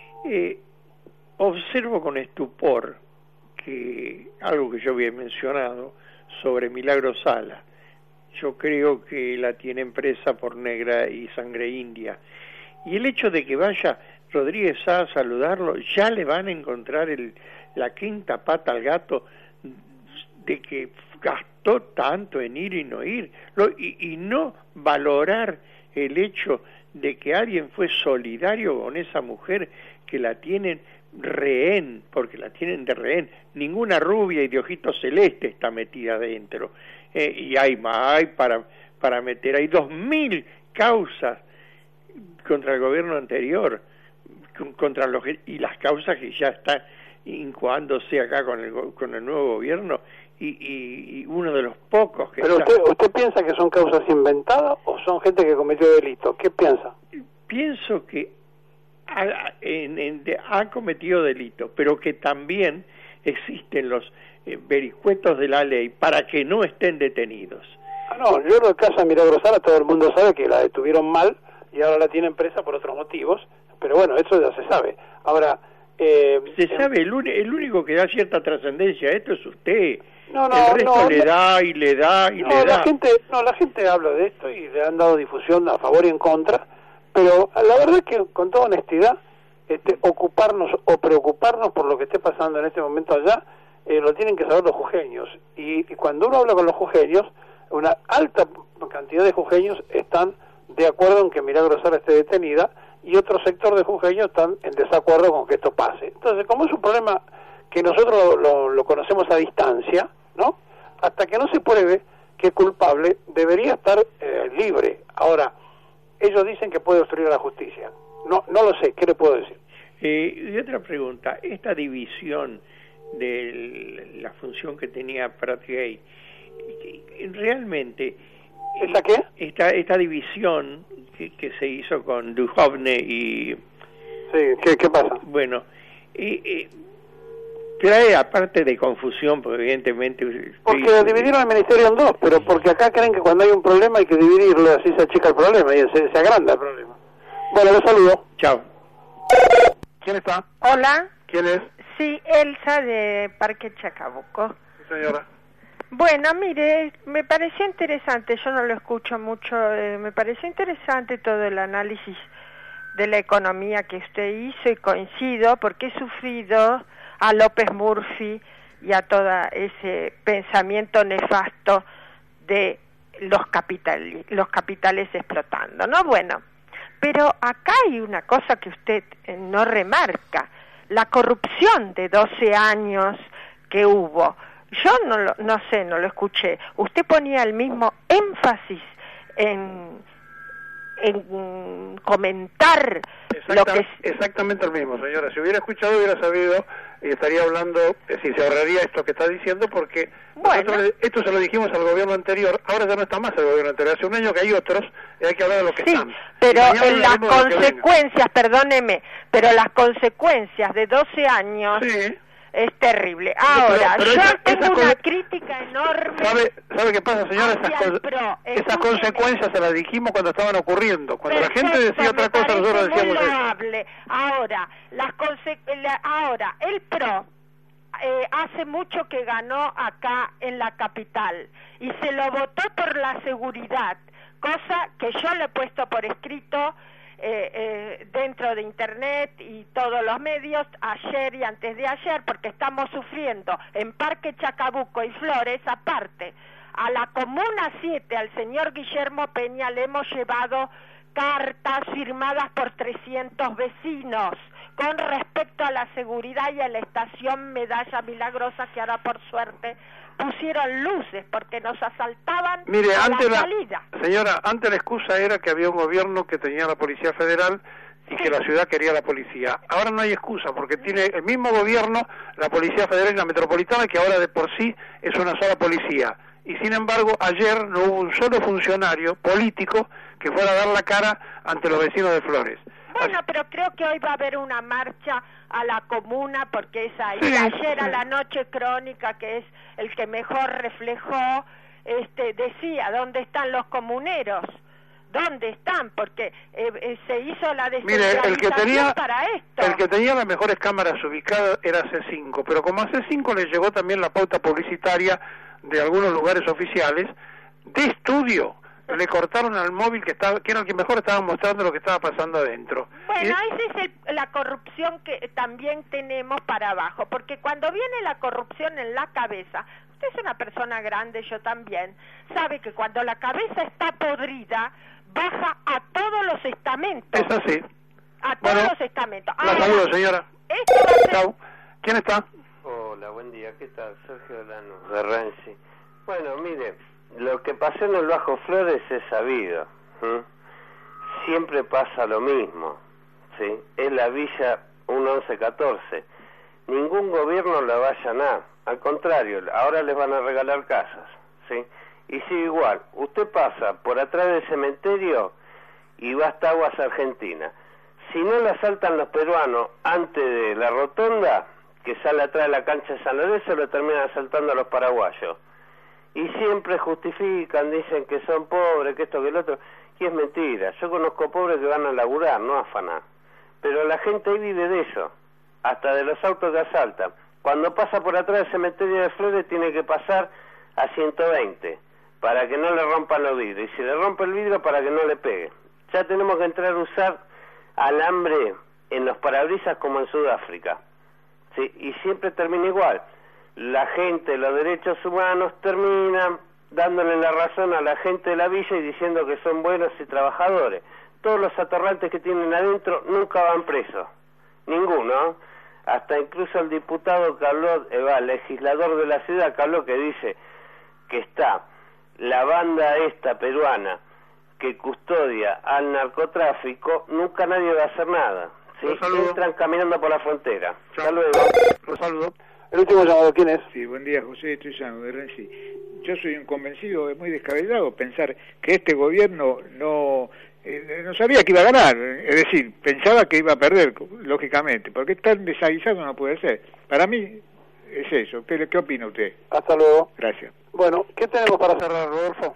observo con estupor que algo que yo había mencionado sobre Milagro Sala, yo creo que la tienen presa por negra y sangre india, y el hecho de que vaya Rodríguez Sá a saludarlo, ya le van a encontrar la quinta pata al gato de que gastó tanto en ir y no ir, y no valorar el hecho de que alguien fue solidario con esa mujer que la tienen rehén, porque la tienen de rehén. Ninguna rubia y de ojitos celestes está metida adentro, y hay para meter, hay 2.000 causas contra el gobierno anterior, contra y las causas que ya están incoándose acá con el nuevo gobierno, y uno de los pocos que pero usted piensa que son causas inventadas o son gente que cometió delito. ¿Qué piensa? Pienso que ha cometido delito, pero que también existen los vericuetos de la ley para que no estén detenidos. No, yo en el caso de Milagro Sala todo el mundo sabe que la detuvieron mal y ahora la tienen presa por otros motivos, pero bueno, eso ya se sabe. Ahora se sabe, el único que da cierta trascendencia a esto es usted. El resto le da y le da y le da. La gente habla de esto y le han dado difusión a favor y en contra, pero la verdad es que con toda honestidad ocuparnos o preocuparnos por lo que esté pasando en este momento allá lo tienen que saber los jujeños, y cuando uno habla con los jujeños, una alta cantidad de jujeños están de acuerdo en que Milagro Sala esté detenida, y otro sector de jujeños están en desacuerdo con que esto pase. Entonces, como es un problema que nosotros lo conocemos a distancia, ¿no? Hasta que no se pruebe que es culpable, debería estar libre. Ahora, ellos dicen que puede obstruir a la justicia. No lo sé, ¿qué le puedo decir? Y otra pregunta, esta división de la función que tenía Prat Gay, realmente... ¿Esa qué? Esta división que se hizo con Duhovne y... Sí, ¿qué pasa? Bueno, trae, aparte de confusión, porque evidentemente... Porque dividieron el ministerio en dos, pero porque acá creen que cuando hay un problema hay que dividirlo, así se achica el problema y se agranda el problema. Bueno, los saludo. Chao. ¿Quién está? Hola. ¿Quién es? Sí, Elsa de Parque Chacabuco. Sí, señora. Bueno, mire, me pareció interesante, yo no lo escucho mucho, me pareció interesante todo el análisis de la economía que usted hizo, y coincido porque he sufrido a López Murphy y a todo ese pensamiento nefasto de los capitales explotando, ¿no? Bueno, pero acá hay una cosa que usted no remarca, la corrupción de 12 años que hubo. Yo no lo escuché. Usted ponía el mismo énfasis en comentar lo que... Exactamente el mismo, señora. Si hubiera escuchado, hubiera sabido y estaría hablando, si se ahorraría esto que está diciendo, porque nosotros esto se lo dijimos al gobierno anterior, ahora ya no está más el gobierno anterior. Hace un año que hay otros, y hay que hablar de lo que están. Pero en las consecuencias, perdóneme, pero las consecuencias de 12 años... Sí. Es terrible. Ahora, pero yo tengo una crítica enorme. ¿Sabe qué pasa, señora? Esas consecuencias se las dijimos cuando estaban ocurriendo. Cuando la gente decía otra cosa, nosotros decíamos eso. Ahora, ahora, el PRO hace mucho que ganó acá en la capital y se lo votó por la seguridad, cosa que yo le he puesto por escrito dentro de internet y todos los medios ayer y antes de ayer, porque estamos sufriendo en Parque Chacabuco y Flores. Aparte, a la Comuna 7, al señor Guillermo Peña, le hemos llevado cartas firmadas por 300 vecinos con respecto a la seguridad y a la estación Medalla Milagrosa, que ahora por suerte pusieron luces porque nos asaltaban a la salida. Señora, antes la excusa era que había un gobierno que tenía la Policía Federal y que la ciudad quería la policía. Ahora no hay excusa, porque tiene el mismo gobierno, la Policía Federal y la Metropolitana, que ahora de por sí es una sola policía. Y sin embargo, ayer no hubo un solo funcionario político que fuera a dar la cara ante los vecinos de Flores. Bueno, pero creo que hoy va a haber una marcha a la comuna, porque es ahí. Sí, Ayer sí. a la noche crónica, que es el que mejor reflejó, decía, ¿dónde están los comuneros? ¿Dónde están? Porque se hizo la descentralización para esto. El que tenía las mejores cámaras ubicadas era C5, pero como a C5 le llegó también la pauta publicitaria de algunos lugares oficiales, de estudio, le cortaron al móvil que era el que mejor estaba mostrando lo que estaba pasando adentro. Bueno, esa es la corrupción que también tenemos para abajo, porque cuando viene la corrupción en la cabeza, usted es una persona grande, yo también, sabe que cuando la cabeza está podrida, baja a todos los estamentos. Es así. A todos los estamentos. La saludo, señora. Chau. ¿Quién está? Hola, buen día. ¿Qué tal? Sergio Lano, de Renzi. Bueno, mire, lo que pasó en el Bajo Flores es sabido. Siempre pasa lo mismo. ¿Sí? Es la Villa 1114. Ningún gobierno la va a allanar. Al contrario, ahora les van a regalar casas. ¿Sí? Y sigue igual. Usted pasa por atrás del cementerio y va hasta Aguas Argentina. Si no la asaltan los peruanos antes de la rotonda, que sale atrás de la cancha de San Lorenzo, lo terminan asaltando a los paraguayos. Y siempre justifican, dicen que son pobres, que esto, que el otro, y es mentira. Yo conozco pobres que van a laburar, no a afanar. Pero la gente ahí vive de eso, hasta de los autos que asaltan. Cuando pasa por atrás del cementerio de Flores tiene que pasar a 120, para que no le rompan los vidrios. Y si le rompe el vidrio, para que no le pegue. Ya tenemos que entrar a usar alambre en los parabrisas como en Sudáfrica. ¿Sí? Y siempre termina igual. La gente, los derechos humanos, terminan dándole la razón a la gente de la villa y diciendo que son buenos y trabajadores. Todos los atorrantes que tienen adentro nunca van presos. Ninguno. Hasta incluso el diputado que habló, el legislador de la ciudad que habló, que dice que está la banda esta peruana que custodia al narcotráfico, nunca nadie va a hacer nada. ¿Sí? Entran caminando por la frontera. Hasta luego. Lo saludo. El último llamado, ¿quién es? Sí, buen día, José Estrellano, de Renzi. Yo soy un convencido, es muy descabellado pensar que este gobierno no sabía que iba a ganar, es decir, pensaba que iba a perder, lógicamente, porque tan desaguisado no puede ser. Para mí es eso. ¿Qué opina usted? Hasta luego. Gracias. Bueno, ¿qué tenemos para cerrar, Rodolfo?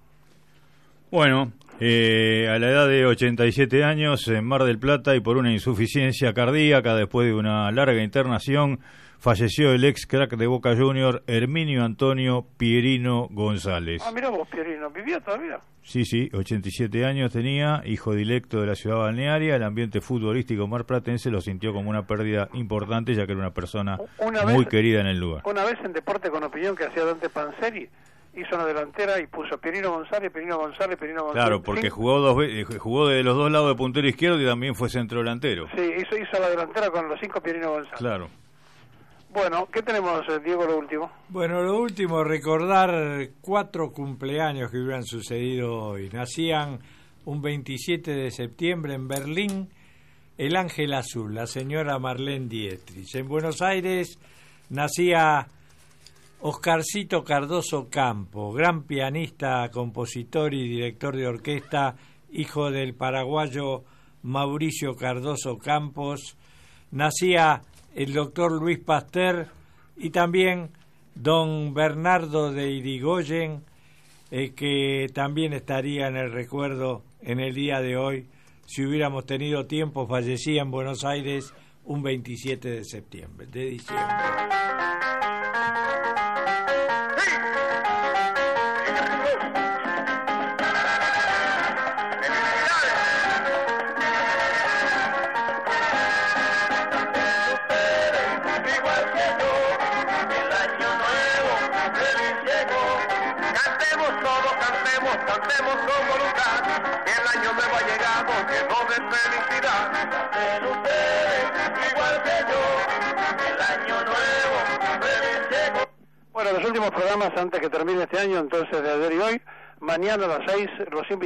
Bueno, a la edad de 87 años, en Mar del Plata, y por una insuficiencia cardíaca después de una larga internación, falleció el ex crack de Boca Junior, Herminio Antonio Pierino González. Ah, mirá vos, Pierino, ¿vivía todavía? Sí, 87 años tenía, hijo directo de la ciudad balnearia. El ambiente futbolístico marplatense lo sintió como una pérdida importante, ya que era una persona muy querida en el lugar. Una vez en Deporte con Opinión, que hacía Dante Panzeri, hizo una delantera y puso Pierino González. Claro, porque jugó de los dos lados de puntero izquierdo y también fue centro delantero. Sí, hizo la delantera con los 5 Pierino González. Claro. Bueno, ¿qué tenemos, Diego, lo último? Bueno, lo último, recordar 4 cumpleaños que hubieran sucedido hoy. Nacían un 27 de septiembre en Berlín el Ángel Azul, la señora Marlene Dietrich. En Buenos Aires nacía Oscarcito Cardoso Campo, gran pianista, compositor y director de orquesta, hijo del paraguayo Mauricio Cardoso Campos. Nacía el doctor Luis Pasteur y también don Bernardo de Irigoyen, que también estaría en el recuerdo en el día de hoy. Si hubiéramos tenido tiempo, fallecía en Buenos Aires un 27 de septiembre, de diciembre. Cantemos con voluntad, el año nuevo ha llegado, lleno de felicidad. Canten ustedes igual que yo, el año nuevo feliz llegó. Bueno, los últimos programas antes que termine este año, entonces de ayer y hoy, mañana a las 6, los invito.